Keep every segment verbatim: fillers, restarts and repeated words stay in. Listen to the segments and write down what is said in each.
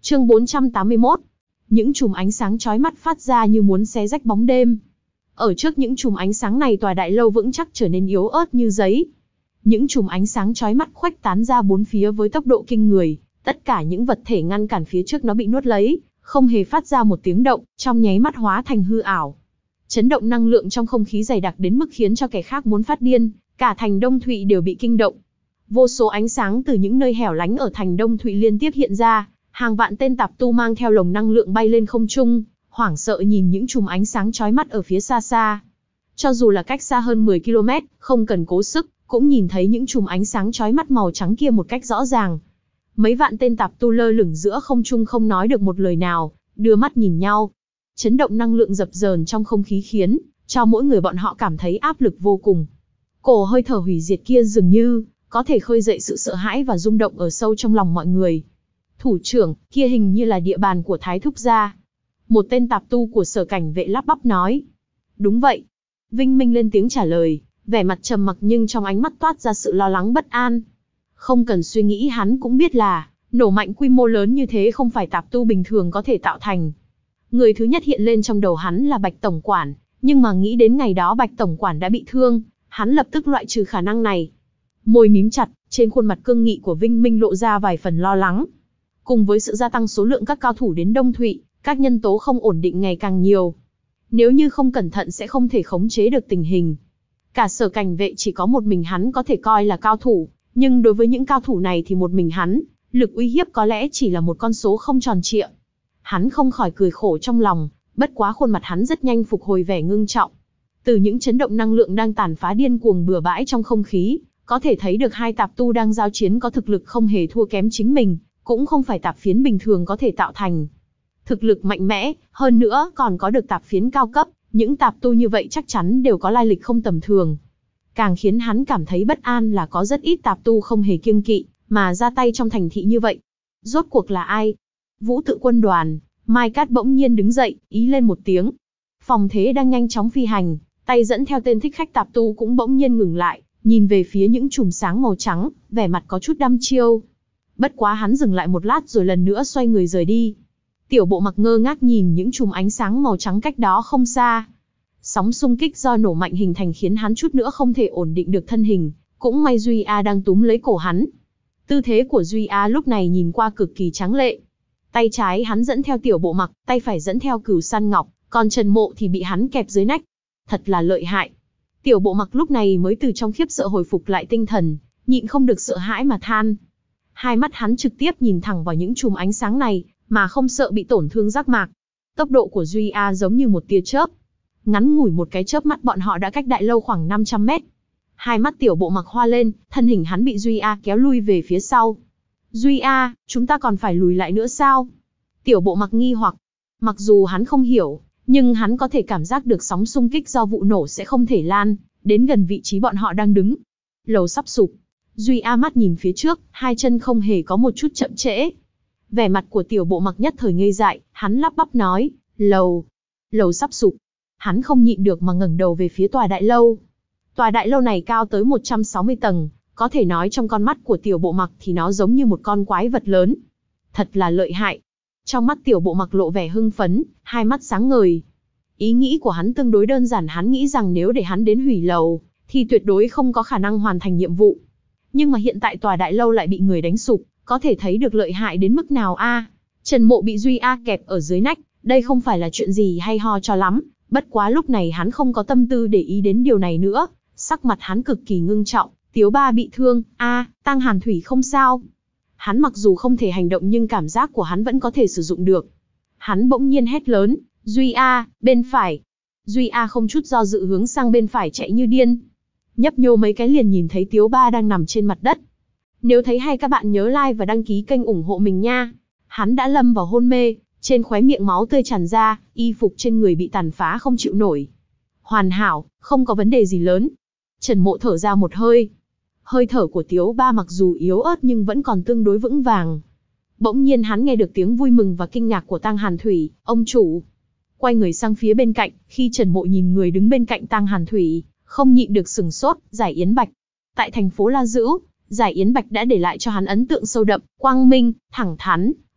Chương bốn trăm tám mươi mốt. Những chùm ánh sáng chói mắt phát ra như muốn xé rách bóng đêm. Ở trước những chùm ánh sáng này, tòa đại lâu vững chắc trở nên yếu ớt như giấy. Những chùm ánh sáng chói mắt khuếch tán ra bốn phía với tốc độ kinh người, tất cả những vật thể ngăn cản phía trước nó bị nuốt lấy, không hề phát ra một tiếng động, trong nháy mắt hóa thành hư ảo. Chấn động năng lượng trong không khí dày đặc đến mức khiến cho kẻ khác muốn phát điên, cả thành Đông Thụy đều bị kinh động. Vô số ánh sáng từ những nơi hẻo lánh ở thành Đông Thụy liên tiếp hiện ra, hàng vạn tên tạp tu mang theo lồng năng lượng bay lên không trung, hoảng sợ nhìn những chùm ánh sáng chói mắt ở phía xa xa. Cho dù là cách xa hơn mười ki lô mét, không cần cố sức, cũng nhìn thấy những chùm ánh sáng chói mắt màu trắng kia một cách rõ ràng. Mấy vạn tên tạp tu lơ lửng giữa không trung không nói được một lời nào, đưa mắt nhìn nhau. Chấn động năng lượng dập dờn trong không khí khiến cho mỗi người bọn họ cảm thấy áp lực vô cùng. Cổ hơi thở hủy diệt kia dường như có thể khơi dậy sự sợ hãi và rung động ở sâu trong lòng mọi người. Thủ trưởng, kia hình như là địa bàn của Thái Thúc gia. Một tên tạp tu của Sở Cảnh Vệ lắp bắp nói. Đúng vậy. Vinh Minh lên tiếng trả lời, vẻ mặt trầm mặc nhưng trong ánh mắt toát ra sự lo lắng bất an. Không cần suy nghĩ, hắn cũng biết là nổ mạnh quy mô lớn như thế không phải tạp tu bình thường có thể tạo thành. Người thứ nhất hiện lên trong đầu hắn là Bạch Tổng Quản, nhưng mà nghĩ đến ngày đó Bạch Tổng Quản đã bị thương, hắn lập tức loại trừ khả năng này. Môi mím chặt, trên khuôn mặt cương nghị của Vinh Minh lộ ra vài phần lo lắng. Cùng với sự gia tăng số lượng các cao thủ đến Đông Thụy, các nhân tố không ổn định ngày càng nhiều. Nếu như không cẩn thận sẽ không thể khống chế được tình hình. Cả Sở Cảnh Vệ chỉ có một mình hắn có thể coi là cao thủ, nhưng đối với những cao thủ này thì một mình hắn, lực uy hiếp có lẽ chỉ là một con số không tròn trịa. Hắn không khỏi cười khổ trong lòng, bất quá khuôn mặt hắn rất nhanh phục hồi vẻ ngưng trọng. Từ những chấn động năng lượng đang tàn phá điên cuồng bừa bãi trong không khí, có thể thấy được hai tạp tu đang giao chiến có thực lực không hề thua kém chính mình, cũng không phải tạp phiến bình thường có thể tạo thành. Thực lực mạnh mẽ, hơn nữa còn có được tạp phiến cao cấp, những tạp tu như vậy chắc chắn đều có lai lịch không tầm thường. Càng khiến hắn cảm thấy bất an là có rất ít tạp tu không hề kiêng kỵ, mà ra tay trong thành thị như vậy. Rốt cuộc là ai? Vũ Tự Quân đoàn. Mai Cát bỗng nhiên đứng dậy, ý lên một tiếng. Phòng Thế đang nhanh chóng phi hành, tay dẫn theo tên thích khách tạp tu cũng bỗng nhiên ngừng lại, nhìn về phía những chùm sáng màu trắng, vẻ mặt có chút đăm chiêu. Bất quá hắn dừng lại một lát rồi lần nữa xoay người rời đi. Tiểu Bộ Mặc ngơ ngác nhìn những chùm ánh sáng màu trắng cách đó không xa. Sóng xung kích do nổ mạnh hình thành khiến hắn chút nữa không thể ổn định được thân hình, cũng may Duy A đang túm lấy cổ hắn. Tư thế của Duy A lúc này nhìn qua cực kỳ tráng lệ. Tay trái hắn dẫn theo Tiểu Bộ Mặc, tay phải dẫn theo Cửu San Ngọc, còn Trần Mộ thì bị hắn kẹp dưới nách. Thật là lợi hại. Tiểu Bộ Mặc lúc này mới từ trong khiếp sợ hồi phục lại tinh thần, nhịn không được sợ hãi mà than. Hai mắt hắn trực tiếp nhìn thẳng vào những chùm ánh sáng này, mà không sợ bị tổn thương giác mạc. Tốc độ của Duy A giống như một tia chớp. Ngắn ngủi một cái chớp mắt bọn họ đã cách đại lâu khoảng năm trăm mét. Hai mắt Tiểu Bộ Mặc hoa lên, thân hình hắn bị Duy A kéo lui về phía sau. Duy A, chúng ta còn phải lùi lại nữa sao? Tiểu Bộ Mặc nghi hoặc. Mặc dù hắn không hiểu, nhưng hắn có thể cảm giác được sóng xung kích do vụ nổ sẽ không thể lan đến gần vị trí bọn họ đang đứng. Lầu sắp sụp. Duy A mắt nhìn phía trước, hai chân không hề có một chút chậm trễ. Vẻ mặt của Tiểu Bộ Mặc nhất thời ngây dại, hắn lắp bắp nói, lầu, lầu sắp sụp. Hắn không nhịn được mà ngẩng đầu về phía tòa đại lâu. Tòa đại lâu này cao tới một trăm sáu mươi tầng, có thể nói trong con mắt của Tiểu Bộ Mặc thì nó giống như một con quái vật lớn. Thật là lợi hại. Trong mắt Tiểu Bộ Mặc lộ vẻ hưng phấn, hai mắt sáng ngời. Ý nghĩ của hắn tương đối đơn giản, hắn nghĩ rằng nếu để hắn đến hủy lầu, thì tuyệt đối không có khả năng hoàn thành nhiệm vụ. Nhưng mà hiện tại tòa đại lâu lại bị người đánh sụp, có thể thấy được lợi hại đến mức nào a. À, Trần Mộ bị Duy A kẹp ở dưới nách, đây không phải là chuyện gì hay ho cho lắm, bất quá lúc này hắn không có tâm tư để ý đến điều này nữa, sắc mặt hắn cực kỳ ngưng trọng, Tiếu Ba bị thương, a, à, Tăng Hàn Thủy không sao. Hắn mặc dù không thể hành động nhưng cảm giác của hắn vẫn có thể sử dụng được. Hắn bỗng nhiên hét lớn, Duy A, bên phải. Duy A không chút do dự hướng sang bên phải chạy như điên. Nhấp nhô mấy cái liền nhìn thấy Tiếu Ba đang nằm trên mặt đất. Nếu thấy hay các bạn nhớ like và đăng ký kênh ủng hộ mình nha. Hắn đã lâm vào hôn mê, trên khóe miệng máu tươi tràn ra, y phục trên người bị tàn phá không chịu nổi. Hoàn hảo, không có vấn đề gì lớn. Trần Mộ thở ra một hơi. Hơi thở của Tiếu Ba mặc dù yếu ớt nhưng vẫn còn tương đối vững vàng. Bỗng nhiên hắn nghe được tiếng vui mừng và kinh ngạc của Tăng Hàn Thủy, ông chủ. Quay người sang phía bên cạnh, khi Trần Mộ nhìn người đứng bên cạnh Tăng Hàn Thủy, không nhịn được sừng sốt, Giải Yến Bạch. Tại thành phố La Dữ, Giải Yến Bạch đã để lại cho hắn ấn tượng sâu đậm, quang minh, thẳng thắn,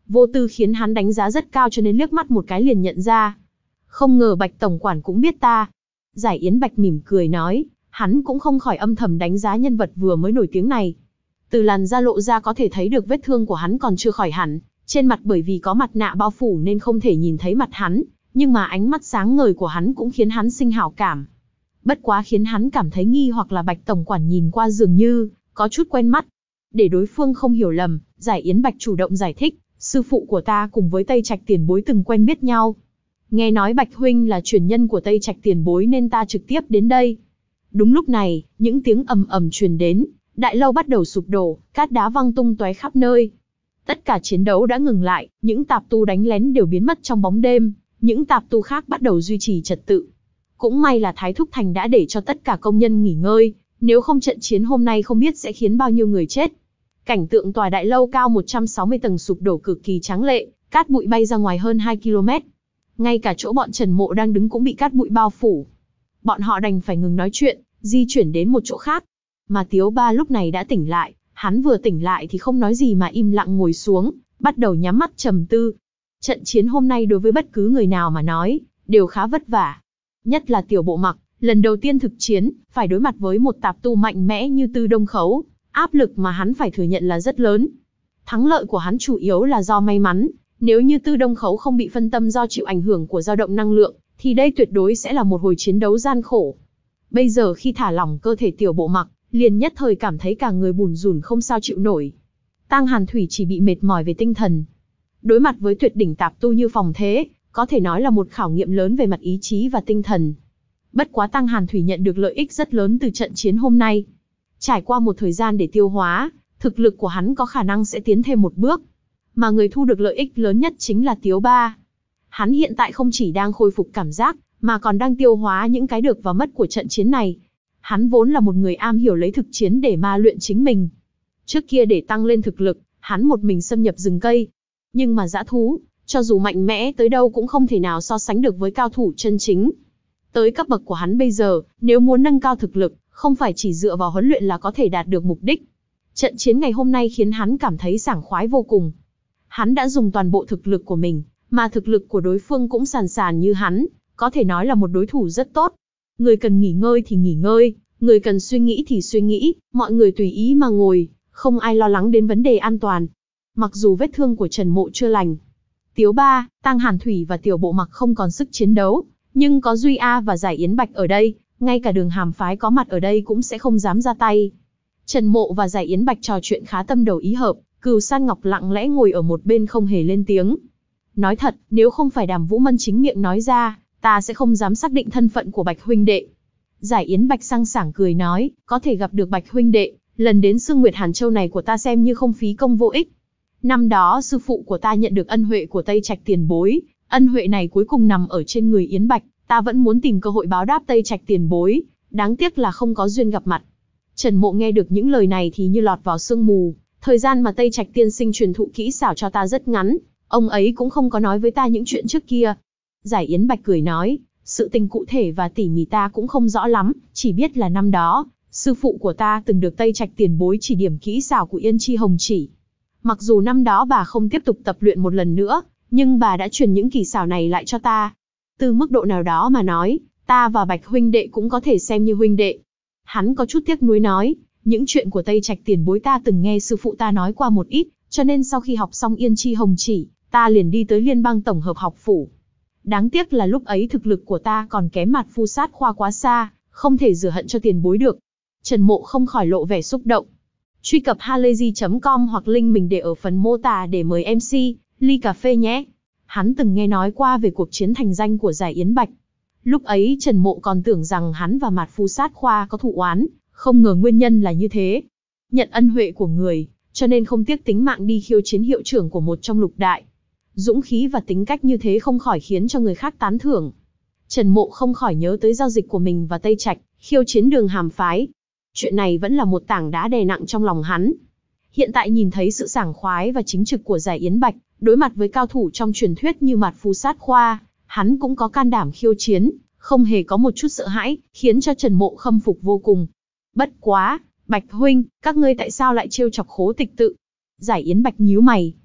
vô tư khiến hắn đánh giá rất cao cho nên liếc mắt một cái liền nhận ra. Không ngờ Bạch tổng quản cũng biết ta. Giải Yến Bạch mỉm cười nói, hắn cũng không khỏi âm thầm đánh giá nhân vật vừa mới nổi tiếng này. Từ làn da lộ ra có thể thấy được vết thương của hắn còn chưa khỏi hẳn, trên mặt bởi vì có mặt nạ bao phủ nên không thể nhìn thấy mặt hắn, nhưng mà ánh mắt sáng ngời của hắn cũng khiến hắn sinh hảo cảm. Bất quá khiến hắn cảm thấy nghi hoặc là Bạch tổng quản nhìn qua dường như có chút quen mắt. Để đối phương không hiểu lầm, Giải Yến Bạch chủ động giải thích, sư phụ của ta cùng với Tây Trạch tiền bối từng quen biết nhau. Nghe nói Bạch huynh là truyền nhân của Tây Trạch tiền bối nên ta trực tiếp đến đây. Đúng lúc này, những tiếng ầm ầm truyền đến, đại lâu bắt đầu sụp đổ, cát đá văng tung tóe khắp nơi. Tất cả chiến đấu đã ngừng lại, những tạp tu đánh lén đều biến mất trong bóng đêm, những tạp tu khác bắt đầu duy trì trật tự. Cũng may là Thái Thúc Thành đã để cho tất cả công nhân nghỉ ngơi, nếu không trận chiến hôm nay không biết sẽ khiến bao nhiêu người chết. Cảnh tượng tòa đại lâu cao một trăm sáu mươi tầng sụp đổ cực kỳ tráng lệ, cát bụi bay ra ngoài hơn hai ki lô mét. Ngay cả chỗ bọn Trần Mộ đang đứng cũng bị cát bụi bao phủ. Bọn họ đành phải ngừng nói chuyện, di chuyển đến một chỗ khác. Mà Tiếu Ba lúc này đã tỉnh lại, hắn vừa tỉnh lại thì không nói gì mà im lặng ngồi xuống, bắt đầu nhắm mắt trầm tư. Trận chiến hôm nay đối với bất cứ người nào mà nói, đều khá vất vả. Nhất là Tiểu Bộ Mặc, lần đầu tiên thực chiến, phải đối mặt với một tạp tu mạnh mẽ như Tư Đông Khấu, áp lực mà hắn phải thừa nhận là rất lớn. Thắng lợi của hắn chủ yếu là do may mắn, nếu như Tư Đông Khấu không bị phân tâm do chịu ảnh hưởng của dao động năng lượng, thì đây tuyệt đối sẽ là một hồi chiến đấu gian khổ. Bây giờ khi thả lỏng cơ thể Tiểu Bộ Mặc, liền nhất thời cảm thấy cả người bùn rùn không sao chịu nổi. Tang Hàn Thủy chỉ bị mệt mỏi về tinh thần. Đối mặt với tuyệt đỉnh tạp tu như Phòng Thế, có thể nói là một khảo nghiệm lớn về mặt ý chí và tinh thần. Bất quá Tang Hàn Thủy nhận được lợi ích rất lớn từ trận chiến hôm nay. Trải qua một thời gian để tiêu hóa, thực lực của hắn có khả năng sẽ tiến thêm một bước. Mà người thu được lợi ích lớn nhất chính là Tiếu Ba. Hắn hiện tại không chỉ đang khôi phục cảm giác, mà còn đang tiêu hóa những cái được và mất của trận chiến này. Hắn vốn là một người am hiểu lấy thực chiến để ma luyện chính mình. Trước kia để tăng lên thực lực, hắn một mình xâm nhập rừng cây. Nhưng mà dã thú, cho dù mạnh mẽ tới đâu cũng không thể nào so sánh được với cao thủ chân chính. Tới cấp bậc của hắn bây giờ, nếu muốn nâng cao thực lực, không phải chỉ dựa vào huấn luyện là có thể đạt được mục đích. Trận chiến ngày hôm nay khiến hắn cảm thấy sảng khoái vô cùng. Hắn đã dùng toàn bộ thực lực của mình, mà thực lực của đối phương cũng sàn sàn như hắn, có thể nói là một đối thủ rất tốt. Người cần nghỉ ngơi thì nghỉ ngơi, người cần suy nghĩ thì suy nghĩ, mọi người tùy ý mà ngồi, không ai lo lắng đến vấn đề an toàn. Mặc dù vết thương của Trần Mộ chưa lành, Tiếu Ba, Tang Hàn Thủy và Tiểu Bộ Mặc không còn sức chiến đấu, nhưng có Duy A và Giải Yến Bạch ở đây, ngay cả Đường Hàm phái có mặt ở đây cũng sẽ không dám ra tay. Trần Mộ và Giải Yến Bạch trò chuyện khá tâm đầu ý hợp, Cửu San Ngọc lặng lẽ ngồi ở một bên không hề lên tiếng. Nói thật, nếu không phải Đàm Vũ Mân chính miệng nói ra, ta sẽ không dám xác định thân phận của Bạch huynh đệ. Giải Yến Bạch sang sảng cười nói, có thể gặp được Bạch huynh đệ, lần đến Sương Nguyệt Hàn Châu này của ta xem như không phí công vô ích. Năm đó sư phụ của ta nhận được ân huệ của Tây Trạch tiền bối, ân huệ này cuối cùng nằm ở trên người Yến Bạch, ta vẫn muốn tìm cơ hội báo đáp Tây Trạch tiền bối, đáng tiếc là không có duyên gặp mặt. Trần Mộ nghe được những lời này thì như lọt vào sương mù, thời gian mà Tây Trạch tiên sinh truyền thụ kỹ xảo cho ta rất ngắn, ông ấy cũng không có nói với ta những chuyện trước kia. Giải Yến Bạch cười nói, sự tình cụ thể và tỉ mỉ ta cũng không rõ lắm, chỉ biết là năm đó, sư phụ của ta từng được Tây Trạch tiền bối chỉ điểm kỹ xảo của Yên Chi Hồng Chỉ. Mặc dù năm đó bà không tiếp tục tập luyện một lần nữa, nhưng bà đã truyền những kỳ xảo này lại cho ta. Từ mức độ nào đó mà nói, ta và Bạch huynh đệ cũng có thể xem như huynh đệ. Hắn có chút tiếc nuối nói, những chuyện của Tây Trạch tiền bối ta từng nghe sư phụ ta nói qua một ít, cho nên sau khi học xong Yên Chi Hồng Chỉ, ta liền đi tới Liên bang tổng hợp học phủ. Đáng tiếc là lúc ấy thực lực của ta còn kém Mạt Phu Sát Khoa quá xa, không thể rửa hận cho tiền bối được. Trần Mộ không khỏi lộ vẻ xúc động. Truy cập halayzi chấm com hoặc link mình để ở phần mô tả để mời em xê, ly cà phê nhé. Hắn từng nghe nói qua về cuộc chiến thành danh của Giải Yến Bạch. Lúc ấy Trần Mộ còn tưởng rằng hắn và Mạt Phu Sát Khoa có thù oán, không ngờ nguyên nhân là như thế. Nhận ân huệ của người, cho nên không tiếc tính mạng đi khiêu chiến hiệu trưởng của một trong lục đại. Dũng khí và tính cách như thế không khỏi khiến cho người khác tán thưởng. Trần Mộ không khỏi nhớ tới giao dịch của mình và Tây Trạch, khiêu chiến Đường Hàm phái. Chuyện này vẫn là một tảng đá đè nặng trong lòng hắn. Hiện tại nhìn thấy sự sảng khoái và chính trực của Giải Yến Bạch, đối mặt với cao thủ trong truyền thuyết như Mạt Phu Sát Khoa, hắn cũng có can đảm khiêu chiến, không hề có một chút sợ hãi, khiến cho Trần Mộ khâm phục vô cùng. Bất quá, Bạch huynh, các ngươi tại sao lại trêu chọc Khố Tịch Tự? Giải Yến Bạch nhíu mày.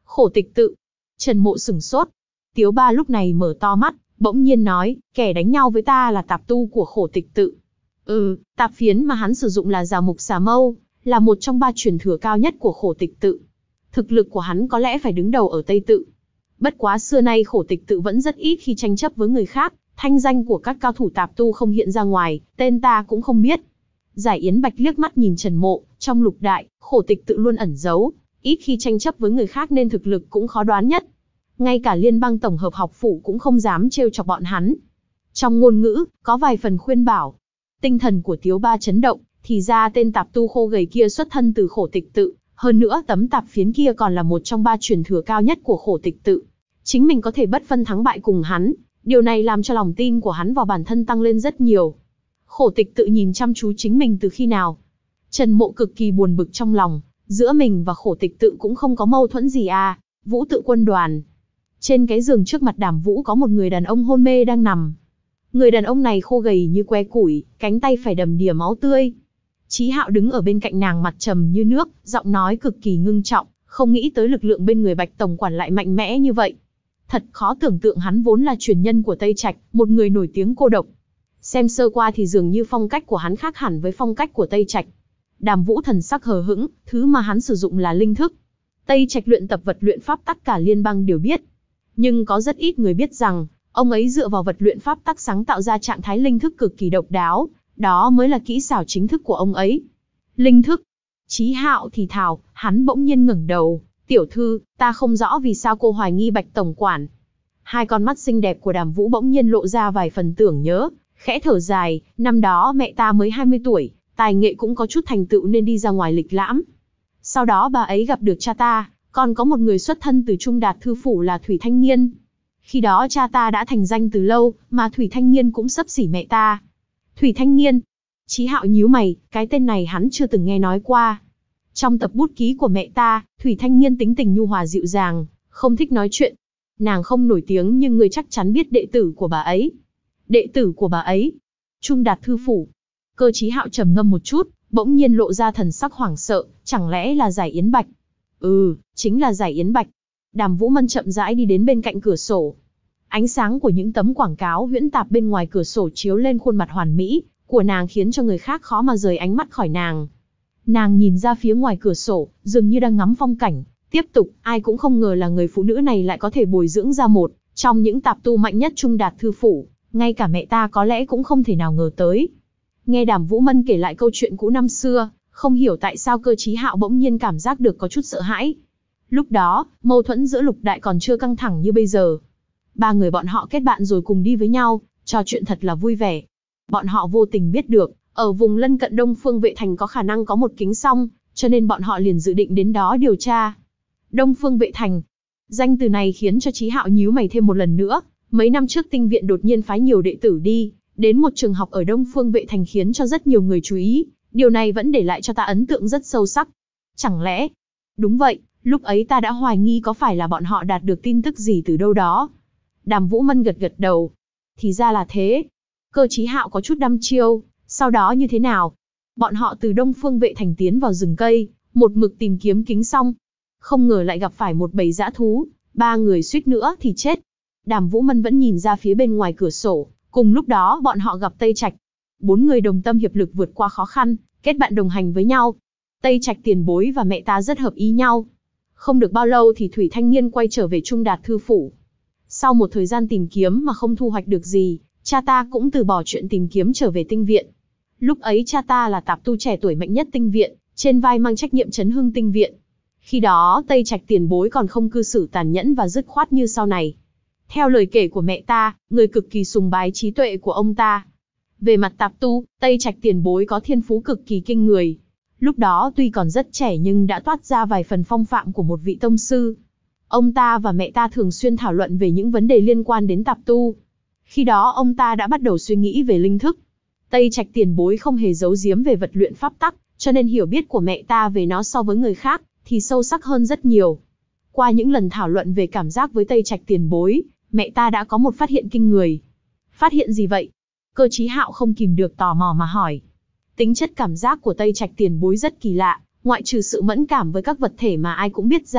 Khổ tịch tự. Trần Mộ sửng sốt. Tiếu Ba lúc này mở to mắt, bỗng nhiên nói, kẻ đánh nhau với ta là tạp tu của khổ tịch tự. Ừ, tạp phiến mà hắn sử dụng là Giào Mục Xà Mâu, là một trong ba truyền thừa cao nhất của khổ tịch tự. Thực lực của hắn có lẽ phải đứng đầu ở Tây Tự. Bất quá xưa nay khổ tịch tự vẫn rất ít khi tranh chấp với người khác, thanh danh của các cao thủ tạp tu không hiện ra ngoài, tên ta cũng không biết. Giải Yến Bạch liếc mắt nhìn Trần Mộ, trong lục đại, khổ tịch tự luôn ẩn giấu, ít khi tranh chấp với người khác nên thực lực cũng khó đoán nhất. Ngay cả Liên bang tổng hợp học phủ cũng không dám trêu chọc bọn hắn. Trong ngôn ngữ, có vài phần khuyên bảo. Tinh thần của Tiếu Ba chấn động, thì ra tên tạp tu khô gầy kia xuất thân từ khổ tịch tự, hơn nữa tấm tạp phiến kia còn là một trong ba truyền thừa cao nhất của khổ tịch tự. Chính mình có thể bất phân thắng bại cùng hắn, điều này làm cho lòng tin của hắn vào bản thân tăng lên rất nhiều. Khổ tịch tự nhìn chăm chú chính mình từ khi nào? Trần Mộ cực kỳ buồn bực trong lòng, giữa mình và khổ tịch tự cũng không có mâu thuẫn gì à. Vũ tự quân đoàn. Trên cái giường trước mặt Đàm Vũ có một người đàn ông hôn mê đang nằm. Người đàn ông này khô gầy như que củi, cánh tay phải đầm đìa máu tươi. Chí Hạo đứng ở bên cạnh nàng, mặt trầm như nước, giọng nói cực kỳ ngưng trọng, không nghĩ tới lực lượng bên người Bạch tổng quản lại mạnh mẽ như vậy. Thật khó tưởng tượng, hắn vốn là truyền nhân của Tây Trạch, một người nổi tiếng cô độc. Xem sơ qua thì dường như phong cách của hắn khác hẳn với phong cách của Tây Trạch. Đàm Vũ thần sắc hờ hững, thứ mà hắn sử dụng là linh thức. Tây Trạch luyện tập vật luyện pháp tắc cả liên bang đều biết. Nhưng có rất ít người biết rằng, ông ấy dựa vào vật luyện pháp tắc sáng tạo ra trạng thái linh thức cực kỳ độc đáo, đó mới là kỹ xảo chính thức của ông ấy. Linh thức. Chí Hạo thì thào, hắn bỗng nhiên ngẩng đầu, tiểu thư, ta không rõ vì sao cô hoài nghi Bạch tổng quản. Hai con mắt xinh đẹp của Đàm Vũ bỗng nhiên lộ ra vài phần tưởng nhớ, khẽ thở dài, năm đó mẹ ta mới hai mươi tuổi, tài nghệ cũng có chút thành tựu nên đi ra ngoài lịch lãm. Sau đó bà ấy gặp được cha ta, còn có một người xuất thân từ Trung Đạt Thư Phủ là Thủy Thanh Nghiên. Khi đó cha ta đã thành danh từ lâu, mà Thủy Thanh Nghiên cũng xấp xỉ mẹ ta. Thủy Thanh Nghiên. Chí Hạo nhíu mày, cái tên này hắn chưa từng nghe nói qua. Trong tập bút ký của mẹ ta, Thủy Thanh Nghiên tính tình nhu hòa dịu dàng, không thích nói chuyện. Nàng không nổi tiếng nhưng người chắc chắn biết đệ tử của bà ấy. Đệ tử của bà ấy. Trung Đạt Thư Phủ. Cơ Chí Hạo trầm ngâm một chút, bỗng nhiên lộ ra thần sắc hoảng sợ, chẳng lẽ là Giải Yến Bạch? Ừ, chính là Giải Yến Bạch. Đàm Vũ Mân chậm rãi đi đến bên cạnh cửa sổ. Ánh sáng của những tấm quảng cáo huyễn tạp bên ngoài cửa sổ chiếu lên khuôn mặt hoàn mỹ của nàng khiến cho người khác khó mà rời ánh mắt khỏi nàng. Nàng nhìn ra phía ngoài cửa sổ, dường như đang ngắm phong cảnh. Tiếp tục, ai cũng không ngờ là người phụ nữ này lại có thể bồi dưỡng ra một trong những tạp tu mạnh nhất Trung Đạt Thư Phủ. Ngay cả mẹ ta có lẽ cũng không thể nào ngờ tới. Nghe Đàm Vũ Mân kể lại câu chuyện cũ năm xưa, không hiểu tại sao Cơ Chí Hạo bỗng nhiên cảm giác được có chút sợ hãi. Lúc đó, mâu thuẫn giữa lục đại còn chưa căng thẳng như bây giờ. Ba người bọn họ kết bạn rồi cùng đi với nhau, trò chuyện thật là vui vẻ. Bọn họ vô tình biết được, ở vùng lân cận Đông Phương Vệ Thành có khả năng có một kính song, cho nên bọn họ liền dự định đến đó điều tra. Đông Phương Vệ Thành. Danh từ này khiến cho Chí Hạo nhíu mày thêm một lần nữa. Mấy năm trước tinh viện đột nhiên phái nhiều đệ tử đi, đến một trường học ở Đông Phương Vệ Thành khiến cho rất nhiều người chú ý. Điều này vẫn để lại cho ta ấn tượng rất sâu sắc. Chẳng lẽ? Đúng vậy, lúc ấy ta đã hoài nghi có phải là bọn họ đạt được tin tức gì từ đâu đó. Đàm Vũ Mân gật gật đầu. Thì ra là thế. Cơ Chí Hạo có chút đăm chiêu, sau đó như thế nào? Bọn họ từ Đông Phương Vệ Thành tiến vào rừng cây, một mực tìm kiếm kính song. Không ngờ lại gặp phải một bầy dã thú, ba người suýt nữa thì chết. Đàm Vũ Mân vẫn nhìn ra phía bên ngoài cửa sổ, cùng lúc đó bọn họ gặp Tây Trạch. Bốn người đồng tâm hiệp lực vượt qua khó khăn, kết bạn đồng hành với nhau. Tây Trạch tiền bối và mẹ ta rất hợp ý nhau. Không được bao lâu thì Thủy Thanh Nghiên quay trở về Trung Đạt Thư Phủ. Sau một thời gian tìm kiếm mà không thu hoạch được gì, cha ta cũng từ bỏ chuyện tìm kiếm trở về tinh viện. Lúc ấy cha ta là tạp tu trẻ tuổi mạnh nhất tinh viện, trên vai mang trách nhiệm trấn hưng tinh viện. Khi đó Tây Trạch tiền bối còn không cư xử tàn nhẫn và dứt khoát như sau này. Theo lời kể của mẹ ta, người cực kỳ sùng bái trí tuệ của ông ta. Về mặt tạp tu, Tây Trạch tiền bối có thiên phú cực kỳ kinh người. Lúc đó tuy còn rất trẻ nhưng đã toát ra vài phần phong phạm của một vị tông sư. Ông ta và mẹ ta thường xuyên thảo luận về những vấn đề liên quan đến tạp tu. Khi đó ông ta đã bắt đầu suy nghĩ về linh thức. Tây Trạch tiền bối không hề giấu giếm về vật luyện pháp tắc, cho nên hiểu biết của mẹ ta về nó so với người khác thì sâu sắc hơn rất nhiều. Qua những lần thảo luận về cảm giác với Tây Trạch tiền bối, mẹ ta đã có một phát hiện kinh người. Phát hiện gì vậy? Cơ Chí Hạo không kìm được tò mò mà hỏi. Tính chất cảm giác của Tây Trạch tiền bối rất kỳ lạ, ngoại trừ sự mẫn cảm với các vật thể mà ai cũng biết ra,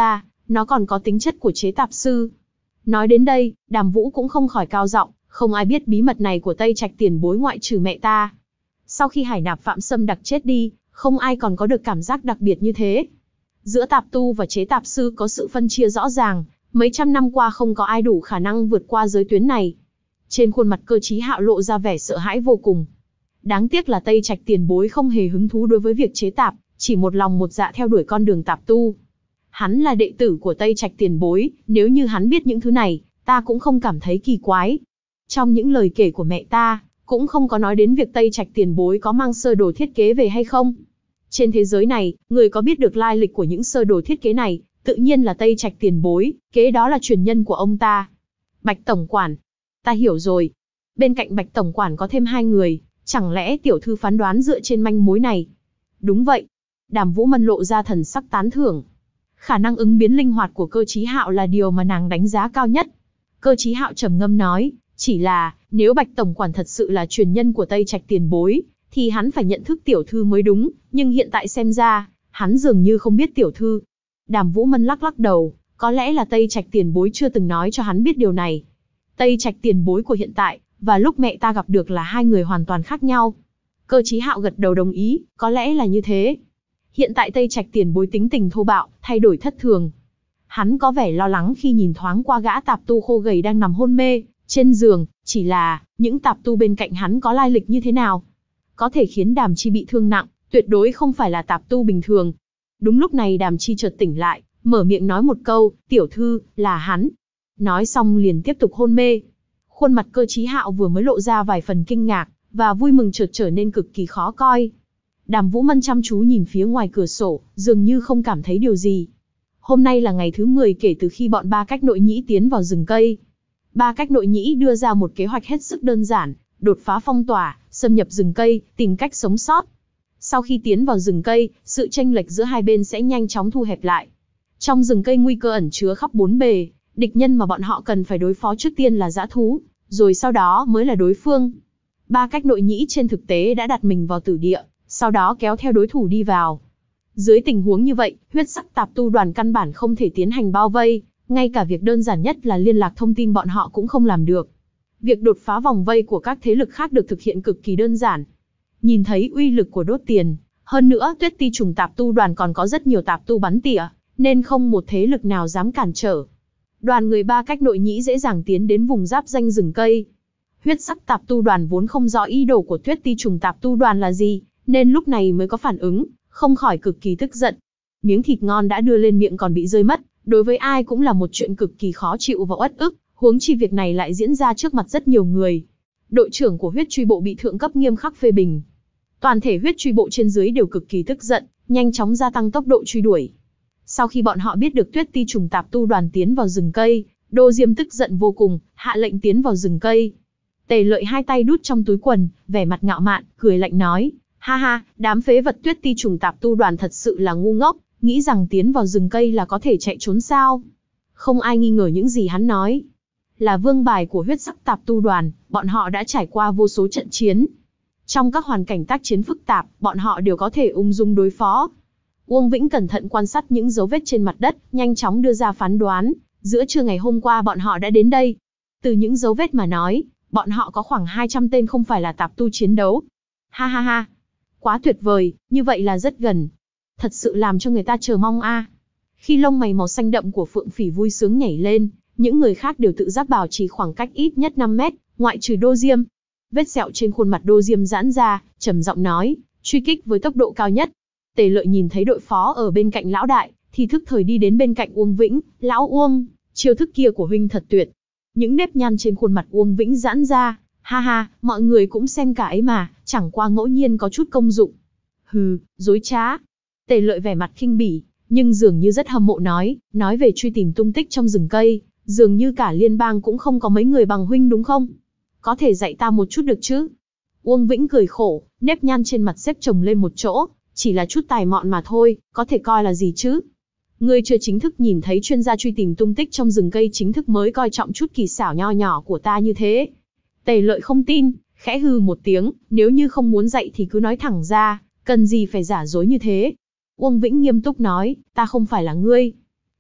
Nó còn có tính chất của chế tạp sư. Nói đến đây, Đàm Vũ cũng không khỏi cao giọng, không ai biết bí mật này của Tây Trạch tiền bối ngoại trừ mẹ ta. Sau khi Hải Nạp Phạm Sâm Đặc chết đi, không ai còn có được cảm giác đặc biệt như thế. Giữa tạp tu và chế tạp sư có sự phân chia rõ ràng, mấy trăm năm qua không có ai đủ khả năng vượt qua giới tuyến này. Trên khuôn mặt Cơ Chí Hạo lộ ra vẻ sợ hãi vô cùng. Đáng tiếc là Tây Trạch tiền bối không hề hứng thú đối với việc chế tạp, chỉ một lòng một dạ theo đuổi con đường tạp tu. Hắn là đệ tử của Tây Trạch tiền bối, nếu như hắn biết những thứ này, ta cũng không cảm thấy kỳ quái. Trong những lời kể của mẹ ta, cũng không có nói đến việc Tây Trạch tiền bối có mang sơ đồ thiết kế về hay không. Trên thế giới này, người có biết được lai lịch của những sơ đồ thiết kế này, tự nhiên là Tây Trạch tiền bối, kế đó là truyền nhân của ông ta. Bạch tổng quản. Ta hiểu rồi. Bên cạnh Bạch tổng quản có thêm hai người, chẳng lẽ tiểu thư phán đoán dựa trên manh mối này? Đúng vậy. Đàm Vũ Mân lộ ra thần sắc tán thưởng. Khả năng ứng biến linh hoạt của Cơ Chí Hạo là điều mà nàng đánh giá cao nhất. Cơ Chí Hạo trầm ngâm nói, chỉ là, nếu Bạch tổng quản thật sự là truyền nhân của Tây Trạch tiền bối, thì hắn phải nhận thức tiểu thư mới đúng, nhưng hiện tại xem ra, hắn dường như không biết tiểu thư. Đàm Vũ Mân lắc lắc đầu, có lẽ là Tây Trạch tiền bối chưa từng nói cho hắn biết điều này. Tây Trạch tiền bối của hiện tại, và lúc mẹ ta gặp được là hai người hoàn toàn khác nhau. Cơ Chí Hạo gật đầu đồng ý, có lẽ là như thế. Hiện tại Tây Trạch tiền bối tính tình thô bạo, thay đổi thất thường. Hắn có vẻ lo lắng khi nhìn thoáng qua gã tạp tu khô gầy đang nằm hôn mê trên giường, chỉ là, những tạp tu bên cạnh hắn có lai lịch như thế nào? Có thể khiến Đàm Chi bị thương nặng, tuyệt đối không phải là tạp tu bình thường. Đúng lúc này Đàm Chi chợt tỉnh lại, mở miệng nói một câu, tiểu thư, là hắn. Nói xong liền tiếp tục hôn mê. Khuôn mặt Cơ Chí Hạo vừa mới lộ ra vài phần kinh ngạc, và vui mừng chợt trở nên cực kỳ khó coi. Đàm Vũ Mân chăm chú nhìn phía ngoài cửa sổ, dường như không cảm thấy điều gì. Hôm nay là ngày thứ mười kể từ khi bọn Ba Cách Nội Nhĩ tiến vào rừng cây. Ba Cách Nội Nhĩ đưa ra một kế hoạch hết sức đơn giản, đột phá phong tỏa, xâm nhập rừng cây, tìm cách sống sót. Sau khi tiến vào rừng cây, sự chênh lệch giữa hai bên sẽ nhanh chóng thu hẹp lại. Trong rừng cây nguy cơ ẩn chứa khắp bốn bề, địch nhân mà bọn họ cần phải đối phó trước tiên là dã thú, rồi sau đó mới là đối phương. Ba Cách Nội Nhĩ trên thực tế đã đặt mình vào tử địa, sau đó kéo theo đối thủ đi vào. Dưới tình huống như vậy, huyết sắc tạp tu đoàn căn bản không thể tiến hành bao vây, ngay cả việc đơn giản nhất là liên lạc thông tin bọn họ cũng không làm được. Việc đột phá vòng vây của các thế lực khác được thực hiện cực kỳ đơn giản. Nhìn thấy uy lực của đốt tiền, hơn nữa Tuyết Ti trùng tạp tu đoàn còn có rất nhiều tạp tu bắn tỉa, nên không một thế lực nào dám cản trở. Đoàn người Ba Cách Nội Nhĩ dễ dàng tiến đến vùng giáp danh rừng cây. Huyết sắc tạp tu đoàn vốn không rõ ý đồ của Tuyết Ti trùng tạp tu đoàn là gì, nên lúc này mới có phản ứng, không khỏi cực kỳ tức giận. Miếng thịt ngon đã đưa lên miệng còn bị rơi mất, đối với ai cũng là một chuyện cực kỳ khó chịu và uất ức, huống chi việc này lại diễn ra trước mặt rất nhiều người. Đội trưởng của huyết truy bộ bị thượng cấp nghiêm khắc phê bình. Toàn thể huyết truy bộ trên dưới đều cực kỳ tức giận, nhanh chóng gia tăng tốc độ truy đuổi. Sau khi bọn họ biết được Tuyết Ti trùng tạp tu đoàn tiến vào rừng cây, Đô Diêm tức giận vô cùng, hạ lệnh tiến vào rừng cây. Tề Lợi hai tay đút trong túi quần, vẻ mặt ngạo mạn, cười lạnh nói, ha ha, đám phế vật Tuyết Ti trùng tạp tu đoàn thật sự là ngu ngốc, nghĩ rằng tiến vào rừng cây là có thể chạy trốn sao? Không ai nghi ngờ những gì hắn nói. Là vương bài của huyết sắc tạp tu đoàn, bọn họ đã trải qua vô số trận chiến. Trong các hoàn cảnh tác chiến phức tạp, bọn họ đều có thể ung dung đối phó. Uông Vĩnh cẩn thận quan sát những dấu vết trên mặt đất, nhanh chóng đưa ra phán đoán, giữa trưa ngày hôm qua bọn họ đã đến đây. Từ những dấu vết mà nói, bọn họ có khoảng hai trăm tên không phải là tạp tu chiến đấu. Ha ha ha, quá tuyệt vời, như vậy là rất gần. Thật sự làm cho người ta chờ mong a. Khi lông mày màu xanh đậm của Phượng Phỉ vui sướng nhảy lên, những người khác đều tự giác bảo trì khoảng cách ít nhất năm mét, ngoại trừ Đô Diêm. Vết sẹo trên khuôn mặt Đô Diêm giãn ra, trầm giọng nói, truy kích với tốc độ cao nhất. Tề Lợi nhìn thấy đội phó ở bên cạnh lão đại, thì thức thời đi đến bên cạnh Uông Vĩnh, lão Uông, chiêu thức kia của huynh thật tuyệt. Những nếp nhăn trên khuôn mặt Uông Vĩnh giãn ra, ha ha, mọi người cũng xem cả ấy mà, chẳng qua ngẫu nhiên có chút công dụng. Hừ, dối trá. Tề Lợi vẻ mặt khinh bỉ, nhưng dường như rất hâm mộ nói, nói về truy tìm tung tích trong rừng cây, dường như cả liên bang cũng không có mấy người bằng huynh đúng không? Có thể dạy ta một chút được chứ? Uông Vĩnh cười khổ, nếp nhăn trên mặt xếp chồng lên một chỗ, chỉ là chút tài mọn mà thôi, có thể coi là gì chứ? Ngươi chưa chính thức nhìn thấy chuyên gia truy tìm tung tích trong rừng cây chính thức mới coi trọng chút kỳ xảo nho nhỏ của ta như thế. Tề Lợi không tin, khẽ hừ một tiếng, nếu như không muốn dạy thì cứ nói thẳng ra, cần gì phải giả dối như thế. Uông Vĩnh nghiêm túc nói, ta không phải là ngươi.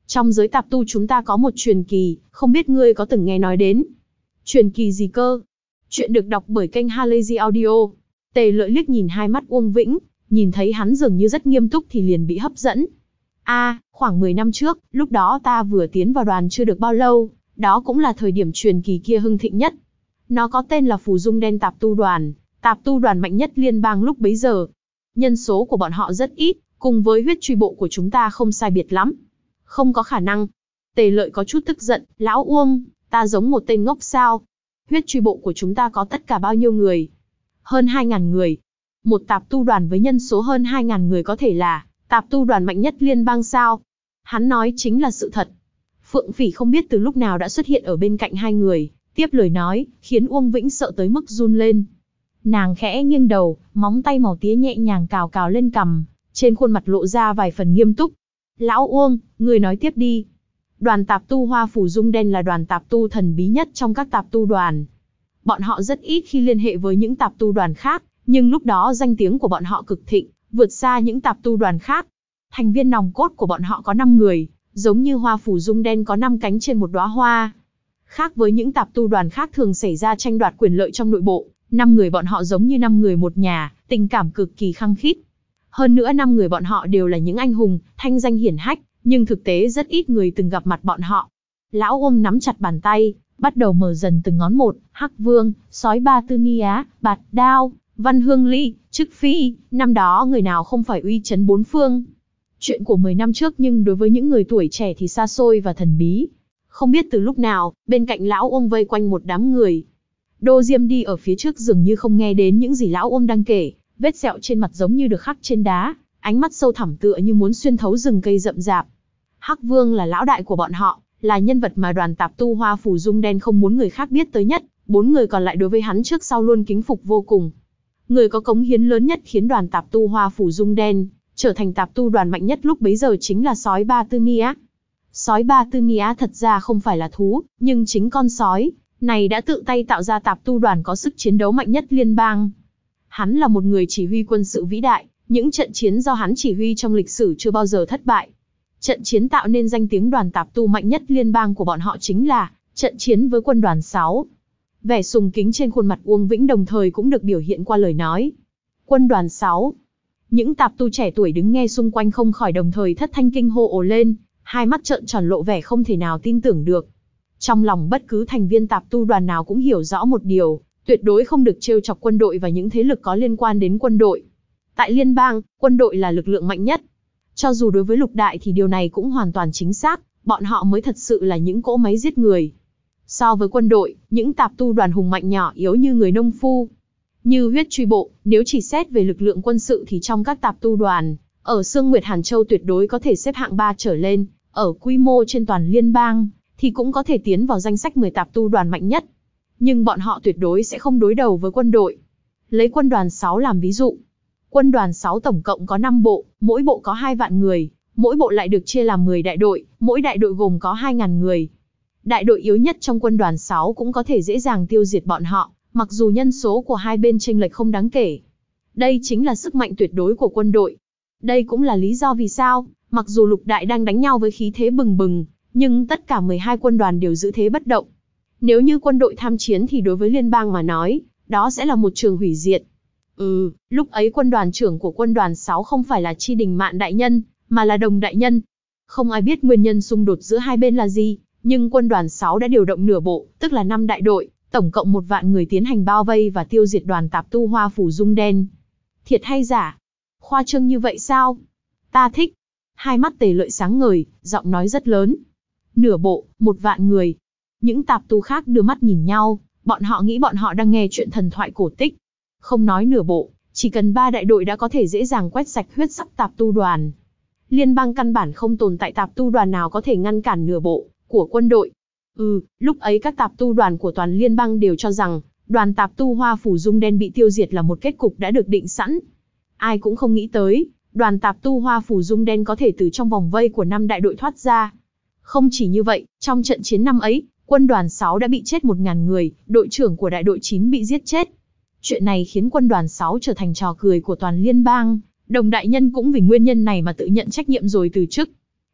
Trong giới tạp tu chúng ta có một truyền kỳ, không biết ngươi có từng nghe nói đến. Truyền kỳ gì cơ? Chuyện được đọc bởi kênh Halazy Audio. Tề Lợi liếc nhìn hai mắt Uông Vĩnh, nhìn thấy hắn dường như rất nghiêm túc thì liền bị hấp dẫn. A, à, khoảng mười năm trước, lúc đó ta vừa tiến vào đoàn chưa được bao lâu, đó cũng là thời điểm truyền kỳ kia hưng thịnh nhất. Nó có tên là Phù Dung Đen Tạp Tu Đoàn, tạp tu đoàn mạnh nhất liên bang lúc bấy giờ. Nhân số của bọn họ rất ít, cùng với huyết truy bộ của chúng ta không sai biệt lắm. Không có khả năng. Tề Lợi có chút tức giận, lão Uông, ta giống một tên ngốc sao? Huyết truy bộ của chúng ta có tất cả bao nhiêu người? Hơn hai ngàn người. Một tạp tu đoàn với nhân số hơn hai ngàn người có thể là tạp tu đoàn mạnh nhất liên bang sao? Hắn nói chính là sự thật. Phượng Phỉ không biết từ lúc nào đã xuất hiện ở bên cạnh hai người, tiếp lời nói, khiến Uông Vĩnh sợ tới mức run lên. Nàng khẽ nghiêng đầu, móng tay màu tía nhẹ nhàng cào cào lên cằm, trên khuôn mặt lộ ra vài phần nghiêm túc. Lão Uông, người nói tiếp đi. Đoàn tạp tu Hoa Phù Dung Đen là đoàn tạp tu thần bí nhất trong các tạp tu đoàn. Bọn họ rất ít khi liên hệ với những tạp tu đoàn khác, nhưng lúc đó danh tiếng của bọn họ cực thịnh, vượt xa những tạp tu đoàn khác. Thành viên nòng cốt của bọn họ có năm người, giống như Hoa Phù Dung Đen có năm cánh trên một đóa hoa. Khác với những tạp tu đoàn khác thường xảy ra tranh đoạt quyền lợi trong nội bộ, năm người bọn họ giống như năm người một nhà, tình cảm cực kỳ khăng khít. Hơn nữa năm người bọn họ đều là những anh hùng, thanh danh hiển hách, nhưng thực tế rất ít người từng gặp mặt bọn họ. Lão Uông nắm chặt bàn tay, bắt đầu mở dần từng ngón một, Hắc Vương, Sói Ba Tư Ni Á, Bạt Đao, Văn Hương Ly, Trức Phi, năm đó người nào không phải uy chấn bốn phương. Chuyện của mười năm trước nhưng đối với những người tuổi trẻ thì xa xôi và thần bí. Không biết từ lúc nào, bên cạnh lão Uông vây quanh một đám người. Đô Diêm đi ở phía trước dường như không nghe đến những gì lão Uông đang kể, vết sẹo trên mặt giống như được khắc trên đá, ánh mắt sâu thẳm tựa như muốn xuyên thấu rừng cây rậm rạp. Hắc Vương là lão đại của bọn họ, là nhân vật mà đoàn tạp tu Hoa Phù Dung Đen không muốn người khác biết tới nhất, bốn người còn lại đối với hắn trước sau luôn kính phục vô cùng. Người có cống hiến lớn nhất khiến đoàn tạp tu Hoa Phù Dung Đen trở thành tạp tu đoàn mạnh nhất lúc bấy giờ chính là Sói Ba Tư Ni Á. Sói Ba Tư Ni Á thật ra không phải là thú, nhưng chính con sói này đã tự tay tạo ra tạp tu đoàn có sức chiến đấu mạnh nhất liên bang. Hắn là một người chỉ huy quân sự vĩ đại, những trận chiến do hắn chỉ huy trong lịch sử chưa bao giờ thất bại. Trận chiến tạo nên danh tiếng đoàn tạp tu mạnh nhất liên bang của bọn họ chính là trận chiến với quân đoàn sáu. Vẻ sùng kính trên khuôn mặt Uông Vĩnh đồng thời cũng được biểu hiện qua lời nói. Quân đoàn sáu. Những tạp tu trẻ tuổi đứng nghe xung quanh không khỏi đồng thời thất thanh kinh hô ồ lên, hai mắt trợn tròn lộ vẻ không thể nào tin tưởng được. Trong lòng bất cứ thành viên tạp tu đoàn nào cũng hiểu rõ một điều, tuyệt đối không được trêu chọc quân đội và những thế lực có liên quan đến quân đội. Tại liên bang, quân đội là lực lượng mạnh nhất. Cho dù đối với lục đại thì điều này cũng hoàn toàn chính xác, bọn họ mới thật sự là những cỗ máy giết người. So với quân đội, những tạp tu đoàn hùng mạnh nhỏ yếu như người nông phu, như huyết truy bộ, nếu chỉ xét về lực lượng quân sự thì trong các tạp tu đoàn, ở Sương Nguyệt Hàn Châu tuyệt đối có thể xếp hạng ba trở lên, ở quy mô trên toàn liên bang, thì cũng có thể tiến vào danh sách mười tạp tu đoàn mạnh nhất. Nhưng bọn họ tuyệt đối sẽ không đối đầu với quân đội. Lấy quân đoàn sáu làm ví dụ. Quân đoàn sáu tổng cộng có năm bộ, mỗi bộ có hai vạn người, mỗi bộ lại được chia làm mười đại đội, mỗi đại đội gồm có hai nghìn người. Đại đội yếu nhất trong quân đoàn sáu cũng có thể dễ dàng tiêu diệt bọn họ, mặc dù nhân số của hai bên chênh lệch không đáng kể. Đây chính là sức mạnh tuyệt đối của quân đội. Đây cũng là lý do vì sao, mặc dù lục đại đang đánh nhau với khí thế bừng bừng, nhưng tất cả mười hai quân đoàn đều giữ thế bất động. Nếu như quân đội tham chiến thì đối với liên bang mà nói, đó sẽ là một trường hủy diệt. Ừ, lúc ấy quân đoàn trưởng của quân đoàn sáu không phải là Chi Đình Mạn đại nhân, mà là Đồng đại nhân. Không ai biết nguyên nhân xung đột giữa hai bên là gì, nhưng quân đoàn sáu đã điều động nửa bộ, tức là năm đại đội, tổng cộng một vạn người tiến hành bao vây và tiêu diệt đoàn tạp tu Hoa Phù Dung Đen. Thiệt hay giả? Khoa trương như vậy sao? Ta thích. Hai mắt Tề Lợi sáng ngời, giọng nói rất lớn. Nửa bộ, một vạn người. Những tạp tu khác đưa mắt nhìn nhau, bọn họ nghĩ bọn họ đang nghe chuyện thần thoại cổ tích. Không nói nửa bộ, chỉ cần ba đại đội đã có thể dễ dàng quét sạch huyết sắc tạp tu đoàn. Liên bang căn bản không tồn tại tạp tu đoàn nào có thể ngăn cản nửa bộ của quân đội. Ừ, lúc ấy các tạp tu đoàn của toàn liên bang đều cho rằng, đoàn tạp tu Hoa Phù Dung Đen bị tiêu diệt là một kết cục đã được định sẵn. Ai cũng không nghĩ tới, đoàn tạp tu Hoa Phù Dung Đen có thể từ trong vòng vây của năm đại đội thoát ra. Không chỉ như vậy, trong trận chiến năm ấy, quân đoàn sáu đã bị chết một nghìn người, đội trưởng của đại đội chín bị giết chết. Chuyện này khiến quân đoàn sáu trở thành trò cười của toàn liên bang, Đồng đại nhân cũng vì nguyên nhân này mà tự nhận trách nhiệm rồi từ chức.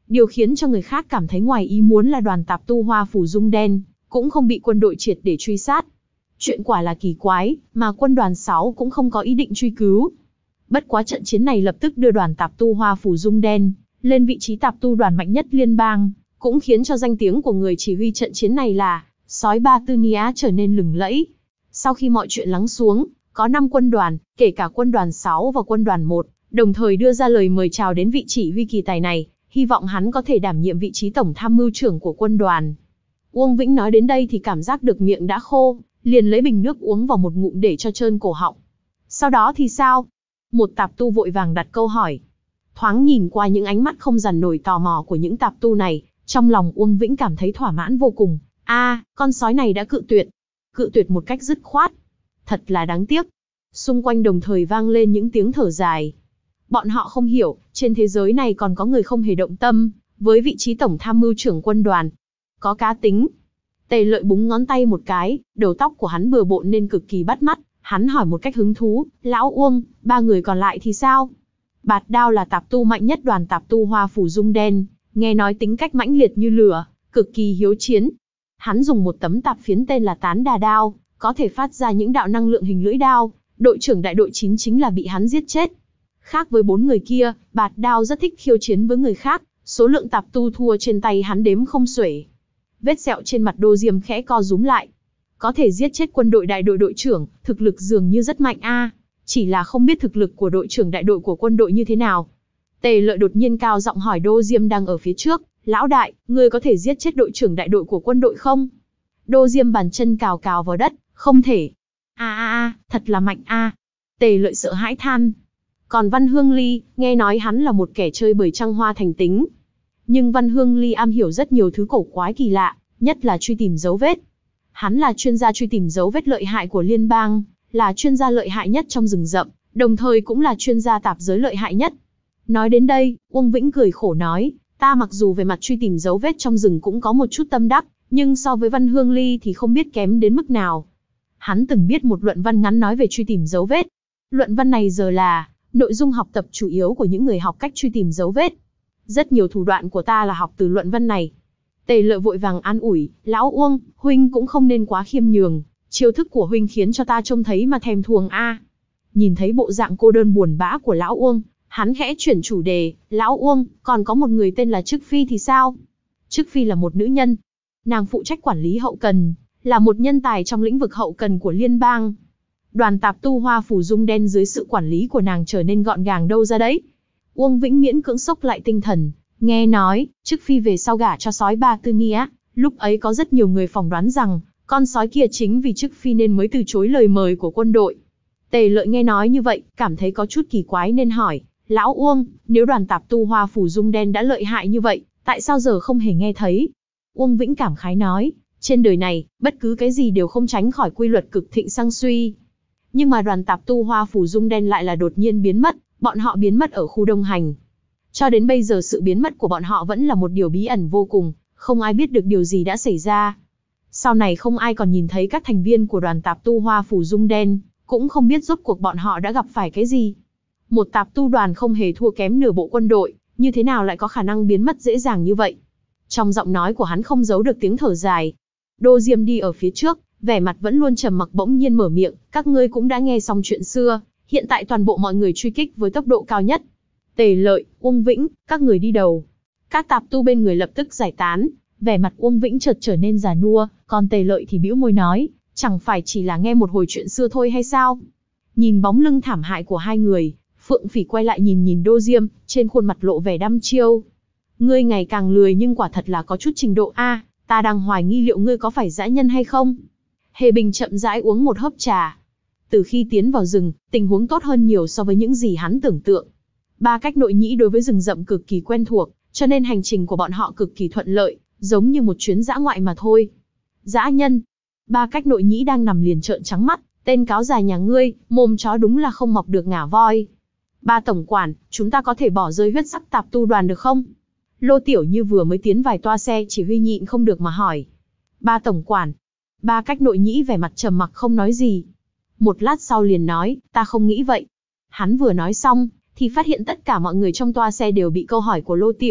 Điều khiến cho người khác cảm thấy ngoài ý muốn là đoàn tạp tu Hoa Phủ Dung Đen cũng không bị quân đội triệt để truy sát. Chuyện quả là kỳ quái, mà quân đoàn sáu cũng không có ý định truy cứu. Bất quá trận chiến này lập tức đưa đoàn tạp tu Hoa Phủ Dung Đen lên vị trí tạp tu đoàn mạnh nhất liên bang, cũng khiến cho danh tiếng của người chỉ huy trận chiến này là Sói Ba Tư Nia trở nên lừng lẫy. Sau khi mọi chuyện lắng xuống, có năm quân đoàn, kể cả quân đoàn sáu và quân đoàn một, đồng thời đưa ra lời mời chào đến vị chỉ huy kỳ tài này, hy vọng hắn có thể đảm nhiệm vị trí tổng tham mưu trưởng của quân đoàn. Uông Vĩnh nói đến đây thì cảm giác được miệng đã khô, liền lấy bình nước uống vào một ngụm để cho trơn cổ họng. Sau đó thì sao? Một tạp tu vội vàng đặt câu hỏi. Thoáng nhìn qua những ánh mắt không dằn nổi tò mò của những tạp tu này, trong lòng Uông Vĩnh cảm thấy thỏa mãn vô cùng. A, à, con sói này đã cự tuyệt. Cự tuyệt một cách dứt khoát. Thật là đáng tiếc. Xung quanh đồng thời vang lên những tiếng thở dài. Bọn họ không hiểu, trên thế giới này còn có người không hề động tâm với vị trí tổng tham mưu trưởng quân đoàn. Có cá tính. Tề Lợi búng ngón tay một cái, đầu tóc của hắn bừa bộn nên cực kỳ bắt mắt. Hắn hỏi một cách hứng thú, Lão Uông, ba người còn lại thì sao? Bạt Đao là tạp tu mạnh nhất đoàn tạp tu Hoa Phủ Dung Đen, nghe nói tính cách mãnh liệt như lửa, cực kỳ hiếu chiến. Hắn dùng một tấm tạp phiến tên là Tán Đà Đao, có thể phát ra những đạo năng lượng hình lưỡi đao. Đội trưởng đại đội chín chính là bị hắn giết chết. Khác với bốn người kia, Bạt Đao rất thích khiêu chiến với người khác, số lượng tạp tu thua trên tay hắn đếm không xuể. Vết sẹo trên mặt Đô Diêm khẽ co rúm lại. Có thể giết chết quân đội đại đội đội trưởng, thực lực dường như rất mạnh a. À. Chỉ là không biết thực lực của đội trưởng đại đội của quân đội như thế nào. Tề Lợi đột nhiên cao giọng hỏi Đô Diêm đang ở phía trước, Lão đại, ngươi có thể giết chết đội trưởng đại đội của quân đội không? Đô Diêm bàn chân cào cào vào đất, không thể. A a a, thật là mạnh a. À. Tề Lợi sợ hãi than. Còn Văn Hương Ly, nghe nói hắn là một kẻ chơi bời trăng hoa thành tính. Nhưng Văn Hương Ly am hiểu rất nhiều thứ cổ quái kỳ lạ, nhất là truy tìm dấu vết. Hắn là chuyên gia truy tìm dấu vết lợi hại của liên bang, là chuyên gia lợi hại nhất trong rừng rậm, đồng thời cũng là chuyên gia tạp giới lợi hại nhất. Nói đến đây, Uông Vĩnh cười khổ nói, ta mặc dù về mặt truy tìm dấu vết trong rừng cũng có một chút tâm đắc, nhưng so với Văn Hương Ly thì không biết kém đến mức nào. Hắn từng viết một luận văn ngắn nói về truy tìm dấu vết. Luận văn này giờ là nội dung học tập chủ yếu của những người học cách truy tìm dấu vết. Rất nhiều thủ đoạn của ta là học từ luận văn này. Tề Lợi vội vàng an ủi, Lão Uông, huynh cũng không nên quá khiêm nhường, chiêu thức của huynh khiến cho ta trông thấy mà thèm thuồng a. À. Nhìn thấy bộ dạng cô đơn buồn bã của Lão Uông, hắn khẽ chuyển chủ đề, Lão Uông, còn có một người tên là Trức Phi thì sao? Trức Phi là một nữ nhân. Nàng phụ trách quản lý hậu cần, là một nhân tài trong lĩnh vực hậu cần của liên bang. Đoàn tạp tu Hoa Phủ Dung Đen dưới sự quản lý của nàng trở nên gọn gàng đâu ra đấy. Uông Vĩnh miễn cưỡng sốc lại tinh thần, nghe nói, Trức Phi về sau gả cho sói Ba Tư Nia, lúc ấy có rất nhiều người phỏng đoán rằng, con sói kia chính vì Trức Phi nên mới từ chối lời mời của quân đội. Tề Lợi nghe nói như vậy, cảm thấy có chút kỳ quái nên hỏi, Lão Uông, nếu đoàn tạp tu Hoa Phủ Dung Đen đã lợi hại như vậy, tại sao giờ không hề nghe thấy? Uông Vĩnh cảm khái nói, trên đời này, bất cứ cái gì đều không tránh khỏi quy luật cực thịnh sang suy. Nhưng mà đoàn tạp tu Hoa Phủ Dung Đen lại là đột nhiên biến mất, bọn họ biến mất ở khu Đông Hành. Cho đến bây giờ sự biến mất của bọn họ vẫn là một điều bí ẩn vô cùng, không ai biết được điều gì đã xảy ra. Sau này không ai còn nhìn thấy các thành viên của đoàn tạp tu Hoa Phủ Dung Đen, cũng không biết rốt cuộc bọn họ đã gặp phải cái gì. Một tạp tu đoàn không hề thua kém nửa bộ quân đội, như thế nào lại có khả năng biến mất dễ dàng như vậy? Trong giọng nói của hắn không giấu được tiếng thở dài. Đô Diêm đi ở phía trước, vẻ mặt vẫn luôn trầm mặc bỗng nhiên mở miệng, các ngươi cũng đã nghe xong chuyện xưa, hiện tại toàn bộ mọi người truy kích với tốc độ cao nhất. Tề Lợi, Uông Vĩnh, các người đi đầu. Các tạp tu bên người lập tức giải tán, vẻ mặt Uông Vĩnh chợt trở nên già nua, còn Tề Lợi thì bĩu môi nói, chẳng phải chỉ là nghe một hồi chuyện xưa thôi hay sao? Nhìn bóng lưng thảm hại của hai người, Phượng Phỉ quay lại nhìn nhìn Đô Diêm, trên khuôn mặt lộ vẻ đăm chiêu. Ngươi ngày càng lười nhưng quả thật là có chút trình độ a, à, ta đang hoài nghi liệu ngươi có phải dã nhân hay không? Hề Bình chậm rãi uống một hớp trà. Từ khi tiến vào rừng, tình huống tốt hơn nhiều so với những gì hắn tưởng tượng. Ba Cách Nội Nhĩ đối với rừng rậm cực kỳ quen thuộc, cho nên hành trình của bọn họ cực kỳ thuận lợi, giống như một chuyến dã ngoại mà thôi. Dã nhân. Ba Cách Nội Nhĩ đang nằm liền trợn trắng mắt, tên cáo già nhà ngươi, mồm chó đúng là không mọc được ngả voi. Ba tổng quản, chúng ta có thể bỏ rơi huyết sắc tạp tu đoàn được không? Lô Tiểu Như vừa mới tiến vài toa xe chỉ huy nhịn không được mà hỏi. Ba tổng quản. Ba Cách Nội Nhĩ vẻ mặt trầm mặc không nói gì. Một lát sau liền nói, ta không nghĩ vậy. Hắn vừa nói xong, thì phát hiện tất cả mọi người trong toa xe đều bị câu hỏi của Lô Tiểu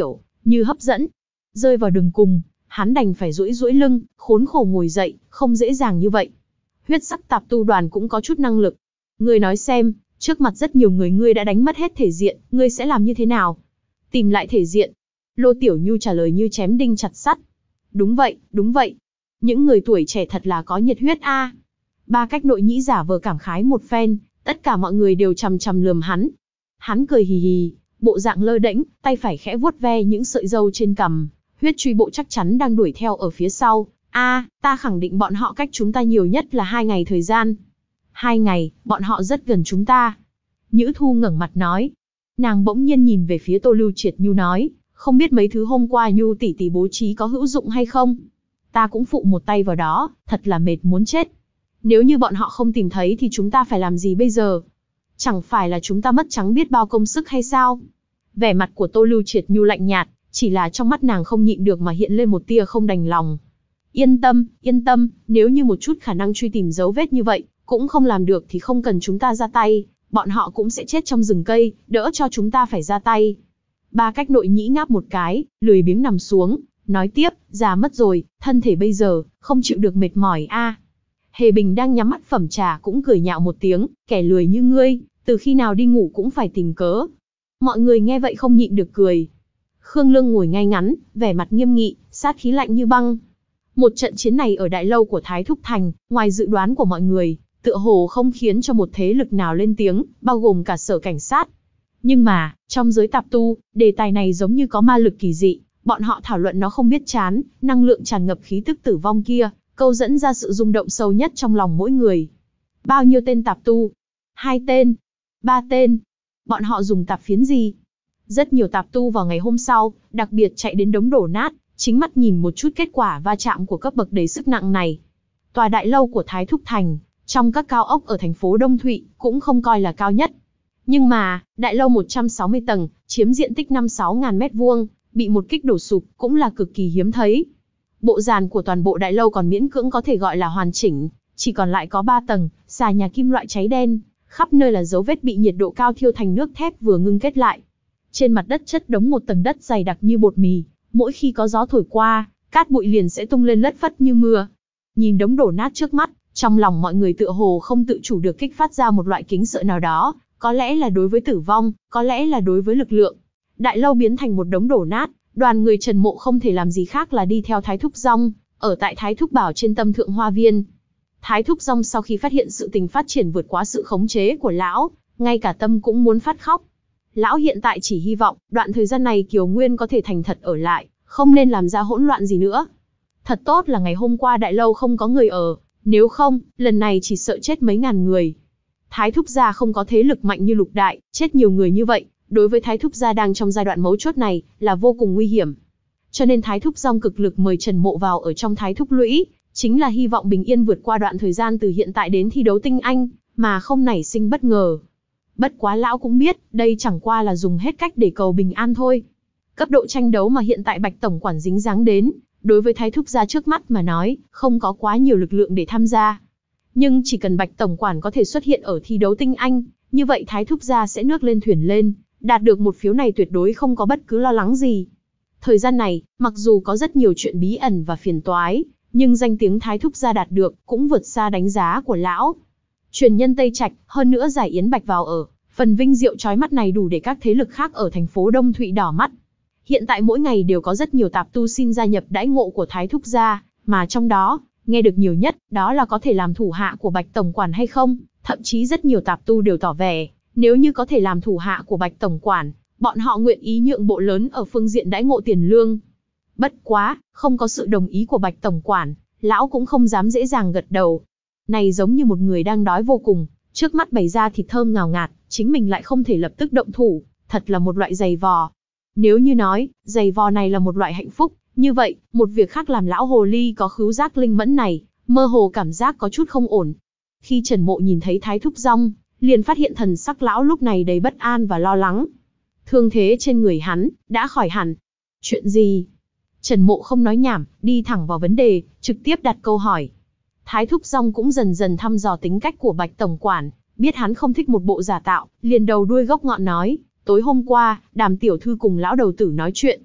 như hấp dẫn. Rơi vào đường cùng, hắn đành phải duỗi duỗi lưng, khốn khổ ngồi dậy, không dễ dàng như vậy. Huyết sắc tạp tu đoàn cũng có chút năng lực. Ngươi nói xem, trước mặt rất nhiều người ngươi đã đánh mất hết thể diện, ngươi sẽ làm như thế nào? Tìm lại thể diện. Lô Tiểu Nhu trả lời như chém đinh chặt sắt. Đúng vậy, đúng vậy. Những người tuổi trẻ thật là có nhiệt huyết a. Ba cách nội nhĩ giả vờ cảm khái một phen, tất cả mọi người đều chằm chằm lườm hắn. Hắn cười hì hì, bộ dạng lơ đễnh, tay phải khẽ vuốt ve những sợi râu trên cằm, huyết truy bộ chắc chắn đang đuổi theo ở phía sau. A, ta khẳng định bọn họ cách chúng ta nhiều nhất là hai ngày thời gian. Hai ngày, bọn họ rất gần chúng ta. Nhữ Thu ngẩng mặt nói. Nàng bỗng nhiên nhìn về phía Tô Lưu Triệt Nhu nói, không biết mấy thứ hôm qua Nhu tỷ tỷ bố trí có hữu dụng hay không? Ta cũng phụ một tay vào đó, thật là mệt muốn chết. Nếu như bọn họ không tìm thấy thì chúng ta phải làm gì bây giờ? Chẳng phải là chúng ta mất trắng biết bao công sức hay sao? Vẻ mặt của Tô Lưu Triệt Nhu lạnh nhạt, chỉ là trong mắt nàng không nhịn được mà hiện lên một tia không đành lòng. Yên tâm, yên tâm, nếu như một chút khả năng truy tìm dấu vết như vậy, cũng không làm được thì không cần chúng ta ra tay, bọn họ cũng sẽ chết trong rừng cây, đỡ cho chúng ta phải ra tay. Ba cách nội nhĩ ngáp một cái, lười biếng nằm xuống, nói tiếp, già mất rồi, thân thể bây giờ, không chịu được mệt mỏi a. Hề Bình đang nhắm mắt phẩm trà cũng cười nhạo một tiếng, kẻ lười như ngươi, từ khi nào đi ngủ cũng phải tìm cớ. Mọi người nghe vậy không nhịn được cười. Khương Lương ngồi ngay ngắn, vẻ mặt nghiêm nghị, sát khí lạnh như băng. Một trận chiến này ở đại lâu của Thái Thúc Thành, ngoài dự đoán của mọi người, tựa hồ không khiến cho một thế lực nào lên tiếng, bao gồm cả sở cảnh sát. Nhưng mà, trong giới tạp tu, đề tài này giống như có ma lực kỳ dị, bọn họ thảo luận nó không biết chán, năng lượng tràn ngập khí tức tử vong kia, câu dẫn ra sự rung động sâu nhất trong lòng mỗi người. Bao nhiêu tên tạp tu? Hai tên? Ba tên? Bọn họ dùng tạp phiến gì? Rất nhiều tạp tu vào ngày hôm sau, đặc biệt chạy đến đống đổ nát, chính mắt nhìn một chút kết quả va chạm của cấp bậc đầy sức nặng này. Tòa đại lâu của Thái Thúc Thành, trong các cao ốc ở thành phố Đông Thụy, cũng không coi là cao nhất. Nhưng mà, đại lâu một trăm sáu mươi tầng, chiếm diện tích năm sáu ngàn mét vuông, bị một kích đổ sụp, cũng là cực kỳ hiếm thấy. Bộ dàn của toàn bộ đại lâu còn miễn cưỡng có thể gọi là hoàn chỉnh, chỉ còn lại có ba tầng, xà nhà kim loại cháy đen, khắp nơi là dấu vết bị nhiệt độ cao thiêu thành nước thép vừa ngưng kết lại. Trên mặt đất chất đống một tầng đất dày đặc như bột mì, mỗi khi có gió thổi qua, cát bụi liền sẽ tung lên lất phất như mưa. Nhìn đống đổ nát trước mắt, trong lòng mọi người tựa hồ không tự chủ được kích phát ra một loại kính sợ nào đó, có lẽ là đối với tử vong, có lẽ là đối với lực lượng. Đại lâu biến thành một đống đổ nát, đoàn người Trần Mộ không thể làm gì khác là đi theo Thái Thúc Dong, ở tại Thái Thúc Bảo trên Tâm Thượng Hoa Viên. Thái Thúc Dong sau khi phát hiện sự tình phát triển vượt quá sự khống chế của lão, ngay cả tâm cũng muốn phát khóc. Lão hiện tại chỉ hy vọng, đoạn thời gian này Kiều Nguyên có thể thành thật ở lại, không nên làm ra hỗn loạn gì nữa. Thật tốt là ngày hôm qua đại lâu không có người ở, nếu không, lần này chỉ sợ chết mấy ngàn người. Thái Thúc gia không có thế lực mạnh như Lục Đại, chết nhiều người như vậy, đối với Thái Thúc gia đang trong giai đoạn mấu chốt này, là vô cùng nguy hiểm. Cho nên Thái Thúc Dong cực lực mời Trần Mộ vào ở trong Thái Thúc Lũy, chính là hy vọng bình yên vượt qua đoạn thời gian từ hiện tại đến thi đấu tinh anh, mà không nảy sinh bất ngờ. Bất quá lão cũng biết, đây chẳng qua là dùng hết cách để cầu bình an thôi. Cấp độ tranh đấu mà hiện tại Bạch Tổng Quản dính dáng đến, đối với Thái Thúc gia trước mắt mà nói, không có quá nhiều lực lượng để tham gia. Nhưng chỉ cần Bạch Tổng Quản có thể xuất hiện ở thi đấu tinh anh, như vậy Thái Thúc gia sẽ nước lên thuyền lên, đạt được một phiếu này tuyệt đối không có bất cứ lo lắng gì. Thời gian này, mặc dù có rất nhiều chuyện bí ẩn và phiền toái, nhưng danh tiếng Thái Thúc gia đạt được cũng vượt xa đánh giá của lão. Truyền nhân Tây Trạch, hơn nữa giải Yến Bạch vào ở, phần vinh diệu chói mắt này đủ để các thế lực khác ở thành phố Đông Thụy đỏ mắt. Hiện tại mỗi ngày đều có rất nhiều tạp tu xin gia nhập đãi ngộ của Thái Thúc gia, mà trong đó, nghe được nhiều nhất, đó là có thể làm thủ hạ của Bạch Tổng Quản hay không, thậm chí rất nhiều tạp tu đều tỏ vẻ, nếu như có thể làm thủ hạ của Bạch Tổng Quản, bọn họ nguyện ý nhượng bộ lớn ở phương diện đãi ngộ tiền lương. Bất quá, không có sự đồng ý của Bạch Tổng Quản, lão cũng không dám dễ dàng gật đầu. Này giống như một người đang đói vô cùng, trước mắt bày ra thịt thơm ngào ngạt, chính mình lại không thể lập tức động thủ, thật là một loại giày vò. Nếu như nói, giày vò này là một loại hạnh phúc, như vậy, một việc khác làm lão hồ ly có khứu giác linh mẫn này, mơ hồ cảm giác có chút không ổn. Khi Trần Mộ nhìn thấy Thái Thúc Dong, liền phát hiện thần sắc lão lúc này đầy bất an và lo lắng. Thương thế trên người hắn, đã khỏi hẳn. Chuyện gì? Trần Mộ không nói nhảm, đi thẳng vào vấn đề, trực tiếp đặt câu hỏi. Thái Thúc Dong cũng dần dần thăm dò tính cách của Bạch Tổng Quản, biết hắn không thích một bộ giả tạo, liền đầu đuôi gốc ngọn nói, tối hôm qua, Đàm tiểu thư cùng lão đầu tử nói chuyện.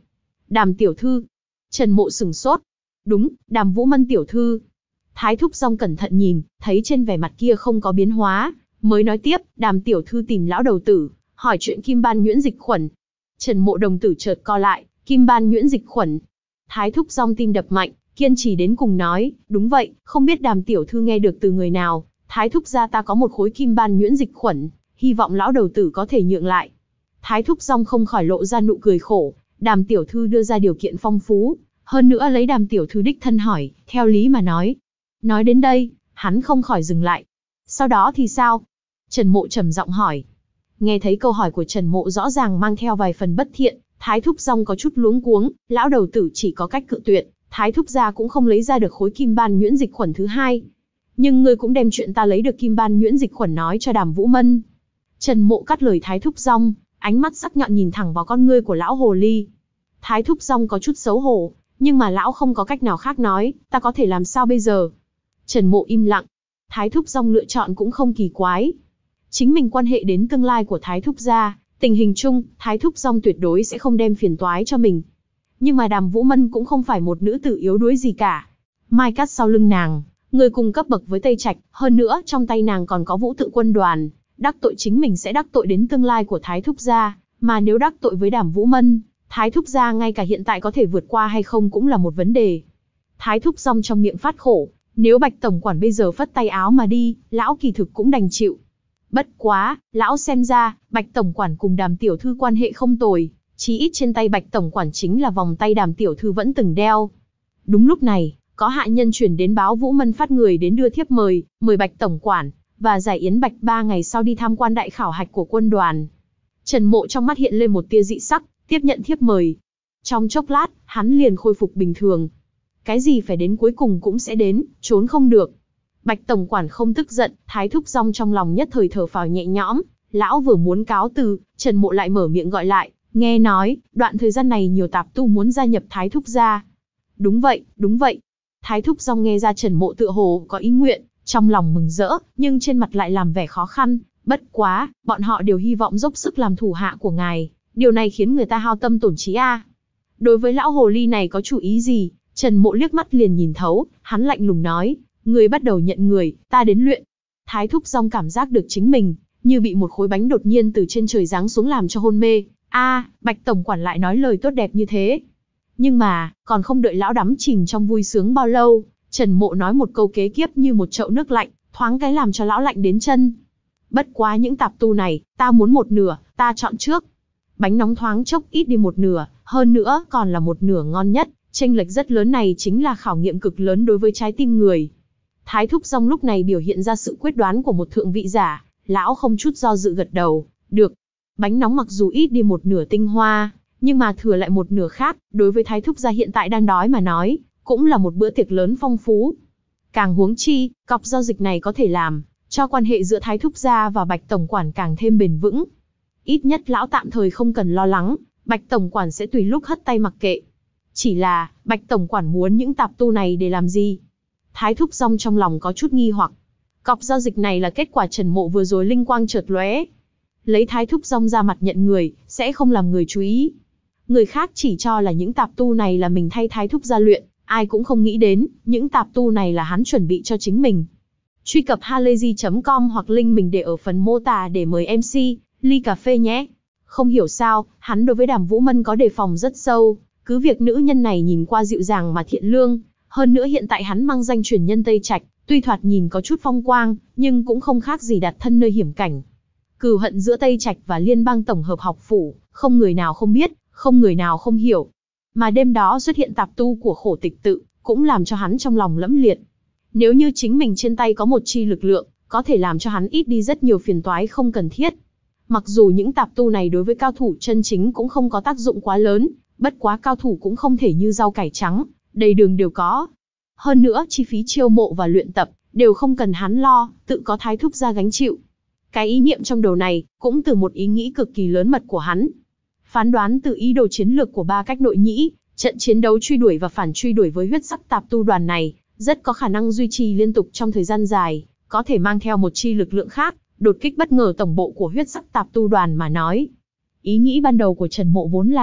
Đàm tiểu thư. Trần Mộ sừng sốt. Đúng, Đàm Vũ Mân tiểu thư. Thái Thúc Dung cẩn thận nhìn, thấy trên vẻ mặt kia không có biến hóa, mới nói tiếp, Đàm tiểu thư tìm lão đầu tử, hỏi chuyện kim ban nhuyễn dịch khuẩn. Trần Mộ đồng tử chợt co lại, kim ban nhuyễn dịch khuẩn. Thái Thúc Dung tim đập mạnh, kiên trì đến cùng nói, đúng vậy, không biết Đàm tiểu thư nghe được từ người nào, Thái Thúc gia ta có một khối kim ban nhuyễn dịch khuẩn, hy vọng lão đầu tử có thể nhượng lại. Thái Thúc Dung không khỏi lộ ra nụ cười khổ, Đàm tiểu thư đưa ra điều kiện phong phú, hơn nữa lấy Đàm tiểu thư đích thân hỏi, theo lý mà nói. Nói đến đây, hắn không khỏi dừng lại. Sau đó thì sao? Trần Mộ trầm giọng hỏi. Nghe thấy câu hỏi của Trần Mộ rõ ràng mang theo vài phần bất thiện, Thái Thúc Dung có chút luống cuống, lão đầu tử chỉ có cách cự tuyệt, Thái Thúc gia cũng không lấy ra được khối kim ban nhuyễn dịch khuẩn thứ hai. Nhưng ngươi cũng đem chuyện ta lấy được kim ban nhuyễn dịch khuẩn nói cho Đàm Vũ Mân. Trần Mộ cắt lời Thái Thúc Dung, ánh mắt sắc nhọn nhìn thẳng vào con ngươi của lão hồ ly. Thái Thúc Dung có chút xấu hổ, nhưng mà lão không có cách nào khác nói, ta có thể làm sao bây giờ? Trần Mộ im lặng. Thái Thúc Dung lựa chọn cũng không kỳ quái. Chính mình quan hệ đến tương lai của Thái Thúc gia, tình hình chung, Thái Thúc Dung tuyệt đối sẽ không đem phiền toái cho mình. Nhưng mà Đàm Vũ Mân cũng không phải một nữ tử yếu đuối gì cả. Mai Cát sau lưng nàng, người cùng cấp bậc với Tây Trạch, hơn nữa trong tay nàng còn có Vũ Tự quân đoàn, đắc tội chính mình sẽ đắc tội đến tương lai của Thái Thúc gia, mà nếu đắc tội với Đàm Vũ Mân, Thái Thúc gia ngay cả hiện tại có thể vượt qua hay không cũng là một vấn đề. Thái Thúc Dung trong miệng phát khổ, nếu Bạch tổng quản bây giờ phất tay áo mà đi, lão kỳ thực cũng đành chịu. Bất quá, lão xem ra, Bạch tổng quản cùng Đàm tiểu thư quan hệ không tồi, chí ít trên tay Bạch tổng quản chính là vòng tay Đàm tiểu thư vẫn từng đeo. Đúng lúc này, có hạ nhân chuyển đến báo Vũ Mân phát người đến đưa thiếp mời, mời Bạch tổng quản và Giải Yến Bạch ba ngày sau đi tham quan đại khảo hạch của quân đoàn. Trần Mộ trong mắt hiện lên một tia dị sắc, tiếp nhận thiếp mời. Trong chốc lát, hắn liền khôi phục bình thường. Cái gì phải đến cuối cùng cũng sẽ đến, trốn không được. Bạch tổng quản không tức giận, Thái Thúc Dung trong lòng nhất thời thở phào nhẹ nhõm, lão vừa muốn cáo từ, Trần Mộ lại mở miệng gọi lại, nghe nói, đoạn thời gian này nhiều tạp tu muốn gia nhập Thái Thúc gia. Đúng vậy, đúng vậy. Thái Thúc Dung nghe ra Trần Mộ tựa hồ có ý nguyện, trong lòng mừng rỡ, nhưng trên mặt lại làm vẻ khó khăn, bất quá, bọn họ đều hy vọng dốc sức làm thủ hạ của ngài, điều này khiến người ta hao tâm tổn trí a. Đối với lão hồ ly này có chủ ý gì, Trần Mộ liếc mắt liền nhìn thấu, hắn lạnh lùng nói, người bắt đầu nhận người, ta đến luyện. Thái Thúc Dung cảm giác được chính mình, như bị một khối bánh đột nhiên từ trên trời giáng xuống làm cho hôn mê. A, Bạch tổng quản lại nói lời tốt đẹp như thế. Nhưng mà, còn không đợi lão đắm chìm trong vui sướng bao lâu, Trần Mộ nói một câu kế kiếp như một chậu nước lạnh, thoáng cái làm cho lão lạnh đến chân. Bất quá những tạp tu này, ta muốn một nửa, ta chọn trước. Bánh nóng thoáng chốc ít đi một nửa, hơn nữa còn là một nửa ngon nhất, chênh lệch rất lớn này chính là khảo nghiệm cực lớn đối với trái tim người. Thái Thúc Dung lúc này biểu hiện ra sự quyết đoán của một thượng vị giả, lão không chút do dự gật đầu, được. Bánh nóng mặc dù ít đi một nửa tinh hoa, nhưng mà thừa lại một nửa khác, đối với Thái Thúc gia hiện tại đang đói mà nói, cũng là một bữa tiệc lớn phong phú. Càng huống chi, cọc giao dịch này có thể làm cho quan hệ giữa Thái Thúc gia và Bạch tổng quản càng thêm bền vững. Ít nhất lão tạm thời không cần lo lắng, Bạch tổng quản sẽ tùy lúc hất tay mặc kệ. Chỉ là, Bạch tổng quản muốn những tạp tu này để làm gì? Thái Thúc Dung trong lòng có chút nghi hoặc. Cọc giao dịch này là kết quả Trần Mộ vừa rồi linh quang chợt lóe. Lấy Thái Thúc Dung ra mặt nhận người, sẽ không làm người chú ý. Người khác chỉ cho là những tạp tu này là mình thay Thái Thúc gia luyện, ai cũng không nghĩ đến, những tạp tu này là hắn chuẩn bị cho chính mình. Truy cập halayzi chấm com hoặc link mình để ở phần mô tả để mời em xê, ly cà phê nhé. Không hiểu sao, hắn đối với Đàm Vũ Mân có đề phòng rất sâu, cứ việc nữ nhân này nhìn qua dịu dàng mà thiện lương, hơn nữa hiện tại hắn mang danh truyền nhân Tây Trạch, tuy thoạt nhìn có chút phong quang, nhưng cũng không khác gì đặt thân nơi hiểm cảnh. Cừu hận giữa Tây Trạch và Liên bang tổng hợp học phủ, không người nào không biết, không người nào không hiểu. Mà đêm đó xuất hiện tạp tu của khổ tịch tự, cũng làm cho hắn trong lòng lẫm liệt. Nếu như chính mình trên tay có một chi lực lượng, có thể làm cho hắn ít đi rất nhiều phiền toái không cần thiết. Mặc dù những tạp tu này đối với cao thủ chân chính cũng không có tác dụng quá lớn, bất quá cao thủ cũng không thể như rau cải trắng, đầy đường đều có. Hơn nữa, chi phí chiêu mộ và luyện tập, đều không cần hắn lo, tự có Thái Thúc gia gánh chịu. Cái ý niệm trong đầu này, cũng từ một ý nghĩ cực kỳ lớn mật của hắn. Phán đoán từ ý đồ chiến lược của ba cách nội nhĩ, trận chiến đấu truy đuổi và phản truy đuổi với huyết sắc tạp tu đoàn này, rất có khả năng duy trì liên tục trong thời gian dài, có thể mang theo một chi lực lượng khác, đột kích bất ngờ tổng bộ của huyết sắc tạp tu đoàn mà nói. Ý nghĩ ban đầu của Trần Mộ vốn là,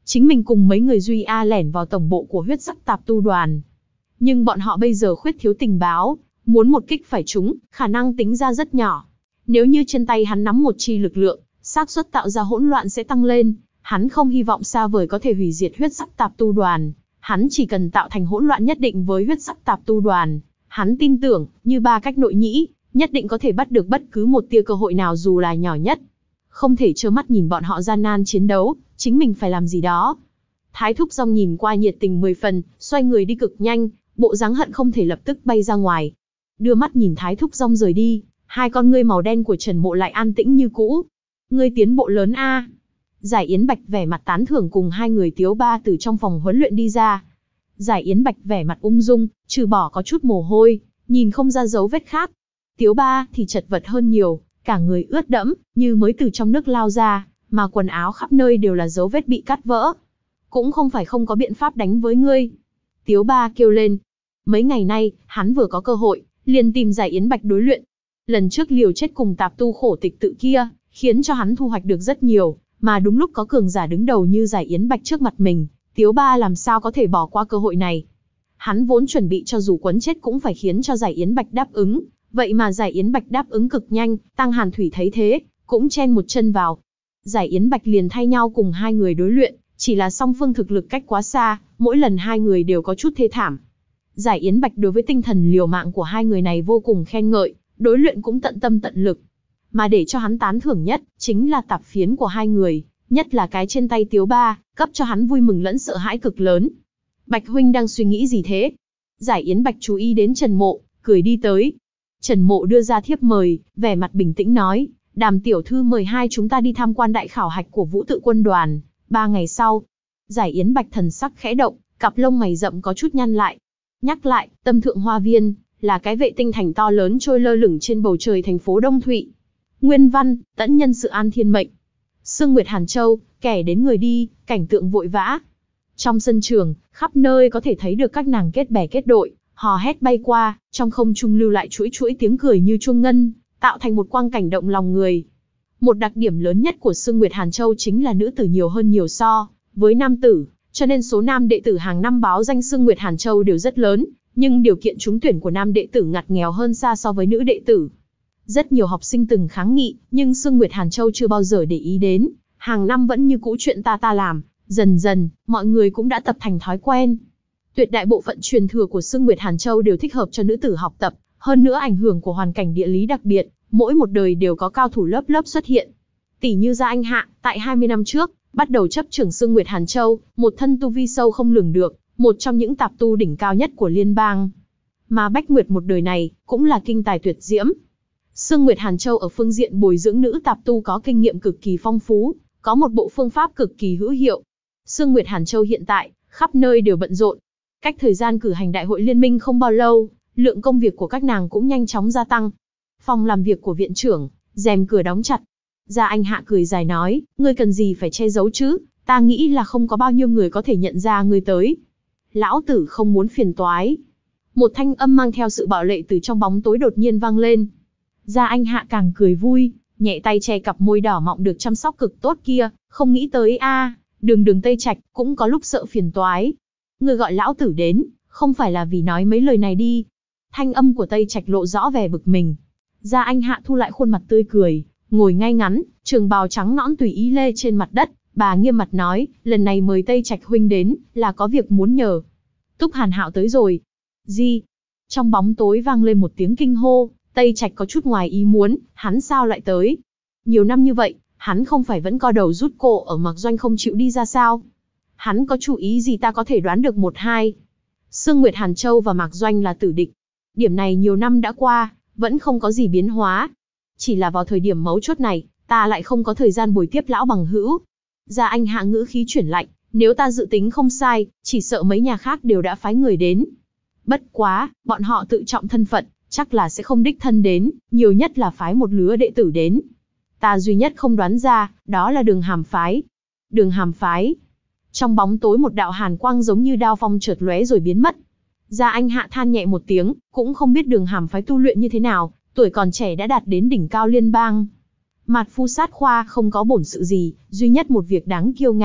chính mình cùng mấy người Duy A lẻn vào tổng bộ của huyết sắc tạp tu đoàn. Nhưng bọn họ bây giờ khuyết thiếu tình báo, muốn một kích phải trúng, khả năng tính ra rất nhỏ. Nếu như trên tay hắn nắm một chi lực lượng, xác suất tạo ra hỗn loạn sẽ tăng lên, hắn không hy vọng xa vời có thể hủy diệt huyết sắc tạp tu đoàn, hắn chỉ cần tạo thành hỗn loạn nhất định với huyết sắc tạp tu đoàn. Hắn tin tưởng, như ba cách nội nhĩ, nhất định có thể bắt được bất cứ một tia cơ hội nào dù là nhỏ nhất. Không thể trơ mắt nhìn bọn họ gian nan chiến đấu, chính mình phải làm gì đó. Thái Thúc Dong nhìn qua nhiệt tình mười phần, xoay người đi cực nhanh, bộ dáng hận không thể lập tức bay ra ngoài. Đưa mắt nhìn Thái Thúc Dong rời đi, hai con ngươi màu đen của Trần Mộ lại an tĩnh như cũ. Ngươi tiến bộ lớn a. Giải Yến Bạch vẻ mặt tán thưởng cùng hai người Tiếu Ba từ trong phòng huấn luyện đi ra. Giải Yến Bạch vẻ mặt ung dung, trừ bỏ có chút mồ hôi, nhìn không ra dấu vết khác. Tiếu Ba thì chật vật hơn nhiều, cả người ướt đẫm, như mới từ trong nước lao ra, mà quần áo khắp nơi đều là dấu vết bị cắt vỡ. Cũng không phải không có biện pháp đánh với ngươi. Tiếu Ba kêu lên. Mấy ngày nay, hắn vừa có cơ hội, liền tìm Giải Yến Bạch đối luyện. Lần trước liều chết cùng tạp tu khổ tịch tự kia, khiến cho hắn thu hoạch được rất nhiều, mà đúng lúc có cường giả đứng đầu như Giải Yến Bạch trước mặt mình, Tiếu Ba làm sao có thể bỏ qua cơ hội này. Hắn vốn chuẩn bị cho dù quấn chết cũng phải khiến cho Giải Yến Bạch đáp ứng, vậy mà Giải Yến Bạch đáp ứng cực nhanh, Tăng Hàn Thủy thấy thế, cũng chen một chân vào. Giải Yến Bạch liền thay nhau cùng hai người đối luyện, chỉ là song phương thực lực cách quá xa, mỗi lần hai người đều có chút thê thảm. Giải Yến Bạch đối với tinh thần liều mạng của hai người này vô cùng khen ngợi, đối luyện cũng tận tâm tận lực. Mà để cho hắn tán thưởng nhất, chính là tạp phiến của hai người, nhất là cái trên tay Tiếu Ba, cấp cho hắn vui mừng lẫn sợ hãi cực lớn. Bạch huynh đang suy nghĩ gì thế? Giải Yến Bạch chú ý đến Trần Mộ, cười đi tới. Trần Mộ đưa ra thiếp mời, vẻ mặt bình tĩnh nói, Đàm tiểu thư mời hai chúng ta đi tham quan đại khảo hạch của Vũ Tự quân đoàn, ba ngày sau. Giải Yến Bạch thần sắc khẽ động, cặp lông mày rậm có chút nhăn lại. Nhắc lại, Tâm Thượng Hoa Viên, là cái vệ tinh thành to lớn trôi lơ lửng trên bầu trời thành phố Đông Thụy. Nguyên văn, tẫn nhân sự an thiên mệnh. Sương Nguyệt Hàn Châu, kẻ đến người đi, cảnh tượng vội vã. Trong sân trường, khắp nơi có thể thấy được các nàng kết bè kết đội, hò hét bay qua, trong không trung lưu lại chuỗi chuỗi tiếng cười như chuông ngân, tạo thành một quang cảnh động lòng người. Một đặc điểm lớn nhất của Sương Nguyệt Hàn Châu chính là nữ tử nhiều hơn nhiều so với nam tử, cho nên số nam đệ tử hàng năm báo danh Sương Nguyệt Hàn Châu đều rất lớn, nhưng điều kiện trúng tuyển của nam đệ tử ngặt nghèo hơn xa so với nữ đệ tử. Rất nhiều học sinh từng kháng nghị, nhưng Sương Nguyệt Hàn Châu chưa bao giờ để ý đến, hàng năm vẫn như cũ chuyện ta ta làm, dần dần, mọi người cũng đã tập thành thói quen. Tuyệt đại bộ phận truyền thừa của Sương Nguyệt Hàn Châu đều thích hợp cho nữ tử học tập, hơn nữa ảnh hưởng của hoàn cảnh địa lý đặc biệt, mỗi một đời đều có cao thủ lớp lớp xuất hiện. Tỷ như Gia Anh Hạ, tại hai mươi năm trước, bắt đầu chấp trưởng Sương Nguyệt Hàn Châu, một thân tu vi sâu không lường được, một trong những tạp tu đỉnh cao nhất của liên bang. Mà Bách Nguyệt một đời này, cũng là kinh tài tuyệt diễm. Sương Nguyệt Hàn Châu ở phương diện bồi dưỡng nữ tạp tu có kinh nghiệm cực kỳ phong phú, có một bộ phương pháp cực kỳ hữu hiệu. Sương Nguyệt Hàn Châu hiện tại, khắp nơi đều bận rộn. Cách thời gian cử hành đại hội liên minh không bao lâu, lượng công việc của các nàng cũng nhanh chóng gia tăng. Phòng làm việc của viện trưởng, rèm cửa đóng chặt. Gia Anh Hạ cười dài nói, ngươi cần gì phải che giấu chứ, ta nghĩ là không có bao nhiêu người có thể nhận ra ngươi tới. Lão tử không muốn phiền toái. Một thanh âm mang theo sự bạo lệ từ trong bóng tối đột nhiên vang lên. Gia Anh Hạ càng cười vui, nhẹ tay che cặp môi đỏ mọng được chăm sóc cực tốt kia, không nghĩ tới a, đường đường Tây Trạch cũng có lúc sợ phiền toái. Ngươi gọi lão tử đến, không phải là vì nói mấy lời này đi. Thanh âm của Tây Trạch lộ rõ vẻ bực mình. Gia Anh Hạ thu lại khuôn mặt tươi cười, ngồi ngay ngắn, trường bào trắng nõn tùy ý lê trên mặt đất, bà nghiêm mặt nói, lần này mời Tây Trạch huynh đến, là có việc muốn nhờ. Túc Hàn Hạo tới rồi. Gì? Trong bóng tối vang lên một tiếng kinh hô, Tây Trạch có chút ngoài ý muốn, hắn sao lại tới? Nhiều năm như vậy, hắn không phải vẫn co đầu rút cổ ở Mạc Doanh không chịu đi ra sao? Hắn có chủ ý gì ta có thể đoán được một hai. Sương Nguyệt Hàn Châu và Mạc Doanh là tử địch. Điểm này nhiều năm đã qua, vẫn không có gì biến hóa. Chỉ là vào thời điểm mấu chốt này, ta lại không có thời gian bồi tiếp lão bằng hữu. Gia Anh Hạ ngữ khí chuyển lạnh, nếu ta dự tính không sai, chỉ sợ mấy nhà khác đều đã phái người đến. Bất quá, bọn họ tự trọng thân phận, chắc là sẽ không đích thân đến, nhiều nhất là phái một lứa đệ tử đến. Ta duy nhất không đoán ra, đó là Đường Hàm phái. Đường Hàm phái. Trong bóng tối một đạo hàn quang giống như đao phong chợt lóe rồi biến mất. Gia Anh Hạ than nhẹ một tiếng, cũng không biết Đường Hàm phái tu luyện như thế nào, tuổi còn trẻ đã đạt đến đỉnh cao liên bang. Mạt Phu Sát Khoa không có bổn sự gì, duy nhất một việc đáng kiêu ngạo,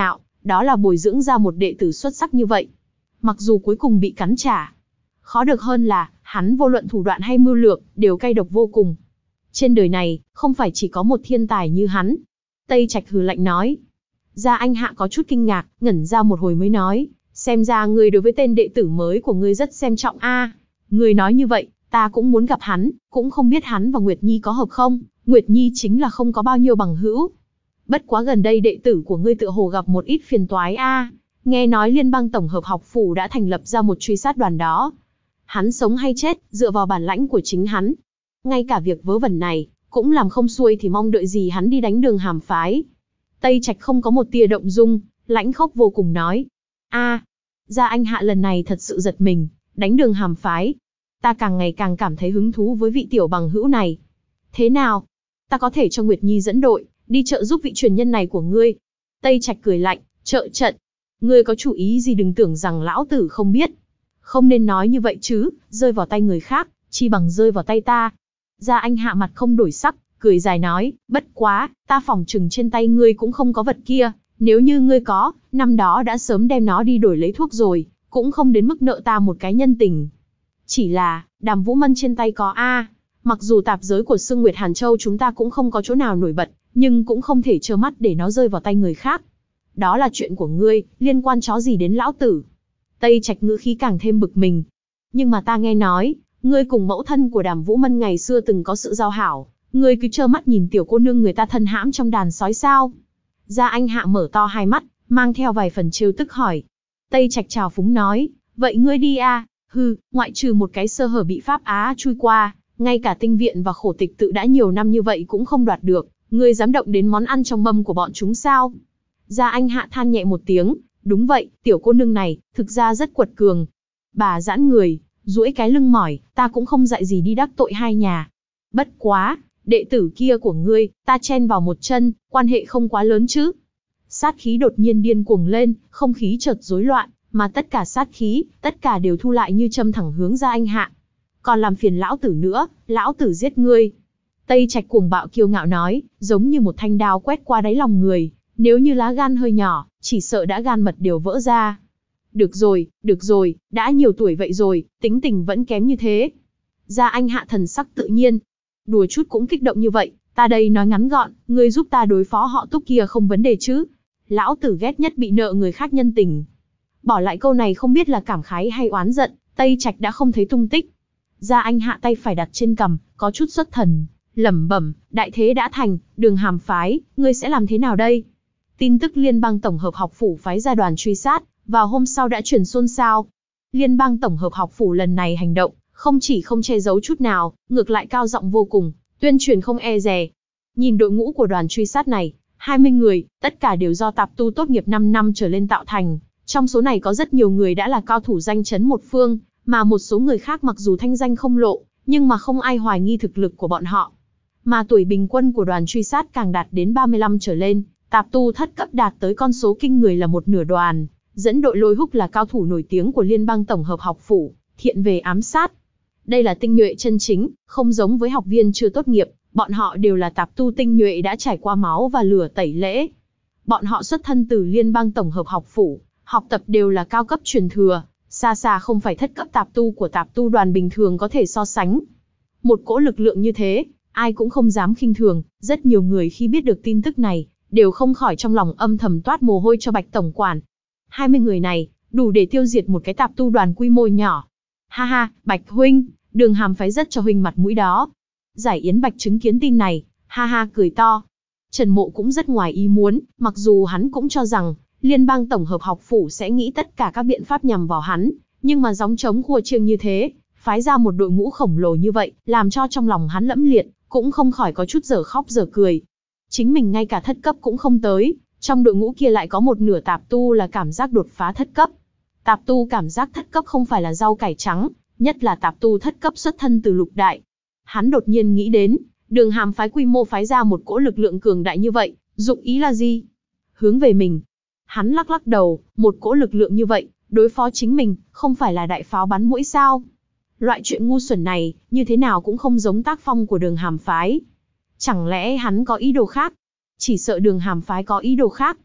đó là bồi dưỡng ra một đệ tử xuất sắc như vậy. Mặc dù cuối cùng bị cắn trả, khó được hơn là, hắn vô luận thủ đoạn hay mưu lược, đều cay độc vô cùng. Trên đời này, không phải chỉ có một thiên tài như hắn. Tây Trạch hừ lạnh nói. Gia Anh Hạ có chút kinh ngạc, ngẩn ra một hồi mới nói, xem ra ngươi đối với tên đệ tử mới của ngươi rất xem trọng a. À, ngươi nói như vậy, ta cũng muốn gặp hắn, cũng không biết hắn và Nguyệt Nhi có hợp không, Nguyệt Nhi chính là không có bao nhiêu bằng hữu. Bất quá gần đây đệ tử của ngươi tựa hồ gặp một ít phiền toái a. À, nghe nói Liên bang tổng hợp học phủ đã thành lập ra một truy sát đoàn đó. Hắn sống hay chết, dựa vào bản lãnh của chính hắn. Ngay cả việc vớ vẩn này, cũng làm không xuôi thì mong đợi gì hắn đi đánh Đường Hàm phái. Tây Trạch không có một tia động dung, lãnh khốc vô cùng nói. a à, Gia Anh Hạ lần này thật sự giật mình, đánh Đường Hàm phái. Ta càng ngày càng cảm thấy hứng thú với vị tiểu bằng hữu này. Thế nào? Ta có thể cho Nguyệt Nhi dẫn đội, đi trợ giúp vị truyền nhân này của ngươi. Tây Trạch cười lạnh, trợ trận. Ngươi có chủ ý gì đừng tưởng rằng lão tử không biết. Không nên nói như vậy chứ, rơi vào tay người khác, chi bằng rơi vào tay ta. Gia Anh Hạ mặt không đổi sắc, cười dài nói, bất quá, ta phỏng chừng trên tay ngươi cũng không có vật kia, nếu như ngươi có, năm đó đã sớm đem nó đi đổi lấy thuốc rồi, cũng không đến mức nợ ta một cái nhân tình. Chỉ là, Đàm Vũ Mân trên tay có a, mặc dù tạp giới của Sương Nguyệt Hàn Châu chúng ta cũng không có chỗ nào nổi bật, nhưng cũng không thể trơ mắt để nó rơi vào tay người khác. Đó là chuyện của ngươi, liên quan chó gì đến lão tử. Tây Trạch ngữ khí càng thêm bực mình. Nhưng mà ta nghe nói, ngươi cùng mẫu thân của Đàm Vũ Mân ngày xưa từng có sự giao hảo, ngươi cứ trơ mắt nhìn tiểu cô nương người ta thân hãm trong đàn sói sao? Gia Anh Hạ mở to hai mắt, mang theo vài phần trêu tức hỏi. Tây Trạch trào phúng nói, vậy ngươi đi a, hừ, ngoại trừ một cái sơ hở bị Pháp Á chui qua, ngay cả tinh viện và khổ tịch tự đã nhiều năm như vậy cũng không đoạt được, ngươi dám động đến món ăn trong mâm của bọn chúng sao? Gia Anh Hạ than nhẹ một tiếng, đúng vậy, tiểu cô nương này, thực ra rất quật cường. Bà giãn người, duỗi cái lưng mỏi, ta cũng không dạy gì đi đắc tội hai nhà. Bất quá, đệ tử kia của ngươi, ta chen vào một chân, quan hệ không quá lớn chứ. Sát khí đột nhiên điên cuồng lên, không khí chợt rối loạn, mà tất cả sát khí, tất cả đều thu lại như châm thẳng hướng Gia Anh Hạ. Còn làm phiền lão tử nữa, lão tử giết ngươi. Tây Trạch cuồng bạo kiêu ngạo nói, giống như một thanh đao quét qua đáy lòng người, nếu như lá gan hơi nhỏ, chỉ sợ đã gan mật đều vỡ ra. Được rồi, được rồi, đã nhiều tuổi vậy rồi, tính tình vẫn kém như thế. Gia Anh Hạ thần sắc tự nhiên. Đùa chút cũng kích động như vậy, ta đây nói ngắn gọn, ngươi giúp ta đối phó họ Túc kia không vấn đề chứ. Lão tử ghét nhất bị nợ người khác nhân tình. Bỏ lại câu này không biết là cảm khái hay oán giận, Tây Trạch đã không thấy tung tích. Gia Anh Hạ tay phải đặt trên cằm, có chút xuất thần, lẩm bẩm, đại thế đã thành, Đường Hàm phái, ngươi sẽ làm thế nào đây? Tin tức Liên bang tổng hợp học phủ phái ra đoàn truy sát, vào hôm sau đã truyền xôn xao. Liên bang tổng hợp học phủ lần này hành động, không chỉ không che giấu chút nào, ngược lại cao giọng vô cùng, tuyên truyền không e dè. Nhìn đội ngũ của đoàn truy sát này, hai mươi người, tất cả đều do tạp tu tốt nghiệp năm năm trở lên tạo thành. Trong số này có rất nhiều người đã là cao thủ danh chấn một phương, mà một số người khác mặc dù thanh danh không lộ, nhưng mà không ai hoài nghi thực lực của bọn họ. Mà tuổi bình quân của đoàn truy sát càng đạt đến ba mươi lăm trở lên, tạp tu thất cấp đạt tới con số kinh người là một nửa đoàn. Dẫn đội Lôi Húc là cao thủ nổi tiếng của Liên bang tổng hợp học phủ, thiện về ám sát. Đây là tinh nhuệ chân chính, không giống với học viên chưa tốt nghiệp, bọn họ đều là tạp tu tinh nhuệ đã trải qua máu và lửa tẩy lễ. Bọn họ xuất thân từ Liên bang tổng hợp học phủ, học tập đều là cao cấp truyền thừa, xa xa không phải thất cấp tạp tu của tạp tu đoàn bình thường có thể so sánh. Một cỗ lực lượng như thế, ai cũng không dám khinh thường, rất nhiều người khi biết được tin tức này, đều không khỏi trong lòng âm thầm toát mồ hôi cho Bạch tổng quản. hai mươi người này, đủ để tiêu diệt một cái tạp tu đoàn quy mô nhỏ. Ha ha, Bạch huynh, Đường Hàm phái rất cho huynh mặt mũi đó. Giải Yến Bạch chứng kiến tin này, ha ha cười to. Trần Mộ cũng rất ngoài ý muốn, mặc dù hắn cũng cho rằng, Liên bang tổng hợp học phủ sẽ nghĩ tất cả các biện pháp nhằm vào hắn, nhưng mà gióng trống khua chiêng như thế, phái ra một đội ngũ khổng lồ như vậy, làm cho trong lòng hắn lẫm liệt, cũng không khỏi có chút dở khóc dở cười. Chính mình ngay cả thất cấp cũng không tới, trong đội ngũ kia lại có một nửa tạp tu là cảm giác đột phá thất cấp. Tạp tu cảm giác thất cấp không phải là rau cải trắng, nhất là tạp tu thất cấp xuất thân từ lục đại. Hắn đột nhiên nghĩ đến, Đường Hàm phái quy mô phái ra một cỗ lực lượng cường đại như vậy, dụng ý là gì? Hướng về mình. Hắn lắc lắc đầu, một cỗ lực lượng như vậy, đối phó chính mình, không phải là đại pháo bắn mũi sao? Loại chuyện ngu xuẩn này, như thế nào cũng không giống tác phong của Đường Hàm phái. Chẳng lẽ hắn có ý đồ khác? Chỉ sợ Đường Hàm phái có ý đồ khác.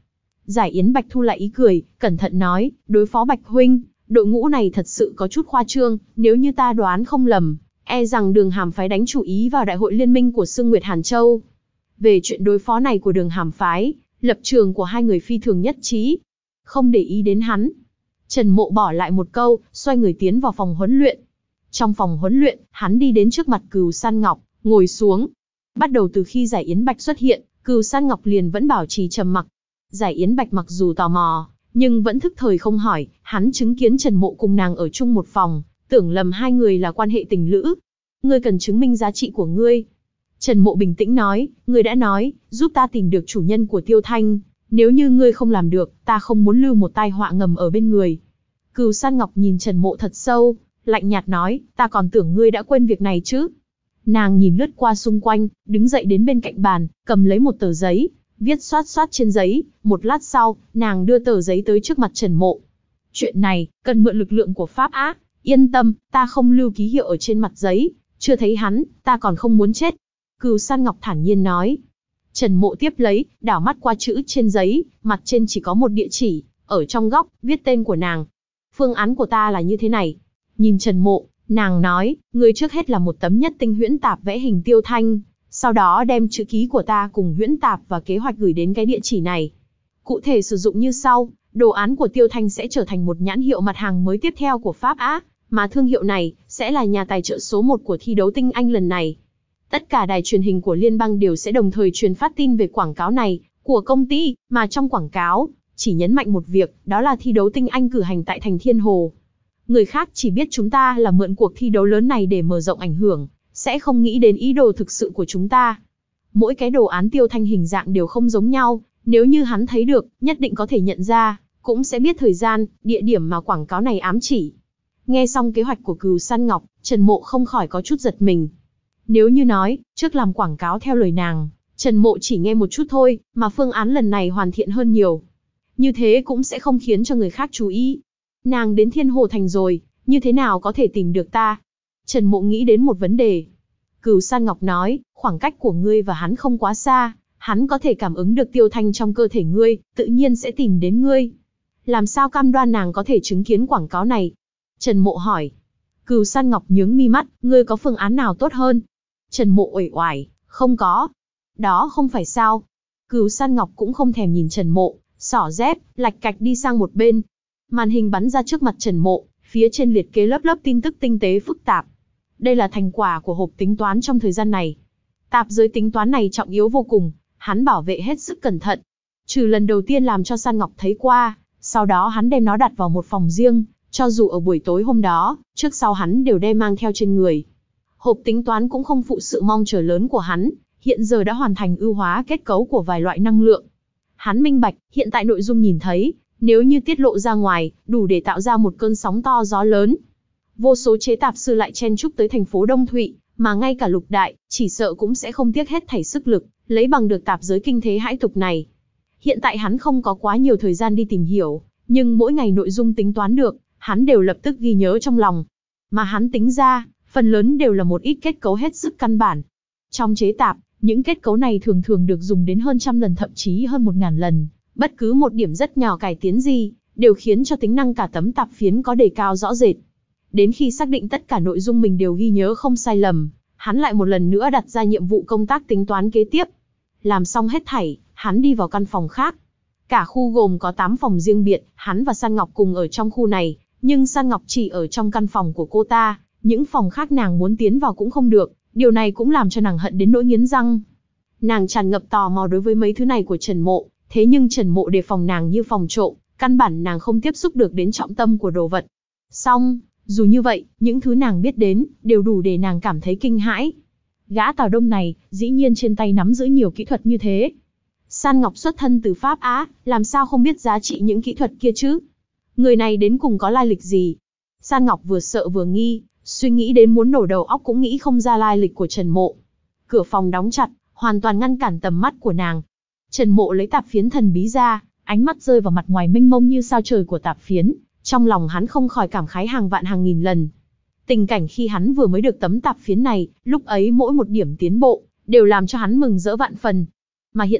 Giải Yến Bạch thu lại ý cười, cẩn thận nói, đối phó Bạch huynh, đội ngũ này thật sự có chút khoa trương, nếu như ta đoán không lầm, e rằng Đường Hàm phái đánh chủ ý vào đại hội liên minh của Sương Nguyệt Hàn Châu. Về chuyện đối phó này của Đường Hàm phái, lập trường của hai người phi thường nhất trí. Không để ý đến hắn. Trần Mộ bỏ lại một câu, xoay người tiến vào phòng huấn luyện. Trong phòng huấn luyện, hắn đi đến trước mặt Cừu San Ngọc, ngồi xuống. Bắt đầu từ khi Giải Yến Bạch xuất hiện, Cừu San Ngọc liền vẫn bảo trì trầm mặc. Giải Yến Bạch mặc dù tò mò, nhưng vẫn thức thời không hỏi, hắn chứng kiến Trần Mộ cùng nàng ở chung một phòng, tưởng lầm hai người là quan hệ tình lữ. Ngươi cần chứng minh giá trị của ngươi. Trần Mộ bình tĩnh nói, ngươi đã nói, giúp ta tìm được chủ nhân của Tiêu Thanh. Nếu như ngươi không làm được, ta không muốn lưu một tai họa ngầm ở bên người. Cừu San Ngọc nhìn Trần Mộ thật sâu, lạnh nhạt nói, ta còn tưởng ngươi đã quên việc này chứ. Nàng nhìn lướt qua xung quanh, đứng dậy đến bên cạnh bàn, cầm lấy một tờ giấy, viết xoát xoát trên giấy. Một lát sau, nàng đưa tờ giấy tới trước mặt Trần Mộ. Chuyện này, cần mượn lực lượng của Pháp Á. Yên tâm, ta không lưu ký hiệu ở trên mặt giấy. Chưa thấy hắn, ta còn không muốn chết. Cừu San Ngọc thản nhiên nói. Trần Mộ tiếp lấy, đảo mắt qua chữ trên giấy, mặt trên chỉ có một địa chỉ, ở trong góc, viết tên của nàng. Phương án của ta là như thế này. Nhìn Trần Mộ, nàng nói, ngươi trước hết là một tấm nhất tinh huyễn tạp vẽ hình Tiêu Thanh, sau đó đem chữ ký của ta cùng huyễn tạp và kế hoạch gửi đến cái địa chỉ này. Cụ thể sử dụng như sau, đồ án của Tiêu Thanh sẽ trở thành một nhãn hiệu mặt hàng mới tiếp theo của Pháp Á, mà thương hiệu này sẽ là nhà tài trợ số một của thi đấu tinh anh lần này. Tất cả đài truyền hình của liên bang đều sẽ đồng thời truyền phát tin về quảng cáo này của công ty, mà trong quảng cáo chỉ nhấn mạnh một việc, đó là thi đấu tinh anh cử hành tại thành Thiên Hồ. Người khác chỉ biết chúng ta là mượn cuộc thi đấu lớn này để mở rộng ảnh hưởng, sẽ không nghĩ đến ý đồ thực sự của chúng ta. Mỗi cái đồ án Tiêu Thanh hình dạng đều không giống nhau, nếu như hắn thấy được, nhất định có thể nhận ra, cũng sẽ biết thời gian, địa điểm mà quảng cáo này ám chỉ. Nghe xong kế hoạch của Cừu San Ngọc, Trần Mộ không khỏi có chút giật mình. Nếu như nói, trước làm quảng cáo theo lời nàng, Trần Mộ chỉ nghe một chút thôi, mà phương án lần này hoàn thiện hơn nhiều. Như thế cũng sẽ không khiến cho người khác chú ý. Nàng đến Thiên Hồ Thành rồi, như thế nào có thể tìm được ta? Trần Mộ nghĩ đến một vấn đề. Cừu San Ngọc nói, khoảng cách của ngươi và hắn không quá xa, hắn có thể cảm ứng được Tiêu Thanh trong cơ thể ngươi, tự nhiên sẽ tìm đến ngươi. Làm sao cam đoan nàng có thể chứng kiến quảng cáo này? Trần Mộ hỏi. Cừu San Ngọc nhướng mi mắt, ngươi có phương án nào tốt hơn? Trần Mộ uể oải, không có. Đó không phải sao? Cừu San Ngọc cũng không thèm nhìn Trần Mộ, xỏ dép, lạch cạch đi sang một bên. Màn hình bắn ra trước mặt Trần Mộ, phía trên liệt kê lớp lớp tin tức tinh tế phức tạp. Đây là thành quả của hộp tính toán trong thời gian này. Tạp giới tính toán này trọng yếu vô cùng, hắn bảo vệ hết sức cẩn thận. Trừ lần đầu tiên làm cho San Ngọc thấy qua, sau đó hắn đem nó đặt vào một phòng riêng, cho dù ở buổi tối hôm đó, trước sau hắn đều đem mang theo trên người. Hộp tính toán cũng không phụ sự mong chờ lớn của hắn, hiện giờ đã hoàn thành ưu hóa kết cấu của vài loại năng lượng. Hắn minh bạch, hiện tại nội dung nhìn thấy, nếu như tiết lộ ra ngoài, đủ để tạo ra một cơn sóng to gió lớn. Vô số chế tạp sư lại chen chúc tới thành phố Đông Thụy, mà ngay cả Lục Đại, chỉ sợ cũng sẽ không tiếc hết thảy sức lực, lấy bằng được tạp giới kinh thế hãi tục này. Hiện tại hắn không có quá nhiều thời gian đi tìm hiểu, nhưng mỗi ngày nội dung tính toán được, hắn đều lập tức ghi nhớ trong lòng. Mà hắn tính ra, phần lớn đều là một ít kết cấu hết sức căn bản. Trong chế tạp, những kết cấu này thường thường được dùng đến hơn trăm lần thậm chí hơn một ngàn lần. Bất cứ một điểm rất nhỏ cải tiến gì, đều khiến cho tính năng cả tấm tạp phiến có đề cao rõ rệt. Đến khi xác định tất cả nội dung mình đều ghi nhớ không sai lầm, hắn lại một lần nữa đặt ra nhiệm vụ công tác tính toán kế tiếp. Làm xong hết thảy, hắn đi vào căn phòng khác. Cả khu gồm có tám phòng riêng biệt, hắn và San Ngọc cùng ở trong khu này, nhưng San Ngọc chỉ ở trong căn phòng của cô ta, những phòng khác nàng muốn tiến vào cũng không được, điều này cũng làm cho nàng hận đến nỗi nghiến răng. Nàng tràn ngập tò mò đối với mấy thứ này của Trần Mộ, thế nhưng Trần Mộ đề phòng nàng như phòng trộm, căn bản nàng không tiếp xúc được đến trọng tâm của đồ vật. Song, dù như vậy, những thứ nàng biết đến, đều đủ để nàng cảm thấy kinh hãi. Gã Tào Đông này, dĩ nhiên trên tay nắm giữ nhiều kỹ thuật như thế. San Ngọc xuất thân từ Pháp Á, làm sao không biết giá trị những kỹ thuật kia chứ? Người này đến cùng có lai lịch gì? San Ngọc vừa sợ vừa nghi, suy nghĩ đến muốn nổ đầu óc cũng nghĩ không ra lai lịch của Trần Mộ. Cửa phòng đóng chặt, hoàn toàn ngăn cản tầm mắt của nàng. Trần Mộ lấy tạp phiến thần bí ra, ánh mắt rơi vào mặt ngoài mênh mông như sao trời của tạp phiến, trong lòng hắn không khỏi cảm khái hàng vạn hàng nghìn lần. Tình cảnh khi hắn vừa mới được tấm tạp phiến này, lúc ấy mỗi một điểm tiến bộ, đều làm cho hắn mừng rỡ vạn phần. Mà hiện tại,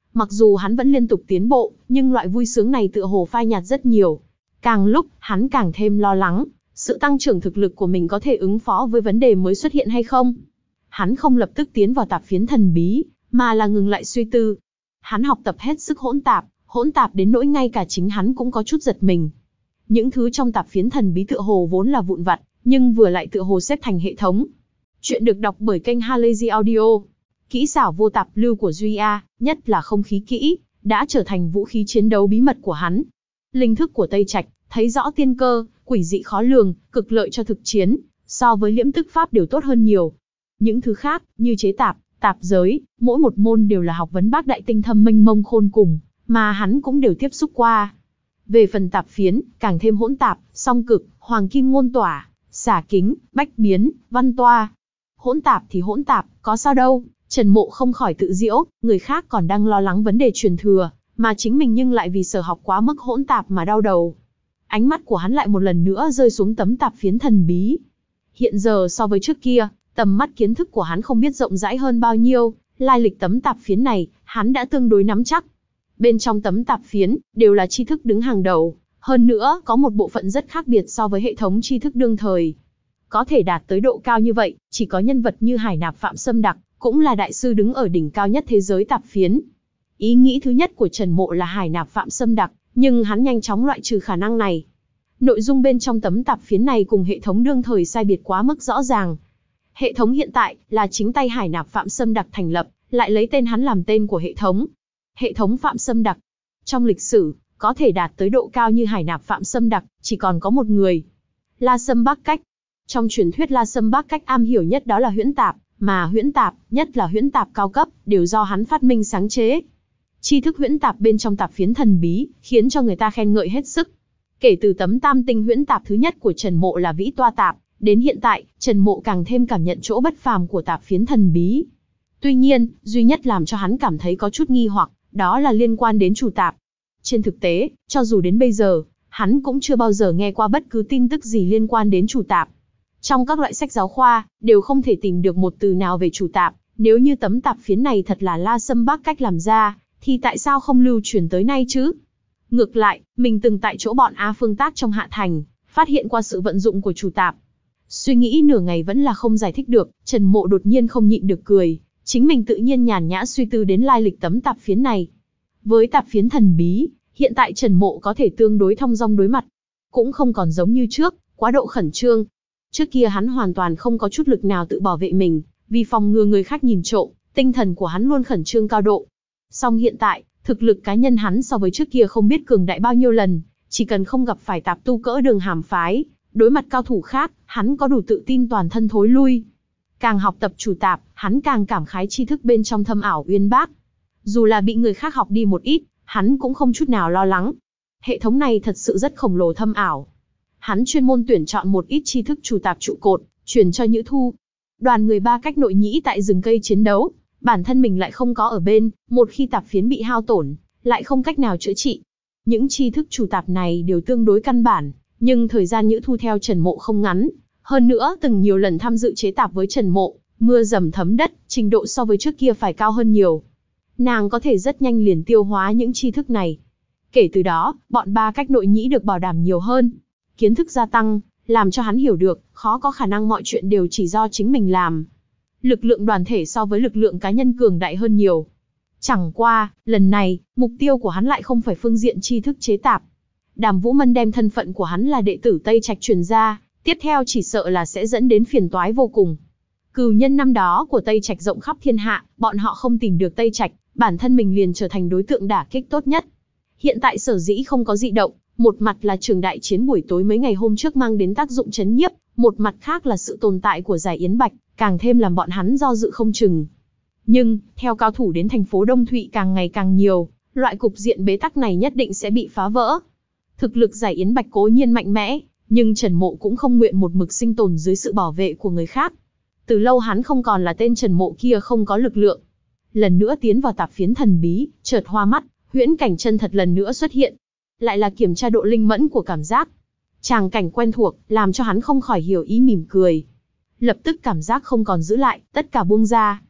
Mặc dù hắn vẫn liên tục tiến bộ, nhưng loại vui sướng này tựa hồ phai nhạt rất nhiều. Càng lúc, hắn càng thêm lo lắng, sự tăng trưởng thực lực của mình có thể ứng phó với vấn đề mới xuất hiện hay không. Hắn không lập tức tiến vào tạp phiến thần bí, mà là ngừng lại suy tư. Hắn học tập hết sức hỗn tạp, hỗn tạp đến nỗi ngay cả chính hắn cũng có chút giật mình. Những thứ trong tạp phiến thần bí tựa hồ vốn là vụn vặt, nhưng vừa lại tựa hồ xếp thành hệ thống. Chuyện được đọc bởi kênh Halazy Audio. Kỹ xảo vô tạp lưu của Duy A, nhất là không khí kỹ, đã trở thành vũ khí chiến đấu bí mật của hắn. Linh thức của Tây Trạch, thấy rõ tiên cơ, quỷ dị khó lường, cực lợi cho thực chiến, so với liễm tức pháp đều tốt hơn nhiều. Những thứ khác, như chế tạp, tạp giới, mỗi một môn đều là học vấn bác đại tinh thâm mênh mông khôn cùng, mà hắn cũng đều tiếp xúc qua. Về phần tạp phiến, càng thêm hỗn tạp, song cực, hoàng kim ngôn tỏa, xả kính, bách biến, văn toa. Hỗn tạp thì hỗn tạp, có sao đâu. Trần Mộ không khỏi tự giễu, người khác còn đang lo lắng vấn đề truyền thừa, mà chính mình nhưng lại vì sở học quá mức hỗn tạp mà đau đầu. Ánh mắt của hắn lại một lần nữa rơi xuống tấm tạp phiến thần bí. Hiện giờ so với trước kia, tầm mắt kiến thức của hắn không biết rộng rãi hơn bao nhiêu, lai lịch tấm tạp phiến này, hắn đã tương đối nắm chắc. Bên trong tấm tạp phiến, đều là tri thức đứng hàng đầu, hơn nữa có một bộ phận rất khác biệt so với hệ thống tri thức đương thời. Có thể đạt tới độ cao như vậy, chỉ có nhân vật như Hải Nạp Phạm Sâm Đặc, cũng là đại sư đứng ở đỉnh cao nhất thế giới tạp phiến. Ý nghĩ thứ nhất của Trần Mộ là Hải Nạp Phạm Sâm Đặc, nhưng hắn nhanh chóng loại trừ khả năng này. Nội dung bên trong tấm tạp phiến này cùng hệ thống đương thời sai biệt quá mức rõ ràng. Hệ thống hiện tại là chính tay Hải Nạp Phạm Sâm Đặc thành lập, lại lấy tên hắn làm tên của hệ thống. Hệ thống Phạm Sâm Đặc. Trong lịch sử, có thể đạt tới độ cao như Hải Nạp Phạm Sâm Đặc, chỉ còn có một người. La Sâm Bác Cách. Trong truyền thuyết La Sâm Bác Cách am hiểu nhất đó là huyễn tạp, mà huyễn tạp, nhất là huyễn tạp cao cấp, đều do hắn phát minh sáng chế. Tri thức huyễn tạp bên trong tạp phiến thần bí, khiến cho người ta khen ngợi hết sức. Kể từ tấm tam tinh huyễn tạp thứ nhất của Trần Mộ là Vĩ Toa Tạp, đến hiện tại, Trần Mộ càng thêm cảm nhận chỗ bất phàm của tạp phiến thần bí. Tuy nhiên, duy nhất làm cho hắn cảm thấy có chút nghi hoặc, đó là liên quan đến chủ tạp. Trên thực tế, cho dù đến bây giờ, hắn cũng chưa bao giờ nghe qua bất cứ tin tức gì liên quan đến chủ tạp. Trong các loại sách giáo khoa, đều không thể tìm được một từ nào về chủ tạp. Nếu như tấm tạp phiến này thật là La Sâm Bác Cách làm ra, thì tại sao không lưu truyền tới nay chứ? Ngược lại, mình từng tại chỗ bọn A Phương Tác trong Hạ Thành, phát hiện qua sự vận dụng của chủ tạp. Suy nghĩ nửa ngày vẫn là không giải thích được, Trần Mộ đột nhiên không nhịn được cười. Chính mình tự nhiên nhàn nhã suy tư đến lai lịch tấm tạp phiến này. Với tạp phiến thần bí, hiện tại Trần Mộ có thể tương đối thong dong đối mặt. Cũng không còn giống như trước, quá độ khẩn trương. Trước kia hắn hoàn toàn không có chút lực nào tự bảo vệ mình, vì phòng ngừa người khác nhìn trộm, tinh thần của hắn luôn khẩn trương cao độ. Song hiện tại, thực lực cá nhân hắn so với trước kia không biết cường đại bao nhiêu lần, chỉ cần không gặp phải tạp tu cỡ Đường Hàm phái, đối mặt cao thủ khác, hắn có đủ tự tin toàn thân thối lui. Càng học tập chủ tạp, hắn càng cảm khái tri thức bên trong thâm ảo uyên bác. Dù là bị người khác học đi một ít, hắn cũng không chút nào lo lắng. Hệ thống này thật sự rất khổng lồ thâm ảo. Hắn chuyên môn tuyển chọn một ít tri thức chủ tạp trụ cột, truyền cho Nhữ Thu. Đoàn người Ba Cách nội nhĩ tại rừng cây chiến đấu, bản thân mình lại không có ở bên, một khi tạp phiến bị hao tổn, lại không cách nào chữa trị. Những tri thức chủ tạp này đều tương đối căn bản, nhưng thời gian Nhữ Thu theo Trần Mộ không ngắn. Hơn nữa, từng nhiều lần tham dự chế tạp với Trần Mộ, mưa dầm thấm đất, trình độ so với trước kia phải cao hơn nhiều. Nàng có thể rất nhanh liền tiêu hóa những tri thức này. Kể từ đó, bọn Ba Cách nội nhĩ được bảo đảm nhiều hơn. Kiến thức gia tăng, làm cho hắn hiểu được, khó có khả năng mọi chuyện đều chỉ do chính mình làm. Lực lượng đoàn thể so với lực lượng cá nhân cường đại hơn nhiều. Chẳng qua, lần này, mục tiêu của hắn lại không phải phương diện tri thức chế tạp. Đàm Vũ Mân đem thân phận của hắn là đệ tử Tây Trạch truyền ra, tiếp theo chỉ sợ là sẽ dẫn đến phiền toái vô cùng. Cừu nhân năm đó của Tây Trạch rộng khắp thiên hạ, bọn họ không tìm được Tây Trạch, bản thân mình liền trở thành đối tượng đả kích tốt nhất. Hiện tại sở dĩ không có dị động, một mặt là trường đại chiến buổi tối mấy ngày hôm trước mang đến tác dụng chấn nhiếp, một mặt khác là sự tồn tại của Giải Yến Bạch, càng thêm làm bọn hắn do dự không chừng. Nhưng, theo cao thủ đến thành phố Đông Thụy càng ngày càng nhiều, loại cục diện bế tắc này nhất định sẽ bị phá vỡ. Thực lực Giải Yến Bạch cố nhiên mạnh mẽ, nhưng Trần Mộ cũng không nguyện một mực sinh tồn dưới sự bảo vệ của người khác. Từ lâu hắn không còn là tên Trần Mộ kia không có lực lượng. Lần nữa tiến vào tạp phiến thần bí, chợt hoa mắt, huyễn cảnh chân thật lần nữa xuất hiện. Lại là kiểm tra độ linh mẫn của cảm giác. Tràng cảnh quen thuộc, làm cho hắn không khỏi hiểu ý mỉm cười. Lập tức cảm giác không còn giữ lại, tất cả buông ra.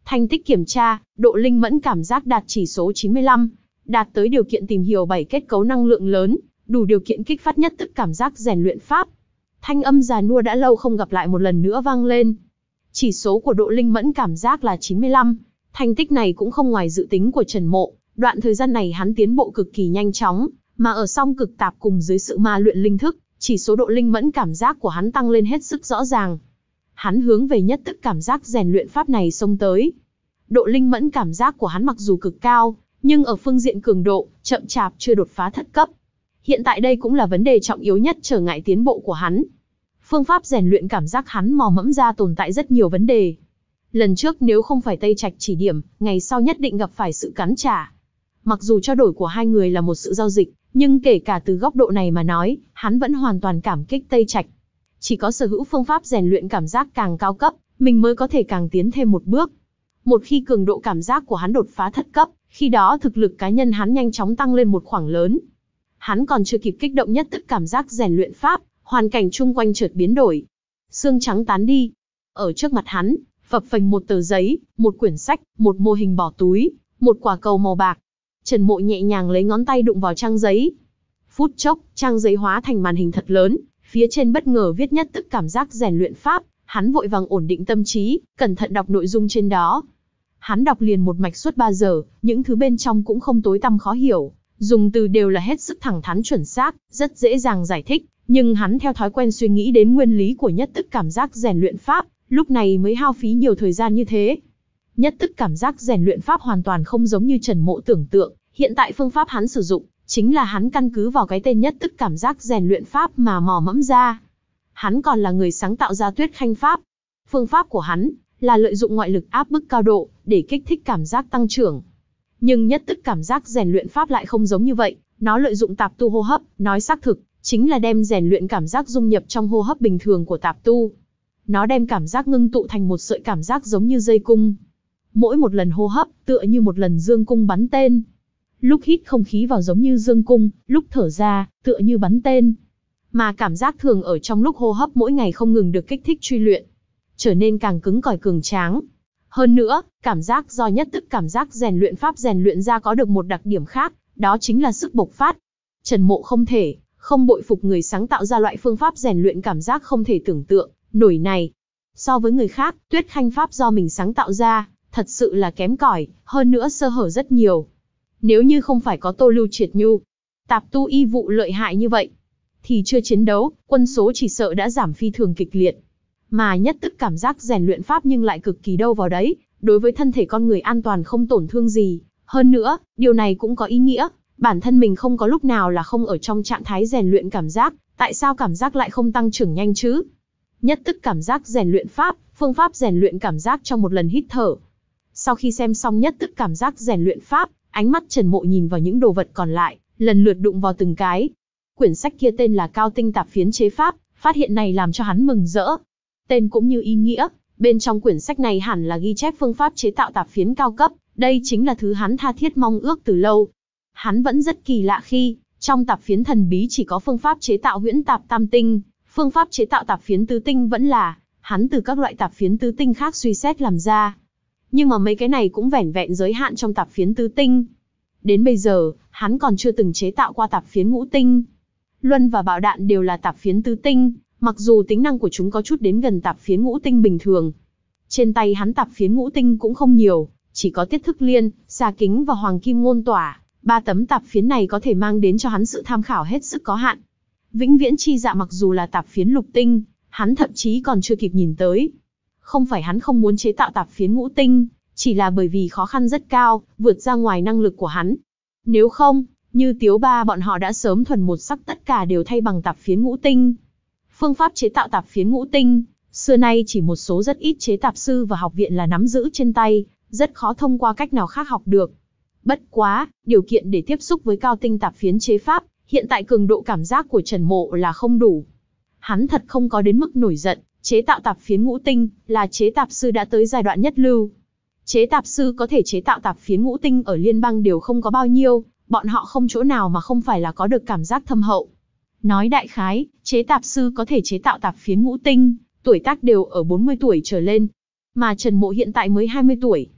Thành tích kiểm tra, độ linh mẫn cảm giác đạt chỉ số chín mươi lăm, đạt tới điều kiện tìm hiểu bảy kết cấu năng lượng lớn, đủ điều kiện kích phát nhất tức cảm giác rèn luyện pháp. Thanh âm già nua đã lâu không gặp lại một lần nữa vang lên. Chỉ số của độ linh mẫn cảm giác là chín mươi lăm, thành tích này cũng không ngoài dự tính của Trần Mộ, đoạn thời gian này hắn tiến bộ cực kỳ nhanh chóng, mà ở song cực tạp cùng dưới sự ma luyện linh thức, chỉ số độ linh mẫn cảm giác của hắn tăng lên hết sức rõ ràng. Hắn hướng về nhất tức cảm giác rèn luyện pháp này xông tới. Độ linh mẫn cảm giác của hắn mặc dù cực cao, nhưng ở phương diện cường độ, chậm chạp chưa đột phá thất cấp. Hiện tại đây cũng là vấn đề trọng yếu nhất trở ngại tiến bộ của hắn. Phương pháp rèn luyện cảm giác hắn mò mẫm ra tồn tại rất nhiều vấn đề. Lần trước nếu không phải Tây Trạch chỉ điểm, ngày sau nhất định gặp phải sự cắn trả. Mặc dù trao đổi của hai người là một sự giao dịch, nhưng kể cả từ góc độ này mà nói, hắn vẫn hoàn toàn cảm kích Tây Trạch. Chỉ có sở hữu phương pháp rèn luyện cảm giác càng cao cấp, mình mới có thể càng tiến thêm một bước. Một khi cường độ cảm giác của hắn đột phá thất cấp, khi đó thực lực cá nhân hắn nhanh chóng tăng lên một khoảng lớn. Hắn còn chưa kịp kích động nhất tức cảm giác rèn luyện pháp, hoàn cảnh chung quanh chợt biến đổi. Xương trắng tán đi. Ở trước mặt hắn, phập phềnh một tờ giấy, một quyển sách, một mô hình bỏ túi, một quả cầu màu bạc. Trần Mộ nhẹ nhàng lấy ngón tay đụng vào trang giấy. Phút chốc, trang giấy hóa thành màn hình thật lớn, phía trên bất ngờ viết nhất tức cảm giác rèn luyện pháp. Hắn vội vàng ổn định tâm trí, cẩn thận đọc nội dung trên đó. Hắn đọc liền một mạch suốt ba giờ, những thứ bên trong cũng không tối tăm khó hiểu, dùng từ đều là hết sức thẳng thắn chuẩn xác, rất dễ dàng giải thích, nhưng hắn theo thói quen suy nghĩ đến nguyên lý của nhất tức cảm giác rèn luyện pháp, lúc này mới hao phí nhiều thời gian như thế. Nhất tức cảm giác rèn luyện pháp hoàn toàn không giống như Trần Mộ tưởng tượng, hiện tại phương pháp hắn sử dụng, chính là hắn căn cứ vào cái tên nhất tức cảm giác rèn luyện pháp mà mò mẫm ra. Hắn còn là người sáng tạo ra Tuyết Khanh pháp. Phương pháp của hắn là lợi dụng ngoại lực áp bức cao độ để kích thích cảm giác tăng trưởng. Nhưng nhất tức cảm giác rèn luyện pháp lại không giống như vậy, nó lợi dụng tạp tu hô hấp, nói xác thực, chính là đem rèn luyện cảm giác dung nhập trong hô hấp bình thường của tạp tu. Nó đem cảm giác ngưng tụ thành một sợi cảm giác giống như dây cung. Mỗi một lần hô hấp tựa như một lần dương cung bắn tên. Lúc hít không khí vào giống như dương cung, lúc thở ra tựa như bắn tên. Mà cảm giác thường ở trong lúc hô hấp mỗi ngày không ngừng được kích thích truy luyện, trở nên càng cứng cỏi cường tráng. Hơn nữa, cảm giác do nhất tức cảm giác rèn luyện pháp rèn luyện ra có được một đặc điểm khác, đó chính là sức bộc phát. Trần Mộ không thể không bội phục người sáng tạo ra loại phương pháp rèn luyện cảm giác không thể tưởng tượng nổi này. So với người khác, Tuyết Khanh pháp do mình sáng tạo ra, thật sự là kém cỏi, hơn nữa sơ hở rất nhiều. Nếu như không phải có Tô Lưu Triệt Nhu, tạp tu y vụ lợi hại như vậy, thì chưa chiến đấu, quân số chỉ sợ đã giảm phi thường kịch liệt. Mà nhất tức cảm giác rèn luyện pháp nhưng lại cực kỳ đâu vào đấy, đối với thân thể con người an toàn không tổn thương gì. Hơn nữa, điều này cũng có ý nghĩa, bản thân mình không có lúc nào là không ở trong trạng thái rèn luyện cảm giác, tại sao cảm giác lại không tăng trưởng nhanh chứ? Nhất tức cảm giác rèn luyện pháp, phương pháp rèn luyện cảm giác trong một lần hít thở. Sau khi xem xong nhất tức cảm giác rèn luyện pháp, ánh mắt Trần Mộ nhìn vào những đồ vật còn lại, lần lượt đụng vào từng cái. Quyển sách kia tên là Cao Tinh Tạp Phiến Chế Pháp, phát hiện này làm cho hắn mừng rỡ. Tên cũng như ý nghĩa, bên trong quyển sách này hẳn là ghi chép phương pháp chế tạo tạp phiến cao cấp, đây chính là thứ hắn tha thiết mong ước từ lâu. Hắn vẫn rất kỳ lạ khi, trong tạp phiến thần bí chỉ có phương pháp chế tạo huyễn tạp tam tinh, phương pháp chế tạo tạp phiến tứ tinh vẫn là, hắn từ các loại tạp phiến tứ tinh khác suy xét làm ra. Nhưng mà mấy cái này cũng vẻn vẹn giới hạn trong tạp phiến tứ tinh. Đến bây giờ, hắn còn chưa từng chế tạo qua tạp phiến ngũ tinh. Luân và bạo đạn đều là tạp phiến tứ tinh, mặc dù tính năng của chúng có chút đến gần tạp phiến ngũ tinh bình thường. Trên tay hắn tạp phiến ngũ tinh cũng không nhiều, chỉ có Tiết Thức Liên, Xà Kính và Hoàng Kim Ngôn Tỏa. Ba tấm tạp phiến này có thể mang đến cho hắn sự tham khảo hết sức có hạn. Vĩnh Viễn Chi Dạ mặc dù là tạp phiến lục tinh, hắn thậm chí còn chưa kịp nhìn tới. Không phải hắn không muốn chế tạo tạp phiến ngũ tinh, chỉ là bởi vì khó khăn rất cao, vượt ra ngoài năng lực của hắn. Nếu không, như Tiếu Ba bọn họ đã sớm thuần một sắc tất cả đều thay bằng tạp phiến ngũ tinh. Phương pháp chế tạo tạp phiến ngũ tinh, xưa nay chỉ một số rất ít chế tạp sư và học viện là nắm giữ trên tay, rất khó thông qua cách nào khác học được. Bất quá, điều kiện để tiếp xúc với cao tinh tạp phiến chế pháp, hiện tại cường độ cảm giác của Trần Mộ là không đủ. Hắn thật không có đến mức nổi giận, chế tạo tạp phiến ngũ tinh, là chế tạp sư đã tới giai đoạn nhất lưu. Chế tạp sư có thể chế tạo tạp phiến ngũ tinh ở liên bang đều không có bao nhiêu, bọn họ không chỗ nào mà không phải là có được cảm giác thâm hậu. Nói đại khái, chế tạp sư có thể chế tạo tạp phiến ngũ tinh, tuổi tác đều ở bốn mươi tuổi trở lên. Mà Trần Mộ hiện tại mới hai mươi tuổi.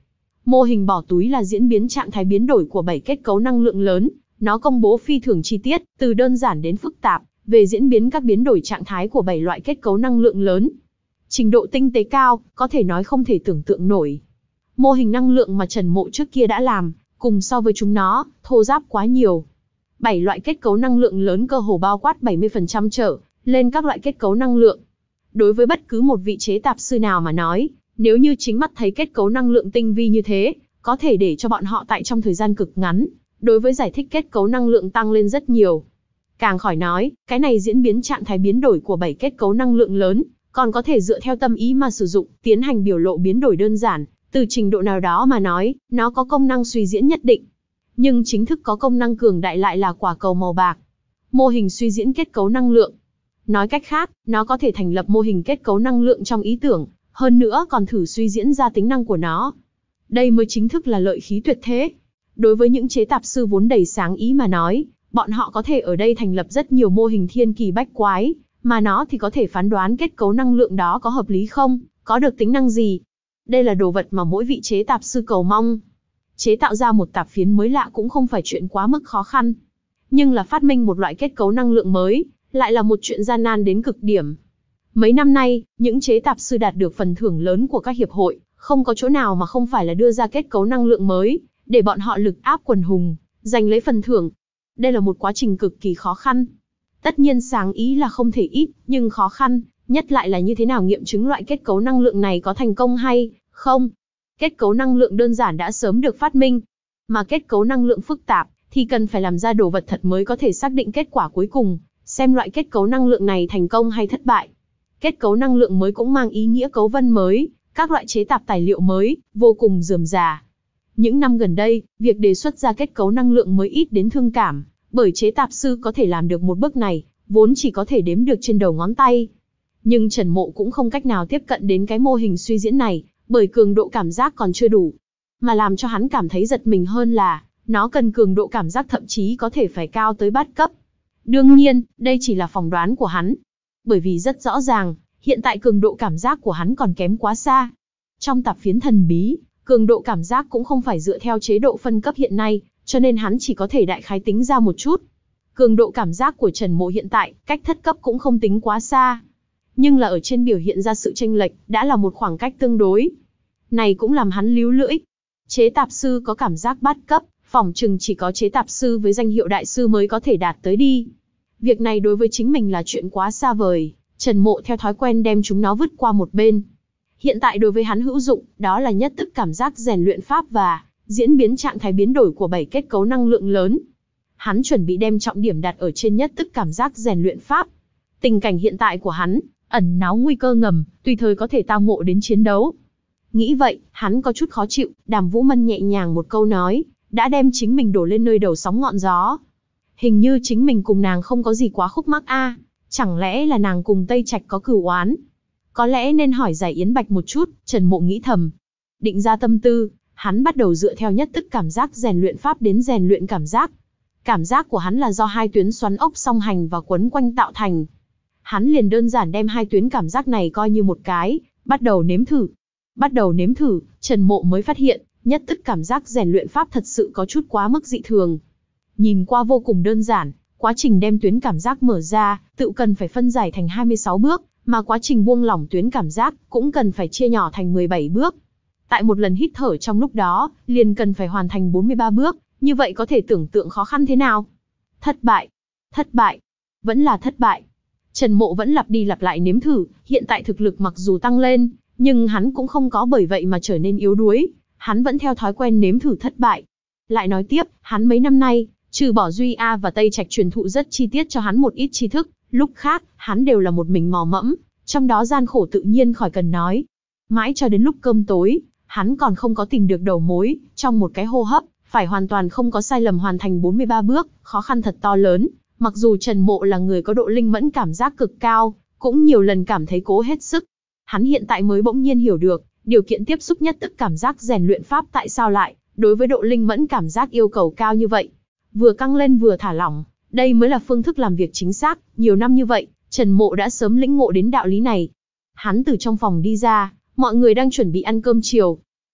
Mô hình bỏ túi là diễn biến trạng thái biến đổi của bảy kết cấu năng lượng lớn, nó công bố phi thường chi tiết, từ đơn giản đến phức tạp, về diễn biến các biến đổi trạng thái của bảy loại kết cấu năng lượng lớn. Trình độ tinh tế cao, có thể nói không thể tưởng tượng nổi. Mô hình năng lượng mà Trần Mộ trước kia đã làm, cùng so với chúng nó, thô ráp quá nhiều. Bảy loại kết cấu năng lượng lớn cơ hồ bao quát bảy mươi phần trăm trở lên các loại kết cấu năng lượng. Đối với bất cứ một vị chế tạp sư nào mà nói, nếu như chính mắt thấy kết cấu năng lượng tinh vi như thế, có thể để cho bọn họ tại trong thời gian cực ngắn, đối với giải thích kết cấu năng lượng tăng lên rất nhiều. Càng khỏi nói, cái này diễn biến trạng thái biến đổi của bảy kết cấu năng lượng lớn, còn có thể dựa theo tâm ý mà sử dụng, tiến hành biểu lộ biến đổi đơn giản, từ trình độ nào đó mà nói, nó có công năng suy diễn nhất định. Nhưng chính thức có công năng cường đại lại là quả cầu màu bạc. Mô hình suy diễn kết cấu năng lượng. Nói cách khác, nó có thể thành lập mô hình kết cấu năng lượng trong ý tưởng, hơn nữa còn thử suy diễn ra tính năng của nó. Đây mới chính thức là lợi khí tuyệt thế. Đối với những chế tạp sư vốn đầy sáng ý mà nói, bọn họ có thể ở đây thành lập rất nhiều mô hình thiên kỳ bách quái, mà nó thì có thể phán đoán kết cấu năng lượng đó có hợp lý không, có được tính năng gì. Đây là đồ vật mà mỗi vị chế tạp sư cầu mong. Chế tạo ra một tạp phiến mới lạ cũng không phải chuyện quá mức khó khăn. Nhưng là phát minh một loại kết cấu năng lượng mới, lại là một chuyện gian nan đến cực điểm. Mấy năm nay, những chế tạp sư đạt được phần thưởng lớn của các hiệp hội, không có chỗ nào mà không phải là đưa ra kết cấu năng lượng mới, để bọn họ lực áp quần hùng, giành lấy phần thưởng. Đây là một quá trình cực kỳ khó khăn. Tất nhiên sáng ý là không thể ít, nhưng khó khăn, nhất lại là như thế nào nghiệm chứng loại kết cấu năng lượng này có thành công hay không. Kết cấu năng lượng đơn giản đã sớm được phát minh, mà kết cấu năng lượng phức tạp, thì cần phải làm ra đồ vật thật mới có thể xác định kết quả cuối cùng, xem loại kết cấu năng lượng này thành công hay thất bại. Kết cấu năng lượng mới cũng mang ý nghĩa cấu vân mới, các loại chế tạp tài liệu mới, vô cùng rườm rà. Những năm gần đây, việc đề xuất ra kết cấu năng lượng mới ít đến thương cảm, bởi chế tạp sư có thể làm được một bước này, vốn chỉ có thể đếm được trên đầu ngón tay. Nhưng Trần Mộ cũng không cách nào tiếp cận đến cái mô hình suy diễn này, bởi cường độ cảm giác còn chưa đủ. Mà làm cho hắn cảm thấy giật mình hơn là, nó cần cường độ cảm giác thậm chí có thể phải cao tới bát cấp. Đương nhiên, đây chỉ là phỏng đoán của hắn. Bởi vì rất rõ ràng, hiện tại cường độ cảm giác của hắn còn kém quá xa. Trong tạp phiến thần bí, cường độ cảm giác cũng không phải dựa theo chế độ phân cấp hiện nay, cho nên hắn chỉ có thể đại khái tính ra một chút. Cường độ cảm giác của Trần Mộ hiện tại, cách thất cấp cũng không tính quá xa. Nhưng là ở trên biểu hiện ra sự chênh lệch, đã là một khoảng cách tương đối. Này cũng làm hắn líu lưỡi. Chế tạp sư có cảm giác bát cấp, phỏng chừng chỉ có chế tạp sư với danh hiệu đại sư mới có thể đạt tới đi. Việc này đối với chính mình là chuyện quá xa vời, Trần Mộ theo thói quen đem chúng nó vứt qua một bên. Hiện tại đối với hắn hữu dụng, đó là nhất tức cảm giác rèn luyện pháp và diễn biến trạng thái biến đổi của bảy kết cấu năng lượng lớn. Hắn chuẩn bị đem trọng điểm đặt ở trên nhất tức cảm giác rèn luyện pháp. Tình cảnh hiện tại của hắn, ẩn náu nguy cơ ngầm, tùy thời có thể tao ngộ đến chiến đấu. Nghĩ vậy, hắn có chút khó chịu, Đàm Vũ Mân nhẹ nhàng một câu nói, đã đem chính mình đổ lên nơi đầu sóng ngọn gió. Hình như chính mình cùng nàng không có gì quá khúc mắc a, chẳng lẽ là nàng cùng Tây Trạch có cửu oán? Có lẽ nên hỏi Giải Yến Bạch một chút, Trần Mộ nghĩ thầm. Định ra tâm tư, hắn bắt đầu dựa theo nhất tức cảm giác rèn luyện pháp đến rèn luyện cảm giác. Cảm giác của hắn là do hai tuyến xoắn ốc song hành và quấn quanh tạo thành. Hắn liền đơn giản đem hai tuyến cảm giác này coi như một cái, bắt đầu nếm thử. Bắt đầu nếm thử, Trần Mộ mới phát hiện, nhất tức cảm giác rèn luyện pháp thật sự có chút quá mức dị thường. Nhìn qua vô cùng đơn giản, quá trình đem tuyến cảm giác mở ra, tự cần phải phân giải thành hai mươi sáu bước, mà quá trình buông lỏng tuyến cảm giác cũng cần phải chia nhỏ thành mười bảy bước. Tại một lần hít thở trong lúc đó, liền cần phải hoàn thành bốn mươi ba bước, như vậy có thể tưởng tượng khó khăn thế nào. Thất bại, thất bại, vẫn là thất bại. Trần Mộ vẫn lặp đi lặp lại nếm thử, hiện tại thực lực mặc dù tăng lên, nhưng hắn cũng không có bởi vậy mà trở nên yếu đuối, hắn vẫn theo thói quen nếm thử thất bại. Lại nói tiếp, hắn mấy năm nay, trừ bỏ Duy A và Tây Trạch truyền thụ rất chi tiết cho hắn một ít tri thức, lúc khác, hắn đều là một mình mò mẫm, trong đó gian khổ tự nhiên khỏi cần nói. Mãi cho đến lúc cơm tối, hắn còn không có tìm được đầu mối, trong một cái hô hấp, phải hoàn toàn không có sai lầm hoàn thành bốn mươi ba bước, khó khăn thật to lớn. Mặc dù Trần Mộ là người có độ linh mẫn cảm giác cực cao, cũng nhiều lần cảm thấy cố hết sức. Hắn hiện tại mới bỗng nhiên hiểu được, điều kiện tiếp xúc nhất tức cảm giác rèn luyện pháp tại sao lại, đối với độ linh mẫn cảm giác yêu cầu cao như vậy. Vừa căng lên vừa thả lỏng, đây mới là phương thức làm việc chính xác, nhiều năm như vậy, Trần Mộ đã sớm lĩnh ngộ đến đạo lý này. Hắn từ trong phòng đi ra, mọi người đang chuẩn bị ăn cơm chiều.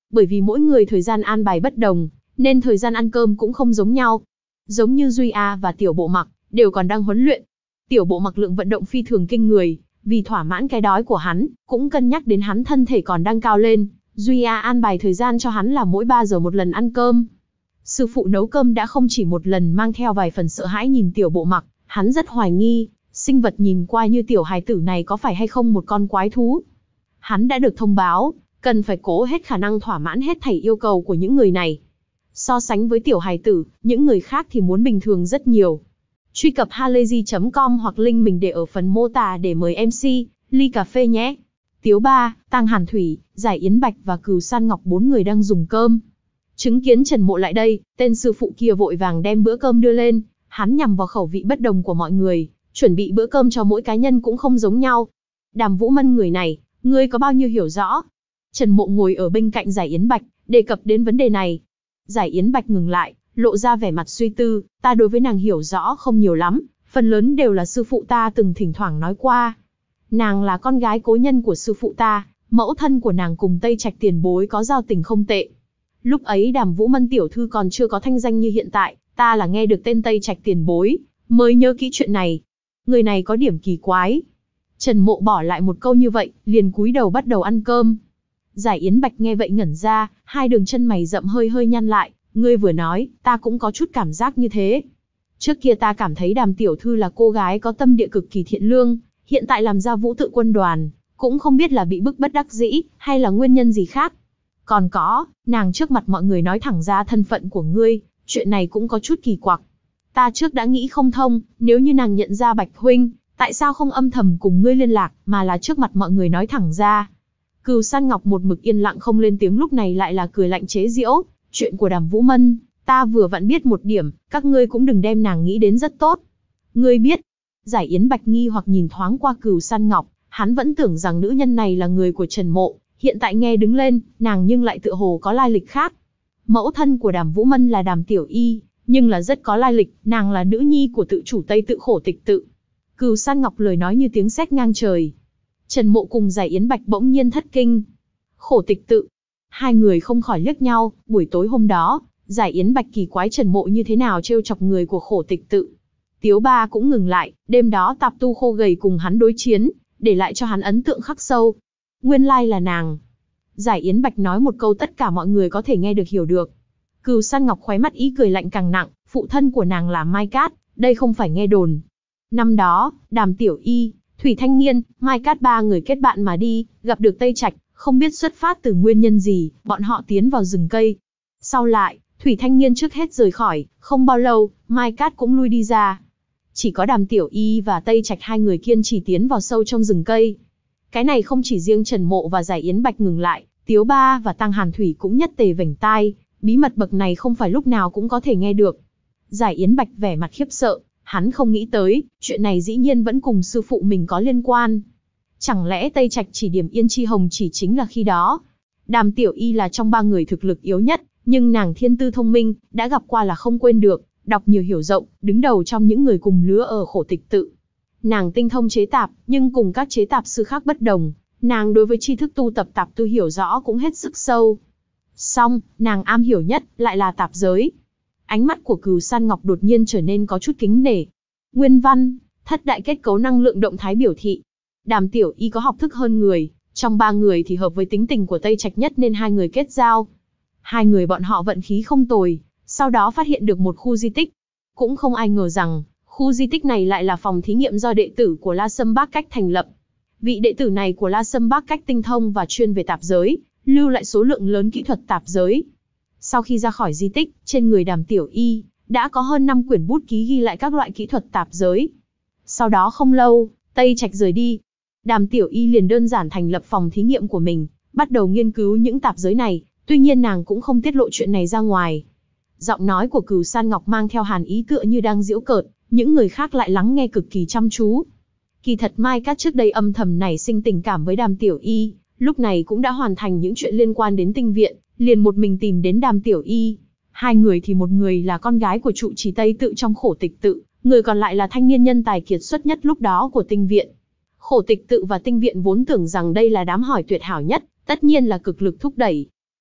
Bởi vì mỗi người thời gian an bài bất đồng, nên thời gian ăn cơm cũng không giống nhau. Giống như Duy A và Tiểu Bộ Mặc, đều còn đang huấn luyện. Tiểu Bộ Mặc lượng vận động phi thường kinh người, vì thỏa mãn cái đói của hắn, cũng cân nhắc đến hắn thân thể còn đang cao lên. Duy A an bài thời gian cho hắn là mỗi ba giờ một lần ăn cơm. Sư phụ nấu cơm đã không chỉ một lần mang theo vài phần sợ hãi nhìn Tiểu Bộ Mặc, hắn rất hoài nghi, sinh vật nhìn qua như tiểu hài tử này có phải hay không một con quái thú. Hắn đã được thông báo, cần phải cố hết khả năng thỏa mãn hết thảy yêu cầu của những người này. So sánh với tiểu hài tử, những người khác thì muốn bình thường rất nhiều. Truy cập halayzi chấm com hoặc link mình để ở phần mô tả để mời em xê, ly cà phê nhé. Tiếu Ba, Tăng Hàn Thủy, Giải Yến Bạch và Cừu San Ngọc bốn người đang dùng cơm. Chứng kiến Trần Mộ lại đây, tên sư phụ kia vội vàng đem bữa cơm đưa lên, hắn nhằm vào khẩu vị bất đồng của mọi người, chuẩn bị bữa cơm cho mỗi cá nhân cũng không giống nhau. Đàm Vũ Mân người này, ngươi có bao nhiêu hiểu rõ? Trần Mộ ngồi ở bên cạnh Giải Yến Bạch, đề cập đến vấn đề này. Giải Yến Bạch ngừng lại, lộ ra vẻ mặt suy tư, ta đối với nàng hiểu rõ không nhiều lắm, phần lớn đều là sư phụ ta từng thỉnh thoảng nói qua. Nàng là con gái cố nhân của sư phụ ta, mẫu thân của nàng cùng Tây Trạch tiền bối có giao tình không tệ. Lúc ấy Đàm Vũ Mân tiểu thư còn chưa có thanh danh như hiện tại, ta là nghe được tên Tây Trạch tiền bối, mới nhớ kỹ chuyện này. Người này có điểm kỳ quái. Trần Mộ bỏ lại một câu như vậy, liền cúi đầu bắt đầu ăn cơm. Giải Yến Bạch nghe vậy ngẩn ra, hai đường chân mày rậm hơi hơi nhăn lại, ngươi vừa nói, ta cũng có chút cảm giác như thế. Trước kia ta cảm thấy Đàm tiểu thư là cô gái có tâm địa cực kỳ thiện lương, hiện tại làm ra Vũ Tự quân đoàn, cũng không biết là bị bức bất đắc dĩ, hay là nguyên nhân gì khác. Còn có, nàng trước mặt mọi người nói thẳng ra thân phận của ngươi, chuyện này cũng có chút kỳ quặc. Ta trước đã nghĩ không thông, nếu như nàng nhận ra Bạch huynh, tại sao không âm thầm cùng ngươi liên lạc, mà là trước mặt mọi người nói thẳng ra. Cừu San Ngọc một mực yên lặng không lên tiếng lúc này lại là cười lạnh chế giễu, chuyện của Đàm Vũ Mân, ta vừa vặn biết một điểm, các ngươi cũng đừng đem nàng nghĩ đến rất tốt. Ngươi biết? Giải Yến Bạch nghi hoặc nhìn thoáng qua Cừu San Ngọc, hắn vẫn tưởng rằng nữ nhân này là người của Trần Mộ, hiện tại nghe đứng lên, nàng nhưng lại tựa hồ có lai lịch khác. Mẫu thân của Đàm Vũ Mân là Đàm Tiểu Y, nhưng là rất có lai lịch, nàng là nữ nhi của tự chủ Tây Tự Khổ Tịch Tự. Cừu San Ngọc lời nói như tiếng sét ngang trời. Trần Mộ cùng Giải Yến Bạch bỗng nhiên thất kinh. Khổ Tịch Tự. Hai người không khỏi liếc nhau, buổi tối hôm đó, Giải Yến Bạch kỳ quái Trần Mộ như thế nào trêu chọc người của Khổ Tịch Tự. Tiếu Ba cũng ngừng lại, đêm đó Tạp Tu khô gầy cùng hắn đối chiến, để lại cho hắn ấn tượng khắc sâu. Nguyên lai là nàng. Giải Yến Bạch nói một câu tất cả mọi người có thể nghe được hiểu được. Cừu San Ngọc khóe mắt ý cười lạnh càng nặng, phụ thân của nàng là Mai Cát, đây không phải nghe đồn. Năm đó, Đàm Tiểu Y, Thủy Thanh Nghiên, Mai Cát ba người kết bạn mà đi, gặp được Tây Trạch, không biết xuất phát từ nguyên nhân gì, bọn họ tiến vào rừng cây. Sau lại, Thủy Thanh Nghiên trước hết rời khỏi, không bao lâu, Mai Cát cũng lui đi ra. Chỉ có Đàm Tiểu Y và Tây Trạch hai người kiên trì tiến vào sâu trong rừng cây. Cái này không chỉ riêng Trần Mộ và Giải Yến Bạch ngừng lại, Tiếu Ba và Tăng Hàn Thủy cũng nhất tề vểnh tai, bí mật bậc này không phải lúc nào cũng có thể nghe được. Giải Yến Bạch vẻ mặt khiếp sợ, hắn không nghĩ tới, chuyện này dĩ nhiên vẫn cùng sư phụ mình có liên quan. Chẳng lẽ Tây Trạch chỉ điểm Yên Chi Hồng chỉ chính là khi đó? Đàm Tiểu Y là trong ba người thực lực yếu nhất, nhưng nàng thiên tư thông minh, đã gặp qua là không quên được, đọc nhiều hiểu rộng, đứng đầu trong những người cùng lứa ở Khổ Tịch Tự. Nàng tinh thông chế tạp, nhưng cùng các chế tạp sư khác bất đồng, nàng đối với tri thức tu tập tạp tu hiểu rõ cũng hết sức sâu. Song, nàng am hiểu nhất lại là tạp giới. Ánh mắt của Cừu San Ngọc đột nhiên trở nên có chút kính nể. Nguyên văn, thất đại kết cấu năng lượng động thái biểu thị. Đàm Tiểu Y có học thức hơn người, trong ba người thì hợp với tính tình của Tây Trạch nhất nên hai người kết giao. Hai người bọn họ vận khí không tồi, sau đó phát hiện được một khu di tích. Cũng không ai ngờ rằng, khu di tích này lại là phòng thí nghiệm do đệ tử của La Sâm Bác Cách thành lập. Vị đệ tử này của La Sâm Bác Cách tinh thông và chuyên về tạp giới, lưu lại số lượng lớn kỹ thuật tạp giới. Sau khi ra khỏi di tích, trên người Đàm Tiểu Y, đã có hơn năm quyển bút ký ghi lại các loại kỹ thuật tạp giới. Sau đó không lâu, Tây Trạch rời đi. Đàm Tiểu Y liền đơn giản thành lập phòng thí nghiệm của mình, bắt đầu nghiên cứu những tạp giới này, tuy nhiên nàng cũng không tiết lộ chuyện này ra ngoài. Giọng nói của Cừu San Ngọc mang theo hàn ý tựa như đang giễu cợt, những người khác lại lắng nghe cực kỳ chăm chú. Kỳ thật Mai Cát trước đây âm thầm nảy sinh tình cảm với Đàm Tiểu Y, lúc này cũng đã hoàn thành những chuyện liên quan đến tinh viện, liền một mình tìm đến Đàm Tiểu Y. Hai người thì một người là con gái của trụ trì Tây Tự trong Khổ Tịch Tự, người còn lại là thanh niên nhân tài kiệt xuất nhất lúc đó của tinh viện. Khổ Tịch Tự và tinh viện vốn tưởng rằng đây là đám hỏi tuyệt hảo nhất, tất nhiên là cực lực thúc đẩy.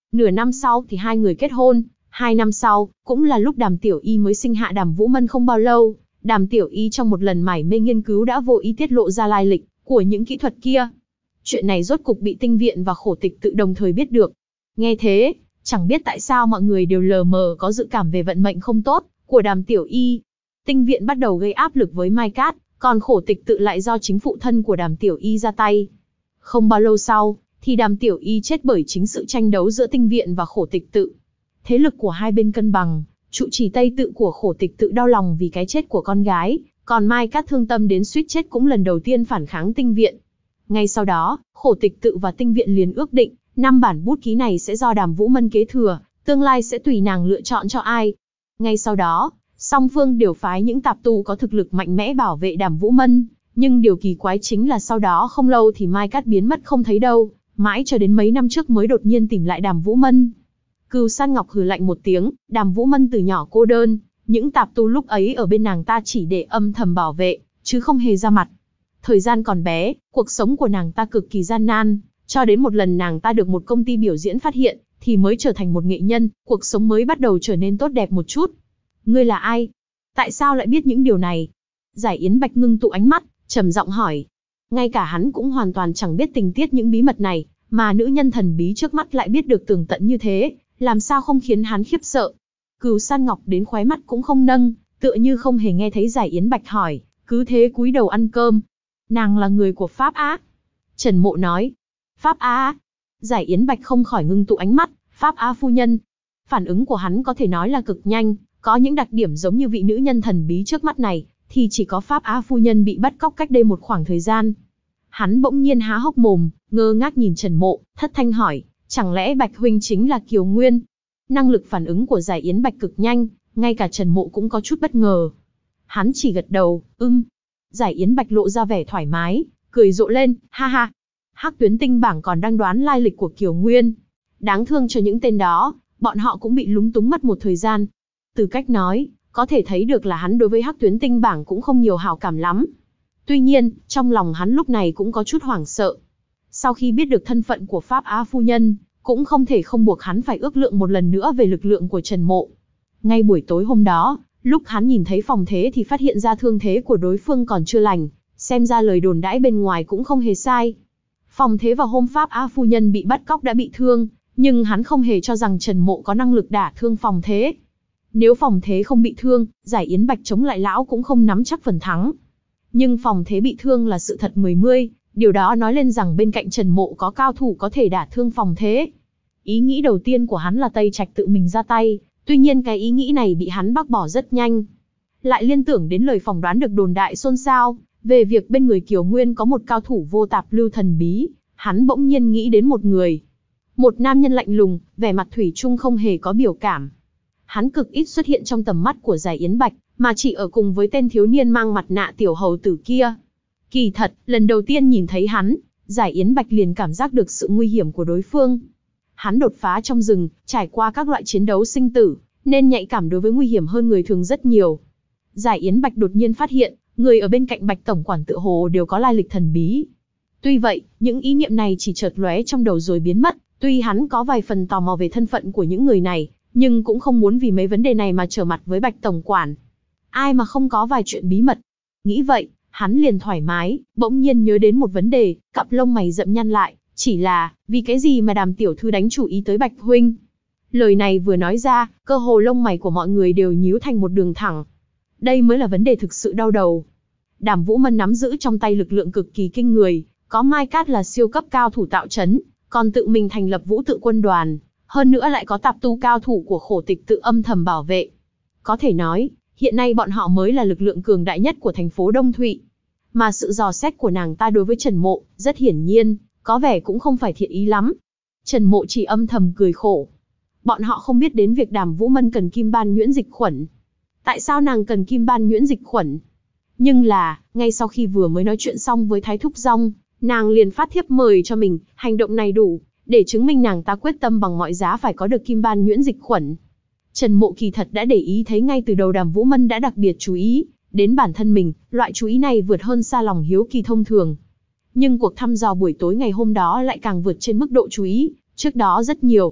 Nửa năm sau thì hai người kết hôn, hai năm sau, cũng là lúc Đàm Tiểu Y mới sinh hạ Đàm Vũ Mân không bao lâu, Đàm Tiểu Y trong một lần mải mê nghiên cứu đã vô ý tiết lộ ra lai lịch của những kỹ thuật kia. Chuyện này rốt cục bị Tinh Viện và Khổ Tịch Tự đồng thời biết được. Nghe thế, chẳng biết tại sao mọi người đều lờ mờ có dự cảm về vận mệnh không tốt của Đàm Tiểu Y. Tinh Viện bắt đầu gây áp lực với Mai Cát, còn Khổ Tịch Tự lại do chính phụ thân của Đàm Tiểu Y ra tay. Không bao lâu sau, thì Đàm Tiểu Y chết bởi chính sự tranh đấu giữa Tinh Viện và Khổ Tịch Tự. Thế lực của hai bên cân bằng, trụ trì Tây Tự của Khổ Tịch Tự đau lòng vì cái chết của con gái, còn Mai Cát thương tâm đến suýt chết cũng lần đầu tiên phản kháng Tinh Viện. Ngay sau đó, Khổ Tịch Tự và Tinh Viện liền ước định, năm bản bút ký này sẽ do Đàm Vũ Mân kế thừa, tương lai sẽ tùy nàng lựa chọn cho ai. Ngay sau đó, song phương đều phái những tạp tu có thực lực mạnh mẽ bảo vệ Đàm Vũ Mân, nhưng điều kỳ quái chính là sau đó không lâu thì Mai Cát biến mất không thấy đâu, mãi cho đến mấy năm trước mới đột nhiên tìm lại Đàm Vũ Mân. Cừu San Ngọc hừ lạnh một tiếng, Đàm Vũ Mân từ nhỏ cô đơn, những tạp tu lúc ấy ở bên nàng ta chỉ để âm thầm bảo vệ, chứ không hề ra mặt. Thời gian còn bé, cuộc sống của nàng ta cực kỳ gian nan, cho đến một lần nàng ta được một công ty biểu diễn phát hiện, thì mới trở thành một nghệ nhân, cuộc sống mới bắt đầu trở nên tốt đẹp một chút. Ngươi là ai? Tại sao lại biết những điều này? Giải Yến Bạch ngưng tụ ánh mắt, trầm giọng hỏi. Ngay cả hắn cũng hoàn toàn chẳng biết tình tiết những bí mật này, mà nữ nhân thần bí trước mắt lại biết được tường tận như thế, làm sao không khiến hắn khiếp sợ. Cừu San Ngọc đến khóe mắt cũng không nâng, tựa như không hề nghe thấy Giải Yến Bạch hỏi, cứ thế cúi đầu ăn cơm. Nàng là người của Pháp Á. Trần Mộ nói. Pháp Á? Giải Yến Bạch không khỏi ngưng tụ ánh mắt, Pháp Á phu nhân. Phản ứng của hắn có thể nói là cực nhanh, có những đặc điểm giống như vị nữ nhân thần bí trước mắt này, thì chỉ có Pháp Á phu nhân bị bắt cóc cách đây một khoảng thời gian. Hắn bỗng nhiên há hốc mồm, ngơ ngác nhìn Trần Mộ, thất thanh hỏi, chẳng lẽ Bạch huynh chính là Kiều Nguyên? Năng lực phản ứng của Giải Yến Bạch cực nhanh, ngay cả Trần Mộ cũng có chút bất ngờ. Hắn chỉ gật đầu, ưm. Giải Yến Bạch lộ ra vẻ thoải mái, cười rộ lên, ha ha. Hắc Tuyến Tinh bảng còn đang đoán lai lịch của Kiều Nguyên. Đáng thương cho những tên đó, bọn họ cũng bị lúng túng mất một thời gian. Từ cách nói, có thể thấy được là hắn đối với Hắc Tuyến Tinh bảng cũng không nhiều hảo cảm lắm. Tuy nhiên, trong lòng hắn lúc này cũng có chút hoảng sợ. Sau khi biết được thân phận của Pháp Á phu nhân, cũng không thể không buộc hắn phải ước lượng một lần nữa về lực lượng của Trần Mộ. Ngay buổi tối hôm đó, lúc hắn nhìn thấy Phòng Thế thì phát hiện ra thương thế của đối phương còn chưa lành, xem ra lời đồn đãi bên ngoài cũng không hề sai. Phòng Thế vào hôm Pháp Á phu nhân bị bắt cóc đã bị thương, nhưng hắn không hề cho rằng Trần Mộ có năng lực đả thương Phòng Thế. Nếu Phòng Thế không bị thương, Giải Yến Bạch chống lại lão cũng không nắm chắc phần thắng. Nhưng Phòng Thế bị thương là sự thật mười mươi, điều đó nói lên rằng bên cạnh Trần Mộ có cao thủ có thể đả thương Phòng Thế. Ý nghĩ đầu tiên của hắn là Tây Trạch tự mình ra tay, tuy nhiên cái ý nghĩ này bị hắn bác bỏ rất nhanh. Lại liên tưởng đến lời phỏng đoán được đồn đại xôn xao, về việc bên người Kiều Nguyên có một cao thủ vô tạp lưu thần bí, hắn bỗng nhiên nghĩ đến một người. Một nam nhân lạnh lùng, vẻ mặt thủy chung không hề có biểu cảm. Hắn cực ít xuất hiện trong tầm mắt của Giải Yến Bạch, mà chỉ ở cùng với tên thiếu niên mang mặt nạ tiểu hầu tử kia. Kỳ thật, lần đầu tiên nhìn thấy hắn, Giải Yến Bạch liền cảm giác được sự nguy hiểm của đối phương. Hắn đột phá trong rừng, trải qua các loại chiến đấu sinh tử, nên nhạy cảm đối với nguy hiểm hơn người thường rất nhiều. Giải Yến Bạch đột nhiên phát hiện, người ở bên cạnh Bạch tổng quản tựa hồ đều có lai lịch thần bí. Tuy vậy, những ý niệm này chỉ chợt lóe trong đầu rồi biến mất, tuy hắn có vài phần tò mò về thân phận của những người này, nhưng cũng không muốn vì mấy vấn đề này mà trở mặt với Bạch tổng quản. Ai mà không có vài chuyện bí mật. Nghĩ vậy, hắn liền thoải mái, bỗng nhiên nhớ đến một vấn đề, cặp lông mày rậm nhăn lại, chỉ là, vì cái gì mà Đàm tiểu thư đánh chủ ý tới Bạch huynh? Lời này vừa nói ra, cơ hồ lông mày của mọi người đều nhíu thành một đường thẳng. Đây mới là vấn đề thực sự đau đầu. Đàm Vũ Mân nắm giữ trong tay lực lượng cực kỳ kinh người, có Mai Cát là siêu cấp cao thủ tạo trấn, còn tự mình thành lập Vũ Tự quân đoàn, hơn nữa lại có tạp tu cao thủ của Khổ Tịch Tự âm thầm bảo vệ. Có thể nói, hiện nay bọn họ mới là lực lượng cường đại nhất của thành phố Đông Thụy. Mà sự dò xét của nàng ta đối với Trần Mộ, rất hiển nhiên, có vẻ cũng không phải thiện ý lắm. Trần Mộ chỉ âm thầm cười khổ. Bọn họ không biết đến việc Đàm Vũ Mân cần kim ban nhuyễn dịch khuẩn. Tại sao nàng cần kim ban nhuyễn dịch khuẩn? Nhưng là, ngay sau khi vừa mới nói chuyện xong với Thái Thúc Dong, nàng liền phát thiếp mời cho mình, hành động này đủ, để chứng minh nàng ta quyết tâm bằng mọi giá phải có được kim ban nhuyễn dịch khuẩn. Trần Mộ kỳ thật đã để ý thấy ngay từ đầu Đàm Vũ Mân đã đặc biệt chú ý đến bản thân mình, loại chú ý này vượt hơn xa lòng hiếu kỳ thông thường. Nhưng cuộc thăm dò buổi tối ngày hôm đó lại càng vượt trên mức độ chú ý trước đó rất nhiều.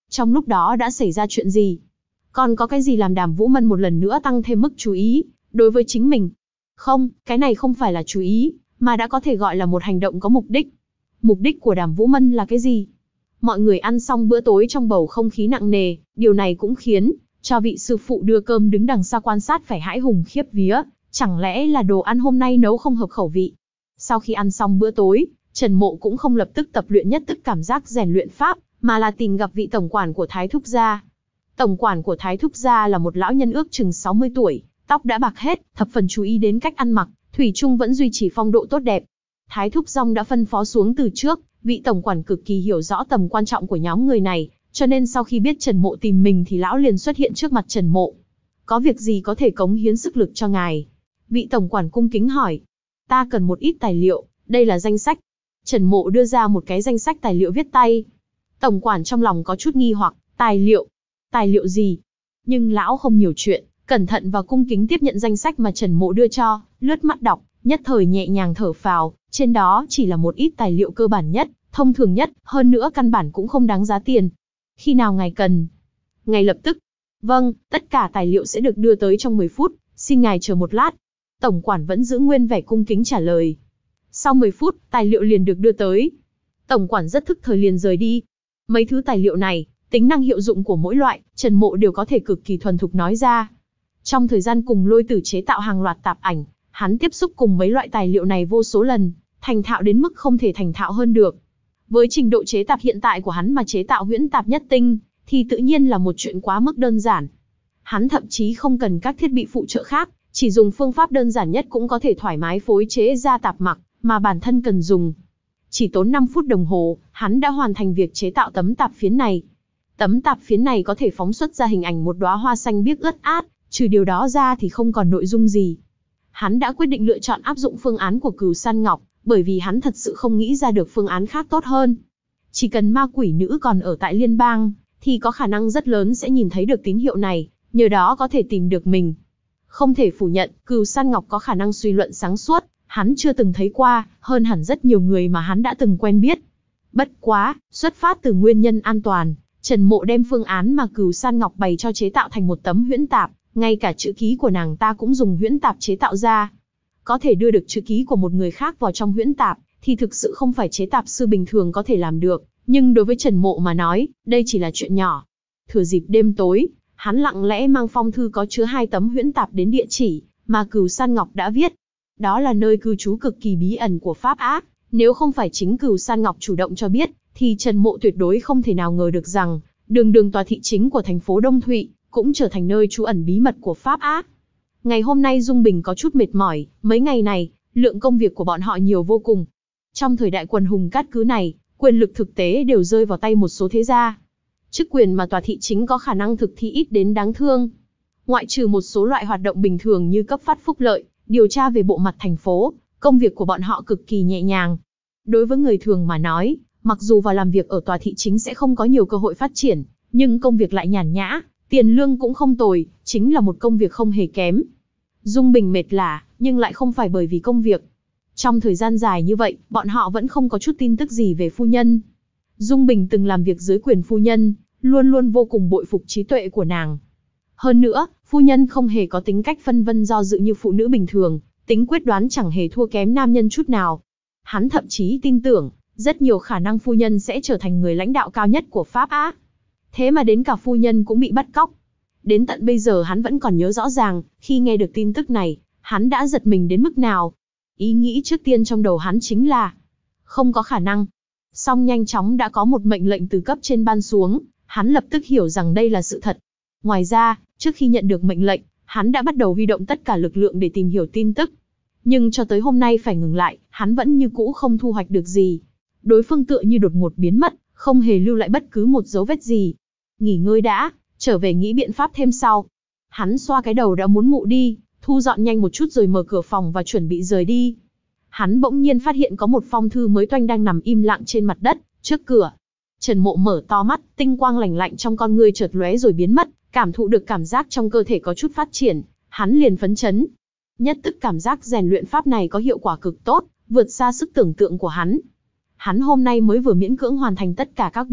Trong lúc đó đã xảy ra chuyện gì? Còn có cái gì làm Đàm Vũ Mân một lần nữa tăng thêm mức chú ý đối với chính mình? Không, cái này không phải là chú ý, mà đã có thể gọi là một hành động có mục đích. Mục đích của Đàm Vũ Mân là cái gì? Mọi người ăn xong bữa tối trong bầu không khí nặng nề, điều này cũng khiến cho vị sư phụ đưa cơm đứng đằng xa quan sát phải hãi hùng khiếp vía, chẳng lẽ là đồ ăn hôm nay nấu không hợp khẩu vị? Sau khi ăn xong bữa tối, Trần Mộ cũng không lập tức tập luyện nhất tức cảm giác rèn luyện pháp, mà là tìm gặp vị tổng quản của Thái Thúc gia. Tổng quản của Thái Thúc gia là một lão nhân ước chừng sáu mươi tuổi, tóc đã bạc hết, thập phần chú ý đến cách ăn mặc, thủy chung vẫn duy trì phong độ tốt đẹp. Thái Thúc Dong đã phân phó xuống từ trước, vị tổng quản cực kỳ hiểu rõ tầm quan trọng của nhóm người này, cho nên sau khi biết Trần Mộ tìm mình thì lão liền xuất hiện trước mặt Trần Mộ. Có việc gì có thể cống hiến sức lực cho ngài? Vị tổng quản cung kính hỏi. Ta cần một ít tài liệu, đây là danh sách. Trần Mộ đưa ra một cái danh sách tài liệu viết tay. Tổng quản trong lòng có chút nghi hoặc, tài liệu? Tài liệu gì? Nhưng lão không nhiều chuyện, cẩn thận và cung kính tiếp nhận danh sách mà Trần Mộ đưa cho, lướt mắt đọc, nhất thời nhẹ nhàng thở phào, trên đó chỉ là một ít tài liệu cơ bản nhất, thông thường nhất, hơn nữa căn bản cũng không đáng giá tiền. Khi nào ngài cần? Ngay lập tức. Vâng, tất cả tài liệu sẽ được đưa tới trong mười phút, xin ngài chờ một lát. Tổng quản vẫn giữ nguyên vẻ cung kính trả lời. Sau mười phút, tài liệu liền được đưa tới. Tổng quản rất thức thời liền rời đi. Mấy thứ tài liệu này, tính năng hiệu dụng của mỗi loại, Trần Mộ đều có thể cực kỳ thuần thục nói ra. Trong thời gian cùng Lôi Tử chế tạo hàng loạt tạp ảnh, hắn tiếp xúc cùng mấy loại tài liệu này vô số lần, thành thạo đến mức không thể thành thạo hơn được. Với trình độ chế tạp hiện tại của hắn mà chế tạo huyễn tạp nhất tinh, thì tự nhiên là một chuyện quá mức đơn giản. Hắn thậm chí không cần các thiết bị phụ trợ khác, chỉ dùng phương pháp đơn giản nhất cũng có thể thoải mái phối chế ra tạp mặc mà bản thân cần dùng. Chỉ tốn năm phút đồng hồ, hắn đã hoàn thành việc chế tạo tấm tạp phiến này. Tấm tạp phiến này có thể phóng xuất ra hình ảnh một đóa hoa xanh biếc ướt át, trừ điều đó ra thì không còn nội dung gì. Hắn đã quyết định lựa chọn áp dụng phương án của Cửu San Ngọc, bởi vì hắn thật sự không nghĩ ra được phương án khác tốt hơn. Chỉ cần ma quỷ nữ còn ở tại liên bang, thì có khả năng rất lớn sẽ nhìn thấy được tín hiệu này, nhờ đó có thể tìm được mình. Không thể phủ nhận, Cửu San Ngọc có khả năng suy luận sáng suốt, hắn chưa từng thấy qua, hơn hẳn rất nhiều người mà hắn đã từng quen biết. Bất quá, xuất phát từ nguyên nhân an toàn, Trần Mộ đem phương án mà Cửu San Ngọc bày cho chế tạo thành một tấm huyễn tạp, ngay cả chữ ký của nàng ta cũng dùng huyễn tạp chế tạo ra. Có thể đưa được chữ ký của một người khác vào trong huyễn tạp, thì thực sự không phải chế tạp sư bình thường có thể làm được, nhưng đối với Trần Mộ mà nói, đây chỉ là chuyện nhỏ. Thừa dịp đêm tối, hắn lặng lẽ mang phong thư có chứa hai tấm huyễn tạp đến địa chỉ mà Cửu San Ngọc đã viết. Đó là nơi cư trú cực kỳ bí ẩn của Pháp Ác, nếu không phải chính Cửu San Ngọc chủ động cho biết, thì Trần Mộ tuyệt đối không thể nào ngờ được rằng, đường đường tòa thị chính của thành phố Đông Thụy, cũng trở thành nơi trú ẩn bí mật của Pháp Ác. Ngày hôm nay Dung Bình có chút mệt mỏi, mấy ngày này, lượng công việc của bọn họ nhiều vô cùng. Trong thời đại quần hùng cát cứ này, quyền lực thực tế đều rơi vào tay một số thế gia. Chức quyền mà tòa thị chính có khả năng thực thi ít đến đáng thương. Ngoại trừ một số loại hoạt động bình thường như cấp phát phúc lợi, điều tra về bộ mặt thành phố, công việc của bọn họ cực kỳ nhẹ nhàng. Đối với người thường mà nói, mặc dù vào làm việc ở tòa thị chính sẽ không có nhiều cơ hội phát triển, nhưng công việc lại nhàn nhã, tiền lương cũng không tồi, chính là một công việc không hề kém. Dung Bình mệt lả, nhưng lại không phải bởi vì công việc. Trong thời gian dài như vậy, bọn họ vẫn không có chút tin tức gì về phu nhân. Dung Bình từng làm việc dưới quyền phu nhân, luôn luôn vô cùng bội phục trí tuệ của nàng. Hơn nữa, phu nhân không hề có tính cách phân vân do dự như phụ nữ bình thường, tính quyết đoán chẳng hề thua kém nam nhân chút nào. Hắn thậm chí tin tưởng, rất nhiều khả năng phu nhân sẽ trở thành người lãnh đạo cao nhất của Pháp Ác. Thế mà đến cả phu nhân cũng bị bắt cóc. Đến tận bây giờ hắn vẫn còn nhớ rõ ràng, khi nghe được tin tức này, hắn đã giật mình đến mức nào. Ý nghĩ trước tiên trong đầu hắn chính là, không có khả năng. Song nhanh chóng đã có một mệnh lệnh từ cấp trên ban xuống, hắn lập tức hiểu rằng đây là sự thật. Ngoài ra, trước khi nhận được mệnh lệnh, hắn đã bắt đầu huy động tất cả lực lượng để tìm hiểu tin tức. Nhưng cho tới hôm nay phải ngừng lại, hắn vẫn như cũ không thu hoạch được gì. Đối phương tựa như đột ngột biến mất, không hề lưu lại bất cứ một dấu vết gì. Nghỉ ngơi đã, trở về nghĩ biện pháp thêm sau. Hắn xoa cái đầu đã muốn mụ đi, thu dọn nhanh một chút rồi mở cửa phòng và chuẩn bị rời đi. Hắn bỗng nhiên phát hiện có một phong thư mới toanh đang nằm im lặng trên mặt đất, trước cửa. Trần Mộ mở to mắt, tinh quang lạnh lạnh trong con ngươi chợt lóe rồi biến mất, cảm thụ được cảm giác trong cơ thể có chút phát triển, hắn liền phấn chấn. Nhất tức cảm giác rèn luyện pháp này có hiệu quả cực tốt, vượt xa sức tưởng tượng của hắn. Hắn hôm nay mới vừa miễn cưỡng hoàn thành tất cả các bước,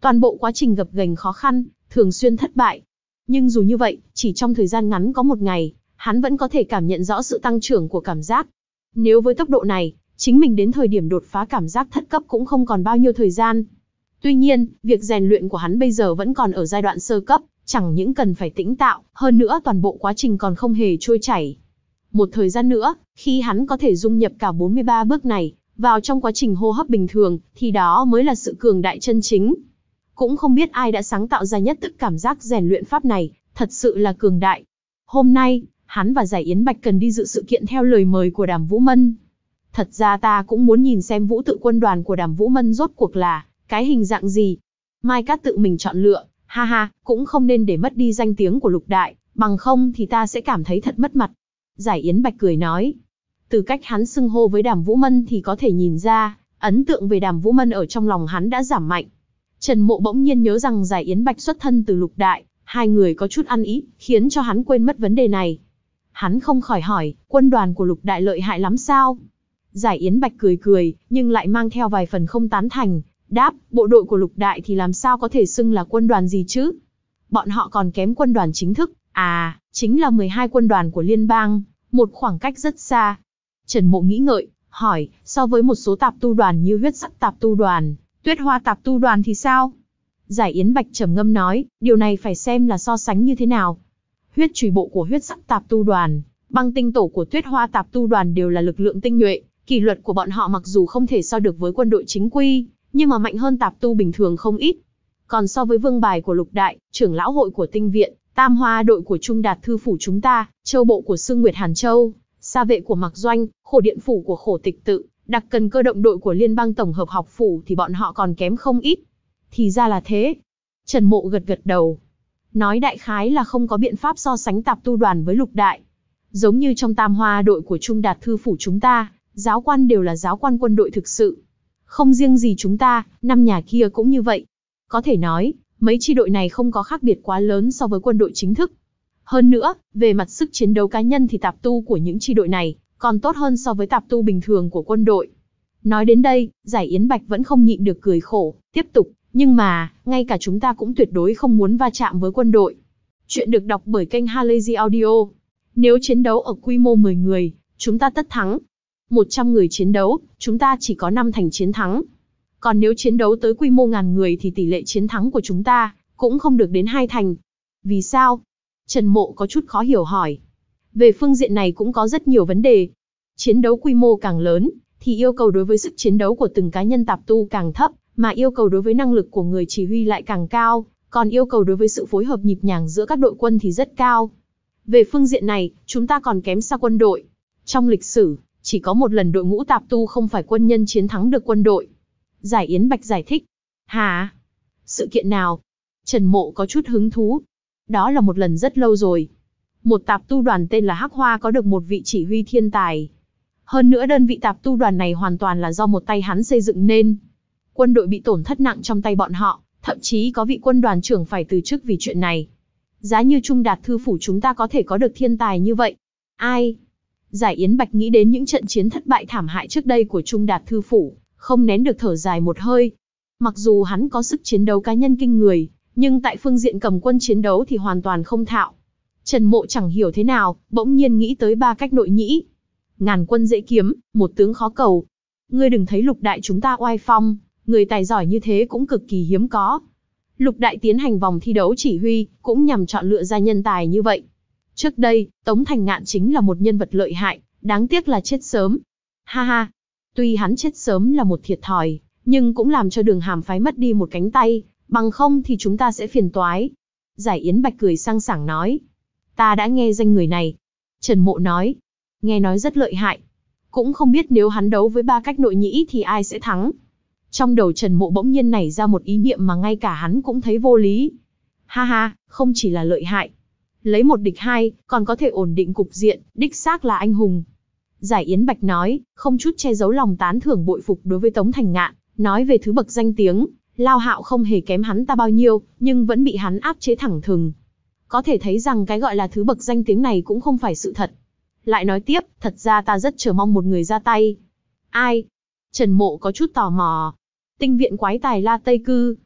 Toàn bộ quá trình gập ghềnh khó khăn, thường xuyên thất bại. Nhưng dù như vậy, chỉ trong thời gian ngắn có một ngày, hắn vẫn có thể cảm nhận rõ sự tăng trưởng của cảm giác. Nếu với tốc độ này, chính mình đến thời điểm đột phá cảm giác thất cấp cũng không còn bao nhiêu thời gian. Tuy nhiên, việc rèn luyện của hắn bây giờ vẫn còn ở giai đoạn sơ cấp, chẳng những cần phải tĩnh tạo, hơn nữa toàn bộ quá trình còn không hề trôi chảy. Một thời gian nữa, khi hắn có thể dung nhập cả bốn mươi ba bước này vào trong quá trình hô hấp bình thường, thì đó mới là sự cường đại chân chính. Cũng không biết ai đã sáng tạo ra nhất thức cảm giác rèn luyện pháp này, thật sự là cường đại. Hôm nay, hắn và Giải Yến Bạch cần đi dự sự kiện theo lời mời của Đàm Vũ Mân. Thật ra ta cũng muốn nhìn xem vũ tự quân đoàn của Đàm Vũ Mân rốt cuộc là cái hình dạng gì. Mai Cát tự mình chọn lựa, ha ha, cũng không nên để mất đi danh tiếng của Lục Đại, bằng không thì ta sẽ cảm thấy thật mất mặt. Giải Yến Bạch cười nói. Từ cách hắn xưng hô với Đàm Vũ Mân thì có thể nhìn ra, ấn tượng về Đàm Vũ Mân ở trong lòng hắn đã giảm mạnh. Trần Mộ bỗng nhiên nhớ rằng Giải Yến Bạch xuất thân từ Lục Đại, hai người có chút ăn ý, khiến cho hắn quên mất vấn đề này. Hắn không khỏi hỏi, quân đoàn của Lục Đại lợi hại lắm sao? Giải Yến Bạch cười cười, nhưng lại mang theo vài phần không tán thành, đáp, bộ đội của Lục Đại thì làm sao có thể xưng là quân đoàn gì chứ? Bọn họ còn kém quân đoàn chính thức, à, chính là mười hai quân đoàn của liên bang, một khoảng cách rất xa. Trần Mộ nghĩ ngợi, hỏi, so với một số tạp tu đoàn như huyết sắc tạp tu đoàn, tuyết hoa tạp tu đoàn thì sao? Giải Yến Bạch trầm ngâm nói, điều này phải xem là so sánh như thế nào. Huyết chùy bộ của huyết sắc tạp tu đoàn, băng tinh tổ của tuyết hoa tạp tu đoàn đều là lực lượng tinh nhuệ, kỷ luật của bọn họ mặc dù không thể so được với quân đội chính quy, nhưng mà mạnh hơn tạp tu bình thường không ít. Còn so với vương bài của Lục Đại, trưởng lão hội của Tinh Viện, tam hoa đội của Trung Đạt Thư Phủ chúng ta, châu bộ của Sương Nguyệt Hàn Châu, sa vệ của Mạc Doanh, khổ điện phủ của Khổ Tịch Tự, đặc cần cơ động đội của Liên bang Tổng hợp học phủ thì bọn họ còn kém không ít. Thì ra là thế. Trần Mộ gật gật đầu. Nói đại khái là không có biện pháp so sánh tạp tu đoàn với Lục Đại. Giống như trong tam hoa đội của Trung Đạt Thư Phủ chúng ta, giáo quan đều là giáo quan quân đội thực sự. Không riêng gì chúng ta, năm nhà kia cũng như vậy. Có thể nói, mấy chi đội này không có khác biệt quá lớn so với quân đội chính thức. Hơn nữa, về mặt sức chiến đấu cá nhân thì tạp tu của những chi đội này còn tốt hơn so với tạp tu bình thường của quân đội. Nói đến đây, Giải Yến Bạch vẫn không nhịn được cười khổ, tiếp tục, nhưng mà, ngay cả chúng ta cũng tuyệt đối không muốn va chạm với quân đội. Chuyện được đọc bởi kênh Halazy Audio. Nếu chiến đấu ở quy mô mười người, chúng ta tất thắng. một trăm người chiến đấu, chúng ta chỉ có năm thành chiến thắng. Còn nếu chiến đấu tới quy mô ngàn người thì tỷ lệ chiến thắng của chúng ta cũng không được đến hai thành. Vì sao? Trần Mộ có chút khó hiểu hỏi. Về phương diện này cũng có rất nhiều vấn đề. Chiến đấu quy mô càng lớn, thì yêu cầu đối với sức chiến đấu của từng cá nhân tạp tu càng thấp, mà yêu cầu đối với năng lực của người chỉ huy lại càng cao, còn yêu cầu đối với sự phối hợp nhịp nhàng giữa các đội quân thì rất cao. Về phương diện này, chúng ta còn kém xa quân đội. Trong lịch sử, chỉ có một lần đội ngũ tạp tu không phải quân nhân chiến thắng được quân đội. Giải Yến Bạch giải thích. Hả? Sự kiện nào? Trần Mộ có chút hứng thú. Đó là một lần rất lâu rồi. Một tạp tu đoàn tên là Hắc Hoa có được một vị chỉ huy thiên tài. Hơn nữa đơn vị tạp tu đoàn này hoàn toàn là do một tay hắn xây dựng nên. Quân đội bị tổn thất nặng trong tay bọn họ, thậm chí có vị quân đoàn trưởng phải từ chức vì chuyện này. Giá như Trung Đạt Thư Phủ chúng ta có thể có được thiên tài như vậy. Ai? Giải Yến Bạch nghĩ đến những trận chiến thất bại thảm hại trước đây của Trung Đạt Thư Phủ, không nén được thở dài một hơi. Mặc dù hắn có sức chiến đấu cá nhân kinh người, nhưng tại phương diện cầm quân chiến đấu thì hoàn toàn không thạo. Trần Mộ chẳng hiểu thế nào, bỗng nhiên nghĩ tới ba cách nội nhĩ. Ngàn quân dễ kiếm, một tướng khó cầu. Ngươi đừng thấy Lục Đại chúng ta oai phong, người tài giỏi như thế cũng cực kỳ hiếm có. Lục Đại tiến hành vòng thi đấu chỉ huy, cũng nhằm chọn lựa ra nhân tài như vậy. Trước đây, Tống Thành Ngạn chính là một nhân vật lợi hại, đáng tiếc là chết sớm. Ha ha, tuy hắn chết sớm là một thiệt thòi, nhưng cũng làm cho Đường Hàm phái mất đi một cánh tay, bằng không thì chúng ta sẽ phiền toái. Giải Yến Bạch cười sang sảng nói. Ta đã nghe danh người này. Trần Mộ nói. Nghe nói rất lợi hại. Cũng không biết nếu hắn đấu với ba cách nội nhĩ thì ai sẽ thắng. Trong đầu Trần Mộ bỗng nhiên nảy ra một ý niệm mà ngay cả hắn cũng thấy vô lý. Ha ha, không chỉ là lợi hại. Lấy một địch hai, còn có thể ổn định cục diện, đích xác là anh hùng. Giải Yến Bạch nói, không chút che giấu lòng tán thưởng bội phục đối với Tống Thành Ngạn, nói về thứ bậc danh tiếng, Lao Hạo không hề kém hắn ta bao nhiêu, nhưng vẫn bị hắn áp chế thẳng thừng. Có thể thấy rằng cái gọi là thứ bậc danh tiếng này cũng không phải sự thật. Lại nói tiếp, thật ra ta rất chờ mong một người ra tay. Ai? Trần Mộ có chút tò mò. Tinh viện quái tài La Tây Cư.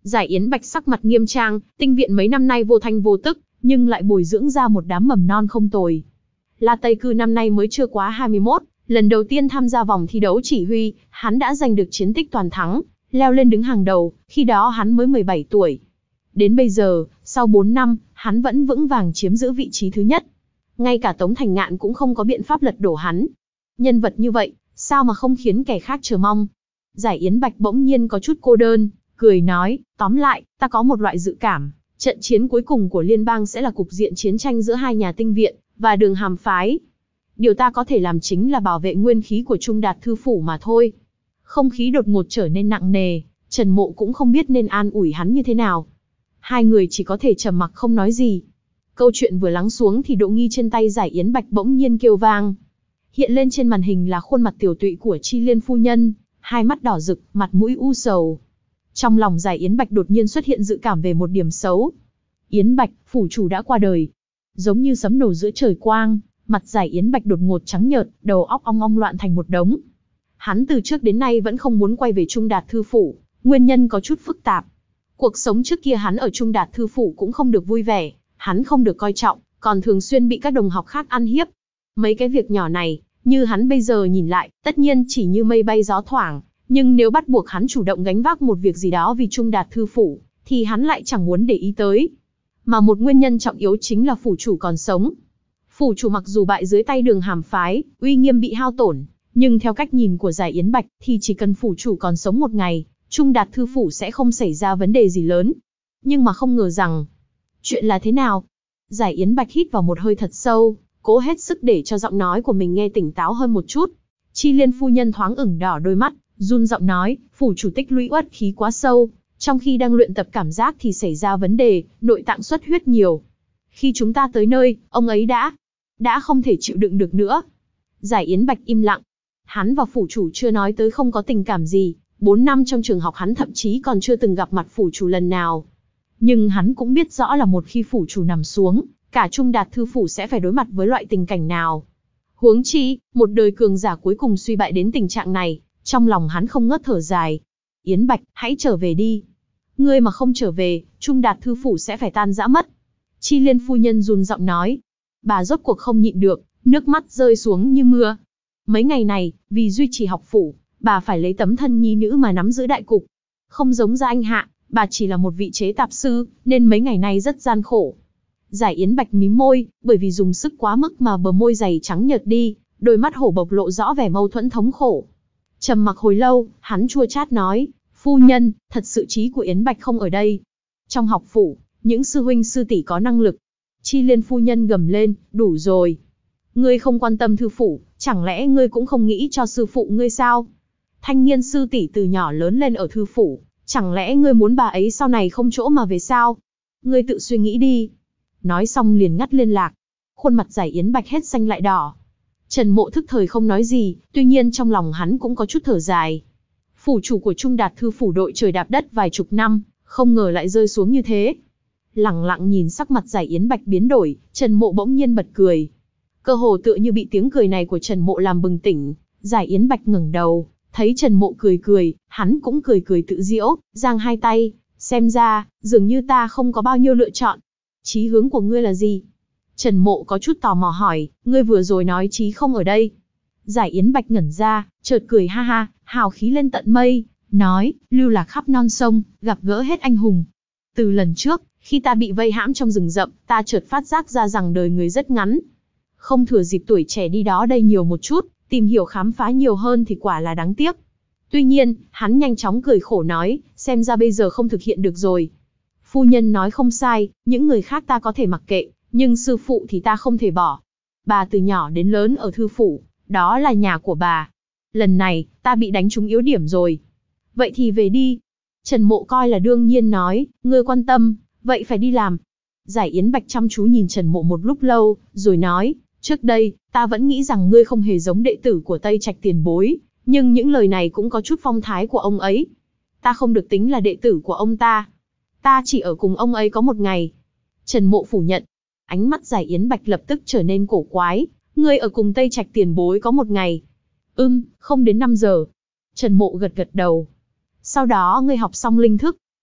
Giải Yến Bạch sắc mặt nghiêm trang, tinh viện mấy năm nay vô thanh vô tức, nhưng lại bồi dưỡng ra một đám mầm non không tồi. La Tây Cư năm nay mới chưa quá hai mươi mốt, lần đầu tiên tham gia vòng thi đấu chỉ huy, hắn đã giành được chiến tích toàn thắng, leo lên đứng hàng đầu, khi đó hắn mới mười bảy tuổi. Đến bây giờ, sau bốn năm, hắn vẫn vững vàng chiếm giữ vị trí thứ nhất. Ngay cả Tống Thành Ngạn cũng không có biện pháp lật đổ hắn. Nhân vật như vậy, sao mà không khiến kẻ khác chờ mong. Giải Yến Bạch bỗng nhiên có chút cô đơn, cười nói, tóm lại, ta có một loại dự cảm, trận chiến cuối cùng của liên bang sẽ là cục diện chiến tranh giữa hai nhà tinh viện, và Đường Hàm phái. Điều ta có thể làm chính là bảo vệ nguyên khí của Trung Đạt Thư Phủ mà thôi. Không khí đột ngột trở nên nặng nề, Trần Mộ cũng không biết nên an ủi hắn như thế nào. Hai người chỉ có thể trầm mặc không nói gì. Câu chuyện vừa lắng xuống thì độ nghi trên tay Giải Yến Bạch bỗng nhiên kêu vang. Hiện lên trên màn hình là khuôn mặt tiểu tụy của Chi Liên phu nhân, hai mắt đỏ rực, mặt mũi u sầu. Trong lòng Giải Yến Bạch đột nhiên xuất hiện dự cảm về một điểm xấu. Yến Bạch, phủ chủ đã qua đời. Giống như sấm nổ giữa trời quang, mặt Giải Yến Bạch đột ngột trắng nhợt, đầu óc ong ong loạn thành một đống. Hắn từ trước đến nay vẫn không muốn quay về Trung Đạt Thư Phủ, nguyên nhân có chút phức tạp. Cuộc sống trước kia hắn ở Trung Đạt Thư Phủ cũng không được vui vẻ, hắn không được coi trọng, còn thường xuyên bị các đồng học khác ăn hiếp. Mấy cái việc nhỏ này, như hắn bây giờ nhìn lại, tất nhiên chỉ như mây bay gió thoảng, nhưng nếu bắt buộc hắn chủ động gánh vác một việc gì đó vì Trung Đạt Thư Phủ, thì hắn lại chẳng muốn để ý tới. Mà một nguyên nhân trọng yếu chính là phủ chủ còn sống. Phủ chủ mặc dù bại dưới tay Đường Hàm phái, uy nghiêm bị hao tổn, nhưng theo cách nhìn của Giải Yến Bạch thì chỉ cần phủ chủ còn sống một ngày, Trung Đạt Thư Phủ sẽ không xảy ra vấn đề gì lớn. Nhưng mà không ngờ rằng, chuyện là thế nào? Giải Yến Bạch hít vào một hơi thật sâu, cố hết sức để cho giọng nói của mình nghe tỉnh táo hơn một chút. Chi Liên phu nhân thoáng ửng đỏ đôi mắt, run giọng nói, phủ chủ tích lũy uất khí quá sâu, trong khi đang luyện tập cảm giác thì xảy ra vấn đề, nội tạng xuất huyết nhiều. Khi chúng ta tới nơi, ông ấy đã, đã không thể chịu đựng được nữa. Giải Yến Bạch im lặng. Hắn và phủ chủ chưa nói tới không có tình cảm gì, bốn năm trong trường học hắn thậm chí còn chưa từng gặp mặt phủ chủ lần nào. Nhưng hắn cũng biết rõ là một khi phủ chủ nằm xuống, cả Trung Đạt Thư Phủ sẽ phải đối mặt với loại tình cảnh nào. Huống chi, một đời cường giả cuối cùng suy bại đến tình trạng này, trong lòng hắn không ngớt thở dài. Yến Bạch, hãy trở về đi. Ngươi mà không trở về, Trung Đạt Thư Phủ sẽ phải tan rã mất. Chi Liên phu nhân run giọng nói. Bà rốt cuộc không nhịn được, nước mắt rơi xuống như mưa. Mấy ngày này, vì duy trì học phủ, bà phải lấy tấm thân nhi nữ mà nắm giữ đại cục. Không giống Gia Anh Hạ, bà chỉ là một vị chế tạp sư, nên mấy ngày nay rất gian khổ. Giải Yến Bạch mím môi, bởi vì dùng sức quá mức mà bờ môi dày trắng nhợt đi, đôi mắt hổ bộc lộ rõ vẻ mâu thuẫn thống khổ. Trầm mặc hồi lâu, hắn chua chát nói, phu nhân, thật sự trí của Yến Bạch không ở đây. Trong học phủ, những sư huynh sư tỷ có năng lực. Chi Liên phu nhân gầm lên, đủ rồi. Ngươi không quan tâm thư phủ, chẳng lẽ ngươi cũng không nghĩ cho sư phụ ngươi sao? Thanh Nghiên sư tỷ từ nhỏ lớn lên ở thư phủ, chẳng lẽ ngươi muốn bà ấy sau này không chỗ mà về sao? Ngươi tự suy nghĩ đi. Nói xong liền ngắt liên lạc. Khuôn mặt Giải Yến Bạch hết xanh lại đỏ. Trần Mộ thức thời không nói gì, tuy nhiên trong lòng hắn cũng có chút thở dài. Phủ chủ của Trung Đạt Thư Phủ đội trời đạp đất vài chục năm, không ngờ lại rơi xuống như thế. Lẳng lặng nhìn sắc mặt Giải Yến Bạch biến đổi, Trần Mộ bỗng nhiên bật cười. Cơ hồ tựa như bị tiếng cười này của Trần Mộ làm bừng tỉnh, Giải Yến Bạch ngẩng đầu, thấy Trần Mộ cười cười, hắn cũng cười cười tự giễu, giang hai tay, xem ra, dường như ta không có bao nhiêu lựa chọn. Chí hướng của ngươi là gì? Trần Mộ có chút tò mò hỏi, ngươi vừa rồi nói chí không ở đây. Giải Yến Bạch ngẩn ra, chợt cười ha ha, hào khí lên tận mây, nói, lưu lạc khắp non sông, gặp gỡ hết anh hùng. Từ lần trước, khi ta bị vây hãm trong rừng rậm, ta chợt phát giác ra rằng đời người rất ngắn. Không thừa dịp tuổi trẻ đi đó đây nhiều một chút, tìm hiểu khám phá nhiều hơn thì quả là đáng tiếc. Tuy nhiên, hắn nhanh chóng cười khổ nói, xem ra bây giờ không thực hiện được rồi. Phu nhân nói không sai, những người khác ta có thể mặc kệ, nhưng sư phụ thì ta không thể bỏ. Bà từ nhỏ đến lớn ở thư phủ, đó là nhà của bà. Lần này, ta bị đánh trúng yếu điểm rồi. Vậy thì về đi. Trần Mộ coi là đương nhiên nói, ngươi quan tâm, vậy phải đi làm. Giải Yến Bạch chăm chú nhìn Trần Mộ một lúc lâu, rồi nói, trước đây, ta vẫn nghĩ rằng ngươi không hề giống đệ tử của Tây Trạch tiền bối, nhưng những lời này cũng có chút phong thái của ông ấy. Ta không được tính là đệ tử của ông ta. Ta chỉ ở cùng ông ấy có một ngày. Trần Mộ phủ nhận. Ánh mắt Giải Yến Bạch lập tức trở nên cổ quái. Ngươi ở cùng Tây Trạch tiền bối có một ngày. Ừm, không đến năm giờ. Trần Mộ gật gật đầu. Sau đó ngươi học xong linh thức.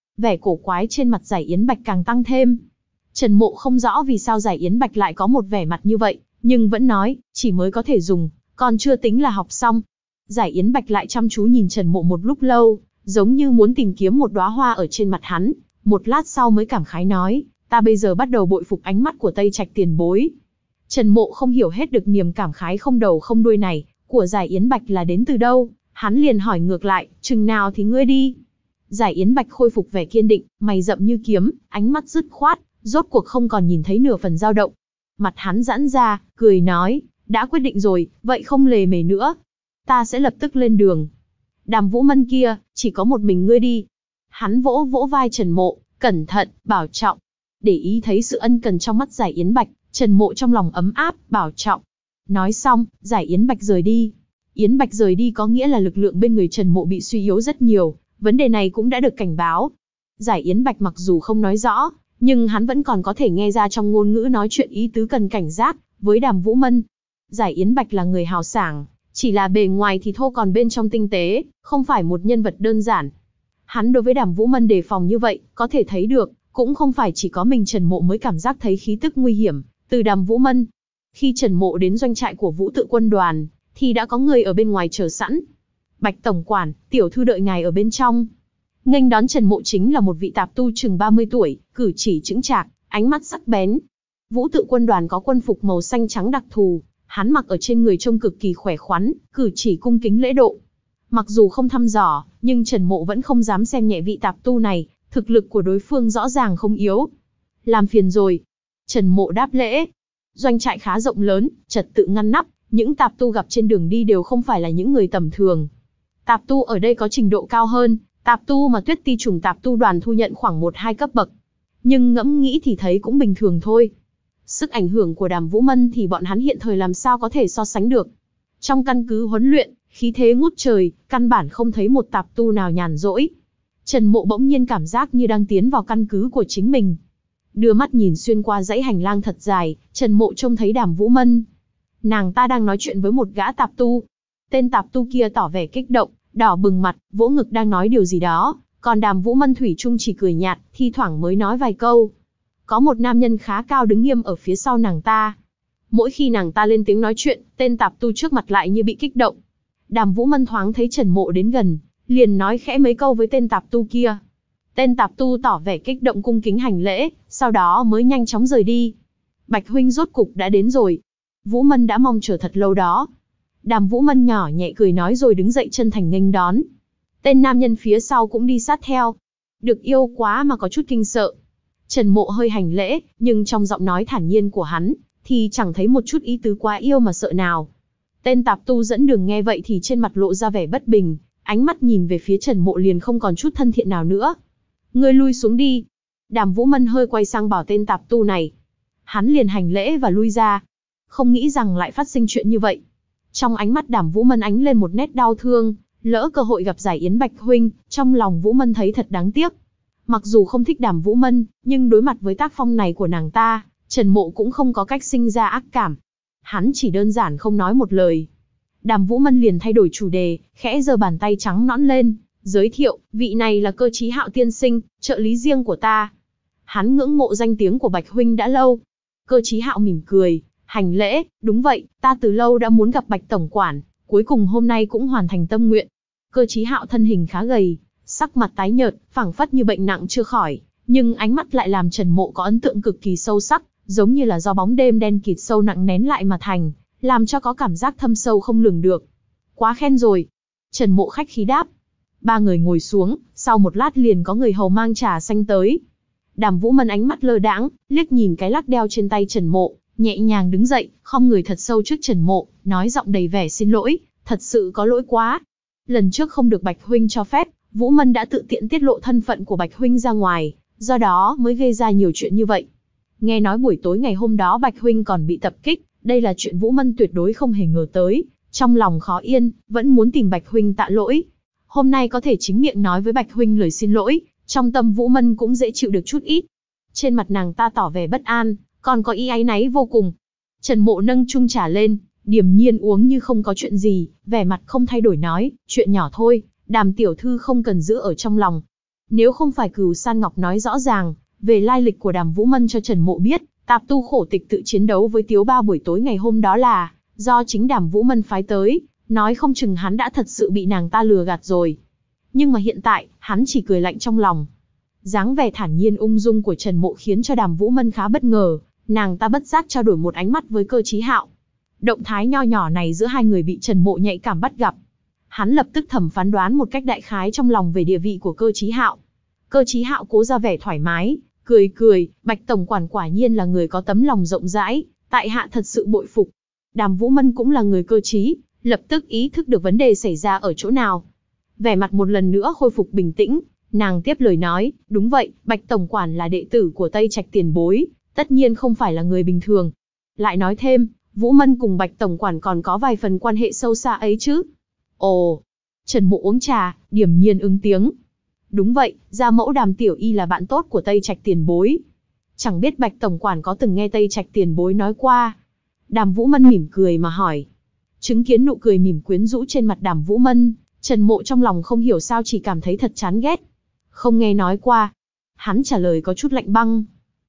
vẻ cổ quái trên mặt Giải Yến Bạch càng tăng thêm. Trần Mộ không rõ vì sao Giải Yến Bạch lại có một vẻ mặt như vậy, nhưng vẫn nói, chỉ mới có thể dùng, còn chưa tính là học xong. Giải Yến Bạch lại chăm chú nhìn Trần Mộ một lúc lâu, giống như muốn tìm kiếm một đóa hoa ở trên mặt hắn, một lát sau mới cảm khái nói, ta bây giờ bắt đầu bội phục ánh mắt của Tây Trạch tiền bối. Trần Mộ không hiểu hết được niềm cảm khái không đầu không đuôi này, của Giải Yến Bạch là đến từ đâu, hắn liền hỏi ngược lại, chừng nào thì ngươi đi. Giải Yến Bạch khôi phục vẻ kiên định, mày rậm như kiếm, ánh mắt dứt khoát, rốt cuộc không còn nhìn thấy nửa phần dao động. Mặt hắn giãn ra, cười nói, đã quyết định rồi, vậy không lề mề nữa. Ta sẽ lập tức lên đường. Đàm Vũ Mân kia, chỉ có một mình ngươi đi. Hắn vỗ vỗ vai Trần Mộ, cẩn thận, bảo trọng. Để ý thấy sự ân cần trong mắt Giải Yến Bạch, Trần Mộ trong lòng ấm áp, bảo trọng. Nói xong, Giải Yến Bạch rời đi. Yến Bạch rời đi có nghĩa là lực lượng bên người Trần Mộ bị suy yếu rất nhiều, vấn đề này cũng đã được cảnh báo. Giải Yến Bạch mặc dù không nói rõ, nhưng hắn vẫn còn có thể nghe ra trong ngôn ngữ nói chuyện ý tứ cần cảnh giác với Đàm Vũ Mân. Giải Yến Bạch là người hào sảng, chỉ là bề ngoài thì thô còn bên trong tinh tế, không phải một nhân vật đơn giản. Hắn đối với Đàm Vũ Mân đề phòng như vậy, có thể thấy được, cũng không phải chỉ có mình Trần Mộ mới cảm giác thấy khí tức nguy hiểm từ Đàm Vũ Mân. Khi Trần Mộ đến doanh trại của Vũ Tự quân đoàn, thì đã có người ở bên ngoài chờ sẵn. Bạch tổng quản, tiểu thư đợi ngài ở bên trong. Nghênh đón Trần Mộ chính là một vị tạp tu chừng ba mươi tuổi, cử chỉ chững chạc, ánh mắt sắc bén. Vũ Tự quân đoàn có quân phục màu xanh trắng đặc thù, hắn mặc ở trên người trông cực kỳ khỏe khoắn, cử chỉ cung kính lễ độ. Mặc dù không thăm dò, nhưng Trần Mộ vẫn không dám xem nhẹ vị tạp tu này, thực lực của đối phương rõ ràng không yếu. Làm phiền rồi. Trần Mộ đáp lễ. Doanh trại khá rộng lớn, trật tự ngăn nắp, những tạp tu gặp trên đường đi đều không phải là những người tầm thường. Tạp tu ở đây có trình độ cao hơn, tạp tu mà Tuyết Ti Trùng tạp tu đoàn thu nhận khoảng một hai cấp bậc. Nhưng ngẫm nghĩ thì thấy cũng bình thường thôi. Sức ảnh hưởng của Đàm Vũ Mân thì bọn hắn hiện thời làm sao có thể so sánh được. Trong căn cứ huấn luyện, khí thế ngút trời, căn bản không thấy một tạp tu nào nhàn rỗi. Trần Mộ bỗng nhiên cảm giác như đang tiến vào căn cứ của chính mình. Đưa mắt nhìn xuyên qua dãy hành lang thật dài, Trần Mộ trông thấy Đàm Vũ Mân. Nàng ta đang nói chuyện với một gã tạp tu. Tên tạp tu kia tỏ vẻ kích động, đỏ bừng mặt, vỗ ngực đang nói điều gì đó, còn Đàm Vũ Mân thủy chung chỉ cười nhạt, thi thoảng mới nói vài câu. Có một nam nhân khá cao đứng nghiêm ở phía sau nàng ta. Mỗi khi nàng ta lên tiếng nói chuyện, tên tạp tu trước mặt lại như bị kích động. Đàm Vũ Mân thoáng thấy Trần Mộ đến gần, liền nói khẽ mấy câu với tên tạp tu kia. Tên tạp tu tỏ vẻ kích động cung kính hành lễ, sau đó mới nhanh chóng rời đi. Bạch huynh rốt cục đã đến rồi. Vũ Mân đã mong chờ thật lâu đó. Đàm Vũ Mân nhỏ nhẹ cười nói rồi đứng dậy chân thành nghênh đón. Tên nam nhân phía sau cũng đi sát theo. Được yêu quá mà có chút kinh sợ. Trần Mộ hơi hành lễ, nhưng trong giọng nói thản nhiên của hắn, thì chẳng thấy một chút ý tứ quá yêu mà sợ nào. Tên tạp tu dẫn đường nghe vậy thì trên mặt lộ ra vẻ bất bình, ánh mắt nhìn về phía Trần Mộ liền không còn chút thân thiện nào nữa. Ngươi lui xuống đi. Đàm Vũ Mân hơi quay sang bảo tên tạp tu này. Hắn liền hành lễ và lui ra. Không nghĩ rằng lại phát sinh chuyện như vậy. Trong ánh mắt Đàm Vũ Mân ánh lên một nét đau thương, lỡ cơ hội gặp Giải Yến Bạch huynh, trong lòng Vũ Mân thấy thật đáng tiếc. Mặc dù không thích Đàm Vũ Mân, nhưng đối mặt với tác phong này của nàng ta, Trần Mộ cũng không có cách sinh ra ác cảm. Hắn chỉ đơn giản không nói một lời. Đàm Vũ Mân liền thay đổi chủ đề, khẽ giơ bàn tay trắng nõn lên, giới thiệu, vị này là Cơ Chí Hạo tiên sinh, trợ lý riêng của ta. Hắn ngưỡng mộ danh tiếng của Bạch huynh đã lâu. Cơ Chí Hạo mỉm cười, hành lễ, đúng vậy, ta từ lâu đã muốn gặp Bạch tổng quản, cuối cùng hôm nay cũng hoàn thành tâm nguyện. Cơ Chí Hạo thân hình khá gầy, sắc mặt tái nhợt, phảng phất như bệnh nặng chưa khỏi, nhưng ánh mắt lại làm Trần Mộ có ấn tượng cực kỳ sâu sắc, giống như là do bóng đêm đen kịt sâu nặng nén lại mà thành, làm cho có cảm giác thâm sâu không lường được. Quá khen rồi. Trần Mộ khách khí đáp. Ba người ngồi xuống, sau một lát liền có người hầu mang trà xanh tới. Đàm Vũ Mân ánh mắt lơ đãng, liếc nhìn cái lắc đeo trên tay Trần Mộ, nhẹ nhàng đứng dậy, khom người thật sâu trước Trần Mộ, nói giọng đầy vẻ xin lỗi, thật sự có lỗi quá. Lần trước không được Bạch huynh cho phép, Vũ Mân đã tự tiện tiết lộ thân phận của Bạch huynh ra ngoài, do đó mới gây ra nhiều chuyện như vậy. Nghe nói buổi tối ngày hôm đó Bạch huynh còn bị tập kích, đây là chuyện Vũ Mân tuyệt đối không hề ngờ tới, trong lòng khó yên, vẫn muốn tìm Bạch huynh tạ lỗi. Hôm nay có thể chính miệng nói với Bạch huynh lời xin lỗi, trong tâm Vũ Mân cũng dễ chịu được chút ít. Trên mặt nàng ta tỏ vẻ bất an, còn có ý áy náy vô cùng. Trần Mộ nâng chung trà lên, điềm nhiên uống như không có chuyện gì, vẻ mặt không thay đổi nói, chuyện nhỏ thôi, Đàm tiểu thư không cần giữ ở trong lòng. Nếu không phải Cửu San Ngọc nói rõ ràng về lai lịch của Đàm Vũ Mân cho Trần Mộ biết, tạp tu khổ tịch tự chiến đấu với Tiếu Ba buổi tối ngày hôm đó là do chính Đàm Vũ Mân phái tới, nói không chừng hắn đã thật sự bị nàng ta lừa gạt rồi. Nhưng mà hiện tại, hắn chỉ cười lạnh trong lòng. Dáng vẻ thản nhiên ung dung của Trần Mộ khiến cho Đàm Vũ Mân khá bất ngờ, nàng ta bất giác trao đổi một ánh mắt với Cơ Chí Hạo. Động thái nho nhỏ này giữa hai người bị Trần Mộ nhạy cảm bắt gặp. Hắn lập tức thầm phán đoán một cách đại khái trong lòng về địa vị của Cơ Chí Hạo. Cơ Chí Hạo cố ra vẻ thoải mái, cười cười, Bạch tổng quản quả nhiên là người có tấm lòng rộng rãi, tại hạ thật sự bội phục. Đàm Vũ Mân cũng là người cơ trí, lập tức ý thức được vấn đề xảy ra ở chỗ nào. Vẻ mặt một lần nữa khôi phục bình tĩnh, nàng tiếp lời nói, đúng vậy, Bạch tổng quản là đệ tử của Tây Trạch tiền bối, tất nhiên không phải là người bình thường. Lại nói thêm, Vũ Mân cùng Bạch tổng quản còn có vài phần quan hệ sâu xa ấy chứ. Ồ, Trần Mộ uống trà, điềm nhiên ứng tiếng. Đúng vậy, gia mẫu Đàm tiểu y là bạn tốt của Tây Trạch tiền bối. Chẳng biết Bạch tổng quản có từng nghe Tây Trạch tiền bối nói qua. Đàm Vũ Mân mỉm cười mà hỏi. Chứng kiến nụ cười mỉm quyến rũ trên mặt Đàm Vũ Mân, Trần Mộ trong lòng không hiểu sao chỉ cảm thấy thật chán ghét. Không nghe nói qua. Hắn trả lời có chút lạnh băng.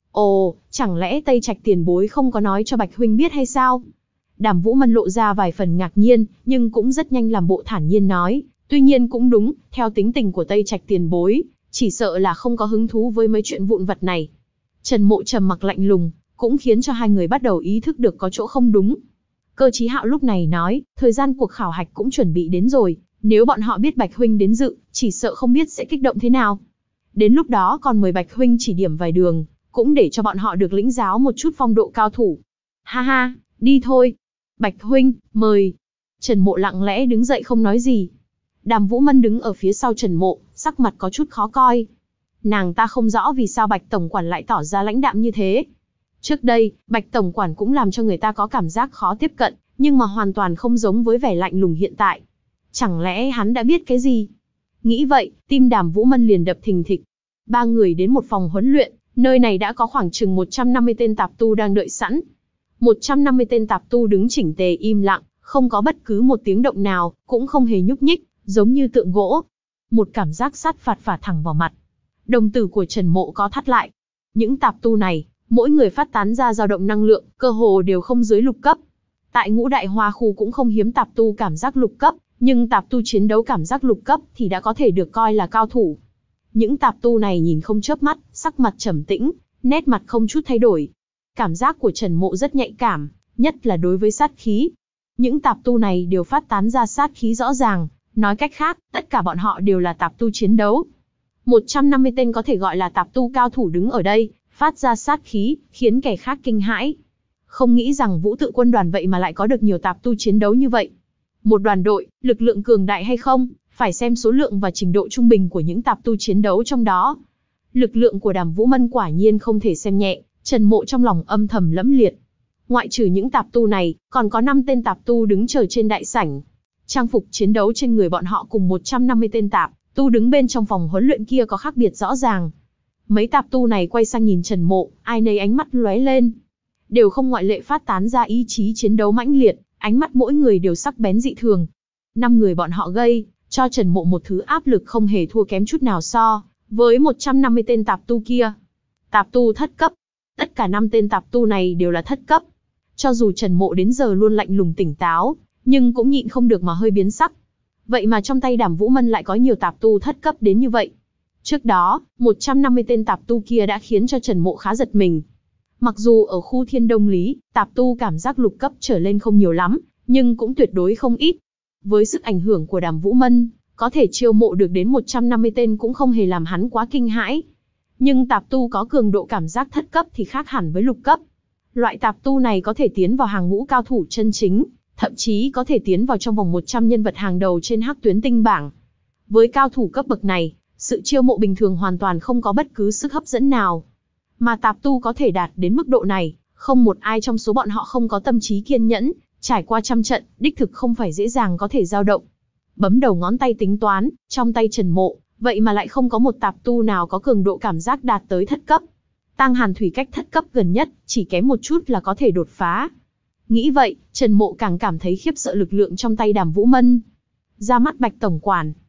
Ồ, chẳng lẽ Tây Trạch tiền bối không có nói cho Bạch huynh biết hay sao? Đàm Vũ Mân lộ ra vài phần ngạc nhiên, nhưng cũng rất nhanh làm bộ thản nhiên nói. Tuy nhiên cũng đúng, theo tính tình của Tây Trạch tiền bối, chỉ sợ là không có hứng thú với mấy chuyện vụn vặt này. Trần Mộ trầm mặc lạnh lùng, cũng khiến cho hai người bắt đầu ý thức được có chỗ không đúng. Cơ Chí Hạo lúc này nói, thời gian cuộc khảo hạch cũng chuẩn bị đến rồi, nếu bọn họ biết Bạch huynh đến dự, chỉ sợ không biết sẽ kích động thế nào. Đến lúc đó còn mời Bạch huynh chỉ điểm vài đường, cũng để cho bọn họ được lĩnh giáo một chút phong độ cao thủ. Ha ha, đi thôi. Bạch huynh, mời. Trần Mộ lặng lẽ đứng dậy không nói gì. Đàm Vũ Mân đứng ở phía sau Trần Mộ, sắc mặt có chút khó coi. Nàng ta không rõ vì sao Bạch tổng quản lại tỏ ra lãnh đạm như thế. Trước đây, Bạch tổng quản cũng làm cho người ta có cảm giác khó tiếp cận, nhưng mà hoàn toàn không giống với vẻ lạnh lùng hiện tại. Chẳng lẽ hắn đã biết cái gì? Nghĩ vậy, tim Đàm Vũ Mân liền đập thình thịch. Ba người đến một phòng huấn luyện, nơi này đã có khoảng chừng một trăm năm mươi tên tạp tu đang đợi sẵn. một trăm năm mươi tên tạp tu đứng chỉnh tề im lặng, không có bất cứ một tiếng động nào, cũng không hề nhúc nhích, giống như tượng gỗ. Một cảm giác sát phạt phả thẳng vào mặt. Đồng tử của Trần Mộ có thắt lại. Những tạp tu này, mỗi người phát tán ra dao động năng lượng, cơ hồ đều không dưới lục cấp. Tại Ngũ Đại Hoa khu cũng không hiếm tạp tu cảm giác lục cấp, nhưng tạp tu chiến đấu cảm giác lục cấp thì đã có thể được coi là cao thủ. Những tạp tu này nhìn không chớp mắt, sắc mặt trầm tĩnh, nét mặt không chút thay đổi. Cảm giác của Trần Mộ rất nhạy cảm, nhất là đối với sát khí. Những tạp tu này đều phát tán ra sát khí rõ ràng, nói cách khác, tất cả bọn họ đều là tạp tu chiến đấu. một trăm năm mươi tên có thể gọi là tạp tu cao thủ đứng ở đây, phát ra sát khí, khiến kẻ khác kinh hãi. Không nghĩ rằng Vũ Tự quân đoàn vậy mà lại có được nhiều tạp tu chiến đấu như vậy. Một đoàn đội, lực lượng cường đại hay không, phải xem số lượng và trình độ trung bình của những tạp tu chiến đấu trong đó. Lực lượng của Đàm Vũ Mân quả nhiên không thể xem nhẹ, Trần Mộ trong lòng âm thầm lẫm liệt. Ngoại trừ những tạp tu này, còn có năm tên tạp tu đứng chờ trên đại sảnh. Trang phục chiến đấu trên người bọn họ cùng một trăm năm mươi tên tạp tu đứng bên trong phòng huấn luyện kia có khác biệt rõ ràng. Mấy tạp tu này quay sang nhìn Trần Mộ, ai nấy ánh mắt lóe lên. Đều không ngoại lệ phát tán ra ý chí chiến đấu mãnh liệt, ánh mắt mỗi người đều sắc bén dị thường. Năm người bọn họ gây cho Trần Mộ một thứ áp lực không hề thua kém chút nào so với một trăm năm mươi tên tạp tu kia. Tạp tu thất cấp. Tất cả năm tên tạp tu này đều là thất cấp. Cho dù Trần Mộ đến giờ luôn lạnh lùng tỉnh táo, nhưng cũng nhịn không được mà hơi biến sắc. Vậy mà trong tay Đàm Vũ Mân lại có nhiều tạp tu thất cấp đến như vậy. Trước đó, một trăm năm mươi tên tạp tu kia đã khiến cho Trần Mộ khá giật mình. Mặc dù ở khu Thiên Đông Lý, tạp tu cảm giác lục cấp trở lên không nhiều lắm, nhưng cũng tuyệt đối không ít. Với sức ảnh hưởng của Đàm Vũ Mân, có thể chiêu mộ được đến một trăm năm mươi tên cũng không hề làm hắn quá kinh hãi. Nhưng tạp tu có cường độ cảm giác thất cấp thì khác hẳn với lục cấp. Loại tạp tu này có thể tiến vào hàng ngũ cao thủ chân chính, thậm chí có thể tiến vào trong vòng một trăm nhân vật hàng đầu trên Hắc Tuyến Tinh bảng. Với cao thủ cấp bậc này, sự chiêu mộ bình thường hoàn toàn không có bất cứ sức hấp dẫn nào. Mà tạp tu có thể đạt đến mức độ này, không một ai trong số bọn họ không có tâm trí kiên nhẫn, trải qua trăm trận, đích thực không phải dễ dàng có thể dao động. Bấm đầu ngón tay tính toán, trong tay Trần Mộ, vậy mà lại không có một tạp tu nào có cường độ cảm giác đạt tới thất cấp. Tang Hàn Thủy cách thất cấp gần nhất, chỉ kém một chút là có thể đột phá. Nghĩ vậy, Trần Mộ càng cảm thấy khiếp sợ lực lượng trong tay Đàm Vũ Mân. Ra mắt Bạch tổng quản.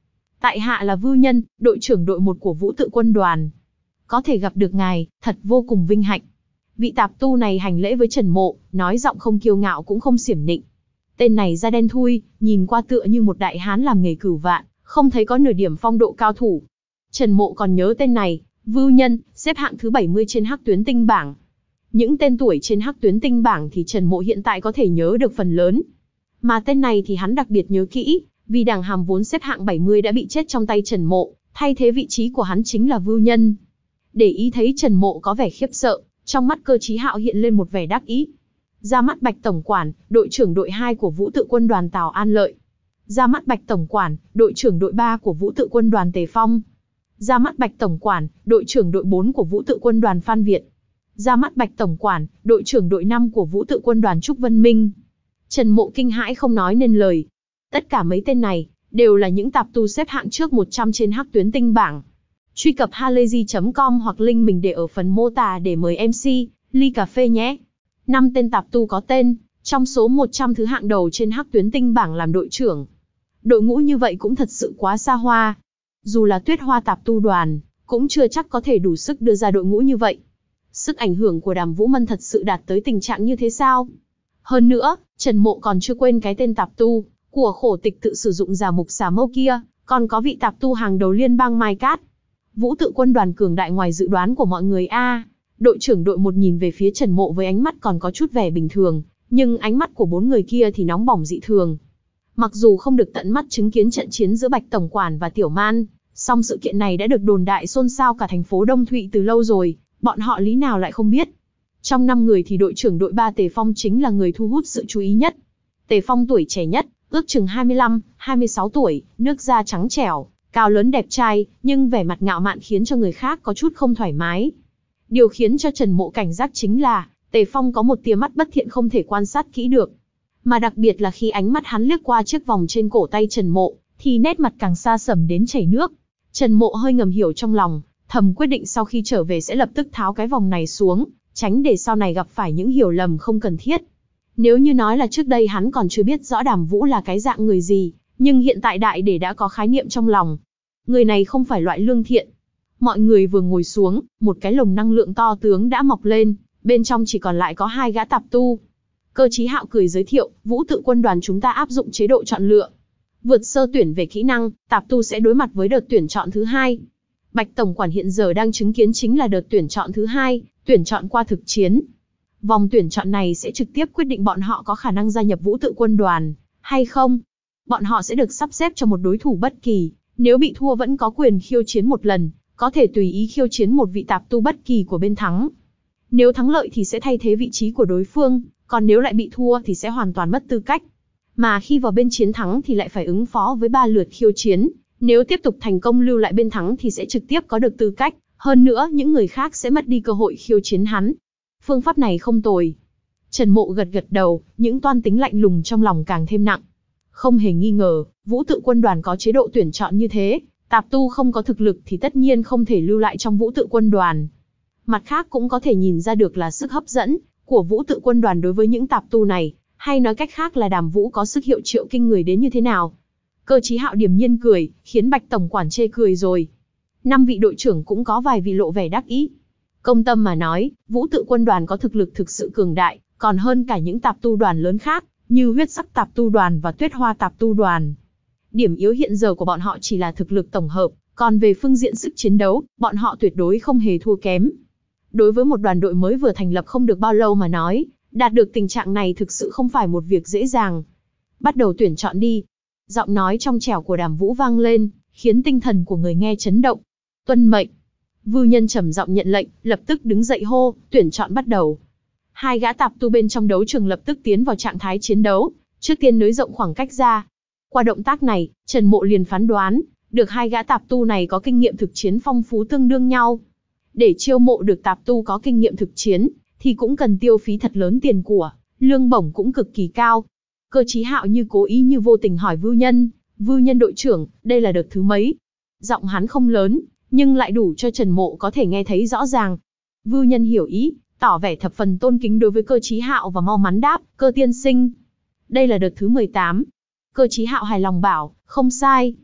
Tại hạ là Vưu Nhân, đội trưởng đội một của Vũ Tự Quân đoàn. Có thể gặp được ngài, thật vô cùng vinh hạnh. Vị tạp tu này hành lễ với Trần Mộ, nói giọng không kiêu ngạo cũng không xiểm nịnh. Tên này da đen thui, nhìn qua tựa như một đại hán làm nghề cửu vạn, không thấy có nửa điểm phong độ cao thủ. Trần Mộ còn nhớ tên này, Vưu Nhân, xếp hạng thứ bảy mươi trên Hắc Tuyến Tinh bảng. Những tên tuổi trên Hắc Tuyến Tinh bảng thì Trần Mộ hiện tại có thể nhớ được phần lớn. Mà tên này thì hắn đặc biệt nhớ kỹ, vì đằng hàm vốn xếp hạng bảy mươi đã bị chết trong tay Trần Mộ, thay thế vị trí của hắn chính là Vưu Nhân. Để ý thấy Trần Mộ có vẻ khiếp sợ, trong mắt Cơ Chí Hạo hiện lên một vẻ đắc ý. Ra mắt Bạch tổng quản, đội trưởng đội hai của Vũ Tự Quân đoàn Tào An Lợi. Ra mắt Bạch tổng quản, đội trưởng đội ba của Vũ Tự Quân đoàn Tề Phong. Ra mắt Bạch tổng quản, đội trưởng đội bốn của Vũ Tự Quân đoàn Phan Việt. Ra mắt Bạch tổng quản, đội trưởng đội năm của Vũ Tự Quân đoàn Trúc Vân Minh. Trần Mộ kinh hãi không nói nên lời. Tất cả mấy tên này đều là những tạp tu xếp hạng trước một trăm trên Hắc Tuyến Tinh bảng. Truy cập halayzi chấm com hoặc link mình để ở phần mô tả để mời em xê ly cà phê nhé. Năm tên tạp tu có tên trong số một trăm thứ hạng đầu trên Hắc Tuyến Tinh bảng làm đội trưởng. Đội ngũ như vậy cũng thật sự quá xa hoa. Dù là Tuyết Hoa tạp tu đoàn, cũng chưa chắc có thể đủ sức đưa ra đội ngũ như vậy. Sức ảnh hưởng của Đàm Vũ Mân thật sự đạt tới tình trạng như thế sao? Hơn nữa, Trần Mộ còn chưa quên cái tên tạp tu của khổ tịch tự sử dụng giả mục xà mâu kia, còn có vị tạp tu hàng đầu liên bang Mai Cát. Vũ Tự Quân đoàn cường đại ngoài dự đoán của mọi người a. À, đội trưởng đội một nhìn về phía Trần Mộ với ánh mắt còn có chút vẻ bình thường, nhưng ánh mắt của bốn người kia thì nóng bỏng dị thường. Mặc dù không được tận mắt chứng kiến trận chiến giữa Bạch tổng quản và Tiểu Man, song sự kiện này đã được đồn đại xôn xao cả thành phố Đông Thụy từ lâu rồi, bọn họ lý nào lại không biết. Trong năm người thì đội trưởng đội ba Tề Phong chính là người thu hút sự chú ý nhất. Tề Phong tuổi trẻ nhất, ước chừng hai mươi lăm, hai mươi sáu tuổi, nước da trắng trẻo, cao lớn đẹp trai, nhưng vẻ mặt ngạo mạn khiến cho người khác có chút không thoải mái. Điều khiến cho Trần Mộ cảnh giác chính là, Tề Phong có một tia mắt bất thiện không thể quan sát kỹ được. Mà đặc biệt là khi ánh mắt hắn liếc qua chiếc vòng trên cổ tay Trần Mộ, thì nét mặt càng xa sầm đến chảy nước. Trần Mộ hơi ngầm hiểu trong lòng, thầm quyết định sau khi trở về sẽ lập tức tháo cái vòng này xuống, tránh để sau này gặp phải những hiểu lầm không cần thiết. Nếu như nói là trước đây hắn còn chưa biết rõ Đàm Vũ là cái dạng người gì, nhưng hiện tại đại để đã có khái niệm trong lòng. Người này không phải loại lương thiện. Mọi người vừa ngồi xuống, một cái lồng năng lượng to tướng đã mọc lên, bên trong chỉ còn lại có hai gã tạp tu. Cơ Chí Hạo cười giới thiệu, Vũ Tự Quân đoàn chúng ta áp dụng chế độ chọn lựa. Vượt sơ tuyển về kỹ năng, tạp tu sẽ đối mặt với đợt tuyển chọn thứ hai. Bạch tổng quản hiện giờ đang chứng kiến chính là đợt tuyển chọn thứ hai, tuyển chọn qua thực chiến. Vòng tuyển chọn này sẽ trực tiếp quyết định bọn họ có khả năng gia nhập Vũ Tự Quân đoàn hay không. Bọn họ sẽ được sắp xếp cho một đối thủ bất kỳ, nếu bị thua vẫn có quyền khiêu chiến một lần, có thể tùy ý khiêu chiến một vị tạp tu bất kỳ của bên thắng. Nếu thắng lợi thì sẽ thay thế vị trí của đối phương, còn nếu lại bị thua thì sẽ hoàn toàn mất tư cách. Mà khi vào bên chiến thắng thì lại phải ứng phó với ba lượt khiêu chiến, nếu tiếp tục thành công lưu lại bên thắng thì sẽ trực tiếp có được tư cách, hơn nữa những người khác sẽ mất đi cơ hội khiêu chiến hắn. Phương pháp này không tồi. Trần Mộ gật gật đầu, những toan tính lạnh lùng trong lòng càng thêm nặng. Không hề nghi ngờ, Vũ Tự Quân đoàn có chế độ tuyển chọn như thế, tạp tu không có thực lực thì tất nhiên không thể lưu lại trong Vũ Tự Quân đoàn. Mặt khác cũng có thể nhìn ra được là sức hấp dẫn của Vũ Tự Quân đoàn đối với những tạp tu này, hay nói cách khác là Đàm Vũ có sức hiệu triệu kinh người đến như thế nào. Cơ Chí Hạo điềm nhiên cười, khiến Bạch tổng quản chê cười rồi. Năm vị đội trưởng cũng có vài vị lộ vẻ đắc ý. Công tâm mà nói, Vũ Tự Quân đoàn có thực lực thực sự cường đại, còn hơn cả những tạp tu đoàn lớn khác, như Huyết Sắc tạp tu đoàn và Tuyết Hoa tạp tu đoàn. Điểm yếu hiện giờ của bọn họ chỉ là thực lực tổng hợp, còn về phương diện sức chiến đấu, bọn họ tuyệt đối không hề thua kém. Đối với một đoàn đội mới vừa thành lập không được bao lâu mà nói, đạt được tình trạng này thực sự không phải một việc dễ dàng. Bắt đầu tuyển chọn đi. Giọng nói trong trẻo của Đàm Vũ vang lên, khiến tinh thần của người nghe chấn động. Tuân mệnh. Vưu Nhân trầm giọng nhận lệnh, lập tức đứng dậy hô, tuyển chọn bắt đầu. Hai gã tạp tu bên trong đấu trường lập tức tiến vào trạng thái chiến đấu, trước tiên nới rộng khoảng cách ra. Qua động tác này, Trần Mộ liền phán đoán, được hai gã tạp tu này có kinh nghiệm thực chiến phong phú tương đương nhau. Để chiêu mộ được tạp tu có kinh nghiệm thực chiến, thì cũng cần tiêu phí thật lớn tiền của, lương bổng cũng cực kỳ cao. Cơ Chí Hạo như cố ý như vô tình hỏi Vưu Nhân, Vưu Nhân đội trưởng, đây là đợt thứ mấy? Giọng hắn không lớn, nhưng lại đủ cho Trần Mộ có thể nghe thấy rõ ràng. Vưu Nhân hiểu ý, tỏ vẻ thập phần tôn kính đối với Cơ Chí Hạo và mau mắn đáp, Cơ tiên sinh. Đây là đợt thứ mười tám. Cơ Chí Hạo hài lòng bảo, không sai.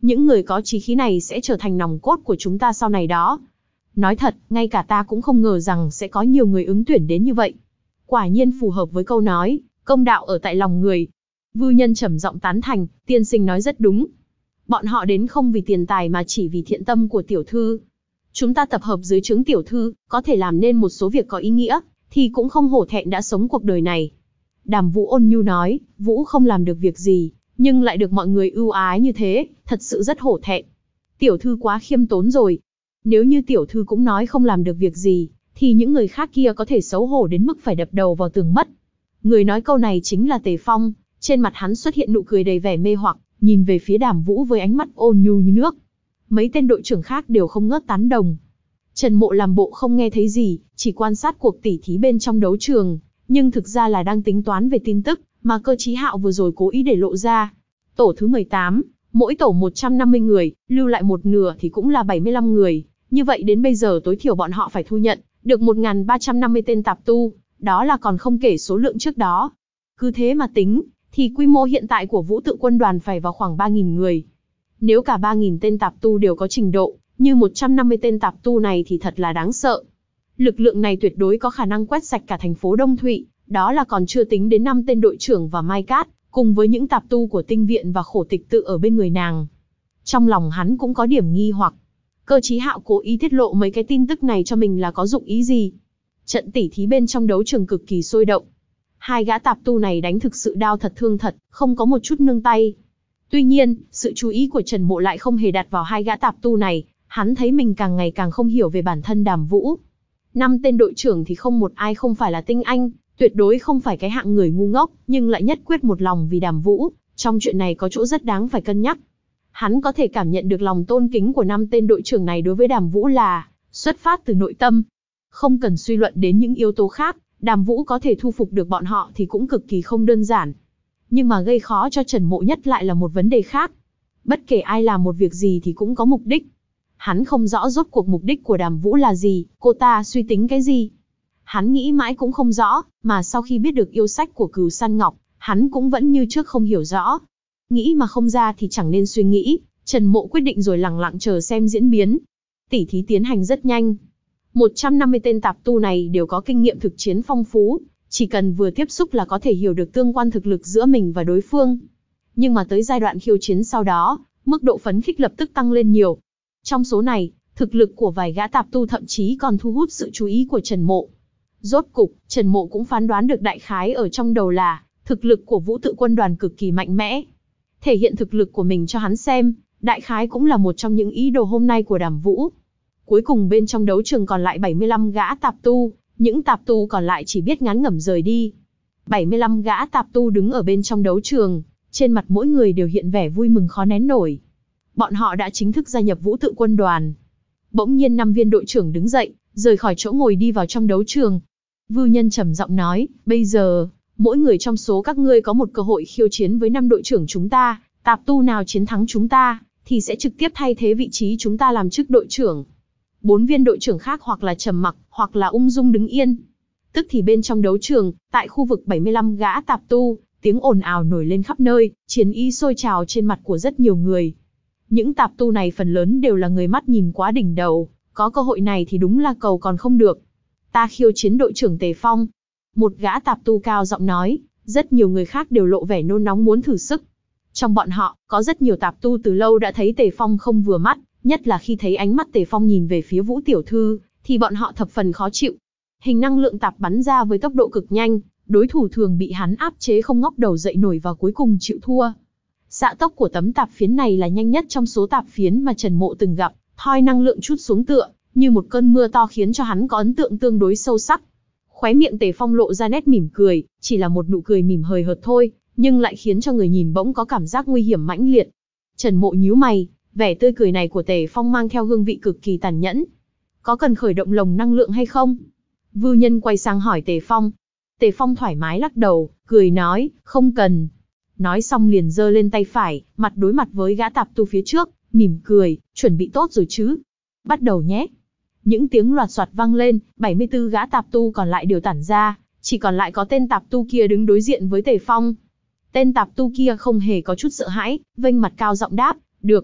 Những người có chí khí này sẽ trở thành nòng cốt của chúng ta sau này đó. Nói thật, ngay cả ta cũng không ngờ rằng sẽ có nhiều người ứng tuyển đến như vậy. Quả nhiên phù hợp với câu nói, công đạo ở tại lòng người. Vưu Nhân trầm giọng tán thành, tiên sinh nói rất đúng. Bọn họ đến không vì tiền tài mà chỉ vì thiện tâm của tiểu thư. Chúng ta tập hợp dưới trướng tiểu thư, có thể làm nên một số việc có ý nghĩa, thì cũng không hổ thẹn đã sống cuộc đời này. Đàm Vũ ôn nhu nói, Vũ không làm được việc gì, nhưng lại được mọi người ưu ái như thế, thật sự rất hổ thẹn. Tiểu thư quá khiêm tốn rồi. Nếu như tiểu thư cũng nói không làm được việc gì, thì những người khác kia có thể xấu hổ đến mức phải đập đầu vào tường mất. Người nói câu này chính là Tề Phong, trên mặt hắn xuất hiện nụ cười đầy vẻ mê hoặc, nhìn về phía Đàm Vũ với ánh mắt ôn nhu như nước. Mấy tên đội trưởng khác đều không ngớt tán đồng. Trần Mộ làm bộ không nghe thấy gì, chỉ quan sát cuộc tỉ thí bên trong đấu trường, nhưng thực ra là đang tính toán về tin tức mà Cơ Chí Hạo vừa rồi cố ý để lộ ra. Tổ thứ mười tám, mỗi tổ một trăm năm mươi người, lưu lại một nửa thì cũng là bảy mươi lăm người. Như vậy đến bây giờ tối thiểu bọn họ phải thu nhận được một nghìn ba trăm năm mươi tên tạp tu, đó là còn không kể số lượng trước đó. Cứ thế mà tính, thì quy mô hiện tại của Vũ Tự Quân đoàn phải vào khoảng ba nghìn người. Nếu cả ba nghìn tên tạp tu đều có trình độ như một trăm năm mươi tên tạp tu này thì thật là đáng sợ. Lực lượng này tuyệt đối có khả năng quét sạch cả thành phố Đông Thụy, đó là còn chưa tính đến năm tên đội trưởng và Mai Cát, cùng với những tạp tu của Tinh Viện và Khổ Tịch Tự ở bên người nàng. Trong lòng hắn cũng có điểm nghi hoặc. Cơ Chí Hạo cố ý tiết lộ mấy cái tin tức này cho mình là có dụng ý gì? Trận tỉ thí bên trong đấu trường cực kỳ sôi động. Hai gã tạp tu này đánh thực sự đao thật thương thật, không có một chút nương tay. Tuy nhiên, sự chú ý của Trần Mộ lại không hề đặt vào hai gã tạp tu này, hắn thấy mình càng ngày càng không hiểu về bản thân Đàm Vũ. Năm tên đội trưởng thì không một ai không phải là tinh anh, tuyệt đối không phải cái hạng người ngu ngốc, nhưng lại nhất quyết một lòng vì Đàm Vũ, trong chuyện này có chỗ rất đáng phải cân nhắc. Hắn có thể cảm nhận được lòng tôn kính của năm tên đội trưởng này đối với Đàm Vũ là xuất phát từ nội tâm. Không cần suy luận đến những yếu tố khác, Đàm Vũ có thể thu phục được bọn họ thì cũng cực kỳ không đơn giản. Nhưng mà gây khó cho Trần Mộ nhất lại là một vấn đề khác. Bất kể ai làm một việc gì thì cũng có mục đích. Hắn không rõ rốt cuộc mục đích của Đàm Vũ là gì, cô ta suy tính cái gì. Hắn nghĩ mãi cũng không rõ, mà sau khi biết được yêu sách của Cửu San Ngọc, hắn cũng vẫn như trước không hiểu rõ. Nghĩ mà không ra thì chẳng nên suy nghĩ, Trần Mộ quyết định rồi lặng lặng chờ xem diễn biến. Tỉ thí tiến hành rất nhanh. một trăm năm mươi tên tạp tu này đều có kinh nghiệm thực chiến phong phú, chỉ cần vừa tiếp xúc là có thể hiểu được tương quan thực lực giữa mình và đối phương. Nhưng mà tới giai đoạn khiêu chiến sau đó, mức độ phấn khích lập tức tăng lên nhiều. Trong số này, thực lực của vài gã tạp tu thậm chí còn thu hút sự chú ý của Trần Mộ. Rốt cục, Trần Mộ cũng phán đoán được đại khái ở trong đầu là, thực lực của Vũ Tự Quân đoàn cực kỳ mạnh mẽ. Thể hiện thực lực của mình cho hắn xem, đại khái cũng là một trong những ý đồ hôm nay của Đàm Vũ. Cuối cùng bên trong đấu trường còn lại bảy mươi lăm gã tạp tu, những tạp tu còn lại chỉ biết ngán ngẩm rời đi. bảy mươi lăm gã tạp tu đứng ở bên trong đấu trường, trên mặt mỗi người đều hiện vẻ vui mừng khó nén nổi. Bọn họ đã chính thức gia nhập Vũ Tự Quân đoàn. Bỗng nhiên năm viên đội trưởng đứng dậy, rời khỏi chỗ ngồi đi vào trong đấu trường. Vưu Nhân trầm giọng nói, bây giờ, mỗi người trong số các ngươi có một cơ hội khiêu chiến với năm đội trưởng chúng ta, tạp tu nào chiến thắng chúng ta, thì sẽ trực tiếp thay thế vị trí chúng ta làm chức đội trưởng. Bốn viên đội trưởng khác hoặc là trầm mặc, hoặc là ung dung đứng yên. Tức thì bên trong đấu trường, tại khu vực bảy mươi lăm gã tạp tu, tiếng ồn ào nổi lên khắp nơi, chiến ý sôi trào trên mặt của rất nhiều người. Những tạp tu này phần lớn đều là người mắt nhìn quá đỉnh đầu, có cơ hội này thì đúng là cầu còn không được. Ta khiêu chiến đội trưởng Tề Phong. Một gã tạp tu cao giọng nói, rất nhiều người khác đều lộ vẻ nôn nóng muốn thử sức. Trong bọn họ, có rất nhiều tạp tu từ lâu đã thấy Tề Phong không vừa mắt, nhất là khi thấy ánh mắt Tề Phong nhìn về phía Vũ Tiểu Thư, thì bọn họ thập phần khó chịu. Hình năng lượng tạp bắn ra với tốc độ cực nhanh, đối thủ thường bị hắn áp chế không ngóc đầu dậy nổi và cuối cùng chịu thua. Xạ tốc của tấm tạp phiến này là nhanh nhất trong số tạp phiến mà Trần Mộ từng gặp, thoi năng lượng chút xuống tựa, như một cơn mưa to khiến cho hắn có ấn tượng tương đối sâu sắc. Khóe miệng Tề Phong lộ ra nét mỉm cười, chỉ là một nụ cười mỉm hời hợt thôi, nhưng lại khiến cho người nhìn bỗng có cảm giác nguy hiểm mãnh liệt. Trần Mộ nhíu mày, vẻ tươi cười này của Tề Phong mang theo hương vị cực kỳ tàn nhẫn. Có cần khởi động lồng năng lượng hay không? Vưu Nhân quay sang hỏi Tề Phong. Tề Phong thoải mái lắc đầu, cười nói, không cần. Nói xong liền giơ lên tay phải, mặt đối mặt với gã tạp tu phía trước, mỉm cười, chuẩn bị tốt rồi chứ? Bắt đầu nhé. Những tiếng loạt soạt vang lên, bảy mươi tư gã tạp tu còn lại đều tản ra, chỉ còn lại có tên tạp tu kia đứng đối diện với Tề Phong. Tên tạp tu kia không hề có chút sợ hãi, vênh mặt cao giọng đáp, được.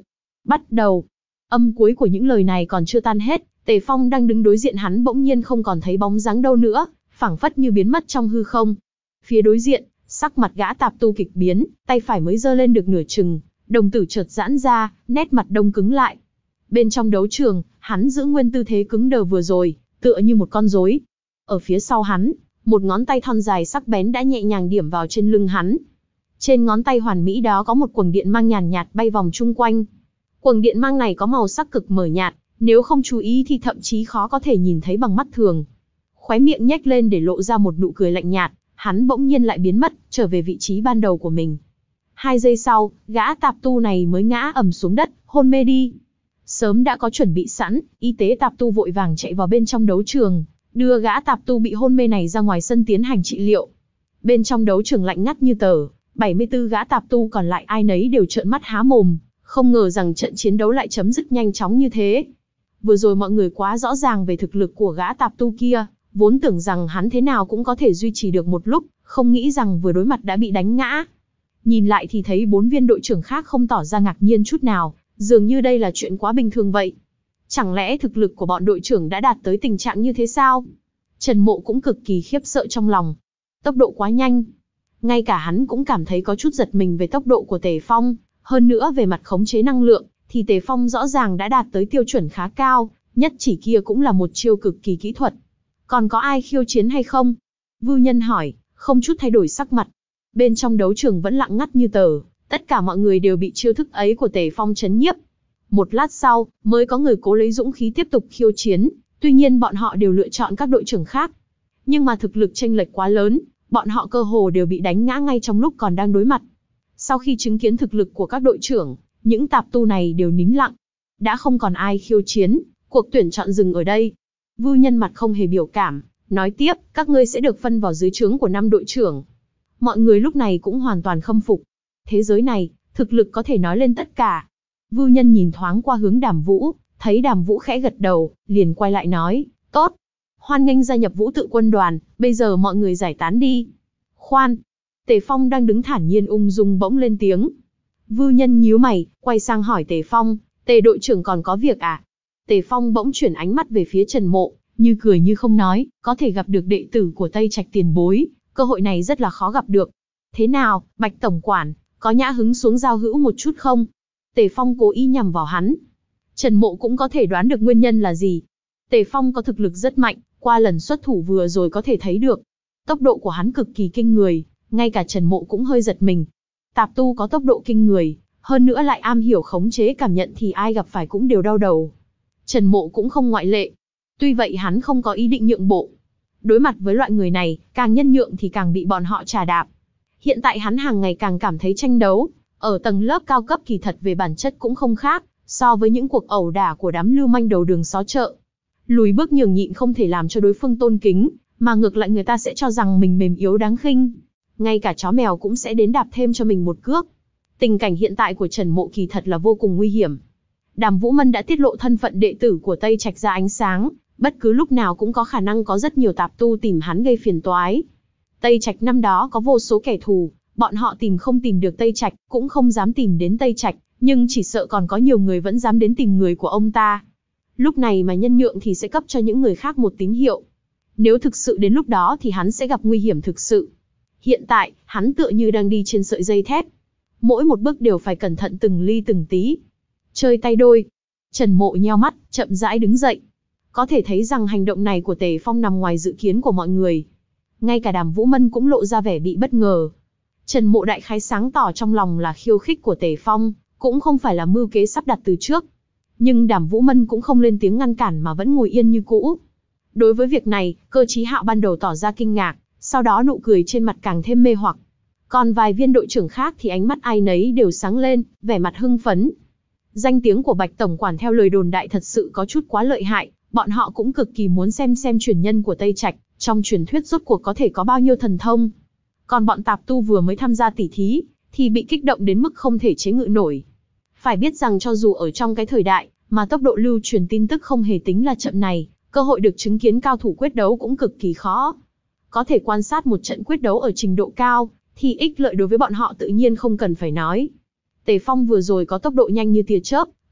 Bắt đầu. Âm cuối của những lời này còn chưa tan hết, Tề Phong đang đứng đối diện hắn bỗng nhiên không còn thấy bóng dáng đâu nữa, phảng phất như biến mất trong hư không. Phía đối diện, sắc mặt gã tạp tu kịch biến, tay phải mới giơ lên được nửa chừng, đồng tử chợt giãn ra, nét mặt đông cứng lại. Bên trong đấu trường, hắn giữ nguyên tư thế cứng đờ vừa rồi, tựa như một con rối. Ở phía sau hắn, một ngón tay thon dài sắc bén đã nhẹ nhàng điểm vào trên lưng hắn. Trên ngón tay hoàn mỹ đó có một quầng điện mang nhàn nhạt bay vòng chung quanh. Quầng điện mang này có màu sắc cực mờ nhạt, nếu không chú ý thì thậm chí khó có thể nhìn thấy bằng mắt thường. Khóe miệng nhếch lên để lộ ra một nụ cười lạnh nhạt, hắn bỗng nhiên lại biến mất, trở về vị trí ban đầu của mình. Hai giây sau, gã tạp tu này mới ngã ầm xuống đất, hôn mê đi. Sớm đã có chuẩn bị sẵn, y tế tạp tu vội vàng chạy vào bên trong đấu trường, đưa gã tạp tu bị hôn mê này ra ngoài sân tiến hành trị liệu. Bên trong đấu trường lạnh ngắt như tờ, bảy mươi tư gã tạp tu còn lại ai nấy đều trợn mắt há mồm, không ngờ rằng trận chiến đấu lại chấm dứt nhanh chóng như thế. Vừa rồi mọi người quá rõ ràng về thực lực của gã tạp tu kia, vốn tưởng rằng hắn thế nào cũng có thể duy trì được một lúc, không nghĩ rằng vừa đối mặt đã bị đánh ngã. Nhìn lại thì thấy bốn viên đội trưởng khác không tỏ ra ngạc nhiên chút nào, dường như đây là chuyện quá bình thường vậy. Chẳng lẽ thực lực của bọn đội trưởng đã đạt tới tình trạng như thế sao? Trần Mộ cũng cực kỳ khiếp sợ trong lòng. Tốc độ quá nhanh. Ngay cả hắn cũng cảm thấy có chút giật mình về tốc độ của Tề Phong, hơn nữa về mặt khống chế năng lượng, thì Tề Phong rõ ràng đã đạt tới tiêu chuẩn khá cao, nhất chỉ kia cũng là một chiêu cực kỳ kỹ thuật. Còn có ai khiêu chiến hay không? Vưu Nhân hỏi, không chút thay đổi sắc mặt. Bên trong đấu trường vẫn lặng ngắt như tờ, tất cả mọi người đều bị chiêu thức ấy của Tề Phong chấn nhiếp. Một lát sau, mới có người cố lấy dũng khí tiếp tục khiêu chiến, tuy nhiên bọn họ đều lựa chọn các đội trưởng khác. Nhưng mà thực lực chênh lệch quá lớn, bọn họ cơ hồ đều bị đánh ngã ngay trong lúc còn đang đối mặt. Sau khi chứng kiến thực lực của các đội trưởng, những tạp tu này đều nín lặng. Đã không còn ai khiêu chiến, cuộc tuyển chọn dừng ở đây. Vưu Nhân mặt không hề biểu cảm, nói tiếp, các ngươi sẽ được phân vào dưới trướng của năm đội trưởng. Mọi người lúc này cũng hoàn toàn khâm phục. Thế giới này, thực lực có thể nói lên tất cả. Vưu Nhân nhìn thoáng qua hướng Đàm Vũ, thấy Đàm Vũ khẽ gật đầu, liền quay lại nói, tốt. Hoan nghênh gia nhập Vũ Tự quân đoàn, bây giờ mọi người giải tán đi. Khoan. Tề Phong đang đứng thản nhiên ung dung bỗng lên tiếng. Vưu Nhân nhíu mày, quay sang hỏi Tề Phong, Tề đội trưởng còn có việc à? Tề Phong bỗng chuyển ánh mắt về phía Trần Mộ, như cười như không nói, có thể gặp được đệ tử của Tây Trạch tiền bối, cơ hội này rất là khó gặp được. Thế nào, Bạch tổng quản, có nhã hứng xuống giao hữu một chút không? Tề Phong cố ý nhằm vào hắn. Trần Mộ cũng có thể đoán được nguyên nhân là gì. Tề Phong có thực lực rất mạnh, qua lần xuất thủ vừa rồi có thể thấy được. Tốc độ của hắn cực kỳ kinh người, ngay cả Trần Mộ cũng hơi giật mình. Tạp tu có tốc độ kinh người, hơn nữa lại am hiểu khống chế cảm nhận thì ai gặp phải cũng đều đau đầu. Trần Mộ cũng không ngoại lệ. Tuy vậy hắn không có ý định nhượng bộ. Đối mặt với loại người này, càng nhân nhượng thì càng bị bọn họ trà đạp. Hiện tại hắn hàng ngày càng cảm thấy tranh đấu, ở tầng lớp cao cấp kỳ thật về bản chất cũng không khác, so với những cuộc ẩu đả của đám lưu manh đầu đường xó chợ. Lùi bước nhường nhịn không thể làm cho đối phương tôn kính, mà ngược lại người ta sẽ cho rằng mình mềm yếu đáng khinh. Ngay cả chó mèo cũng sẽ đến đạp thêm cho mình một cước. Tình cảnh hiện tại của Trần Mộ kỳ thật là vô cùng nguy hiểm. Đàm Vũ Mân đã tiết lộ thân phận đệ tử của Tây Trạch ra ánh sáng, bất cứ lúc nào cũng có khả năng có rất nhiều tạp tu tìm hắn gây phiền toái. Tây Trạch năm đó có vô số kẻ thù, bọn họ tìm không tìm được Tây Trạch, cũng không dám tìm đến Tây Trạch, nhưng chỉ sợ còn có nhiều người vẫn dám đến tìm người của ông ta. Lúc này mà nhân nhượng thì sẽ cấp cho những người khác một tín hiệu. Nếu thực sự đến lúc đó thì hắn sẽ gặp nguy hiểm thực sự. Hiện tại, hắn tựa như đang đi trên sợi dây thép. Mỗi một bước đều phải cẩn thận từng ly từng tí. Chơi tay đôi. Trần Mộ nheo mắt, chậm rãi đứng dậy. Có thể thấy rằng hành động này của Tề Phong nằm ngoài dự kiến của mọi người. Ngay cả Đàm Vũ Mân cũng lộ ra vẻ bị bất ngờ. Trần Mộ đại khái sáng tỏ trong lòng là khiêu khích của Tề Phong, cũng không phải là mưu kế sắp đặt từ trước. Nhưng Đàm Vũ Mân cũng không lên tiếng ngăn cản mà vẫn ngồi yên như cũ. Đối với việc này, Cơ Chí Hạo ban đầu tỏ ra kinh ngạc, sau đó nụ cười trên mặt càng thêm mê hoặc. Còn vài viên đội trưởng khác thì ánh mắt ai nấy đều sáng lên, vẻ mặt hưng phấn. Danh tiếng của Bạch tổng quản theo lời đồn đại thật sự có chút quá lợi hại, bọn họ cũng cực kỳ muốn xem xem truyền nhân của Tây Trạch, trong truyền thuyết rốt cuộc có thể có bao nhiêu thần thông. Còn bọn tạp tu vừa mới tham gia tỉ thí, thì bị kích động đến mức không thể chế ngự nổi. Phải biết rằng cho dù ở trong cái thời đại, mà tốc độ lưu truyền tin tức không hề tính là chậm này, cơ hội được chứng kiến cao thủ quyết đấu cũng cực kỳ khó. Có thể quan sát một trận quyết đấu ở trình độ cao, thì ích lợi đối với bọn họ tự nhiên không cần phải nói. Tề Phong vừa rồi có tốc độ nhanh như tia chớp,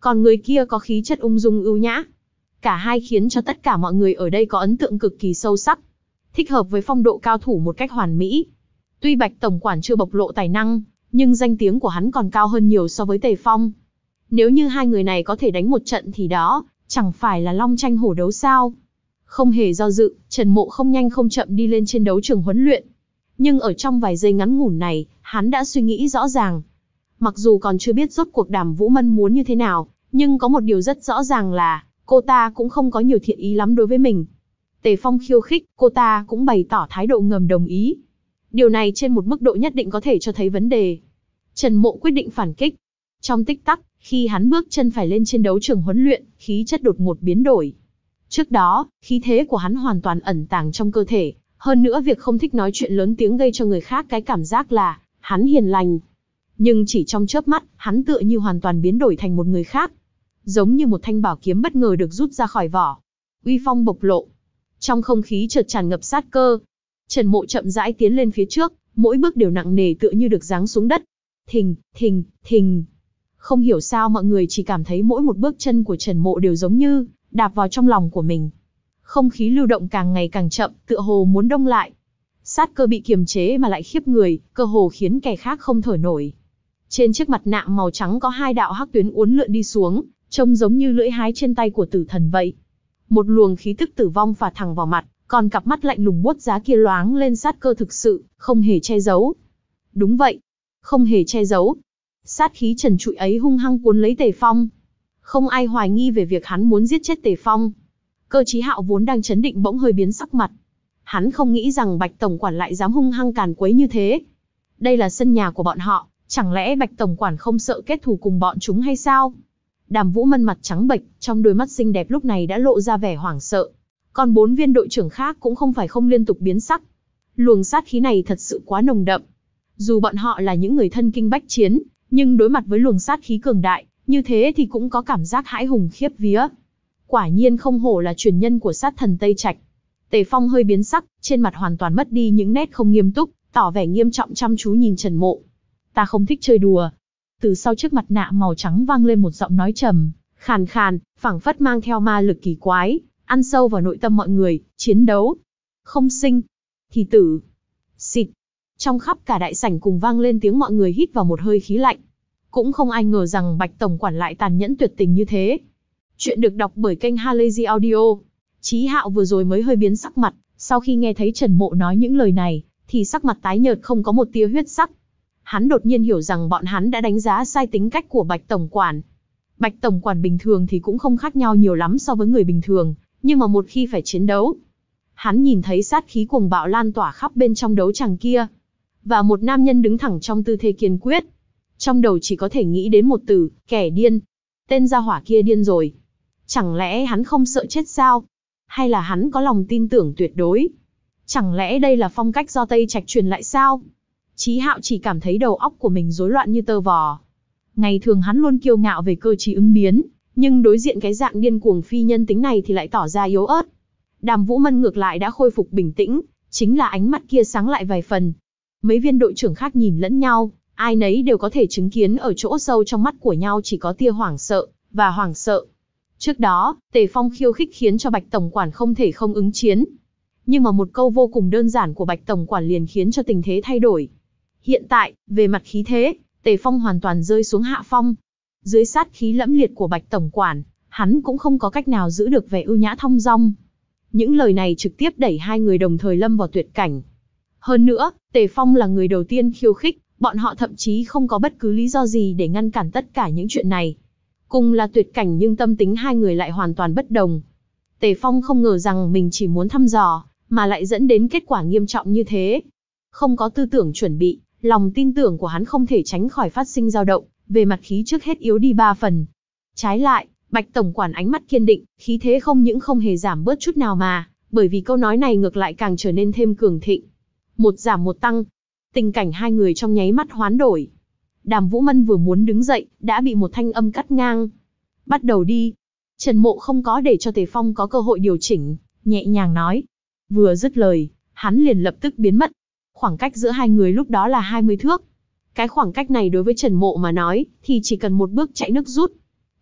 còn người kia có khí chất ung dung ưu nhã. Cả hai khiến cho tất cả mọi người ở đây có ấn tượng cực kỳ sâu sắc, thích hợp với phong độ cao thủ một cách hoàn mỹ. Tuy Bạch tổng quản chưa bộc lộ tài năng, nhưng danh tiếng của hắn còn cao hơn nhiều so với Tề Phong. Nếu như hai người này có thể đánh một trận thì đó, chẳng phải là long tranh hổ đấu sao? Không hề do dự, Trần Mộ không nhanh không chậm đi lên trên đấu trường huấn luyện. Nhưng ở trong vài giây ngắn ngủn này, hắn đã suy nghĩ rõ ràng. Mặc dù còn chưa biết rốt cuộc Đàm Vũ Mân muốn như thế nào, nhưng có một điều rất rõ ràng là, cô ta cũng không có nhiều thiện ý lắm đối với mình. Tề Phong khiêu khích, cô ta cũng bày tỏ thái độ ngầm đồng ý. Điều này trên một mức độ nhất định có thể cho thấy vấn đề. Trần Mộ quyết định phản kích. Trong tích tắc, khi hắn bước chân phải lên trên đấu trường huấn luyện, khí chất đột ngột biến đổi. Trước đó, khí thế của hắn hoàn toàn ẩn tàng trong cơ thể, hơn nữa việc không thích nói chuyện lớn tiếng gây cho người khác cái cảm giác là hắn hiền lành. Nhưng chỉ trong chớp mắt, hắn tựa như hoàn toàn biến đổi thành một người khác. Giống như một thanh bảo kiếm bất ngờ được rút ra khỏi vỏ. Uy phong bộc lộ. Trong không khí chợt tràn ngập sát cơ. Trần Mộ chậm rãi tiến lên phía trước, mỗi bước đều nặng nề tựa như được giáng xuống đất. Thình, thình, thình. Không hiểu sao mọi người chỉ cảm thấy mỗi một bước chân của Trần Mộ đều giống như đạp vào trong lòng của mình. Không khí lưu động càng ngày càng chậm, tựa hồ muốn đông lại. Sát cơ bị kiềm chế mà lại khiếp người, cơ hồ khiến kẻ khác không thở nổi. Trên chiếc mặt nạ màu trắng có hai đạo hắc tuyến uốn lượn đi xuống, trông giống như lưỡi hái trên tay của tử thần vậy. Một luồng khí tức tử vong phả thẳng vào mặt, còn cặp mắt lạnh lùng buốt giá kia loáng lên sát cơ thực sự, không hề che giấu. Đúng vậy, không hề che giấu. Sát khí trần trụi ấy hung hăng cuốn lấy Tề Phong. Không ai hoài nghi về việc hắn muốn giết chết Tề Phong. Cơ Chí Hạo vốn đang chấn định bỗng hơi biến sắc mặt. Hắn không nghĩ rằng Bạch tổng quản lại dám hung hăng càn quấy như thế. Đây là sân nhà của bọn họ, chẳng lẽ Bạch tổng quản không sợ kết thù cùng bọn chúng hay sao? Đàm Vũ Mân mặt trắng bệch, trong đôi mắt xinh đẹp lúc này đã lộ ra vẻ hoảng sợ. Còn bốn viên đội trưởng khác cũng không phải không liên tục biến sắc. Luồng sát khí này thật sự quá nồng đậm. Dù bọn họ là những người thân kinh bách chiến, nhưng đối mặt với luồng sát khí cường đại, như thế thì cũng có cảm giác hãi hùng khiếp vía. Quả nhiên không hổ là truyền nhân của sát thần Tây Trạch. Tề Phong hơi biến sắc, trên mặt hoàn toàn mất đi những nét không nghiêm túc, tỏ vẻ nghiêm trọng chăm chú nhìn Trần Mộ. Ta không thích chơi đùa. Từ sau chiếc mặt nạ màu trắng vang lên một giọng nói trầm, khàn khàn, phảng phất mang theo ma lực kỳ quái, ăn sâu vào nội tâm mọi người. Chiến đấu, không sinh thì tử. Xịt. Trong khắp cả đại sảnh cùng vang lên tiếng mọi người hít vào một hơi khí lạnh. Cũng không ai ngờ rằng Bạch tổng quản lại tàn nhẫn tuyệt tình như thế. Chuyện được đọc bởi kênh Halazy Audio. Chí Hạo vừa rồi mới hơi biến sắc mặt, sau khi nghe thấy Trần Mộ nói những lời này, thì sắc mặt tái nhợt không có một tia huyết sắc. Hắn đột nhiên hiểu rằng bọn hắn đã đánh giá sai tính cách của Bạch tổng quản. Bạch tổng quản bình thường thì cũng không khác nhau nhiều lắm so với người bình thường, nhưng mà một khi phải chiến đấu, hắn nhìn thấy sát khí cuồng bạo lan tỏa khắp bên trong đấu tràng kia, và một nam nhân đứng thẳng trong tư thế kiên quyết. Trong đầu chỉ có thể nghĩ đến một từ, kẻ điên. Tên gia hỏa kia điên rồi. Chẳng lẽ hắn không sợ chết sao? Hay là hắn có lòng tin tưởng tuyệt đối? Chẳng lẽ đây là phong cách do Tây Trạch truyền lại sao? Chí Hạo chỉ cảm thấy đầu óc của mình rối loạn như tơ vò. Ngày thường hắn luôn kiêu ngạo về cơ trí ứng biến, nhưng đối diện cái dạng điên cuồng phi nhân tính này thì lại tỏ ra yếu ớt. Đàm Vũ Mân ngược lại đã khôi phục bình tĩnh, chính là ánh mắt kia sáng lại vài phần. Mấy viên đội trưởng khác nhìn lẫn nhau, ai nấy đều có thể chứng kiến ở chỗ sâu trong mắt của nhau chỉ có tia hoảng sợ, và hoảng sợ. Trước đó, Tề Phong khiêu khích khiến cho Bạch tổng quản không thể không ứng chiến. Nhưng mà một câu vô cùng đơn giản của Bạch tổng quản liền khiến cho tình thế thay đổi. Hiện tại, về mặt khí thế, Tề Phong hoàn toàn rơi xuống hạ phong. Dưới sát khí lẫm liệt của Bạch tổng quản, hắn cũng không có cách nào giữ được vẻ ưu nhã thong dong. Những lời này trực tiếp đẩy hai người đồng thời lâm vào tuyệt cảnh. Hơn nữa, Tề Phong là người đầu tiên khiêu khích, bọn họ thậm chí không có bất cứ lý do gì để ngăn cản tất cả những chuyện này. Cùng là tuyệt cảnh nhưng tâm tính hai người lại hoàn toàn bất đồng. Tề Phong không ngờ rằng mình chỉ muốn thăm dò, mà lại dẫn đến kết quả nghiêm trọng như thế. Không có tư tưởng chuẩn bị, lòng tin tưởng của hắn không thể tránh khỏi phát sinh dao động, về mặt khí trước hết yếu đi ba phần. Trái lại, Bạch tổng quản ánh mắt kiên định, khí thế không những không hề giảm bớt chút nào mà, bởi vì câu nói này ngược lại càng trở nên thêm cường thịnh. Một giảm một tăng, tình cảnh hai người trong nháy mắt hoán đổi. Đàm Vũ Mân vừa muốn đứng dậy, đã bị một thanh âm cắt ngang. Bắt đầu đi. Trần Mộ không có để cho Tề Phong có cơ hội điều chỉnh, nhẹ nhàng nói. Vừa dứt lời, hắn liền lập tức biến mất. Khoảng cách giữa hai người lúc đó là hai mươi thước. Cái khoảng cách này đối với Trần Mộ mà nói, thì chỉ cần một bước chạy nước rút.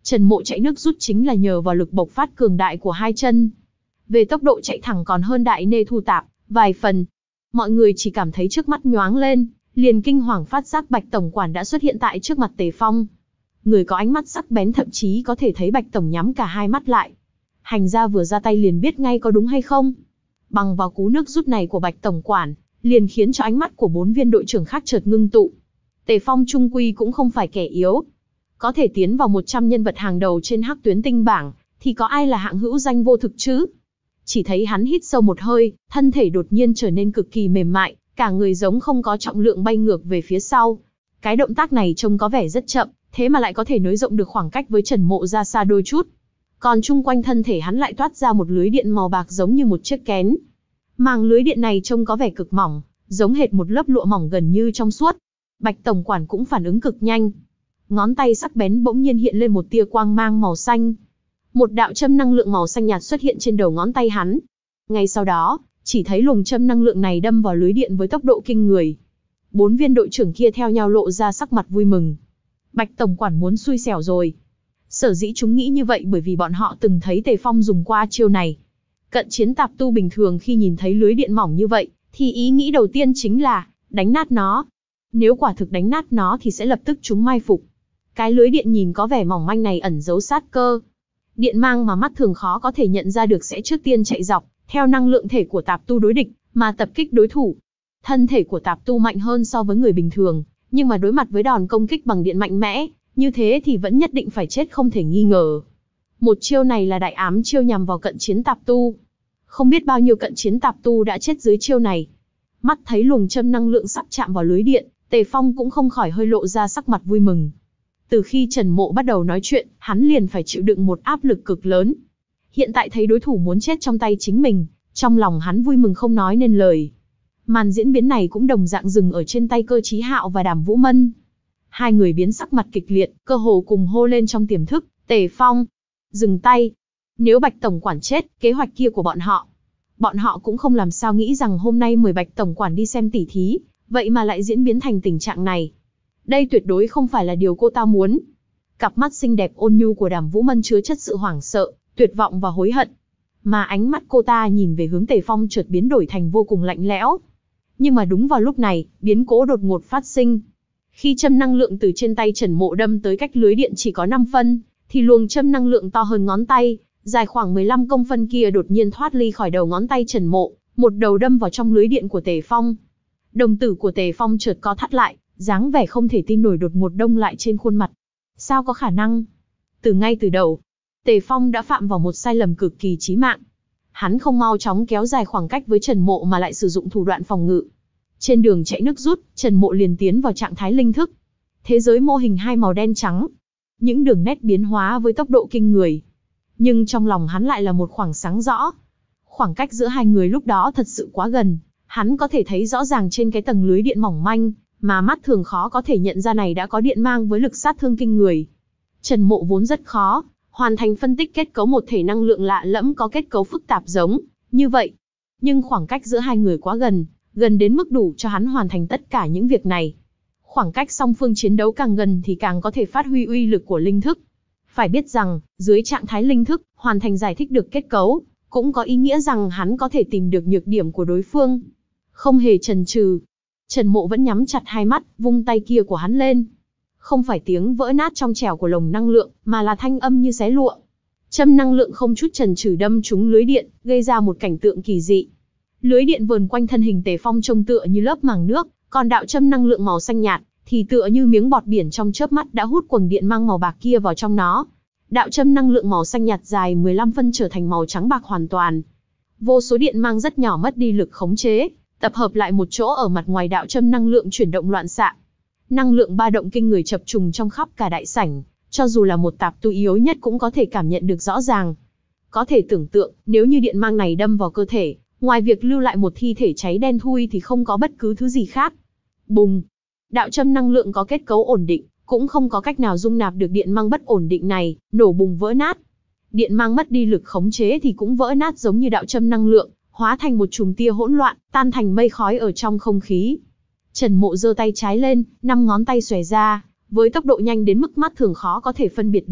Trần Mộ chạy nước rút chính là nhờ vào lực bộc phát cường đại của hai chân. Về tốc độ chạy thẳng còn hơn Đại Nê Thu Tạp vài phần. Mọi người chỉ cảm thấy trước mắt nhoáng lên, liền kinh hoàng phát giác Bạch tổng quản đã xuất hiện tại trước mặt Tề Phong. Người có ánh mắt sắc bén thậm chí có thể thấy Bạch tổng nhắm cả hai mắt lại. Hành gia vừa ra tay liền biết ngay có đúng hay không. Bằng vào cú nước rút này của Bạch tổng quản, liền khiến cho ánh mắt của bốn viên đội trưởng khác chợt ngưng tụ. Tề Phong trung quy cũng không phải kẻ yếu. Có thể tiến vào một trăm nhân vật hàng đầu trên Hắc Tuyến Tinh bảng, thì có ai là hạng hữu danh vô thực chứ? Chỉ thấy hắn hít sâu một hơi, thân thể đột nhiên trở nên cực kỳ mềm mại, cả người giống không có trọng lượng bay ngược về phía sau. Cái động tác này trông có vẻ rất chậm, thế mà lại có thể nới rộng được khoảng cách với Trần Mộ ra xa đôi chút. Còn chung quanh thân thể hắn lại toát ra một lưới điện màu bạc giống như một chiếc kén. Màng lưới điện này trông có vẻ cực mỏng, giống hệt một lớp lụa mỏng gần như trong suốt. Bạch tổng quản cũng phản ứng cực nhanh. Ngón tay sắc bén bỗng nhiên hiện lên một tia quang mang màu xanh. Một đạo châm năng lượng màu xanh nhạt xuất hiện trên đầu ngón tay hắn. Ngay sau đó, chỉ thấy luồng châm năng lượng này đâm vào lưới điện với tốc độ kinh người. Bốn viên đội trưởng kia theo nhau lộ ra sắc mặt vui mừng. Bạch tổng quản muốn xui xẻo rồi. Sở dĩ chúng nghĩ như vậy bởi vì bọn họ từng thấy Tề Phong dùng qua chiêu này. Cận chiến tạp tu bình thường khi nhìn thấy lưới điện mỏng như vậy, thì ý nghĩ đầu tiên chính là đánh nát nó. Nếu quả thực đánh nát nó thì sẽ lập tức chúng mai phục. Cái lưới điện nhìn có vẻ mỏng manh này ẩn giấu sát cơ. Điện mang mà mắt thường khó có thể nhận ra được sẽ trước tiên chạy dọc, theo năng lượng thể của tạp tu đối địch, mà tập kích đối thủ. Thân thể của tạp tu mạnh hơn so với người bình thường, nhưng mà đối mặt với đòn công kích bằng điện mạnh mẽ, như thế thì vẫn nhất định phải chết không thể nghi ngờ. Một chiêu này là đại ám chiêu nhằm vào cận chiến tạp tu. Không biết bao nhiêu cận chiến tạp tu đã chết dưới chiêu này. Mắt thấy luồng châm năng lượng sắp chạm vào lưới điện, Tề Phong cũng không khỏi hơi lộ ra sắc mặt vui mừng. Từ khi Trần Mộ bắt đầu nói chuyện, hắn liền phải chịu đựng một áp lực cực lớn. Hiện tại thấy đối thủ muốn chết trong tay chính mình, trong lòng hắn vui mừng không nói nên lời. Màn diễn biến này cũng đồng dạng dừng ở trên tay Cơ Chí Hạo và Đàm Vũ Mân. Hai người biến sắc mặt kịch liệt, cơ hồ cùng hô lên trong tiềm thức, Tề Phong, dừng tay. Nếu Bạch tổng quản chết, kế hoạch kia của bọn họ. Bọn họ cũng không làm sao nghĩ rằng hôm nay mời Bạch tổng quản đi xem tỉ thí, vậy mà lại diễn biến thành tình trạng này. Đây tuyệt đối không phải là điều cô ta muốn. Cặp mắt xinh đẹp ôn nhu của Đàm Vũ Mân chứa chất sự hoảng sợ, tuyệt vọng và hối hận. Mà ánh mắt cô ta nhìn về hướng Tề Phong chợt biến đổi thành vô cùng lạnh lẽo. Nhưng mà đúng vào lúc này, biến cố đột ngột phát sinh. Khi châm năng lượng từ trên tay Trần Mộ đâm tới cách lưới điện chỉ có năm phân, thì luồng châm năng lượng to hơn ngón tay, dài khoảng mười lăm công phân kia đột nhiên thoát ly khỏi đầu ngón tay Trần Mộ, một đầu đâm vào trong lưới điện của Tề Phong. Đồng tử của Tề Phong chợt co thắt lại, dáng vẻ không thể tin nổi đột ngột đông lại trên khuôn mặt. Sao có khả năng? Từ ngay từ đầu, Tề Phong đã phạm vào một sai lầm cực kỳ chí mạng. Hắn không mau chóng kéo dài khoảng cách với Trần Mộ mà lại sử dụng thủ đoạn phòng ngự. Trên đường chạy nước rút, Trần Mộ liền tiến vào trạng thái linh thức. Thế giới mô hình hai màu đen trắng. Những đường nét biến hóa với tốc độ kinh người. Nhưng trong lòng hắn lại là một khoảng sáng rõ. Khoảng cách giữa hai người lúc đó thật sự quá gần. Hắn có thể thấy rõ ràng trên cái tầng lưới điện mỏng manh, mà mắt thường khó có thể nhận ra này đã có điện mang với lực sát thương kinh người. Trần Mộ vốn rất khó hoàn thành phân tích kết cấu một thể năng lượng lạ lẫm có kết cấu phức tạp giống như vậy. Nhưng khoảng cách giữa hai người quá gần, gần đến mức đủ cho hắn hoàn thành tất cả những việc này. Khoảng cách song phương chiến đấu càng gần thì càng có thể phát huy uy lực của linh thức. Phải biết rằng, dưới trạng thái linh thức, hoàn thành giải thích được kết cấu, cũng có ý nghĩa rằng hắn có thể tìm được nhược điểm của đối phương. Không hề chần chừ, Trần Mộ vẫn nhắm chặt hai mắt, vung tay kia của hắn lên. Không phải tiếng vỡ nát trong trẻo của lồng năng lượng, mà là thanh âm như xé lụa. Châm năng lượng không chút chần chừ đâm trúng lưới điện, gây ra một cảnh tượng kỳ dị. Lưới điện vờn quanh thân hình Tề Phong trông tựa như lớp màng nước, còn đạo châm năng lượng màu xanh nhạt thì tựa như miếng bọt biển trong chớp mắt đã hút quầng điện mang màu bạc kia vào trong nó. Đạo châm năng lượng màu xanh nhạt dài mười lăm phân trở thành màu trắng bạc hoàn toàn. Vô số điện mang rất nhỏ mất đi lực khống chế, tập hợp lại một chỗ ở mặt ngoài đạo châm năng lượng chuyển động loạn xạ. Năng lượng ba động kinh người chập trùng trong khắp cả đại sảnh, cho dù là một tạp tu yếu nhất cũng có thể cảm nhận được rõ ràng. Có thể tưởng tượng, nếu như điện mang này đâm vào cơ thể, ngoài việc lưu lại một thi thể cháy đen thui thì không có bất cứ thứ gì khác. Bùng! Đạo châm năng lượng có kết cấu ổn định, cũng không có cách nào dung nạp được điện mang bất ổn định này, nổ bùng vỡ nát. Điện mang mất đi lực khống chế thì cũng vỡ nát giống như đạo châm năng lượng, hóa thành một chùm tia hỗn loạn, tan thành mây khói ở trong không khí. Trần Mộ giơ tay trái lên, năm ngón tay xòe ra, với tốc độ nhanh đến mức mắt thường khó có thể phân biệt được,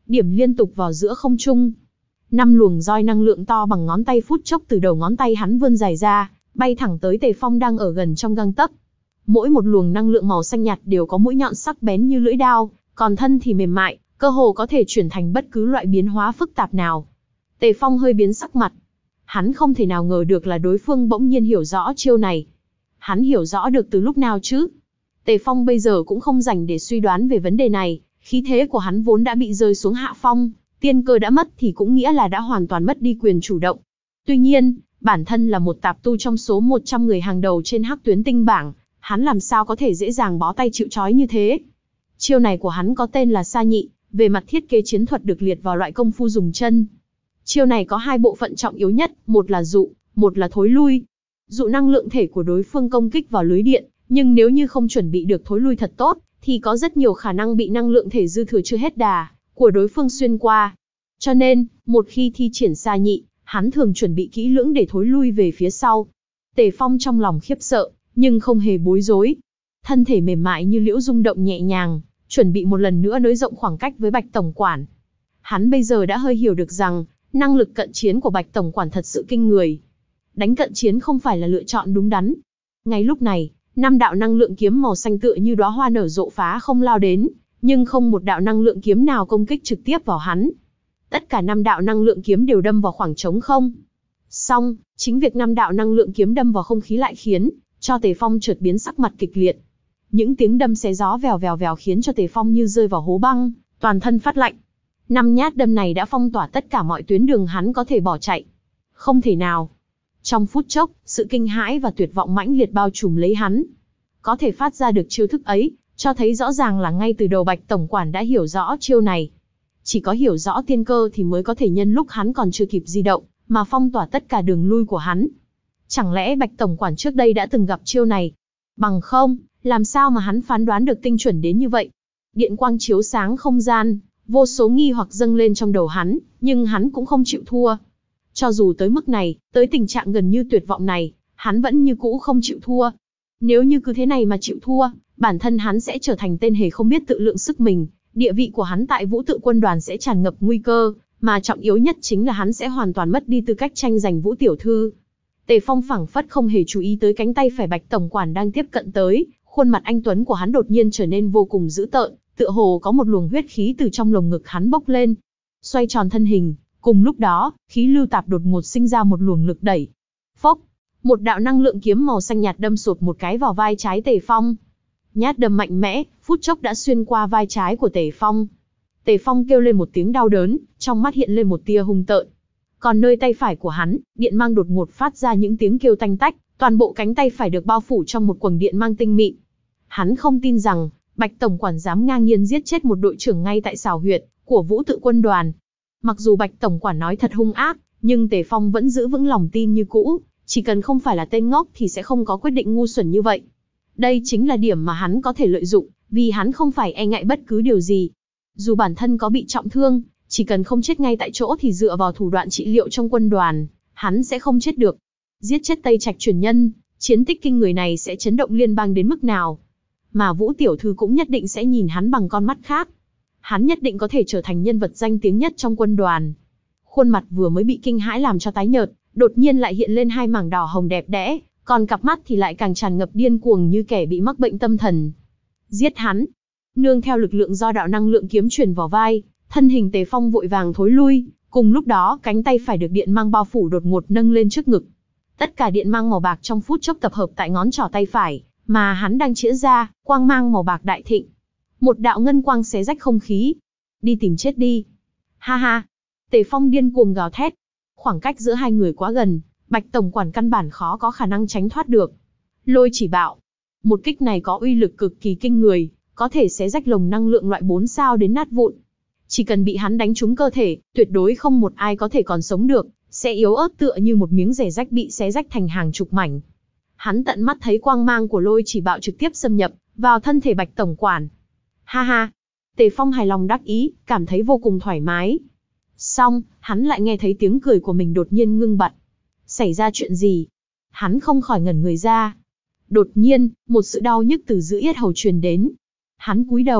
điểm liên tục vào giữa không trung. Năm luồng roi năng lượng to bằng ngón tay phút chốc từ đầu ngón tay hắn vươn dài ra, bay thẳng tới Tề Phong đang ở gần trong gang tấc. Mỗi một luồng năng lượng màu xanh nhạt đều có mũi nhọn sắc bén như lưỡi dao, còn thân thì mềm mại, cơ hồ có thể chuyển thành bất cứ loại biến hóa phức tạp nào. Tề Phong hơi biến sắc mặt. Hắn không thể nào ngờ được là đối phương bỗng nhiên hiểu rõ chiêu này. Hắn hiểu rõ được từ lúc nào chứ? Tề Phong bây giờ cũng không rảnh để suy đoán về vấn đề này, khí thế của hắn vốn đã bị rơi xuống hạ phong, tiên cơ đã mất thì cũng nghĩa là đã hoàn toàn mất đi quyền chủ động. Tuy nhiên, bản thân là một tạp tu trong số một trăm người hàng đầu trên Hắc Tuyến Tinh bảng, hắn làm sao có thể dễ dàng bó tay chịu trói như thế? Chiêu này của hắn có tên là Sa Nhị, về mặt thiết kế chiến thuật được liệt vào loại công phu dùng chân. Chiêu này có hai bộ phận trọng yếu nhất, một là dụ, một là thối lui. Dụ năng lượng thể của đối phương công kích vào lưới điện, nhưng nếu như không chuẩn bị được thối lui thật tốt, thì có rất nhiều khả năng bị năng lượng thể dư thừa chưa hết đà của đối phương xuyên qua. Cho nên, một khi thi triển Sa Nhị, hắn thường chuẩn bị kỹ lưỡng để thối lui về phía sau. Tề Phong trong lòng khiếp sợ, nhưng không hề bối rối. Thân thể mềm mại như liễu rung động nhẹ nhàng, chuẩn bị một lần nữa nới rộng khoảng cách với Bạch Tổng Quản. Hắn bây giờ đã hơi hiểu được rằng, năng lực cận chiến của Bạch Tổng Quản thật sự kinh người. Đánh cận chiến không phải là lựa chọn đúng đắn. Ngay lúc này, năm đạo năng lượng kiếm màu xanh tựa như đóa hoa nở rộ phá không lao đến, nhưng không một đạo năng lượng kiếm nào công kích trực tiếp vào hắn. Tất cả năm đạo năng lượng kiếm đều đâm vào khoảng trống không. Song, chính việc năm đạo năng lượng kiếm đâm vào không khí lại khiến cho Tề Phong chợt biến sắc mặt kịch liệt. Những tiếng đâm xé gió vèo vèo vèo khiến cho Tề Phong như rơi vào hố băng, toàn thân phát lạnh. Năm nhát đâm này đã phong tỏa tất cả mọi tuyến đường hắn có thể bỏ chạy. Không thể nào. Trong phút chốc, sự kinh hãi và tuyệt vọng mãnh liệt bao trùm lấy hắn. Có thể phát ra được chiêu thức ấy, cho thấy rõ ràng là ngay từ đầu Bạch Tổng Quản đã hiểu rõ chiêu này. Chỉ có hiểu rõ tiên cơ thì mới có thể nhân lúc hắn còn chưa kịp di động, mà phong tỏa tất cả đường lui của hắn. Chẳng lẽ Bạch Tổng Quản trước đây đã từng gặp chiêu này? Bằng không, làm sao mà hắn phán đoán được tinh chuẩn đến như vậy? Điện quang chiếu sáng không gian, vô số nghi hoặc dâng lên trong đầu hắn, nhưng hắn cũng không chịu thua. Cho dù tới mức này, tới tình trạng gần như tuyệt vọng này, hắn vẫn như cũ không chịu thua. Nếu như cứ thế này mà chịu thua, bản thân hắn sẽ trở thành tên hề không biết tự lượng sức mình, địa vị của hắn tại Vũ Tự Quân Đoàn sẽ tràn ngập nguy cơ, mà trọng yếu nhất chính là hắn sẽ hoàn toàn mất đi tư cách tranh giành Vũ tiểu thư. Tề Phong phảng phất không hề chú ý tới cánh tay phải Bạch Tổng Quản đang tiếp cận tới, khuôn mặt anh tuấn của hắn đột nhiên trở nên vô cùng dữ tợn, tựa hồ có một luồng huyết khí từ trong lồng ngực hắn bốc lên. Xoay tròn thân hình, cùng lúc đó, khí lưu tạp đột ngột sinh ra một luồng lực đẩy. Phốc, một đạo năng lượng kiếm màu xanh nhạt đâm sụt một cái vào vai trái Tề Phong. Nhát đâm mạnh mẽ, phút chốc đã xuyên qua vai trái của Tề Phong. Tề Phong kêu lên một tiếng đau đớn, trong mắt hiện lên một tia hung tợn. Còn nơi tay phải của hắn, điện mang đột ngột phát ra những tiếng kêu tanh tách, toàn bộ cánh tay phải được bao phủ trong một quầng điện mang tinh mịn. Hắn không tin rằng, Bạch Tổng Quản dám ngang nhiên giết chết một đội trưởng ngay tại xào huyệt của Vũ Tự Quân Đoàn. Mặc dù Bạch Tổng Quản nói thật hung ác, nhưng Tề Phong vẫn giữ vững lòng tin như cũ, chỉ cần không phải là tên ngốc thì sẽ không có quyết định ngu xuẩn như vậy. Đây chính là điểm mà hắn có thể lợi dụng, vì hắn không phải e ngại bất cứ điều gì. Dù bản thân có bị trọng thương, chỉ cần không chết ngay tại chỗ thì dựa vào thủ đoạn trị liệu trong quân đoàn, hắn sẽ không chết được. Giết chết Tây Trạch truyền nhân, chiến tích kinh người này sẽ chấn động liên bang đến mức nào. Mà Vũ tiểu thư cũng nhất định sẽ nhìn hắn bằng con mắt khác. Hắn nhất định có thể trở thành nhân vật danh tiếng nhất trong quân đoàn. Khuôn mặt vừa mới bị kinh hãi làm cho tái nhợt, đột nhiên lại hiện lên hai mảng đỏ hồng đẹp đẽ, còn cặp mắt thì lại càng tràn ngập điên cuồng như kẻ bị mắc bệnh tâm thần. Giết hắn! Nương theo lực lượng do đạo năng lượng kiếm truyền vào vai, thân hình Tề Phong vội vàng thối lui, cùng lúc đó cánh tay phải được điện mang bao phủ đột ngột nâng lên trước ngực. Tất cả điện mang màu bạc trong phút chốc tập hợp tại ngón trỏ tay phải, mà hắn đang chĩa ra, quang mang màu bạc đại thịnh. Một đạo ngân quang xé rách không khí. Đi tìm chết đi! Ha ha! Tề Phong điên cuồng gào thét. Khoảng cách giữa hai người quá gần, Bạch Tổng Quản căn bản khó có khả năng tránh thoát được. Lôi chỉ bạo. Một kích này có uy lực cực kỳ kinh người, có thể xé rách lồng năng lượng loại bốn sao đến nát vụn. Chỉ cần bị hắn đánh trúng cơ thể, tuyệt đối không một ai có thể còn sống được, sẽ yếu ớt tựa như một miếng rẻ rách bị xé rách thành hàng chục mảnh. Hắn tận mắt thấy quang mang của lôi chỉ bạo trực tiếp xâm nhập vào thân thể Bạch Tổng Quản. Ha ha! Tề Phong hài lòng đắc ý, cảm thấy vô cùng thoải mái. Xong, hắn lại nghe thấy tiếng cười của mình đột nhiên ngưng bặt. Xảy ra chuyện gì? Hắn không khỏi ngẩn người ra. Đột nhiên, một sự đau nhức từ giữa yết hầu truyền đến. Hắn cúi đầu,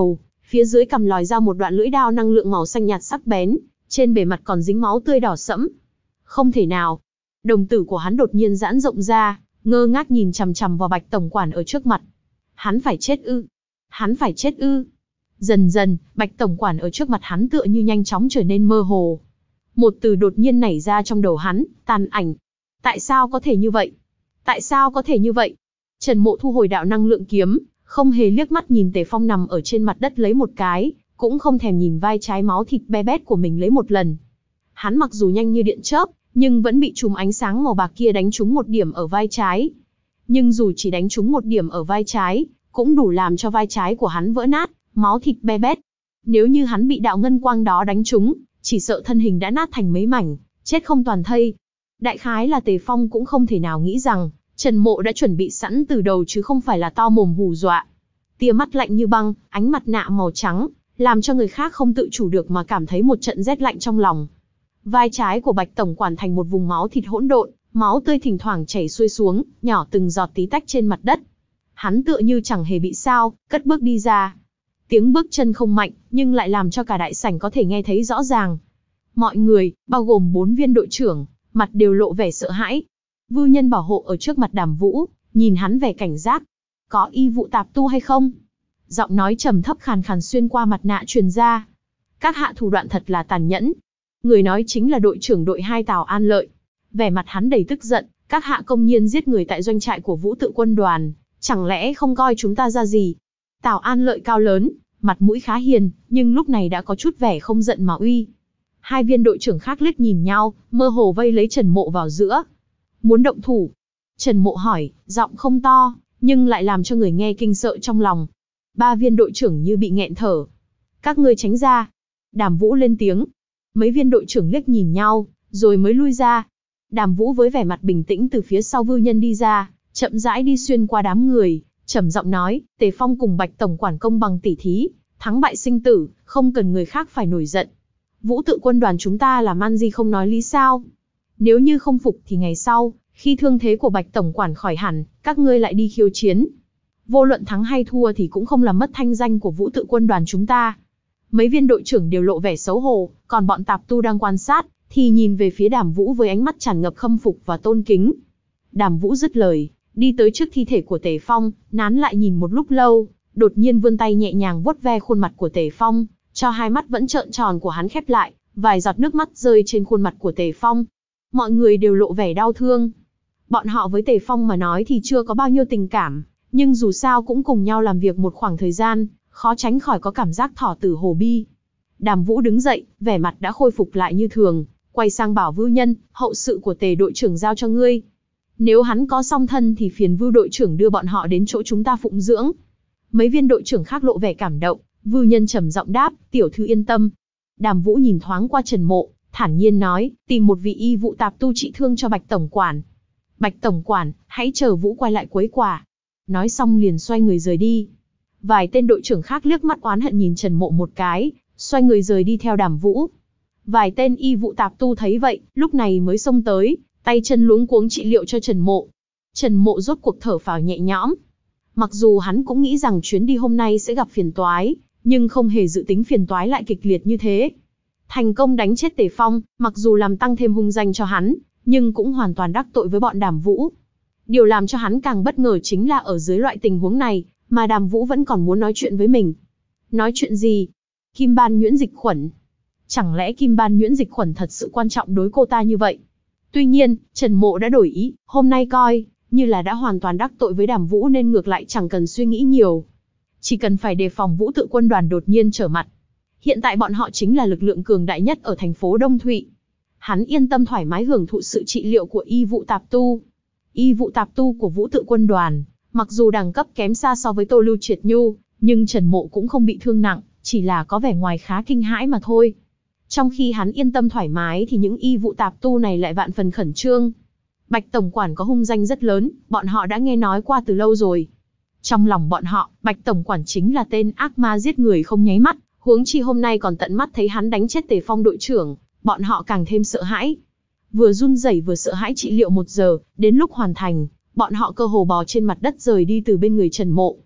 phía dưới cằm lòi ra một đoạn lưỡi đao năng lượng màu xanh nhạt sắc bén, trên bề mặt còn dính máu tươi đỏ sẫm. Không thể nào. Đồng tử của hắn đột nhiên giãn rộng ra, ngơ ngác nhìn chằm chằm vào Bạch tổng quản ở trước mặt. Hắn phải chết ư? Hắn phải chết ư? Dần dần, Bạch tổng quản ở trước mặt hắn tựa như nhanh chóng trở nên mơ hồ. Một từ đột nhiên nảy ra trong đầu hắn, tàn ảnh. Tại sao có thể như vậy? Tại sao có thể như vậy? Trần Mộ thu hồi đạo năng lượng kiếm, không hề liếc mắt nhìn Tề Phong nằm ở trên mặt đất lấy một cái, cũng không thèm nhìn vai trái máu thịt be bét của mình lấy một lần. Hắn mặc dù nhanh như điện chớp, nhưng vẫn bị chùm ánh sáng màu bạc kia đánh trúng một điểm ở vai trái. Nhưng dù chỉ đánh trúng một điểm ở vai trái, cũng đủ làm cho vai trái của hắn vỡ nát, máu thịt be bét. Nếu như hắn bị đạo ngân quang đó đánh trúng, chỉ sợ thân hình đã nát thành mấy mảnh, chết không toàn thây. Đại khái là Tề Phong cũng không thể nào nghĩ rằng, Trần Mộ đã chuẩn bị sẵn từ đầu chứ không phải là to mồm hù dọa. Tia mắt lạnh như băng, ánh mặt nạ màu trắng, làm cho người khác không tự chủ được mà cảm thấy một trận rét lạnh trong lòng. Vai trái của Bạch tổng quản thành một vùng máu thịt hỗn độn, máu tươi thỉnh thoảng chảy xuôi xuống, nhỏ từng giọt tí tách trên mặt đất. Hắn tựa như chẳng hề bị sao, cất bước đi ra. Tiếng bước chân không mạnh, nhưng lại làm cho cả đại sảnh có thể nghe thấy rõ ràng. Mọi người, bao gồm bốn viên đội trưởng, mặt đều lộ vẻ sợ hãi. Vưu Nhân bảo hộ ở trước mặt Đàm Vũ, nhìn hắn vẻ cảnh giác. Có y vụ tạp tu hay không? Giọng nói trầm thấp khàn khàn xuyên qua mặt nạ truyền ra. Các hạ thủ đoạn thật là tàn nhẫn. Người nói chính là đội trưởng đội hai Tào An Lợi. Vẻ mặt hắn đầy tức giận, các hạ công nhiên giết người tại doanh trại của Vũ Tự quân đoàn, chẳng lẽ không coi chúng ta ra gì? Tào An Lợi cao lớn, mặt mũi khá hiền, nhưng lúc này đã có chút vẻ không giận mà uy. Hai viên đội trưởng khác liếc nhìn nhau, mơ hồ vây lấy Trần Mộ vào giữa. Muốn động thủ? Trần Mộ hỏi, giọng không to, nhưng lại làm cho người nghe kinh sợ trong lòng. Ba viên đội trưởng như bị nghẹn thở. Các ngươi tránh ra. Đàm Vũ lên tiếng. Mấy viên đội trưởng liếc nhìn nhau, rồi mới lui ra. Đàm Vũ với vẻ mặt bình tĩnh từ phía sau Vưu Nhân đi ra, chậm rãi đi xuyên qua đám người, trầm giọng nói, Tề Phong cùng Bạch tổng quản công bằng tỉ thí, thắng bại sinh tử, không cần người khác phải nổi giận. Vũ Tự quân đoàn chúng ta làm ăn gì không nói lý sao? Nếu như không phục thì ngày sau, khi thương thế của Bạch tổng quản khỏi hẳn, các ngươi lại đi khiêu chiến. Vô luận thắng hay thua thì cũng không làm mất thanh danh của Vũ Tự quân đoàn chúng ta. Mấy viên đội trưởng đều lộ vẻ xấu hổ, còn bọn tạp tu đang quan sát, thì nhìn về phía Đàm Vũ với ánh mắt tràn ngập khâm phục và tôn kính. Đàm Vũ dứt lời, đi tới trước thi thể của Tề Phong, nán lại nhìn một lúc lâu, đột nhiên vươn tay nhẹ nhàng vuốt ve khuôn mặt của Tề Phong, cho hai mắt vẫn trợn tròn của hắn khép lại, vài giọt nước mắt rơi trên khuôn mặt của Tề Phong. Mọi người đều lộ vẻ đau thương. Bọn họ với Tề Phong mà nói thì chưa có bao nhiêu tình cảm, nhưng dù sao cũng cùng nhau làm việc một khoảng thời gian, khó tránh khỏi có cảm giác thỏ tử hổ bi. Đàm Vũ đứng dậy, vẻ mặt đã khôi phục lại như thường, quay sang bảo Vưu Nhân, hậu sự của Tề đội trưởng giao cho ngươi. Nếu hắn có song thân thì phiền Vưu đội trưởng đưa bọn họ đến chỗ chúng ta phụng dưỡng. Mấy viên đội trưởng khác lộ vẻ cảm động, Vưu Nhân trầm giọng đáp, tiểu thư yên tâm. Đàm Vũ nhìn thoáng qua Trần Mộ, thản nhiên nói, tìm một vị y vụ tạp tu trị thương cho Bạch tổng quản. Bạch tổng quản, hãy chờ Vũ quay lại quấy quả. Nói xong liền xoay người rời đi. Vài tên đội trưởng khác liếc mắt oán hận nhìn Trần Mộ một cái, xoay người rời đi theo Đàm Vũ. Vài tên y vụ tạp tu thấy vậy, lúc này mới xông tới, tay chân luống cuống trị liệu cho Trần Mộ. Trần Mộ rốt cuộc thở phào nhẹ nhõm. Mặc dù hắn cũng nghĩ rằng chuyến đi hôm nay sẽ gặp phiền toái, nhưng không hề dự tính phiền toái lại kịch liệt như thế. Thành công đánh chết Tề Phong, mặc dù làm tăng thêm hung danh cho hắn, nhưng cũng hoàn toàn đắc tội với bọn Đàm Vũ. Điều làm cho hắn càng bất ngờ chính là ở dưới loại tình huống này, mà Đàm Vũ vẫn còn muốn nói chuyện với mình. Nói chuyện gì? Kim ban nhuyễn dịch khuẩn. Chẳng lẽ kim ban nhuyễn dịch khuẩn thật sự quan trọng đối cô ta như vậy? Tuy nhiên, Trần Mộ đã đổi ý, hôm nay coi như là đã hoàn toàn đắc tội với Đàm Vũ nên ngược lại chẳng cần suy nghĩ nhiều. Chỉ cần phải đề phòng Vũ Tự quân đoàn đột nhiên trở mặt. Hiện tại bọn họ chính là lực lượng cường đại nhất ở thành phố Đông Thụy. Hắn yên tâm thoải mái hưởng thụ sự trị liệu của y vụ tạp tu. Y vụ tạp tu của Vũ Tự quân đoàn, mặc dù đẳng cấp kém xa so với Tô Lưu Triệt Nhu, nhưng Trần Mộ cũng không bị thương nặng, chỉ là có vẻ ngoài khá kinh hãi mà thôi. Trong khi hắn yên tâm thoải mái thì những y vụ tạp tu này lại vạn phần khẩn trương. Bạch tổng quản có hung danh rất lớn, bọn họ đã nghe nói qua từ lâu rồi. Trong lòng bọn họ, Bạch tổng quản chính là tên ác ma giết người không nháy mắt, huống chi hôm nay còn tận mắt thấy hắn đánh chết Tề Phong đội trưởng, bọn họ càng thêm sợ hãi. Vừa run rẩy vừa sợ hãi trị liệu một giờ, đến lúc hoàn thành, bọn họ cơ hồ bò trên mặt đất rời đi từ bên người Trần Mộ.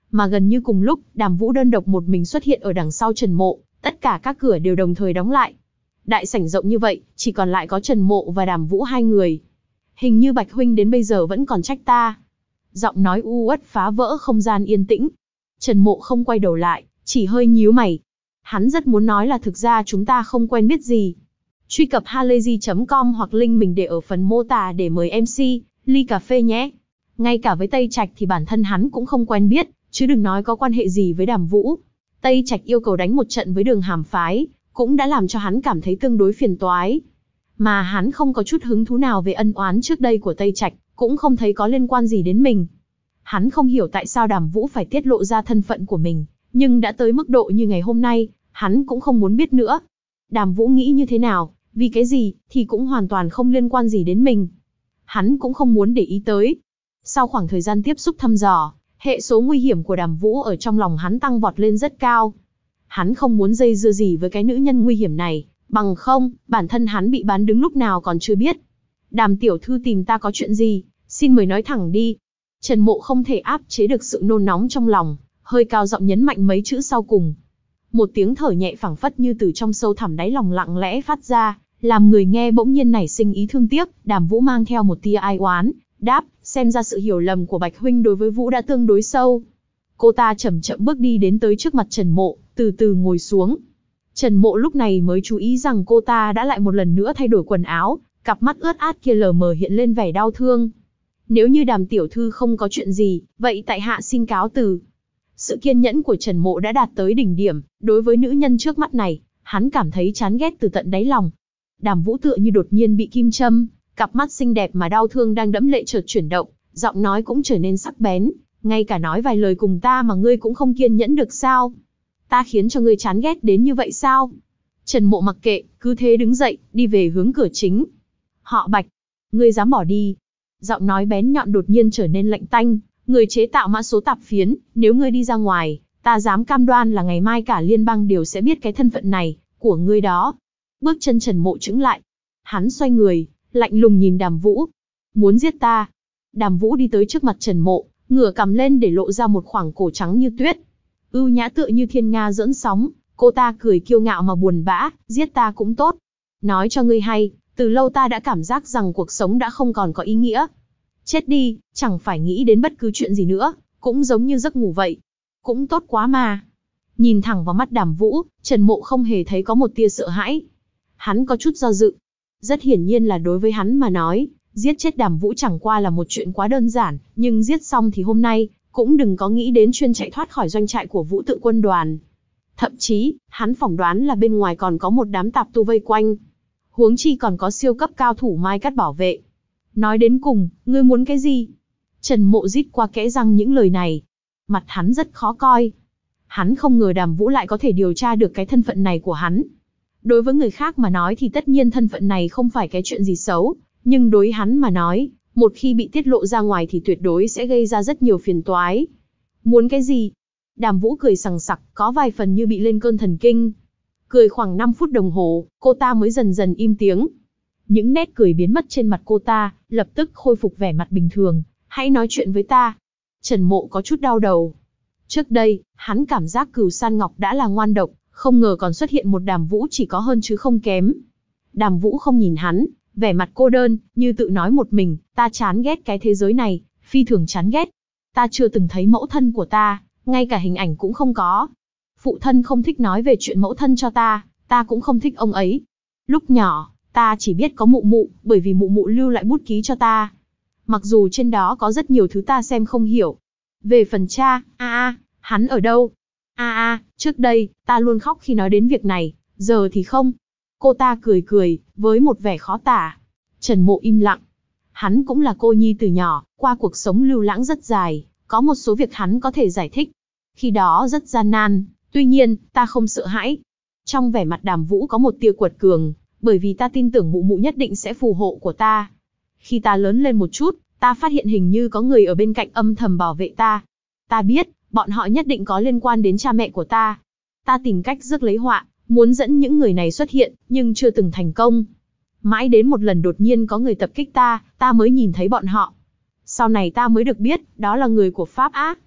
Mà gần như cùng lúc, Đàm Vũ đơn độc một mình xuất hiện ở đằng sau Trần Mộ, tất cả các cửa đều đồng thời đóng lại. Đại sảnh rộng như vậy, chỉ còn lại có Trần Mộ và Đàm Vũ hai người. Hình như Bạch huynh đến bây giờ vẫn còn trách ta. Giọng nói u uất phá vỡ không gian yên tĩnh. Trần Mộ không quay đầu lại, chỉ hơi nhíu mày. Hắn rất muốn nói là thực ra chúng ta không quen biết gì. Truy cập halayzi chấm com hoặc link mình để ở phần mô tả để mời em xê, ly cà phê nhé. Ngay cả với Tây Trạch thì bản thân hắn cũng không quen biết, chứ đừng nói có quan hệ gì với Đàm Vũ. Tây Trạch yêu cầu đánh một trận với Đường Hàm phái, cũng đã làm cho hắn cảm thấy tương đối phiền toái. Mà hắn không có chút hứng thú nào về ân oán trước đây của Tây Trạch, cũng không thấy có liên quan gì đến mình. Hắn không hiểu tại sao Đàm Vũ phải tiết lộ ra thân phận của mình, nhưng đã tới mức độ như ngày hôm nay, hắn cũng không muốn biết nữa. Đàm Vũ nghĩ như thế nào, vì cái gì, thì cũng hoàn toàn không liên quan gì đến mình. Hắn cũng không muốn để ý tới. Sau khoảng thời gian tiếp xúc thăm dò, hệ số nguy hiểm của Đàm Vũ ở trong lòng hắn tăng vọt lên rất cao. Hắn không muốn dây dưa gì với cái nữ nhân nguy hiểm này, bằng không, bản thân hắn bị bán đứng lúc nào còn chưa biết. Đàm tiểu thư tìm ta có chuyện gì, xin mời nói thẳng đi. Trần Mộ không thể áp chế được sự nôn nóng trong lòng, hơi cao giọng nhấn mạnh mấy chữ sau cùng. Một tiếng thở nhẹ phảng phất như từ trong sâu thẳm đáy lòng lặng lẽ phát ra, làm người nghe bỗng nhiên nảy sinh ý thương tiếc. Đàm Vũ mang theo một tia ai oán, đáp, xem ra sự hiểu lầm của Bạch huynh đối với Vũ đã tương đối sâu. Cô ta chậm chậm bước đi đến tới trước mặt Trần Mộ, từ từ ngồi xuống. Trần Mộ lúc này mới chú ý rằng cô ta đã lại một lần nữa thay đổi quần áo, cặp mắt ướt át kia lờ mờ hiện lên vẻ đau thương. Nếu như Đàm tiểu thư không có chuyện gì, vậy tại hạ xin cáo từ. Sự kiên nhẫn của Trần Mộ đã đạt tới đỉnh điểm, đối với nữ nhân trước mắt này, hắn cảm thấy chán ghét từ tận đáy lòng. Đàm Vũ tựa như đột nhiên bị kim châm, cặp mắt xinh đẹp mà đau thương đang đẫm lệ chợt chuyển động, giọng nói cũng trở nên sắc bén, ngay cả nói vài lời cùng ta mà ngươi cũng không kiên nhẫn được sao? Ta khiến cho ngươi chán ghét đến như vậy sao? Trần Mộ mặc kệ, cứ thế đứng dậy, đi về hướng cửa chính. Họ Bạch, ngươi dám bỏ đi? Giọng nói bén nhọn đột nhiên trở nên lạnh tanh, người chế tạo mã số tạp phiến, nếu ngươi đi ra ngoài, ta dám cam đoan là ngày mai cả liên bang đều sẽ biết cái thân phận này của ngươi đó. Bước chân Trần Mộ chững lại, hắn xoay người, lạnh lùng nhìn Đàm Vũ. Muốn giết ta? Đàm Vũ đi tới trước mặt Trần Mộ, ngửa cằm lên để lộ ra một khoảng cổ trắng như tuyết. Ưu nhã tựa như thiên nga giỡn sóng, cô ta cười kiêu ngạo mà buồn bã, giết ta cũng tốt. Nói cho ngươi hay, từ lâu ta đã cảm giác rằng cuộc sống đã không còn có ý nghĩa. Chết đi, chẳng phải nghĩ đến bất cứ chuyện gì nữa, cũng giống như giấc ngủ vậy. Cũng tốt quá mà. Nhìn thẳng vào mắt Đàm Vũ, Trần Mộ không hề thấy có một tia sợ hãi. Hắn có chút do dự. Rất hiển nhiên là đối với hắn mà nói, giết chết Đàm Vũ chẳng qua là một chuyện quá đơn giản, nhưng giết xong thì hôm nay, cũng đừng có nghĩ đến chuyên chạy thoát khỏi doanh trại của Vũ Tự quân đoàn. Thậm chí, hắn phỏng đoán là bên ngoài còn có một đám tạp tu vây quanh. Huống chi còn có siêu cấp cao thủ Mai Cắt bảo vệ. Nói đến cùng, ngươi muốn cái gì? Trần Mộ rít qua kẽ răng những lời này. Mặt hắn rất khó coi. Hắn không ngờ Đàm Vũ lại có thể điều tra được cái thân phận này của hắn. Đối với người khác mà nói thì tất nhiên thân phận này không phải cái chuyện gì xấu, nhưng đối hắn mà nói, một khi bị tiết lộ ra ngoài thì tuyệt đối sẽ gây ra rất nhiều phiền toái. Muốn cái gì? Đàm Vũ cười sằng sặc, có vài phần như bị lên cơn thần kinh. Cười khoảng năm phút đồng hồ, cô ta mới dần dần im tiếng. Những nét cười biến mất trên mặt cô ta, lập tức khôi phục vẻ mặt bình thường. Hãy nói chuyện với ta. Trần Mộ có chút đau đầu. Trước đây, hắn cảm giác Cửu San Ngọc đã là ngoan độc, không ngờ còn xuất hiện một Đàm Vũ chỉ có hơn chứ không kém. Đàm Vũ không nhìn hắn, vẻ mặt cô đơn, như tự nói một mình, ta chán ghét cái thế giới này, phi thường chán ghét. Ta chưa từng thấy mẫu thân của ta, ngay cả hình ảnh cũng không có. Phụ thân không thích nói về chuyện mẫu thân cho ta, ta cũng không thích ông ấy. Lúc nhỏ, ta chỉ biết có mụ mụ, bởi vì mụ mụ lưu lại bút ký cho ta. Mặc dù trên đó có rất nhiều thứ ta xem không hiểu. Về phần cha, a a, hắn ở đâu? A a, trước đây, ta luôn khóc khi nói đến việc này, giờ thì không. Cô ta cười cười, với một vẻ khó tả. Trần Mộ im lặng. Hắn cũng là cô nhi từ nhỏ, qua cuộc sống lưu lãng rất dài, có một số việc hắn có thể giải thích. Khi đó rất gian nan, tuy nhiên, ta không sợ hãi. Trong vẻ mặt Đàm Vũ có một tia quật cường, bởi vì ta tin tưởng mụ mụ nhất định sẽ phù hộ của ta. Khi ta lớn lên một chút, ta phát hiện hình như có người ở bên cạnh âm thầm bảo vệ ta. Ta biết, bọn họ nhất định có liên quan đến cha mẹ của ta. Ta tìm cách rước lấy họa, muốn dẫn những người này xuất hiện, nhưng chưa từng thành công. Mãi đến một lần đột nhiên có người tập kích ta, ta mới nhìn thấy bọn họ. Sau này ta mới được biết, đó là người của Pháp Á.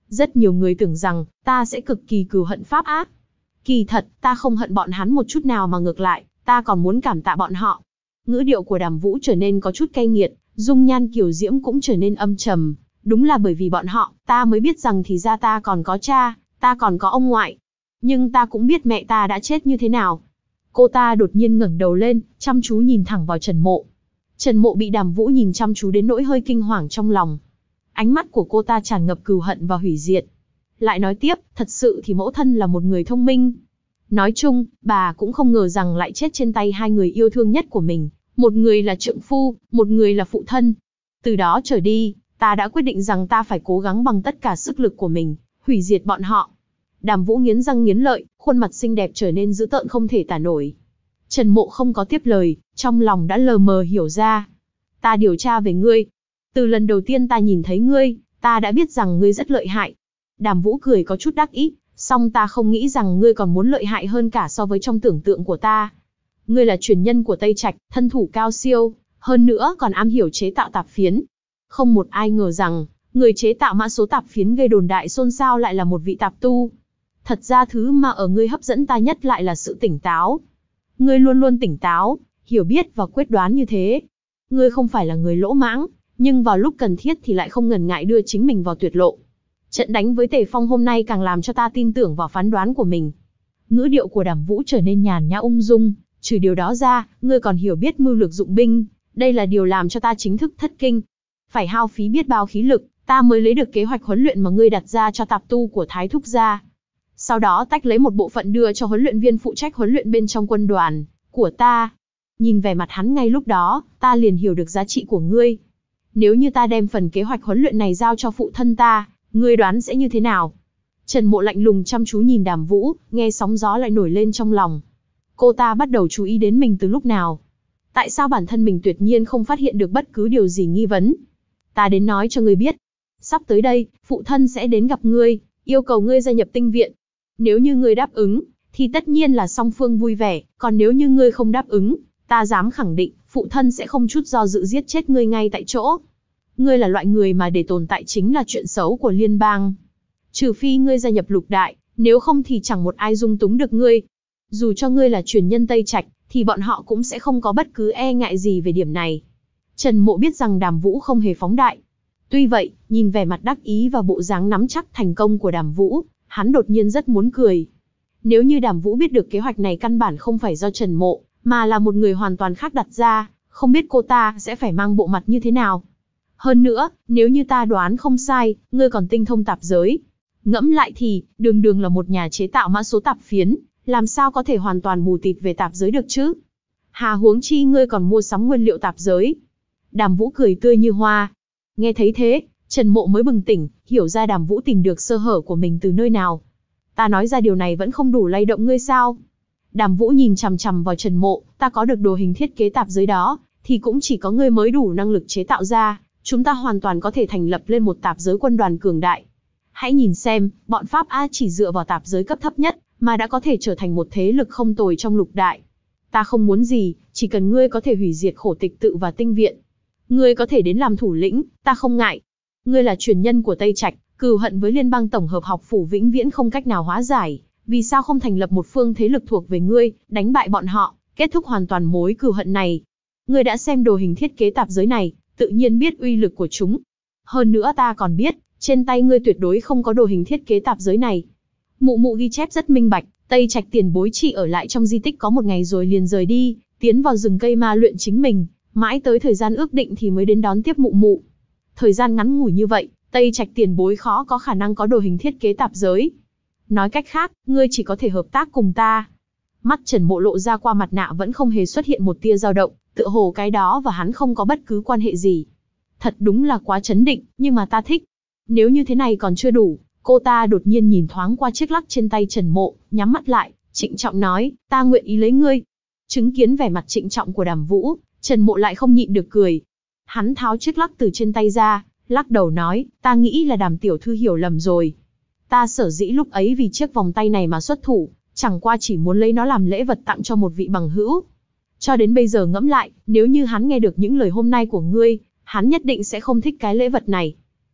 Rất nhiều người tưởng rằng, ta sẽ cực kỳ cừu hận Pháp ác. Kỳ thật, ta không hận bọn hắn một chút nào mà ngược lại, ta còn muốn cảm tạ bọn họ. Ngữ điệu của Đàm Vũ trở nên có chút cay nghiệt, dung nhan kiều diễm cũng trở nên âm trầm. Đúng là bởi vì bọn họ, ta mới biết rằng thì ra ta còn có cha, ta còn có ông ngoại. Nhưng ta cũng biết mẹ ta đã chết như thế nào. Cô ta đột nhiên ngẩng đầu lên, chăm chú nhìn thẳng vào Trần Mộ. Trần Mộ bị Đàm Vũ nhìn chăm chú đến nỗi hơi kinh hoàng trong lòng. Ánh mắt của cô ta tràn ngập cừu hận và hủy diệt. Lại nói tiếp, thật sự thì mẫu thân là một người thông minh. Nói chung, bà cũng không ngờ rằng lại chết trên tay hai người yêu thương nhất của mình. Một người là trượng phu, một người là phụ thân. Từ đó trở đi, ta đã quyết định rằng ta phải cố gắng bằng tất cả sức lực của mình, hủy diệt bọn họ. Đàm Vũ nghiến răng nghiến lợi, khuôn mặt xinh đẹp trở nên dữ tợn không thể tả nổi. Trần Mộ không có tiếp lời, trong lòng đã lờ mờ hiểu ra. Ta điều tra về ngươi. Từ lần đầu tiên ta nhìn thấy ngươi, ta đã biết rằng ngươi rất lợi hại. Đàm Vũ cười có chút đắc ý, song ta không nghĩ rằng ngươi còn muốn lợi hại hơn cả so với trong tưởng tượng của ta. Ngươi là truyền nhân của Tây Trạch, thân thủ cao siêu, hơn nữa còn am hiểu chế tạo tạp phiến. Không một ai ngờ rằng, người chế tạo mã số tạp phiến gây đồn đại xôn xao lại là một vị tạp tu. Thật ra thứ mà ở ngươi hấp dẫn ta nhất lại là sự tỉnh táo. Ngươi luôn luôn tỉnh táo, hiểu biết và quyết đoán như thế. Ngươi không phải là người lỗ mãng, nhưng vào lúc cần thiết thì lại không ngần ngại đưa chính mình vào tuyệt lộ. Trận đánh với Tề Phong hôm nay càng làm cho ta tin tưởng vào phán đoán của mình. Ngữ điệu của Đàm Vũ trở nên nhàn nhã ung dung, trừ điều đó ra, ngươi còn hiểu biết mưu lược dụng binh, đây là điều làm cho ta chính thức thất kinh. Phải hao phí biết bao khí lực, ta mới lấy được kế hoạch huấn luyện mà ngươi đặt ra cho tạp tu của Thái Thúc gia. Sau đó tách lấy một bộ phận đưa cho huấn luyện viên phụ trách huấn luyện bên trong quân đoàn của ta. Nhìn vẻ mặt hắn ngay lúc đó, ta liền hiểu được giá trị của ngươi. Nếu như ta đem phần kế hoạch huấn luyện này giao cho phụ thân ta, ngươi đoán sẽ như thế nào? Trần Mộ lạnh lùng chăm chú nhìn Đàm Vũ, nghe sóng gió lại nổi lên trong lòng. Cô ta bắt đầu chú ý đến mình từ lúc nào? Tại sao bản thân mình tuyệt nhiên không phát hiện được bất cứ điều gì nghi vấn? Ta đến nói cho ngươi biết. Sắp tới đây, phụ thân sẽ đến gặp ngươi, yêu cầu ngươi gia nhập tinh viện. Nếu như ngươi đáp ứng, thì tất nhiên là song phương vui vẻ, còn nếu như ngươi không đáp ứng, ta dám khẳng định, phụ thân sẽ không chút do dự giết chết ngươi ngay tại chỗ. Ngươi là loại người mà để tồn tại chính là chuyện xấu của liên bang. Trừ phi ngươi gia nhập lục đại, nếu không thì chẳng một ai dung túng được ngươi. Dù cho ngươi là truyền nhân Tây Trạch, thì bọn họ cũng sẽ không có bất cứ e ngại gì về điểm này. Trần Mộ biết rằng Đàm Vũ không hề phóng đại. Tuy vậy, nhìn vẻ mặt đắc ý và bộ dáng nắm chắc thành công của Đàm Vũ, hắn đột nhiên rất muốn cười. Nếu như Đàm Vũ biết được kế hoạch này căn bản không phải do Trần Mộ, mà là một người hoàn toàn khác đặt ra, không biết cô ta sẽ phải mang bộ mặt như thế nào. Hơn nữa, nếu như ta đoán không sai, ngươi còn tinh thông tạp giới. Ngẫm lại thì, đường đường là một nhà chế tạo mã số tạp phiến, làm sao có thể hoàn toàn mù tịt về tạp giới được chứ? Hà huống chi ngươi còn mua sắm nguyên liệu tạp giới. Đàm Vũ cười tươi như hoa. Nghe thấy thế, Trần Mộ mới bừng tỉnh, hiểu ra Đàm Vũ tìm được sơ hở của mình từ nơi nào. Ta nói ra điều này vẫn không đủ lay động ngươi sao? Đàm Vũ nhìn chằm chằm vào Trần Mộ, ta có được đồ hình thiết kế tạp giới đó, thì cũng chỉ có ngươi mới đủ năng lực chế tạo ra, chúng ta hoàn toàn có thể thành lập lên một tạp giới quân đoàn cường đại. Hãy nhìn xem, bọn Pháp A chỉ dựa vào tạp giới cấp thấp nhất, mà đã có thể trở thành một thế lực không tồi trong lục đại. Ta không muốn gì, chỉ cần ngươi có thể hủy diệt Khổ Tịch Tự và tinh viện. Ngươi có thể đến làm thủ lĩnh, ta không ngại. Ngươi là truyền nhân của Tây Trạch, cừu hận với liên bang tổng hợp học phủ vĩnh viễn không cách nào hóa giải. Vì sao không thành lập một phương thế lực thuộc về ngươi, đánh bại bọn họ, kết thúc hoàn toàn mối cừu hận này? Ngươi đã xem đồ hình thiết kế tạp giới này, tự nhiên biết uy lực của chúng. Hơn nữa ta còn biết, trên tay ngươi tuyệt đối không có đồ hình thiết kế tạp giới này. Mụ mụ ghi chép rất minh bạch, Tây Trạch tiền bối chỉ ở lại trong di tích có một ngày rồi liền rời đi, tiến vào rừng cây ma luyện chính mình, mãi tới thời gian ước định thì mới đến đón tiếp mụ mụ. Thời gian ngắn ngủi như vậy, Tây Trạch tiền bối khó có khả năng có đồ hình thiết kế tạp giới. Nói cách khác, ngươi chỉ có thể hợp tác cùng ta. Mắt Trần Mộ lộ ra qua mặt nạ vẫn không hề xuất hiện một tia dao động, tựa hồ cái đó và hắn không có bất cứ quan hệ gì. Thật đúng là quá chấn định, nhưng mà ta thích. Nếu như thế này còn chưa đủ, cô ta đột nhiên nhìn thoáng qua chiếc lắc trên tay Trần Mộ, nhắm mắt lại, trịnh trọng nói, ta nguyện ý lấy ngươi. Chứng kiến vẻ mặt trịnh trọng của Đàm Vũ, Trần Mộ lại không nhịn được cười. Hắn tháo chiếc lắc từ trên tay ra, lắc đầu nói, ta nghĩ là Đàm tiểu thư hiểu lầm rồi. Ta sở dĩ lúc ấy vì chiếc vòng tay này mà xuất thủ, chẳng qua chỉ muốn lấy nó làm lễ vật tặng cho một vị bằng hữu. Cho đến bây giờ ngẫm lại, nếu như hắn nghe được những lời hôm nay của ngươi, hắn nhất định sẽ không thích cái lễ vật này.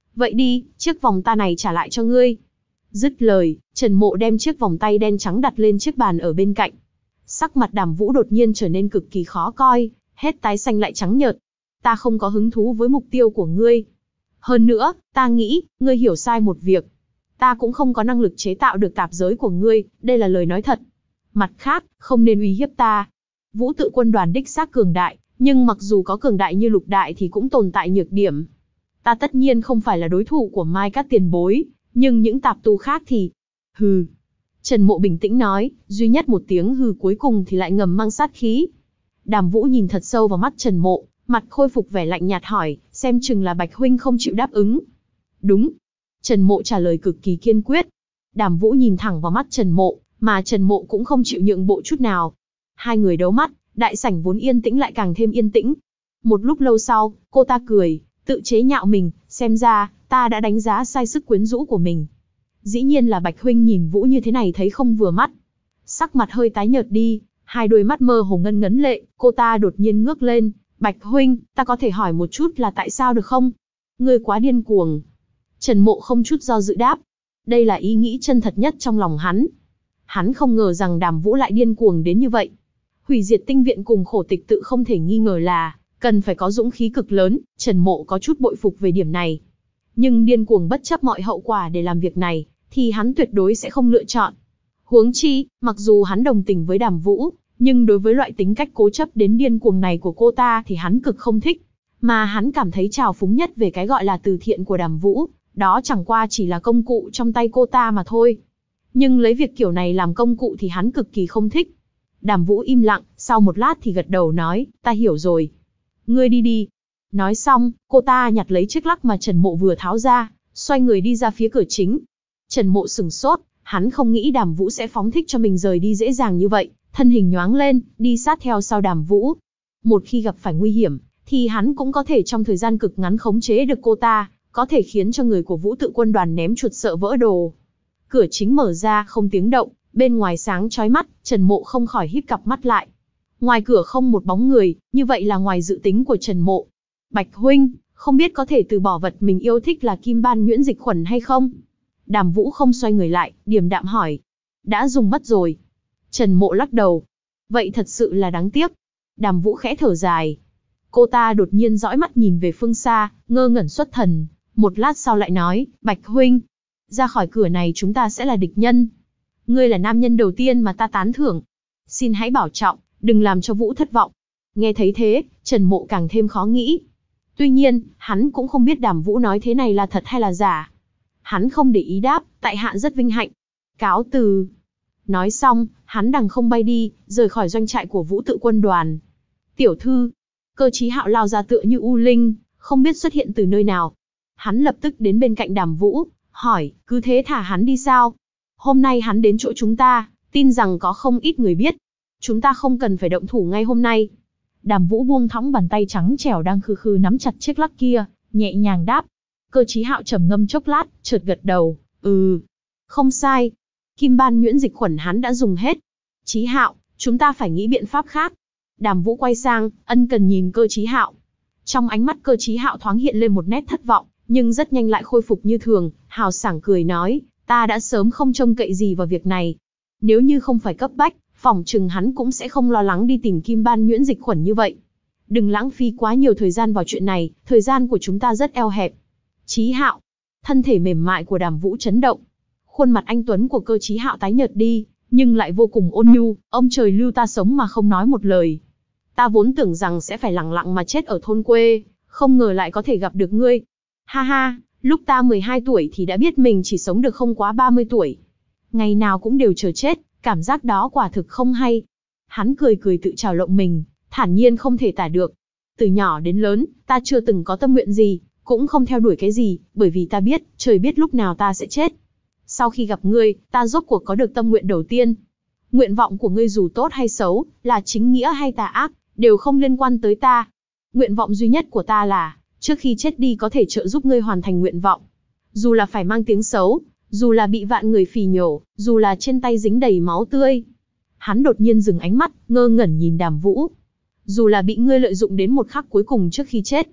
Vậy đi, chiếc vòng ta này trả lại cho ngươi. Dứt lời, Trần Mộ đem chiếc vòng tay đen trắng đặt lên chiếc bàn ở bên cạnh. Sắc mặt Đàm Vũ đột nhiên trở nên cực kỳ khó coi, hết tái xanh lại trắng nhợt. Ta không có hứng thú với mục tiêu của ngươi. Hơn nữa, ta nghĩ, ngươi hiểu sai một việc. Ta cũng không có năng lực chế tạo được tạp giới của ngươi, đây là lời nói thật. Mặt khác, không nên uy hiếp ta. Vũ tự quân đoàn đích xác cường đại, nhưng mặc dù có cường đại như lục đại thì cũng tồn tại nhược điểm. Ta tất nhiên không phải là đối thủ của Mai Các tiền bối, nhưng những tạp tu khác thì... Hừ. Trần Mộ bình tĩnh nói, duy nhất một tiếng hừ cuối cùng thì lại ngầm mang sát khí. Đàm Vũ nhìn thật sâu vào mắt Trần Mộ, mặt khôi phục vẻ lạnh nhạt hỏi, xem chừng là Bạch huynh không chịu đáp ứng. Đúng. Trần Mộ trả lời cực kỳ kiên quyết. Đàm Vũ nhìn thẳng vào mắt Trần Mộ, mà Trần Mộ cũng không chịu nhượng bộ chút nào. Hai người đấu mắt, đại sảnh vốn yên tĩnh lại càng thêm yên tĩnh. Một lúc lâu sau, cô ta cười, tự chế nhạo mình, xem ra, ta đã đánh giá sai sức quyến rũ của mình. Dĩ nhiên là Bạch huynh nhìn Vũ như thế này thấy không vừa mắt. Sắc mặt hơi tái nhợt đi, hai đôi mắt mơ hồ ngân ngấn lệ, cô ta đột nhiên ngước lên. Bạch huynh, ta có thể hỏi một chút là tại sao được không? Ngươi quá điên cuồng. Trần Mộ không chút do dự đáp. Đây là ý nghĩ chân thật nhất trong lòng hắn. Hắn không ngờ rằng Đàm Vũ lại điên cuồng đến như vậy. Hủy diệt tinh viện cùng khổ tịch tự không thể nghi ngờ là cần phải có dũng khí cực lớn, Trần Mộ có chút bội phục về điểm này. Nhưng điên cuồng bất chấp mọi hậu quả để làm việc này, thì hắn tuyệt đối sẽ không lựa chọn. Huống chi, mặc dù hắn đồng tình với Đàm Vũ, nhưng đối với loại tính cách cố chấp đến điên cuồng này của cô ta thì hắn cực không thích. Mà hắn cảm thấy trào phúng nhất về cái gọi là từ thiện của Đàm Vũ, đó chẳng qua chỉ là công cụ trong tay cô ta mà thôi. Nhưng lấy việc kiểu này làm công cụ thì hắn cực kỳ không thích. Đàm Vũ im lặng, sau một lát thì gật đầu nói, ta hiểu rồi. Ngươi đi đi. Nói xong, cô ta nhặt lấy chiếc lắc mà Trần Mộ vừa tháo ra, xoay người đi ra phía cửa chính. Trần Mộ sửng sốt, hắn không nghĩ Đàm Vũ sẽ phóng thích cho mình rời đi dễ dàng như vậy, thân hình nhoáng lên, đi sát theo sau Đàm Vũ. Một khi gặp phải nguy hiểm, thì hắn cũng có thể trong thời gian cực ngắn khống chế được cô ta, có thể khiến cho người của Vũ tự quân đoàn ném chuột sợ vỡ đồ. Cửa chính mở ra không tiếng động, bên ngoài sáng chói mắt, Trần Mộ không khỏi híp cặp mắt lại. Ngoài cửa không một bóng người, như vậy là ngoài dự tính của Trần Mộ. Bạch huynh, không biết có thể từ bỏ vật mình yêu thích là kim ban nhuyễn dịch khuẩn hay không? Đàm Vũ không xoay người lại, điềm đạm hỏi. Đã dùng mất rồi. Trần Mộ lắc đầu. Vậy thật sự là đáng tiếc. Đàm Vũ khẽ thở dài. Cô ta đột nhiên dõi mắt nhìn về phương xa, ngơ ngẩn xuất thần. Một lát sau lại nói, Bạch huynh, ra khỏi cửa này chúng ta sẽ là địch nhân. Ngươi là nam nhân đầu tiên mà ta tán thưởng. Xin hãy bảo trọng, đừng làm cho Vũ thất vọng. Nghe thấy thế, Trần Mộ càng thêm khó nghĩ. Tuy nhiên, hắn cũng không biết Đàm Vũ nói thế này là thật hay là giả. Hắn không để ý đáp, tại hạ rất vinh hạnh. Cáo từ. Nói xong, hắn đằng không bay đi, rời khỏi doanh trại của Vũ tự quân đoàn. Tiểu thư, Cơ Chí Hạo lao ra tựa như u linh, không biết xuất hiện từ nơi nào. Hắn lập tức đến bên cạnh Đàm Vũ, hỏi, cứ thế thả hắn đi sao? Hôm nay hắn đến chỗ chúng ta, tin rằng có không ít người biết. Chúng ta không cần phải động thủ ngay hôm nay. Đàm Vũ buông thõng bàn tay trắng trẻo đang khư khư nắm chặt chiếc lắc kia, nhẹ nhàng đáp. Cơ Chí Hạo trầm ngâm chốc lát, chợt gật đầu, ừ, không sai. Kim ban nhuyễn dịch khuẩn hắn đã dùng hết. Chí Hạo, chúng ta phải nghĩ biện pháp khác. Đàm Vũ quay sang, ân cần nhìn Cơ Chí Hạo. Trong ánh mắt Cơ Chí Hạo thoáng hiện lên một nét thất vọng, nhưng rất nhanh lại khôi phục như thường, hào sảng cười nói, ta đã sớm không trông cậy gì vào việc này. Nếu như không phải cấp bách, phỏng chừng hắn cũng sẽ không lo lắng đi tìm kim ban nhuyễn dịch khuẩn như vậy. Đừng lãng phí quá nhiều thời gian vào chuyện này, thời gian của chúng ta rất eo hẹp. Chí Hạo, thân thể mềm mại của Đàm Vũ chấn động. Khuôn mặt anh tuấn của Cơ Chí Hạo tái nhợt đi, nhưng lại vô cùng ôn nhu, ông trời lưu ta sống mà không nói một lời. Ta vốn tưởng rằng sẽ phải lẳng lặng mà chết ở thôn quê, không ngờ lại có thể gặp được ngươi. Ha ha, lúc ta mười hai tuổi thì đã biết mình chỉ sống được không quá ba mươi tuổi. Ngày nào cũng đều chờ chết, cảm giác đó quả thực không hay. Hắn cười cười tự trào lộng mình, thản nhiên không thể tả được. Từ nhỏ đến lớn, ta chưa từng có tâm nguyện gì, cũng không theo đuổi cái gì, bởi vì ta biết, trời biết lúc nào ta sẽ chết. Sau khi gặp ngươi, ta rốt cuộc có được tâm nguyện đầu tiên. Nguyện vọng của ngươi dù tốt hay xấu, là chính nghĩa hay tà ác, đều không liên quan tới ta. Nguyện vọng duy nhất của ta là, trước khi chết đi có thể trợ giúp ngươi hoàn thành nguyện vọng. Dù là phải mang tiếng xấu, dù là bị vạn người phỉ nhổ, dù là trên tay dính đầy máu tươi. Hắn đột nhiên dừng ánh mắt, ngơ ngẩn nhìn Đàm Vũ. Dù là bị ngươi lợi dụng đến một khắc cuối cùng trước khi chết.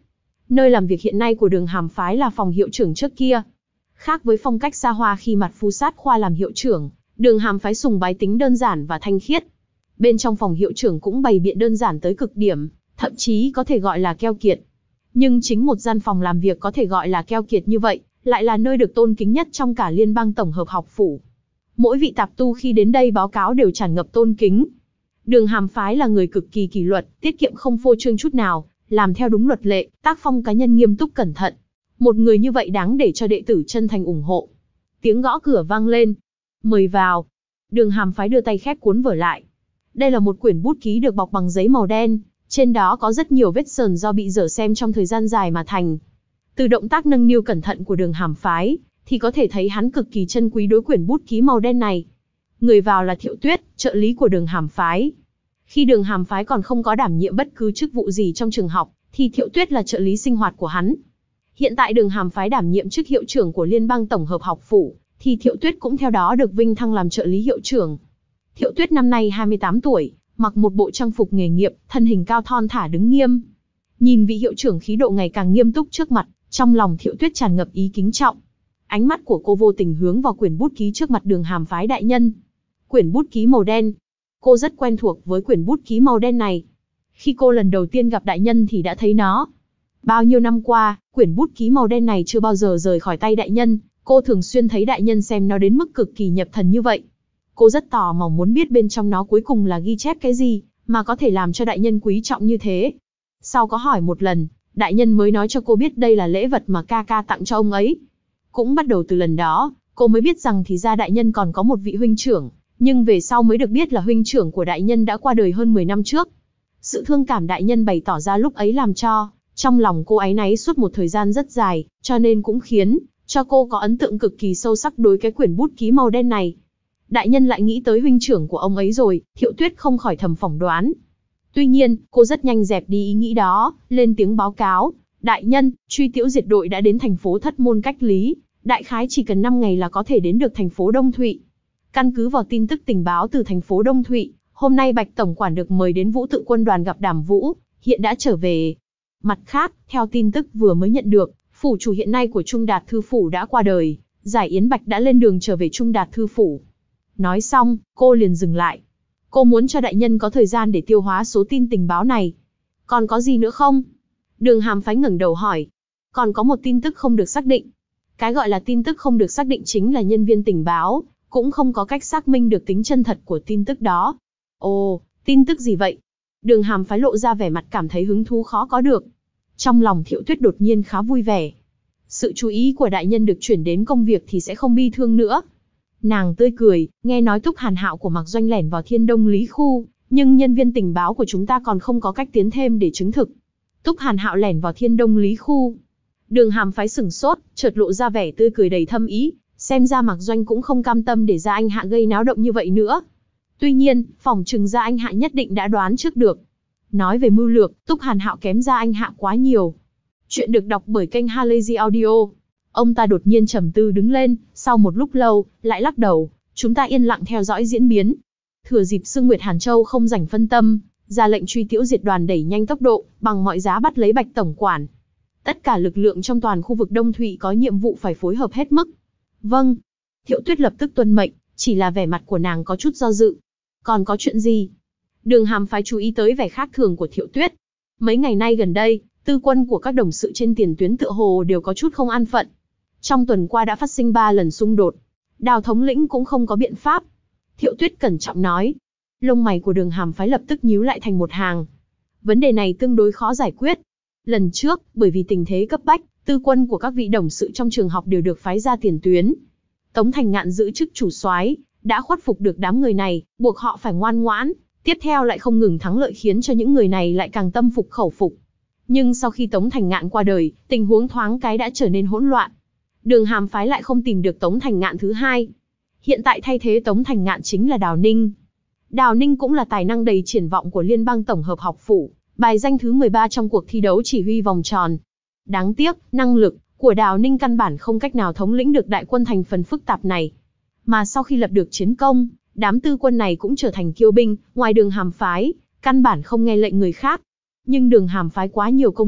Nơi làm việc hiện nay của Đường Hàm phái là phòng hiệu trưởng trước kia. Khác với phong cách xa hoa khi mặt phu sát khoa làm hiệu trưởng, Đường Hàm phái sùng bái tính đơn giản và thanh khiết. Bên trong phòng hiệu trưởng cũng bày biện đơn giản tới cực điểm, thậm chí có thể gọi là keo kiệt. Nhưng chính một gian phòng làm việc có thể gọi là keo kiệt như vậy, lại là nơi được tôn kính nhất trong cả Liên bang tổng hợp học phủ. Mỗi vị tạp tu khi đến đây báo cáo đều tràn ngập tôn kính. Đường Hàm phái là người cực kỳ kỷ luật, tiết kiệm không phô trương chút nào, làm theo đúng luật lệ, tác phong cá nhân nghiêm túc cẩn thận. Một người như vậy đáng để cho đệ tử chân thành ủng hộ. Tiếng gõ cửa vang lên. Mời vào. Đường Hàm phái đưa tay khép cuốn vở lại. Đây là một quyển bút ký được bọc bằng giấy màu đen, trên đó có rất nhiều vết sờn do bị dở xem trong thời gian dài mà thành. Từ động tác nâng niu cẩn thận của Đường Hàm phái, thì có thể thấy hắn cực kỳ trân quý đối quyển bút ký màu đen này. Người vào là Thiệu Tuyết, trợ lý của Đường Hàm phái. Khi Đường Hàm phái còn không có đảm nhiệm bất cứ chức vụ gì trong trường học, thì Thiệu Tuyết là trợ lý sinh hoạt của hắn. Hiện tại Đường Hàm phái đảm nhiệm chức hiệu trưởng của Liên bang tổng hợp học phủ, thì Thiệu Tuyết cũng theo đó được vinh thăng làm trợ lý hiệu trưởng. Thiệu Tuyết năm nay hai mươi tám tuổi, mặc một bộ trang phục nghề nghiệp, thân hình cao thon thả đứng nghiêm. Nhìn vị hiệu trưởng khí độ ngày càng nghiêm túc trước mặt, trong lòng Thiệu Tuyết tràn ngập ý kính trọng. Ánh mắt của cô vô tình hướng vào quyển bút ký trước mặt Đường Hàm phái đại nhân. Quyển bút ký màu đen. Cô rất quen thuộc với quyển bút ký màu đen này. Khi cô lần đầu tiên gặp đại nhân thì đã thấy nó. Bao nhiêu năm qua, quyển bút ký màu đen này chưa bao giờ rời khỏi tay đại nhân, cô thường xuyên thấy đại nhân xem nó đến mức cực kỳ nhập thần như vậy. Cô rất tò mò muốn biết bên trong nó cuối cùng là ghi chép cái gì, mà có thể làm cho đại nhân quý trọng như thế. Sau có hỏi một lần, đại nhân mới nói cho cô biết đây là lễ vật mà ca ca tặng cho ông ấy. Cũng bắt đầu từ lần đó, cô mới biết rằng thì ra đại nhân còn có một vị huynh trưởng, nhưng về sau mới được biết là huynh trưởng của đại nhân đã qua đời hơn mười năm trước. Sự thương cảm đại nhân bày tỏ ra lúc ấy làm cho, trong lòng cô áy náy suốt một thời gian rất dài, cho nên cũng khiến cho cô có ấn tượng cực kỳ sâu sắc đối cái quyển bút ký màu đen này. Đại nhân lại nghĩ tới huynh trưởng của ông ấy rồi, Thiệu Tuyết không khỏi thầm phỏng đoán. Tuy nhiên, cô rất nhanh dẹp đi ý nghĩ đó, lên tiếng báo cáo. Đại nhân, truy tiễu diệt đội đã đến thành phố Thất Môn cách lý, đại khái chỉ cần năm ngày là có thể đến được thành phố Đông Thụy. Căn cứ vào tin tức tình báo từ thành phố Đông Thụy, hôm nay Bạch Tổng quản được mời đến Vũ Tự quân đoàn gặp Đàm Vũ, hiện đã trở về. Mặt khác, theo tin tức vừa mới nhận được, phủ chủ hiện nay của Trung Đạt Thư Phủ đã qua đời, Giải Yến Bạch đã lên đường trở về Trung Đạt Thư Phủ. Nói xong, cô liền dừng lại. Cô muốn cho đại nhân có thời gian để tiêu hóa số tin tình báo này. Còn có gì nữa không? Đường Hàm phái ngẩng đầu hỏi. Còn có một tin tức không được xác định. Cái gọi là tin tức không được xác định chính là nhân viên tình báo, cũng không có cách xác minh được tính chân thật của tin tức đó. Ồ, tin tức gì vậy? Đường Hàm phái lộ ra vẻ mặt cảm thấy hứng thú khó có được. Trong lòng Thiệu Tuyết đột nhiên khá vui vẻ. Sự chú ý của đại nhân được chuyển đến công việc thì sẽ không bi thương nữa. Nàng tươi cười, nghe nói Túc Hàn Hạo của Mạc Doanh lẻn vào Thiên Đông Lý Khu, nhưng nhân viên tình báo của chúng ta còn không có cách tiến thêm để chứng thực. Túc Hàn Hạo lẻn vào Thiên Đông Lý Khu. Đường Hàm phái sửng sốt, chợt lộ ra vẻ tươi cười đầy thâm ý, xem ra Mạc Doanh cũng không cam tâm để Gia Anh Hạ gây náo động như vậy nữa. Tuy nhiên, phỏng chừng Gia Anh Hạ nhất định đã đoán trước được. Nói về mưu lược, Túc Hàn Hạo kém Gia Anh Hạ quá nhiều. Chuyện được đọc bởi kênh Halazy Audio. Ông ta đột nhiên trầm tư đứng lên, sau một lúc lâu, lại lắc đầu, chúng ta yên lặng theo dõi diễn biến. Thừa dịp Sương Nguyệt Hàn Châu không rảnh phân tâm, ra lệnh truy tiễu diệt đoàn đẩy nhanh tốc độ, bằng mọi giá bắt lấy Bạch Tổng quản. Tất cả lực lượng trong toàn khu vực Đông Thụy có nhiệm vụ phải phối hợp hết mức. Vâng. Thiệu Tuyết lập tức tuân mệnh, chỉ là vẻ mặt của nàng có chút do dự. Còn có chuyện gì? Đường Hàm phái chú ý tới vẻ khác thường của Thiệu Tuyết. Mấy ngày nay gần đây, tư quân của các đồng sự trên tiền tuyến tựa hồ đều có chút không an phận. Trong tuần qua đã phát sinh ba lần xung đột. Đào thống lĩnh cũng không có biện pháp. Thiệu Tuyết cẩn trọng nói. Lông mày của Đường Hàm phái lập tức nhíu lại thành một hàng. Vấn đề này tương đối khó giải quyết. Lần trước, bởi vì tình thế cấp bách, tư quân của các vị đồng sự trong trường học đều được phái ra tiền tuyến. Tống Thành Ngạn giữ chức chủ soái, đã khuất phục được đám người này, buộc họ phải ngoan ngoãn. Tiếp theo lại không ngừng thắng lợi khiến cho những người này lại càng tâm phục khẩu phục. Nhưng sau khi Tống Thành Ngạn qua đời, tình huống thoáng cái đã trở nên hỗn loạn. Đường Hàm phái lại không tìm được Tống Thành Ngạn thứ hai. Hiện tại thay thế Tống Thành Ngạn chính là Đào Ninh. Đào Ninh cũng là tài năng đầy triển vọng của Liên bang tổng hợp học phủ, bài danh thứ mười ba trong cuộc thi đấu chỉ huy vòng tròn. Đáng tiếc, năng lực của Đào Ninh căn bản không cách nào thống lĩnh được đại quân thành phần phức tạp này. Mà sau khi lập được chiến công, đám tư quân này cũng trở thành kiêu binh, ngoài Đường Hàm phái, căn bản không nghe lệnh người khác. Nhưng Đường Hàm phái quá nhiều công việc,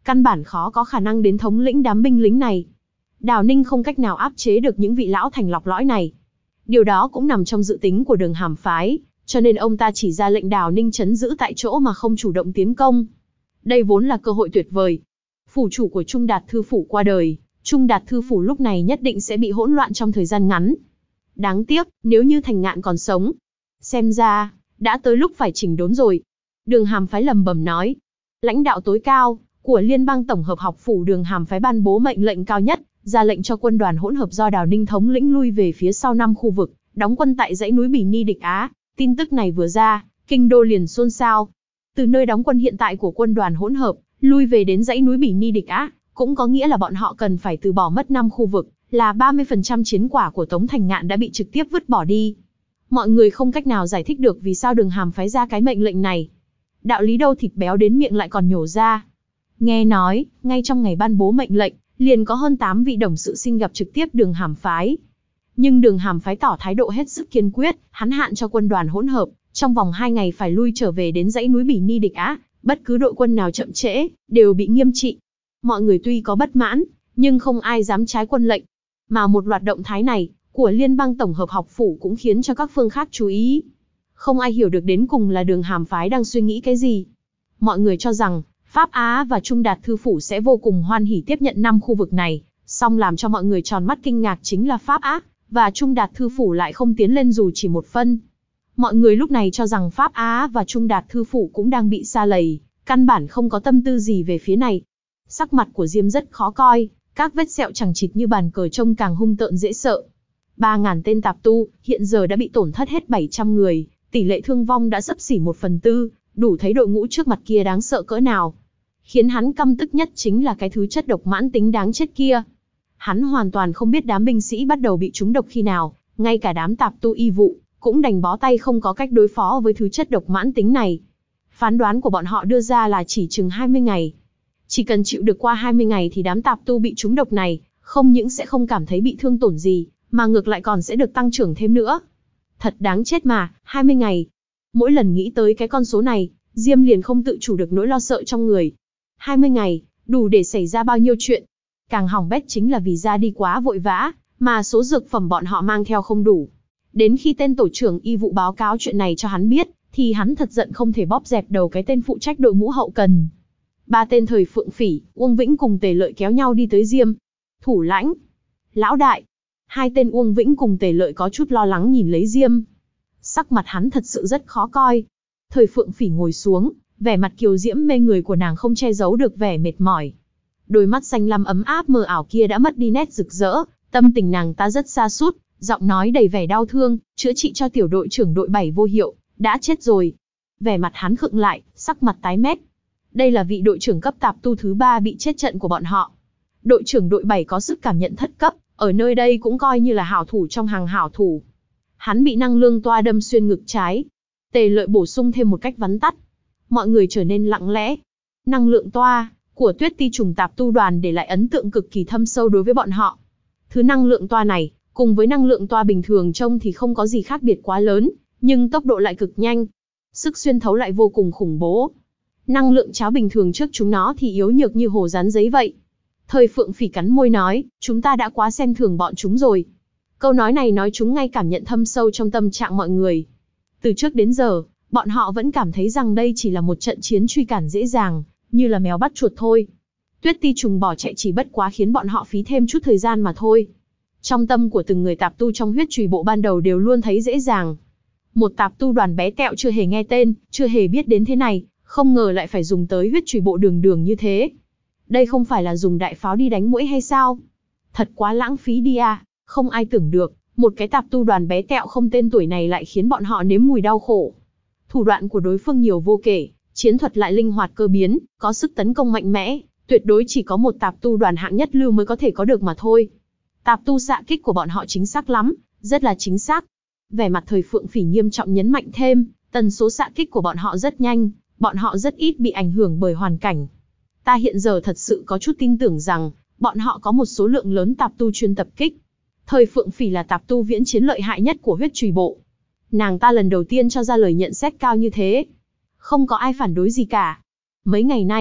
căn bản khó có khả năng đến thống lĩnh đám binh lính này. Đào Ninh không cách nào áp chế được những vị lão thành lọc lõi này. Điều đó cũng nằm trong dự tính của Đường Hàm phái, cho nên ông ta chỉ ra lệnh Đào Ninh trấn giữ tại chỗ mà không chủ động tiến công. Đây vốn là cơ hội tuyệt vời. Phủ chủ của Trung Đạt Thư Phủ qua đời, Trung Đạt Thư Phủ lúc này nhất định sẽ bị hỗn loạn trong thời gian ngắn. Đáng tiếc, nếu như Thành Ngạn còn sống. Xem ra, đã tới lúc phải chỉnh đốn rồi. Đường Hàm phái lầm bầm nói. Lãnh đạo tối cao của Liên bang Tổng hợp học phủ Đường Hàm phái ban bố mệnh lệnh cao nhất, ra lệnh cho quân đoàn hỗn hợp do Đào Ninh thống lĩnh lui về phía sau năm khu vực, đóng quân tại dãy núi Bỉ Ni địch Á. Tin tức này vừa ra, kinh đô liền xôn xao. Từ nơi đóng quân hiện tại của quân đoàn hỗn hợp, lui về đến dãy núi Bỉ Ni địch Á, cũng có nghĩa là bọn họ cần phải từ bỏ mất năm khu vực, là ba mươi phần trăm chiến quả của Tống Thành Ngạn đã bị trực tiếp vứt bỏ đi. Mọi người không cách nào giải thích được vì sao Đường Hàm phái ra cái mệnh lệnh này. Đạo lý đâu thịt béo đến miệng lại còn nhổ ra. Nghe nói, ngay trong ngày ban bố mệnh lệnh, liền có hơn tám vị đồng sự xin gặp trực tiếp Đường Hàm phái. Nhưng Đường Hàm phái tỏ thái độ hết sức kiên quyết, hắn hạn cho quân đoàn hỗn hợp, trong vòng hai ngày phải lui trở về đến dãy núi Bỉ Ni địch Á, bất cứ đội quân nào chậm trễ, đều bị nghiêm trị. Mọi người tuy có bất mãn, nhưng không ai dám trái quân lệnh. Mà một loạt động thái này, của Liên bang Tổng hợp học phủ cũng khiến cho các phương khác chú ý. Không ai hiểu được đến cùng là Đường Hàm phái đang suy nghĩ cái gì. Mọi người cho rằng, Pháp Á và Trung Đạt Thư Phủ sẽ vô cùng hoan hỉ tiếp nhận năm khu vực này, song làm cho mọi người tròn mắt kinh ngạc chính là Pháp Á và Trung Đạt Thư Phủ lại không tiến lên dù chỉ một phân. Mọi người lúc này cho rằng Pháp Á và Trung Đạt Thư Phủ cũng đang bị sa lầy, căn bản không có tâm tư gì về phía này. Sắc mặt của Diêm rất khó coi, các vết sẹo chằng chịt như bàn cờ trông càng hung tợn dễ sợ. Ba ngàn tên tạp tu, hiện giờ đã bị tổn thất hết bảy trăm người, tỷ lệ thương vong đã xấp xỉ một phần tư, đủ thấy đội ngũ trước mặt kia đáng sợ cỡ nào. Khiến hắn căm tức nhất chính là cái thứ chất độc mãn tính đáng chết kia. Hắn hoàn toàn không biết đám binh sĩ bắt đầu bị trúng độc khi nào, ngay cả đám tạp tu y vụ, cũng đành bó tay không có cách đối phó với thứ chất độc mãn tính này. Phán đoán của bọn họ đưa ra là chỉ chừng hai mươi ngày. Chỉ cần chịu được qua hai mươi ngày thì đám tạp tu bị trúng độc này, không những sẽ không cảm thấy bị thương tổn gì, mà ngược lại còn sẽ được tăng trưởng thêm nữa. Thật đáng chết mà, hai mươi ngày. Mỗi lần nghĩ tới cái con số này, Diêm liền không tự chủ được nỗi lo sợ trong người. hai mươi ngày, đủ để xảy ra bao nhiêu chuyện. Càng hỏng bét chính là vì ra đi quá vội vã, mà số dược phẩm bọn họ mang theo không đủ. Đến khi tên tổ trưởng y vụ báo cáo chuyện này cho hắn biết, thì hắn thật giận không thể bóp dẹp đầu cái tên phụ trách đội ngũ hậu cần. Ba tên Thời Phượng Phỉ, Uông Vĩnh cùng Tề Lợi kéo nhau đi tới Diêm. Thủ lãnh, lão đại. Hai tên Uông Vĩnh cùng Tề Lợi có chút lo lắng nhìn lấy Diêm. Sắc mặt hắn thật sự rất khó coi. Thời Phượng Phỉ ngồi xuống, vẻ mặt kiều diễm mê người của nàng không che giấu được vẻ mệt mỏi. Đôi mắt xanh lam ấm áp mờ ảo kia đã mất đi nét rực rỡ, tâm tình nàng ta rất sa sút, giọng nói đầy vẻ đau thương, chữa trị cho tiểu đội trưởng đội bảy vô hiệu, đã chết rồi. Vẻ mặt hắn khựng lại, sắc mặt tái mét. Đây là vị đội trưởng cấp tạp tu thứ ba bị chết trận của bọn họ. Đội trưởng đội bảy có sức cảm nhận thất cấp, ở nơi đây cũng coi như là hảo thủ trong hàng hảo thủ. Hắn bị năng lượng toa đâm xuyên ngực trái. Tề Lợi bổ sung thêm một cách vắn tắt. Mọi người trở nên lặng lẽ. Năng lượng toa của Tuyết Ti trùng tạp tu đoàn để lại ấn tượng cực kỳ thâm sâu đối với bọn họ. Thứ năng lượng toa này, cùng với năng lượng toa bình thường trông thì không có gì khác biệt quá lớn, nhưng tốc độ lại cực nhanh. Sức xuyên thấu lại vô cùng khủng bố. Năng lượng cháo bình thường trước chúng nó thì yếu nhược như hồ dán giấy vậy. Thời Phượng Phỉ cắn môi nói, chúng ta đã quá xem thường bọn chúng rồi. Câu nói này nói chúng ngay cảm nhận thâm sâu trong tâm trạng mọi người. Từ trước đến giờ, bọn họ vẫn cảm thấy rằng đây chỉ là một trận chiến truy cản dễ dàng, như là mèo bắt chuột thôi. Tuyết Ti trùng bỏ chạy chỉ bất quá khiến bọn họ phí thêm chút thời gian mà thôi. Trong tâm của từng người tạp tu trong huyết trùy bộ ban đầu đều luôn thấy dễ dàng. Một tạp tu đoàn bé tẹo chưa hề nghe tên, chưa hề biết đến thế này, không ngờ lại phải dùng tới huyết trùy bộ đường đường như thế. Đây không phải là dùng đại pháo đi đánh muỗi hay sao? Thật quá lãng phí đi à, không ai tưởng được, một cái tạp tu đoàn bé tẹo không tên tuổi này lại khiến bọn họ nếm mùi đau khổ. Thủ đoạn của đối phương nhiều vô kể, chiến thuật lại linh hoạt cơ biến, có sức tấn công mạnh mẽ, tuyệt đối chỉ có một tạp tu đoàn hạng nhất lưu mới có thể có được mà thôi. Tạp tu xạ kích của bọn họ chính xác lắm, rất là chính xác. Vẻ mặt Thời Phượng Phỉ nghiêm trọng nhấn mạnh thêm, tần số xạ kích của bọn họ rất nhanh, bọn họ rất ít bị ảnh hưởng bởi hoàn cảnh. Ta hiện giờ thật sự có chút tin tưởng rằng, bọn họ có một số lượng lớn tạp tu chuyên tập kích. Thời Phượng Phỉ là tạp tu viễn chiến lợi hại nhất của huyết trùy bộ. Nàng ta lần đầu tiên cho ra lời nhận xét cao như thế. Không có ai phản đối gì cả. Mấy ngày nay,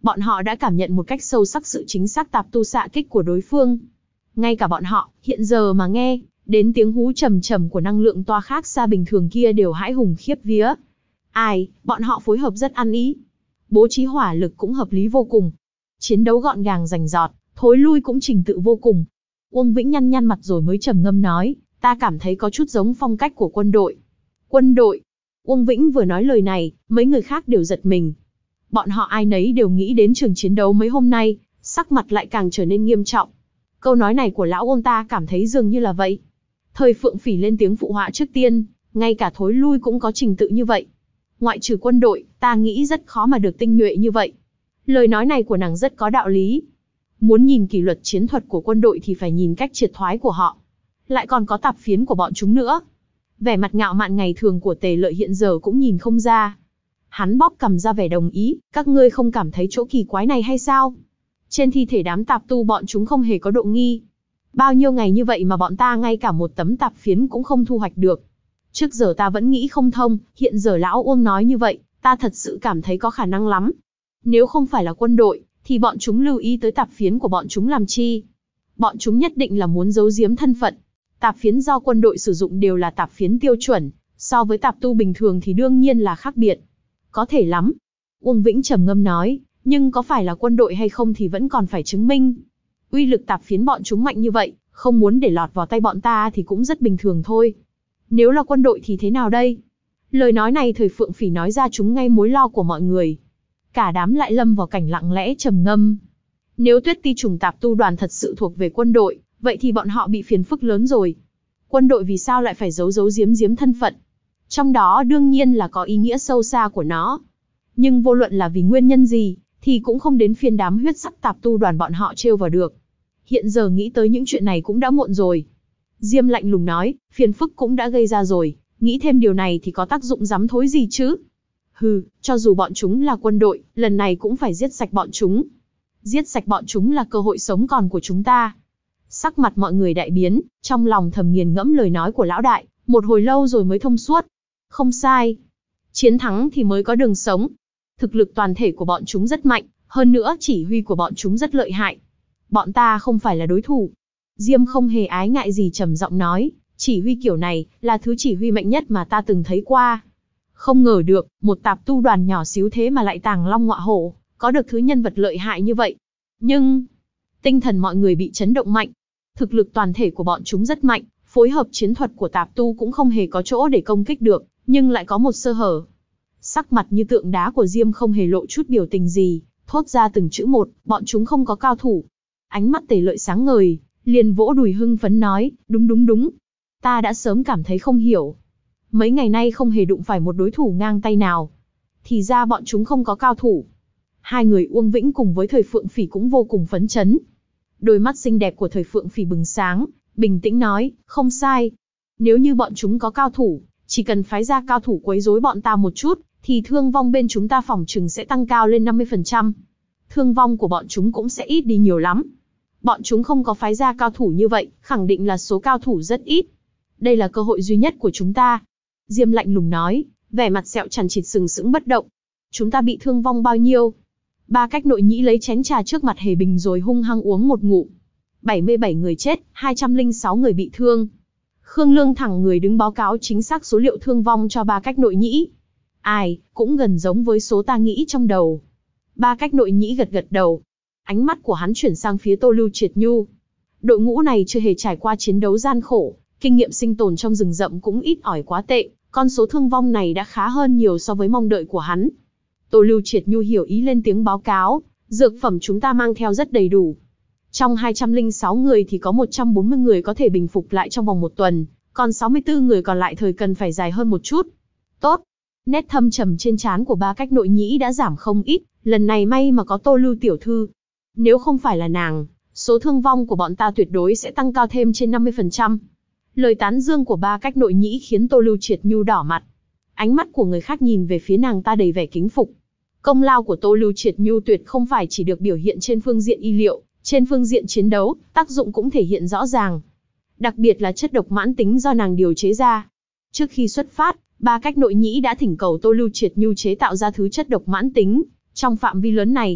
Bọn họ đã cảm nhận một cách sâu sắc sự chính xác tạp tu xạ kích của đối phương. Ngay cả bọn họ, hiện giờ mà nghe đến tiếng hú trầm trầm của năng lượng toa khác xa bình thường kia đều hãi hùng khiếp vía. Ai, bọn họ phối hợp rất ăn ý. Bố trí hỏa lực cũng hợp lý vô cùng. Chiến đấu gọn gàng rành rọt, thối lui cũng trình tự vô cùng. Uông Vĩnh nhăn nhăn mặt rồi mới trầm ngâm nói, ta cảm thấy có chút giống phong cách của quân đội. Quân đội? Uông Vĩnh vừa nói lời này, mấy người khác đều giật mình. Bọn họ ai nấy đều nghĩ đến trường chiến đấu mấy hôm nay, sắc mặt lại càng trở nên nghiêm trọng. Câu nói này của lão Uông ta cảm thấy dường như là vậy. Thời Phượng Phỉ lên tiếng phụ họa trước tiên, ngay cả thối lui cũng có trình tự như vậy. Ngoại trừ quân đội, ta nghĩ rất khó mà được tinh nhuệ như vậy. Lời nói này của nàng rất có đạo lý. Muốn nhìn kỷ luật chiến thuật của quân đội thì phải nhìn cách triệt thoái của họ. Lại còn có tạp phiến của bọn chúng nữa. Vẻ mặt ngạo mạn ngày thường của Tề Lợi hiện giờ cũng nhìn không ra. Hắn bóp cầm ra vẻ đồng ý, các ngươi không cảm thấy chỗ kỳ quái này hay sao? Trên thi thể đám tạp tu bọn chúng không hề có độ nghi. Bao nhiêu ngày như vậy mà bọn ta ngay cả một tấm tạp phiến cũng không thu hoạch được. Trước giờ ta vẫn nghĩ không thông, hiện giờ lão Uông nói như vậy, ta thật sự cảm thấy có khả năng lắm. Nếu không phải là quân đội, thì bọn chúng lưu ý tới tạp phiến của bọn chúng làm chi? Bọn chúng nhất định là muốn giấu giếm thân phận. Tạp phiến do quân đội sử dụng đều là tạp phiến tiêu chuẩn, so với tạp tu bình thường thì đương nhiên là khác biệt. Có thể lắm. Uông Vĩnh trầm ngâm nói, nhưng có phải là quân đội hay không thì vẫn còn phải chứng minh. Uy lực tạp phiến bọn chúng mạnh như vậy, không muốn để lọt vào tay bọn ta thì cũng rất bình thường thôi. Nếu là quân đội thì thế nào đây? Lời nói này Thời Phượng Phỉ nói ra trúng ngay mối lo của mọi người. Cả đám lại lâm vào cảnh lặng lẽ trầm ngâm. Nếu Tuyết Ti trùng tạp tu đoàn thật sự thuộc về quân đội, vậy thì bọn họ bị phiền phức lớn rồi. Quân đội vì sao lại phải giấu giấu giếm giếm thân phận? Trong đó đương nhiên là có ý nghĩa sâu xa của nó. Nhưng vô luận là vì nguyên nhân gì, thì cũng không đến phiên đám huyết sắc tạp tu đoàn bọn họ trêu vào được. Hiện giờ nghĩ tới những chuyện này cũng đã muộn rồi. Diêm lạnh lùng nói, phiền phức cũng đã gây ra rồi, nghĩ thêm điều này thì có tác dụng rắm thối gì chứ? Hừ, cho dù bọn chúng là quân đội, lần này cũng phải giết sạch bọn chúng. Giết sạch bọn chúng là cơ hội sống còn của chúng ta. Sắc mặt mọi người đại biến, trong lòng thầm nghiền ngẫm lời nói của lão đại, một hồi lâu rồi mới thông suốt. Không sai. Chiến thắng thì mới có đường sống. Thực lực toàn thể của bọn chúng rất mạnh, hơn nữa chỉ huy của bọn chúng rất lợi hại. Bọn ta không phải là đối thủ. Diêm không hề ái ngại gì trầm giọng nói, chỉ huy kiểu này là thứ chỉ huy mạnh nhất mà ta từng thấy qua. Không ngờ được, một tạp tu đoàn nhỏ xíu thế mà lại tàng long ngọa hổ, có được thứ nhân vật lợi hại như vậy. Nhưng, tinh thần mọi người bị chấn động mạnh. Thực lực toàn thể của bọn chúng rất mạnh, phối hợp chiến thuật của tạp tu cũng không hề có chỗ để công kích được, nhưng lại có một sơ hở. Sắc mặt như tượng đá của Diêm không hề lộ chút biểu tình gì, thốt ra từng chữ một, bọn chúng không có cao thủ. Ánh mắt Tề Lợi sáng ngời, liền vỗ đùi hưng phấn nói, đúng đúng đúng. Ta đã sớm cảm thấy không hiểu. Mấy ngày nay không hề đụng phải một đối thủ ngang tay nào. Thì ra bọn chúng không có cao thủ. Hai người Uông Vĩnh cùng với Thời Phượng Phỉ cũng vô cùng phấn chấn. Đôi mắt xinh đẹp của Thời Phượng Phỉ bừng sáng, bình tĩnh nói, không sai. Nếu như bọn chúng có cao thủ, chỉ cần phái ra cao thủ quấy rối bọn ta một chút, thì thương vong bên chúng ta phỏng chừng sẽ tăng cao lên năm mươi phần trăm. Thương vong của bọn chúng cũng sẽ ít đi nhiều lắm. Bọn chúng không có phái ra cao thủ như vậy, khẳng định là số cao thủ rất ít. Đây là cơ hội duy nhất của chúng ta. Diêm lạnh lùng nói, vẻ mặt sẹo chằn chịt sừng sững bất động. Chúng ta bị thương vong bao nhiêu? Ba Cách Nội Nhĩ lấy chén trà trước mặt Hề Bình rồi hung hăng uống một ngụm. bảy mươi bảy người chết, hai trăm lẻ sáu người bị thương. Khương Lương thẳng người đứng báo cáo chính xác số liệu thương vong cho Ba Cách Nội Nhĩ. Ai, cũng gần giống với số ta nghĩ trong đầu. Ba Cách Nội Nhĩ gật gật đầu. Ánh mắt của hắn chuyển sang phía Tô Lưu Triệt Nhu. Đội ngũ này chưa hề trải qua chiến đấu gian khổ, kinh nghiệm sinh tồn trong rừng rậm cũng ít ỏi quá tệ, con số thương vong này đã khá hơn nhiều so với mong đợi của hắn. Tô Lưu Triệt Nhu hiểu ý lên tiếng báo cáo, dược phẩm chúng ta mang theo rất đầy đủ. Trong hai trăm lẻ sáu người thì có một trăm bốn mươi người có thể bình phục lại trong vòng một tuần, còn sáu mươi tư người còn lại thời cần phải dài hơn một chút. Tốt. Nét thâm trầm trên trán của Ba Cách Nội Nhĩ đã giảm không ít, lần này may mà có Tô Lưu tiểu thư. Nếu không phải là nàng, số thương vong của bọn ta tuyệt đối sẽ tăng cao thêm trên năm mươi phần trăm. Lời tán dương của Ba Cách Nội Nhĩ khiến Tô Lưu Triệt Nhu đỏ mặt. Ánh mắt của người khác nhìn về phía nàng ta đầy vẻ kính phục. Công lao của Tô Lưu Triệt Nhu tuyệt không phải chỉ được biểu hiện trên phương diện y liệu, trên phương diện chiến đấu, tác dụng cũng thể hiện rõ ràng. Đặc biệt là chất độc mãn tính do nàng điều chế ra. Trước khi xuất phát, Ba Cách Nội Nhĩ đã thỉnh cầu Tô Lưu Triệt Nhu chế tạo ra thứ chất độc mãn tính, trong phạm vi lớn này.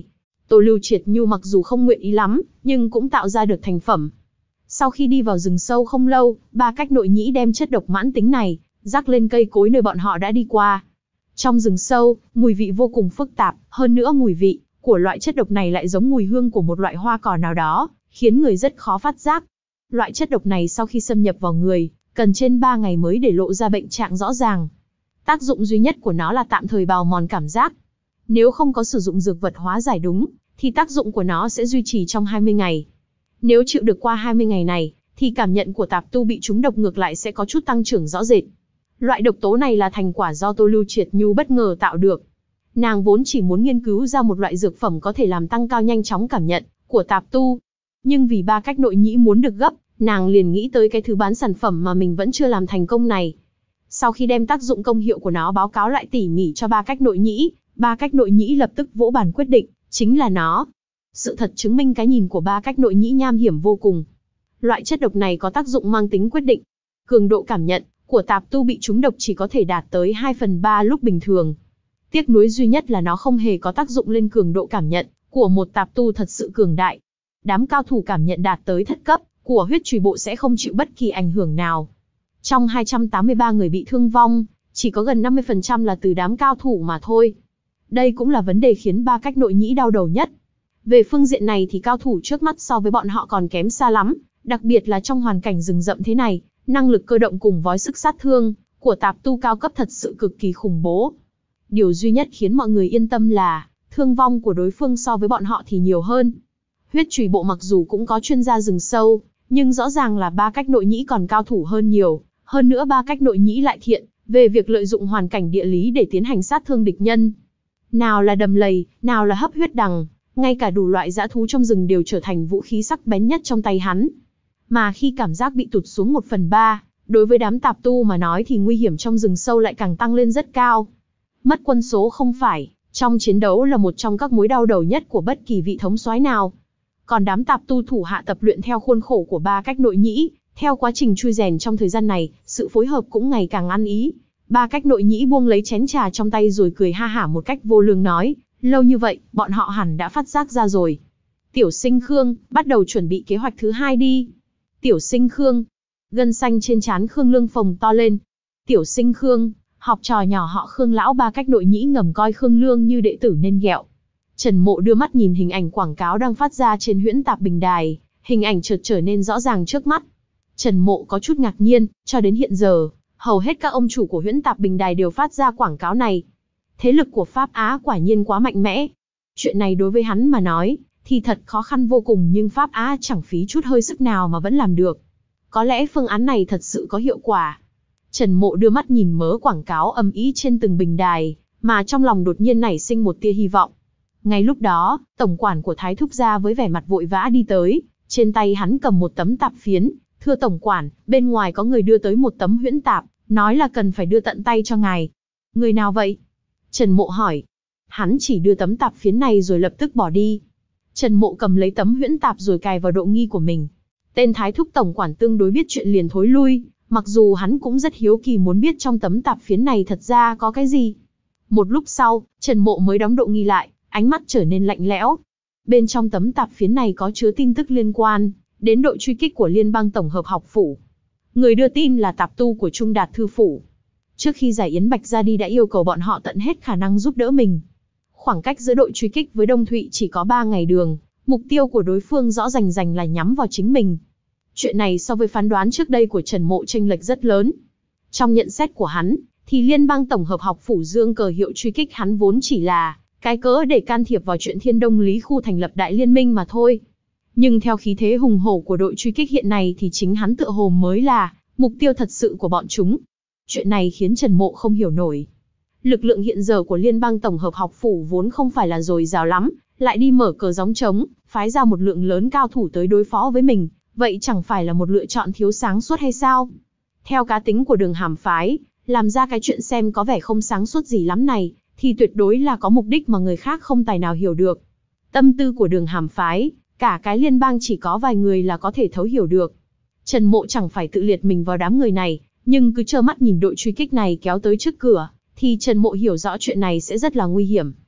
Tô Lưu Triệt Nhu mặc dù không nguyện ý lắm, nhưng cũng tạo ra được thành phẩm. Sau khi đi vào rừng sâu không lâu, ba cách nội nhĩ đem chất độc mãn tính này rắc lên cây cối nơi bọn họ đã đi qua. Trong rừng sâu, mùi vị vô cùng phức tạp, hơn nữa mùi vị của loại chất độc này lại giống mùi hương của một loại hoa cỏ nào đó, khiến người rất khó phát giác. Loại chất độc này sau khi xâm nhập vào người, cần trên ba ngày mới để lộ ra bệnh trạng rõ ràng. Tác dụng duy nhất của nó là tạm thời bào mòn cảm giác. Nếu không có sử dụng dược vật hóa giải đúng, thì tác dụng của nó sẽ duy trì trong hai mươi ngày. Nếu chịu được qua hai mươi ngày này, thì cảm nhận của tạp tu bị trúng độc ngược lại sẽ có chút tăng trưởng rõ rệt. Loại độc tố này là thành quả do Tô Lưu Triệt Nhu bất ngờ tạo được. Nàng vốn chỉ muốn nghiên cứu ra một loại dược phẩm có thể làm tăng cao nhanh chóng cảm nhận của tạp tu. Nhưng vì ba cách nội nhĩ muốn được gấp, nàng liền nghĩ tới cái thứ bán sản phẩm mà mình vẫn chưa làm thành công này. Sau khi đem tác dụng công hiệu của nó báo cáo lại tỉ mỉ cho ba cách nội nhĩ, ba cách nội nhĩ lập tức vỗ bàn quyết định, chính là nó. Sự thật chứng minh cái nhìn của ba cách nội nhĩ nham hiểm vô cùng. Loại chất độc này có tác dụng mang tính quyết định. Cường độ cảm nhận của tạp tu bị trúng độc chỉ có thể đạt tới hai phần ba lúc bình thường. Tiếc nuối duy nhất là nó không hề có tác dụng lên cường độ cảm nhận của một tạp tu thật sự cường đại. Đám cao thủ cảm nhận đạt tới thất cấp của huyết trùy bộ sẽ không chịu bất kỳ ảnh hưởng nào. Trong hai trăm tám mươi ba người bị thương vong, chỉ có gần năm mươi phần trăm là từ đám cao thủ mà thôi. Đây cũng là vấn đề khiến ba cách nội nhĩ đau đầu nhất. Về phương diện này thì cao thủ trước mắt so với bọn họ còn kém xa lắm, đặc biệt là trong hoàn cảnh rừng rậm thế này, năng lực cơ động cùng với sức sát thương của tạp tu cao cấp thật sự cực kỳ khủng bố. Điều duy nhất khiến mọi người yên tâm là, thương vong của đối phương so với bọn họ thì nhiều hơn. Huyết trùy bộ mặc dù cũng có chuyên gia rừng sâu, nhưng rõ ràng là ba cách nội nhĩ còn cao thủ hơn nhiều, hơn nữa ba cách nội nhĩ lại thiện về việc lợi dụng hoàn cảnh địa lý để tiến hành sát thương địch nhân. Nào là đầm lầy, nào là hấp huyết đằng, ngay cả đủ loại dã thú trong rừng đều trở thành vũ khí sắc bén nhất trong tay hắn. Mà khi cảm giác bị tụt xuống một phần ba, đối với đám tạp tu mà nói thì nguy hiểm trong rừng sâu lại càng tăng lên rất cao. Mất quân số không phải, trong chiến đấu là một trong các mối đau đầu nhất của bất kỳ vị thống soái nào. Còn đám tạp tu thủ hạ tập luyện theo khuôn khổ của ba cách nội nhĩ, theo quá trình chui rèn trong thời gian này, sự phối hợp cũng ngày càng ăn ý. Ba cách nội nhĩ buông lấy chén trà trong tay rồi cười ha hả một cách vô lương nói, lâu như vậy, bọn họ hẳn đã phát giác ra rồi. Tiểu sinh Khương, bắt đầu chuẩn bị kế hoạch thứ hai đi. Tiểu sinh Khương, gân xanh trên trán Khương Lương phồng to lên. Tiểu sinh Khương, học trò nhỏ họ Khương lão ba cách nội nhĩ ngầm coi Khương Lương như đệ tử nên ghẹo. Trần Mộ đưa mắt nhìn hình ảnh quảng cáo đang phát ra trên huyễn tạp bình đài, hình ảnh chợt trở nên rõ ràng trước mắt. Trần Mộ có chút ngạc nhiên, cho đến hiện giờ, hầu hết các ông chủ của huyễn tạp bình đài đều phát ra quảng cáo này. Thế lực của Pháp Á quả nhiên quá mạnh mẽ. Chuyện này đối với hắn mà nói, thì thật khó khăn vô cùng nhưng Pháp Á chẳng phí chút hơi sức nào mà vẫn làm được. Có lẽ phương án này thật sự có hiệu quả. Trần Mộ đưa mắt nhìn mớ quảng cáo ầm ĩ trên từng bình đài, mà trong lòng đột nhiên nảy sinh một tia hy vọng. Ngay lúc đó, tổng quản của Thái Thúc gia với vẻ mặt vội vã đi tới, trên tay hắn cầm một tấm tạp phiến. Thưa tổng quản, bên ngoài có người đưa tới một tấm huyễn tạp, nói là cần phải đưa tận tay cho ngài. Người nào vậy? Trần Mộ hỏi. Hắn chỉ đưa tấm tạp phiến này rồi lập tức bỏ đi. Trần Mộ cầm lấy tấm huyễn tạp rồi cài vào độ nghi của mình. Tên Thái Thúc tổng quản tương đối biết chuyện liền thối lui, mặc dù hắn cũng rất hiếu kỳ muốn biết trong tấm tạp phiến này thật ra có cái gì. Một lúc sau, Trần Mộ mới đóng độ nghi lại, ánh mắt trở nên lạnh lẽo. Bên trong tấm tạp phiến này có chứa tin tức liên quan đến đội truy kích của Liên bang Tổng hợp học phủ. Người đưa tin là tạp tu của Trung Đạt Thư Phủ. Trước khi giải Yến Bạch ra đi đã yêu cầu bọn họ tận hết khả năng giúp đỡ mình. Khoảng cách giữa đội truy kích với Đông Thụy chỉ có ba ngày đường, mục tiêu của đối phương rõ rành rành là nhắm vào chính mình. Chuyện này so với phán đoán trước đây của Trần Mộ chênh lệch rất lớn. Trong nhận xét của hắn, thì Liên bang Tổng hợp học phủ dương cờ hiệu truy kích hắn vốn chỉ là cái cớ để can thiệp vào chuyện Thiên Đông Lý khu thành lập đại liên minh mà thôi. Nhưng theo khí thế hùng hổ của đội truy kích hiện nay thì chính hắn tựa hồ mới là mục tiêu thật sự của bọn chúng. Chuyện này khiến Trần Mộ không hiểu nổi. Lực lượng hiện giờ của Liên bang Tổng hợp học phủ vốn không phải là dồi dào lắm, lại đi mở cờ gióng trống, phái ra một lượng lớn cao thủ tới đối phó với mình, vậy chẳng phải là một lựa chọn thiếu sáng suốt hay sao? Theo cá tính của Đường Hàm phái, làm ra cái chuyện xem có vẻ không sáng suốt gì lắm này, thì tuyệt đối là có mục đích mà người khác không tài nào hiểu được. Tâm tư của Đường Hàm phái, cả cái liên bang chỉ có vài người là có thể thấu hiểu được. Trần Mộ chẳng phải tự liệt mình vào đám người này, nhưng cứ trơ mắt nhìn đội truy kích này kéo tới trước cửa, thì Trần Mộ hiểu rõ chuyện này sẽ rất là nguy hiểm.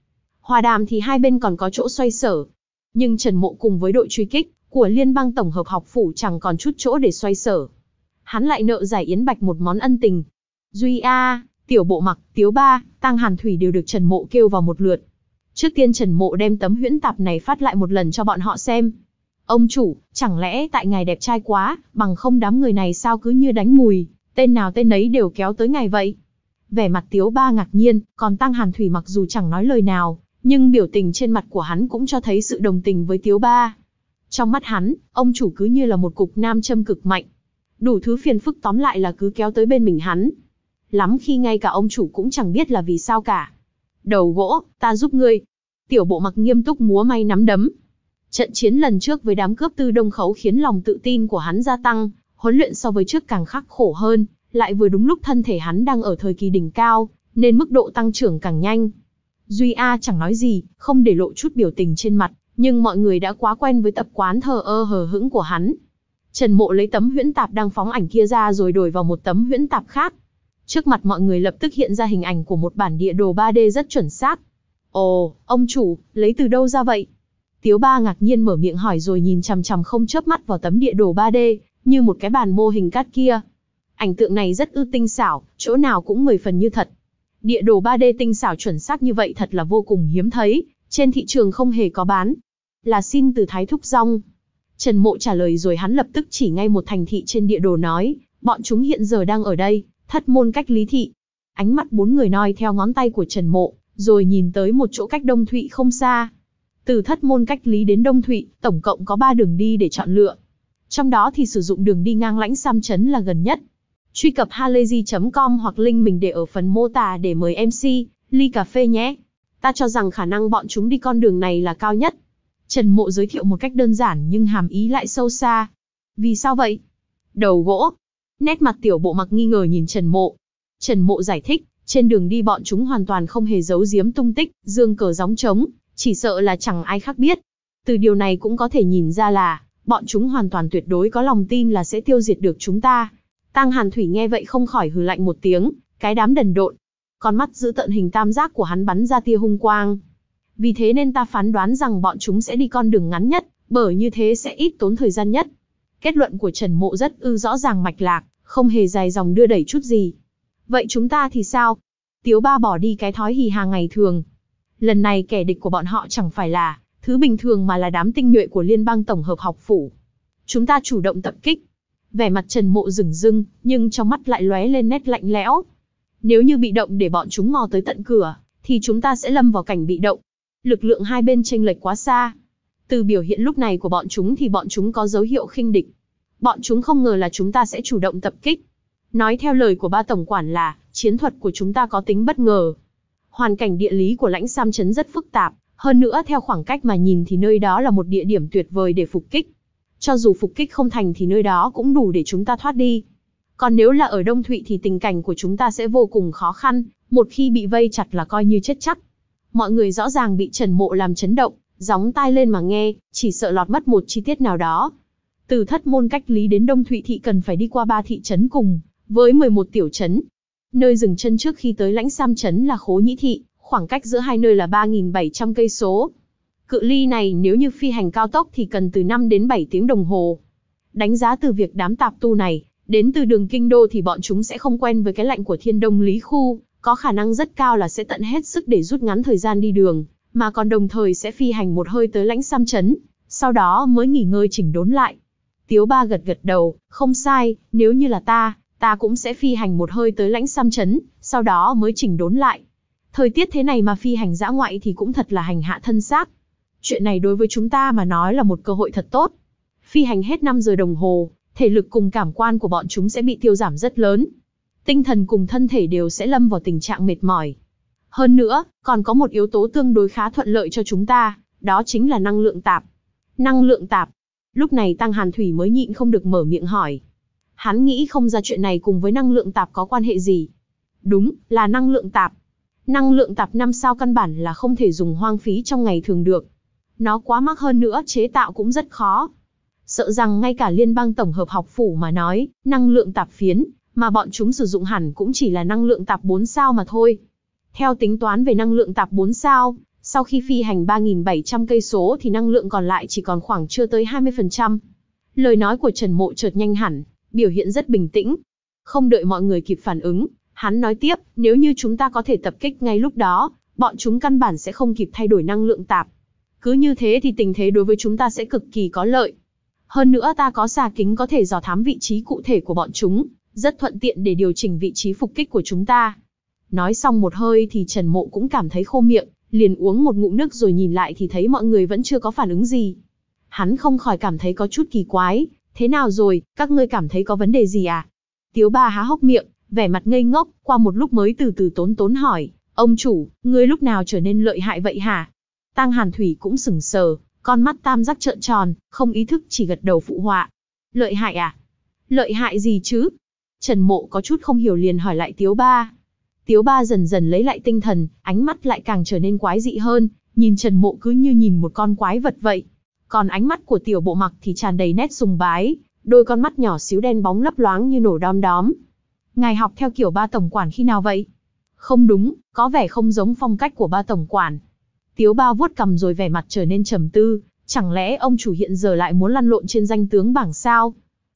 Hòa đàm thì hai bên còn có chỗ xoay sở. Nhưng Trần Mộ cùng với đội truy kích của Liên bang Tổng hợp học phủ chẳng còn chút chỗ để xoay sở. Hắn lại nợ Giải Yến Bạch một món ân tình. Duy A, Tiểu Bộ Mặc, Tiếu Ba, Tăng Hàn Thủy đều được Trần Mộ kêu vào một lượt. Trước tiên Trần Mộ đem tấm huyễn tạp này phát lại một lần cho bọn họ xem. Ông chủ, chẳng lẽ tại ngài đẹp trai quá, bằng không đám người này sao cứ như đánh mùi, tên nào tên nấy đều kéo tới ngài vậy? Vẻ mặt Tiếu Ba ngạc nhiên, còn Tăng Hàn Thủy mặc dù chẳng nói lời nào, nhưng biểu tình trên mặt của hắn cũng cho thấy sự đồng tình với Tiếu Ba. Trong mắt hắn, ông chủ cứ như là một cục nam châm cực mạnh. Đủ thứ phiền phức tóm lại là cứ kéo tới bên mình hắn. Lắm khi ngay cả ông chủ cũng chẳng biết là vì sao cả. Đầu gỗ, ta giúp ngươi. Tiểu Bộ Mặc nghiêm túc múa may nắm đấm. Trận chiến lần trước với đám cướp Tư Đông Khấu khiến lòng tự tin của hắn gia tăng, huấn luyện so với trước càng khắc khổ hơn, lại vừa đúng lúc thân thể hắn đang ở thời kỳ đỉnh cao, nên mức độ tăng trưởng càng nhanh. Duy A chẳng nói gì, không để lộ chút biểu tình trên mặt, nhưng mọi người đã quá quen với tập quán thờ ơ hờ hững của hắn. Trần Mộ lấy tấm huyễn tạp đang phóng ảnh kia ra rồi đổi vào một tấm huyễn tạp khác. Trước mặt mọi người lập tức hiện ra hình ảnh của một bản địa đồ ba D rất chuẩn xác. Ồ, ông chủ, lấy từ đâu ra vậy? Tiếu Ba ngạc nhiên mở miệng hỏi rồi nhìn chằm chằm không chớp mắt vào tấm địa đồ ba D, như một cái bàn mô hình cát kia. Ảnh tượng này rất ư tinh xảo, chỗ nào cũng mười phần như thật. Địa đồ ba D tinh xảo chuẩn xác như vậy thật là vô cùng hiếm thấy, trên thị trường không hề có bán. Là xin từ Thái Thúc Rong. Trần Mộ trả lời rồi hắn lập tức chỉ ngay một thành thị trên địa đồ nói, bọn chúng hiện giờ đang ở đây, Thất Môn Cách Lý Thị. Ánh mắt bốn người noi theo ngón tay của Trần Mộ, rồi nhìn tới một chỗ cách Đông Thụy không xa. Từ Thất Môn Cách Lý đến Đông Thụy, tổng cộng có ba đường đi để chọn lựa. Trong đó thì sử dụng đường đi ngang Lãnh Sam Trấn là gần nhất. Truy cập halayzi chấm com hoặc link mình để ở phần mô tả để mời em xê, ly cà phê nhé. Ta cho rằng khả năng bọn chúng đi con đường này là cao nhất. Trần Mộ giới thiệu một cách đơn giản nhưng hàm ý lại sâu xa. Vì sao vậy? Đầu gỗ. Nét mặt Tiểu Bộ Mặc nghi ngờ nhìn Trần Mộ. Trần Mộ giải thích, trên đường đi bọn chúng hoàn toàn không hề giấu giếm tung tích, dương cờ gióng trống, chỉ sợ là chẳng ai khác biết. Từ điều này cũng có thể nhìn ra là, bọn chúng hoàn toàn tuyệt đối có lòng tin là sẽ tiêu diệt được chúng ta. Tăng Hàn Thủy nghe vậy không khỏi hừ lạnh một tiếng, cái đám đần độn. Con mắt giữ tợn hình tam giác của hắn bắn ra tia hung quang. Vì thế nên ta phán đoán rằng bọn chúng sẽ đi con đường ngắn nhất, bởi như thế sẽ ít tốn thời gian nhất. Kết luận của Trần Mộ rất ư rõ ràng mạch lạc, không hề dài dòng đưa đẩy chút gì. Vậy chúng ta thì sao? Tiếu Ba bỏ đi cái thói hì hà ngày thường. Lần này kẻ địch của bọn họ chẳng phải là thứ bình thường mà là đám tinh nhuệ của Liên bang Tổng hợp học phủ. Chúng ta chủ động tập kích. Vẻ mặt Trần Mộ rừng rưng, nhưng trong mắt lại lóe lên nét lạnh lẽo. Nếu như bị động để bọn chúng mò tới tận cửa, thì chúng ta sẽ lâm vào cảnh bị động. Lực lượng hai bên chênh lệch quá xa. Từ biểu hiện lúc này của bọn chúng thì bọn chúng có dấu hiệu khinh địch. Bọn chúng không ngờ là chúng ta sẽ chủ động tập kích. Nói theo lời của ba tổng quản là, chiến thuật của chúng ta có tính bất ngờ. Hoàn cảnh địa lý của Lãnh Sam Trấn rất phức tạp, hơn nữa theo khoảng cách mà nhìn thì nơi đó là một địa điểm tuyệt vời để phục kích. Cho dù phục kích không thành thì nơi đó cũng đủ để chúng ta thoát đi. Còn nếu là ở Đông Thụy thì tình cảnh của chúng ta sẽ vô cùng khó khăn, một khi bị vây chặt là coi như chết chắc. Mọi người rõ ràng bị Trần Mộ làm chấn động, gióng tai lên mà nghe, chỉ sợ lọt mất một chi tiết nào đó. Từ Thất Môn Cách Lý đến Đông Thụy thị cần phải đi qua ba thị trấn cùng, với mười một tiểu trấn. Nơi dừng chân trước khi tới Lãnh Sam Trấn là Khố Nhĩ thị, khoảng cách giữa hai nơi là ba nghìn bảy trăm cây số. Cự ly này nếu như phi hành cao tốc thì cần từ năm đến bảy tiếng đồng hồ. Đánh giá từ việc đám tạp tu này, đến từ đường kinh đô thì bọn chúng sẽ không quen với cái lạnh của Thiên Đông Lý Khu, có khả năng rất cao là sẽ tận hết sức để rút ngắn thời gian đi đường, mà còn đồng thời sẽ phi hành một hơi tới Lãnh Sam Trấn, sau đó mới nghỉ ngơi chỉnh đốn lại. Tiếu Ba gật gật đầu, không sai, nếu như là ta, ta cũng sẽ phi hành một hơi tới Lãnh Sam Trấn, sau đó mới chỉnh đốn lại. Thời tiết thế này mà phi hành dã ngoại thì cũng thật là hành hạ thân xác. Chuyện này đối với chúng ta mà nói là một cơ hội thật tốt. Phi hành hết năm giờ đồng hồ, thể lực cùng cảm quan của bọn chúng sẽ bị tiêu giảm rất lớn. Tinh thần cùng thân thể đều sẽ lâm vào tình trạng mệt mỏi. Hơn nữa, còn có một yếu tố tương đối khá thuận lợi cho chúng ta, đó chính là năng lượng tạp. Năng lượng tạp. Lúc này Tăng Hàn Thủy mới nhịn không được mở miệng hỏi. Hắn nghĩ không ra chuyện này cùng với năng lượng tạp có quan hệ gì. Đúng, là năng lượng tạp. Năng lượng tạp năm sao căn bản là không thể dùng hoang phí trong ngày thường được. Nó quá mắc, hơn nữa chế tạo cũng rất khó. Sợ rằng ngay cả Liên bang Tổng hợp học phủ mà nói, năng lượng tạp phiến mà bọn chúng sử dụng hẳn cũng chỉ là năng lượng tạp bốn sao mà thôi. Theo tính toán về năng lượng tạp bốn sao, Sau khi phi hành ba nghìn bảy trăm cây số thì năng lượng còn lại chỉ còn khoảng chưa tới hai mươi phần trăm. Lời nói của Trần Mộ chợt nhanh hẳn, biểu hiện rất bình tĩnh. Không đợi mọi người kịp phản ứng, hắn nói tiếp, nếu như chúng ta có thể tập kích ngay lúc đó, bọn chúng căn bản sẽ không kịp thay đổi năng lượng tạp. Cứ như thế thì tình thế đối với chúng ta sẽ cực kỳ có lợi. Hơn nữa ta có xà kính có thể dò thám vị trí cụ thể của bọn chúng, rất thuận tiện để điều chỉnh vị trí phục kích của chúng ta. Nói xong một hơi thì Trần Mộ cũng cảm thấy khô miệng, liền uống một ngụm nước rồi nhìn lại thì thấy mọi người vẫn chưa có phản ứng gì. Hắn không khỏi cảm thấy có chút kỳ quái, thế nào rồi, các ngươi cảm thấy có vấn đề gì à? Tiếu Ba há hốc miệng, vẻ mặt ngây ngốc, qua một lúc mới từ từ tốn tốn hỏi, ông chủ, ngươi lúc nào trở nên lợi hại vậy hả? Tang Hàn Thủy cũng sững sờ, con mắt tam giác trợn tròn, không ý thức chỉ gật đầu phụ họa. Lợi hại à? Lợi hại gì chứ? Trần Mộ có chút không hiểu liền hỏi lại Tiếu Ba. Tiếu Ba dần dần lấy lại tinh thần, ánh mắt lại càng trở nên quái dị hơn, nhìn Trần Mộ cứ như nhìn một con quái vật vậy. Còn ánh mắt của Tiểu Bộ Mặc thì tràn đầy nét sùng bái, đôi con mắt nhỏ xíu đen bóng lấp loáng như nổ đom đóm. Ngài học theo kiểu Ba tổng quản khi nào vậy? Không đúng, có vẻ không giống phong cách của Ba tổng quản. Tiếu Ba vuốt cằm rồi vẻ mặt trở nên trầm tư, chẳng lẽ ông chủ hiện giờ lại muốn lăn lộn trên danh tướng bảng sao?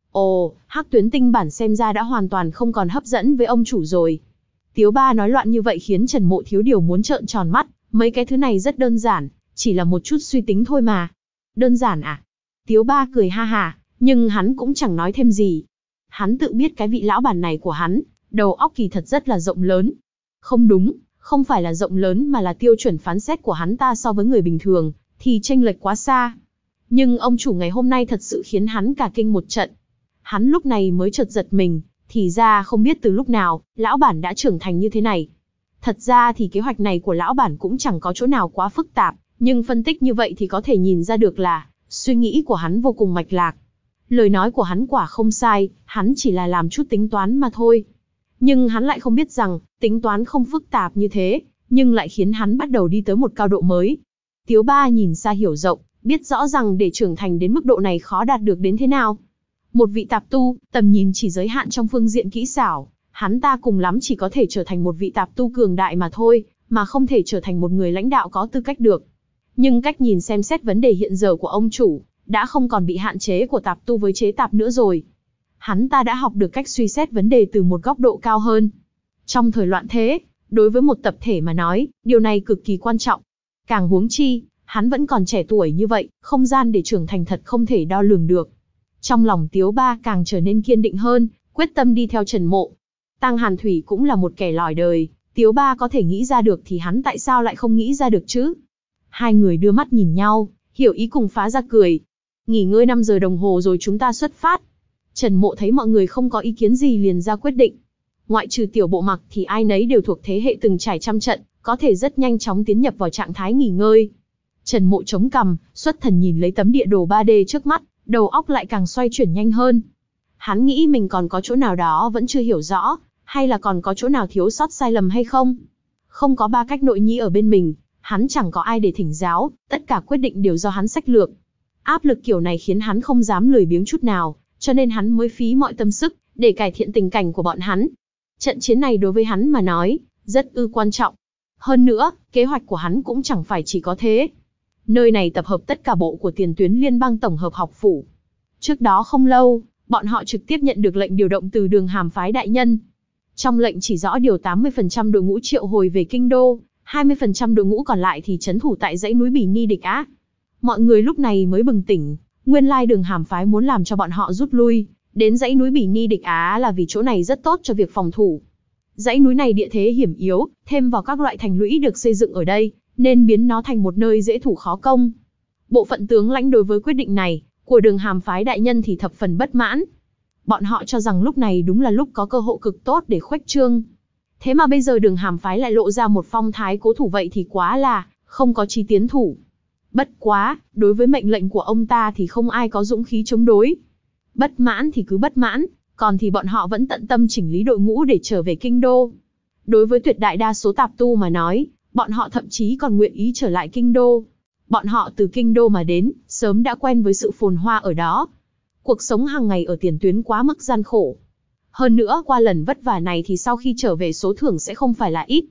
Ồ, Hắc Tuyến Tinh bản xem ra đã hoàn toàn không còn hấp dẫn với ông chủ rồi. Tiếu Ba nói loạn như vậy khiến Trần Mộ thiếu điều muốn trợn tròn mắt, mấy cái thứ này rất đơn giản, chỉ là một chút suy tính thôi mà. Đơn giản à? Tiếu Ba cười ha ha, nhưng hắn cũng chẳng nói thêm gì. Hắn tự biết cái vị lão bản này của hắn, đầu óc kỳ thật rất là rộng lớn. Không đúng, không phải là rộng lớn mà là tiêu chuẩn phán xét của hắn ta so với người bình thường, thì chênh lệch quá xa. Nhưng ông chủ ngày hôm nay thật sự khiến hắn cả kinh một trận. Hắn lúc này mới chợt giật mình, thì ra không biết từ lúc nào, lão bản đã trưởng thành như thế này. Thật ra thì kế hoạch này của lão bản cũng chẳng có chỗ nào quá phức tạp, nhưng phân tích như vậy thì có thể nhìn ra được là, suy nghĩ của hắn vô cùng mạch lạc. Lời nói của hắn quả không sai, hắn chỉ là làm chút tính toán mà thôi. Nhưng hắn lại không biết rằng, tính toán không phức tạp như thế, nhưng lại khiến hắn bắt đầu đi tới một cao độ mới. Tiếu Ba nhìn xa hiểu rộng, biết rõ rằng để trưởng thành đến mức độ này khó đạt được đến thế nào. Một vị tạp tu, tầm nhìn chỉ giới hạn trong phương diện kỹ xảo, hắn ta cùng lắm chỉ có thể trở thành một vị tạp tu cường đại mà thôi, mà không thể trở thành một người lãnh đạo có tư cách được. Nhưng cách nhìn xem xét vấn đề hiện giờ của ông chủ, đã không còn bị hạn chế của tạp tu với chế tạp nữa rồi. Hắn ta đã học được cách suy xét vấn đề từ một góc độ cao hơn. Trong thời loạn thế, đối với một tập thể mà nói, điều này cực kỳ quan trọng. Càng huống chi, hắn vẫn còn trẻ tuổi như vậy, không gian để trưởng thành thật không thể đo lường được. Trong lòng Tiếu Ba càng trở nên kiên định hơn, quyết tâm đi theo Trần Mộ. Tang Hàn Thủy cũng là một kẻ lòi đời, Tiếu Ba có thể nghĩ ra được thì hắn tại sao lại không nghĩ ra được chứ? Hai người đưa mắt nhìn nhau, hiểu ý cùng phá ra cười. Nghỉ ngơi năm giờ đồng hồ rồi chúng ta xuất phát. Trần Mộ thấy mọi người không có ý kiến gì liền ra quyết định. Ngoại trừ Tiểu Bộ Mặc thì ai nấy đều thuộc thế hệ từng trải trăm trận, có thể rất nhanh chóng tiến nhập vào trạng thái nghỉ ngơi. Trần Mộ chống cằm, xuất thần nhìn lấy tấm địa đồ ba D trước mắt, đầu óc lại càng xoay chuyển nhanh hơn. Hắn nghĩ mình còn có chỗ nào đó vẫn chưa hiểu rõ, hay là còn có chỗ nào thiếu sót sai lầm hay không. Không có ba cách nội nhĩ ở bên mình, hắn chẳng có ai để thỉnh giáo, tất cả quyết định đều do hắn xách lược. Áp lực kiểu này khiến hắn không dám lười biếng chút nào, cho nên hắn mới phí mọi tâm sức, để cải thiện tình cảnh của bọn hắn. Trận chiến này đối với hắn mà nói, rất ư quan trọng. Hơn nữa, kế hoạch của hắn cũng chẳng phải chỉ có thế. Nơi này tập hợp tất cả bộ của tiền tuyến liên bang tổng hợp học phủ. Trước đó không lâu, bọn họ trực tiếp nhận được lệnh điều động từ Đường Hàm phái đại nhân. Trong lệnh chỉ rõ điều tám mươi phần trăm đội ngũ triệu hồi về kinh đô, hai mươi phần trăm đội ngũ còn lại thì trấn thủ tại dãy núi Bỉ Ni Địch Á. Mọi người lúc này mới bừng tỉnh, nguyên lai Đường Hàm phái muốn làm cho bọn họ rút lui, đến dãy núi Bỉ Ni Địch Á là vì chỗ này rất tốt cho việc phòng thủ. Dãy núi này địa thế hiểm yếu, thêm vào các loại thành lũy được xây dựng ở đây, nên biến nó thành một nơi dễ thủ khó công. Bộ phận tướng lãnh đối với quyết định này của Đường Hàm phái đại nhân thì thập phần bất mãn. Bọn họ cho rằng lúc này đúng là lúc có cơ hội cực tốt để khuếch trương. Thế mà bây giờ Đường Hàm phái lại lộ ra một phong thái cố thủ vậy thì quá là không có chí tiến thủ. Bất quá, đối với mệnh lệnh của ông ta thì không ai có dũng khí chống đối. Bất mãn thì cứ bất mãn, còn thì bọn họ vẫn tận tâm chỉnh lý đội ngũ để trở về kinh đô. Đối với tuyệt đại đa số tạp tu mà nói, bọn họ thậm chí còn nguyện ý trở lại kinh đô. Bọn họ từ kinh đô mà đến, sớm đã quen với sự phồn hoa ở đó. Cuộc sống hàng ngày ở tiền tuyến quá mức gian khổ. Hơn nữa qua lần vất vả này thì sau khi trở về số thưởng sẽ không phải là ít.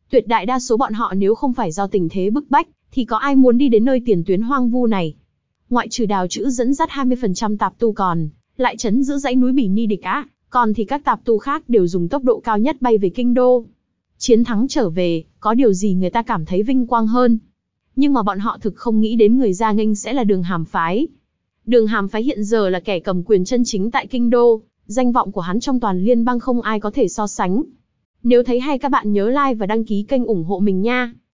Tuyệt đại đa số bọn họ nếu không phải do tình thế bức bách, thì có ai muốn đi đến nơi tiền tuyến hoang vu này. Ngoại trừ Đào Chữ dẫn dắt hai mươi phần trăm tạp tu còn lại trấn giữ dãy núi Bỉ Ni địch Á, còn thì các tạp tu khác đều dùng tốc độ cao nhất bay về kinh đô. Chiến thắng trở về, có điều gì người ta cảm thấy vinh quang hơn. Nhưng mà bọn họ thực không nghĩ đến người ra nghênh sẽ là Đường Hàm Phái. Đường Hàm Phái hiện giờ là kẻ cầm quyền chân chính tại kinh đô, danh vọng của hắn trong toàn liên bang không ai có thể so sánh. Nếu thấy hay các bạn nhớ like và đăng ký kênh ủng hộ mình nha.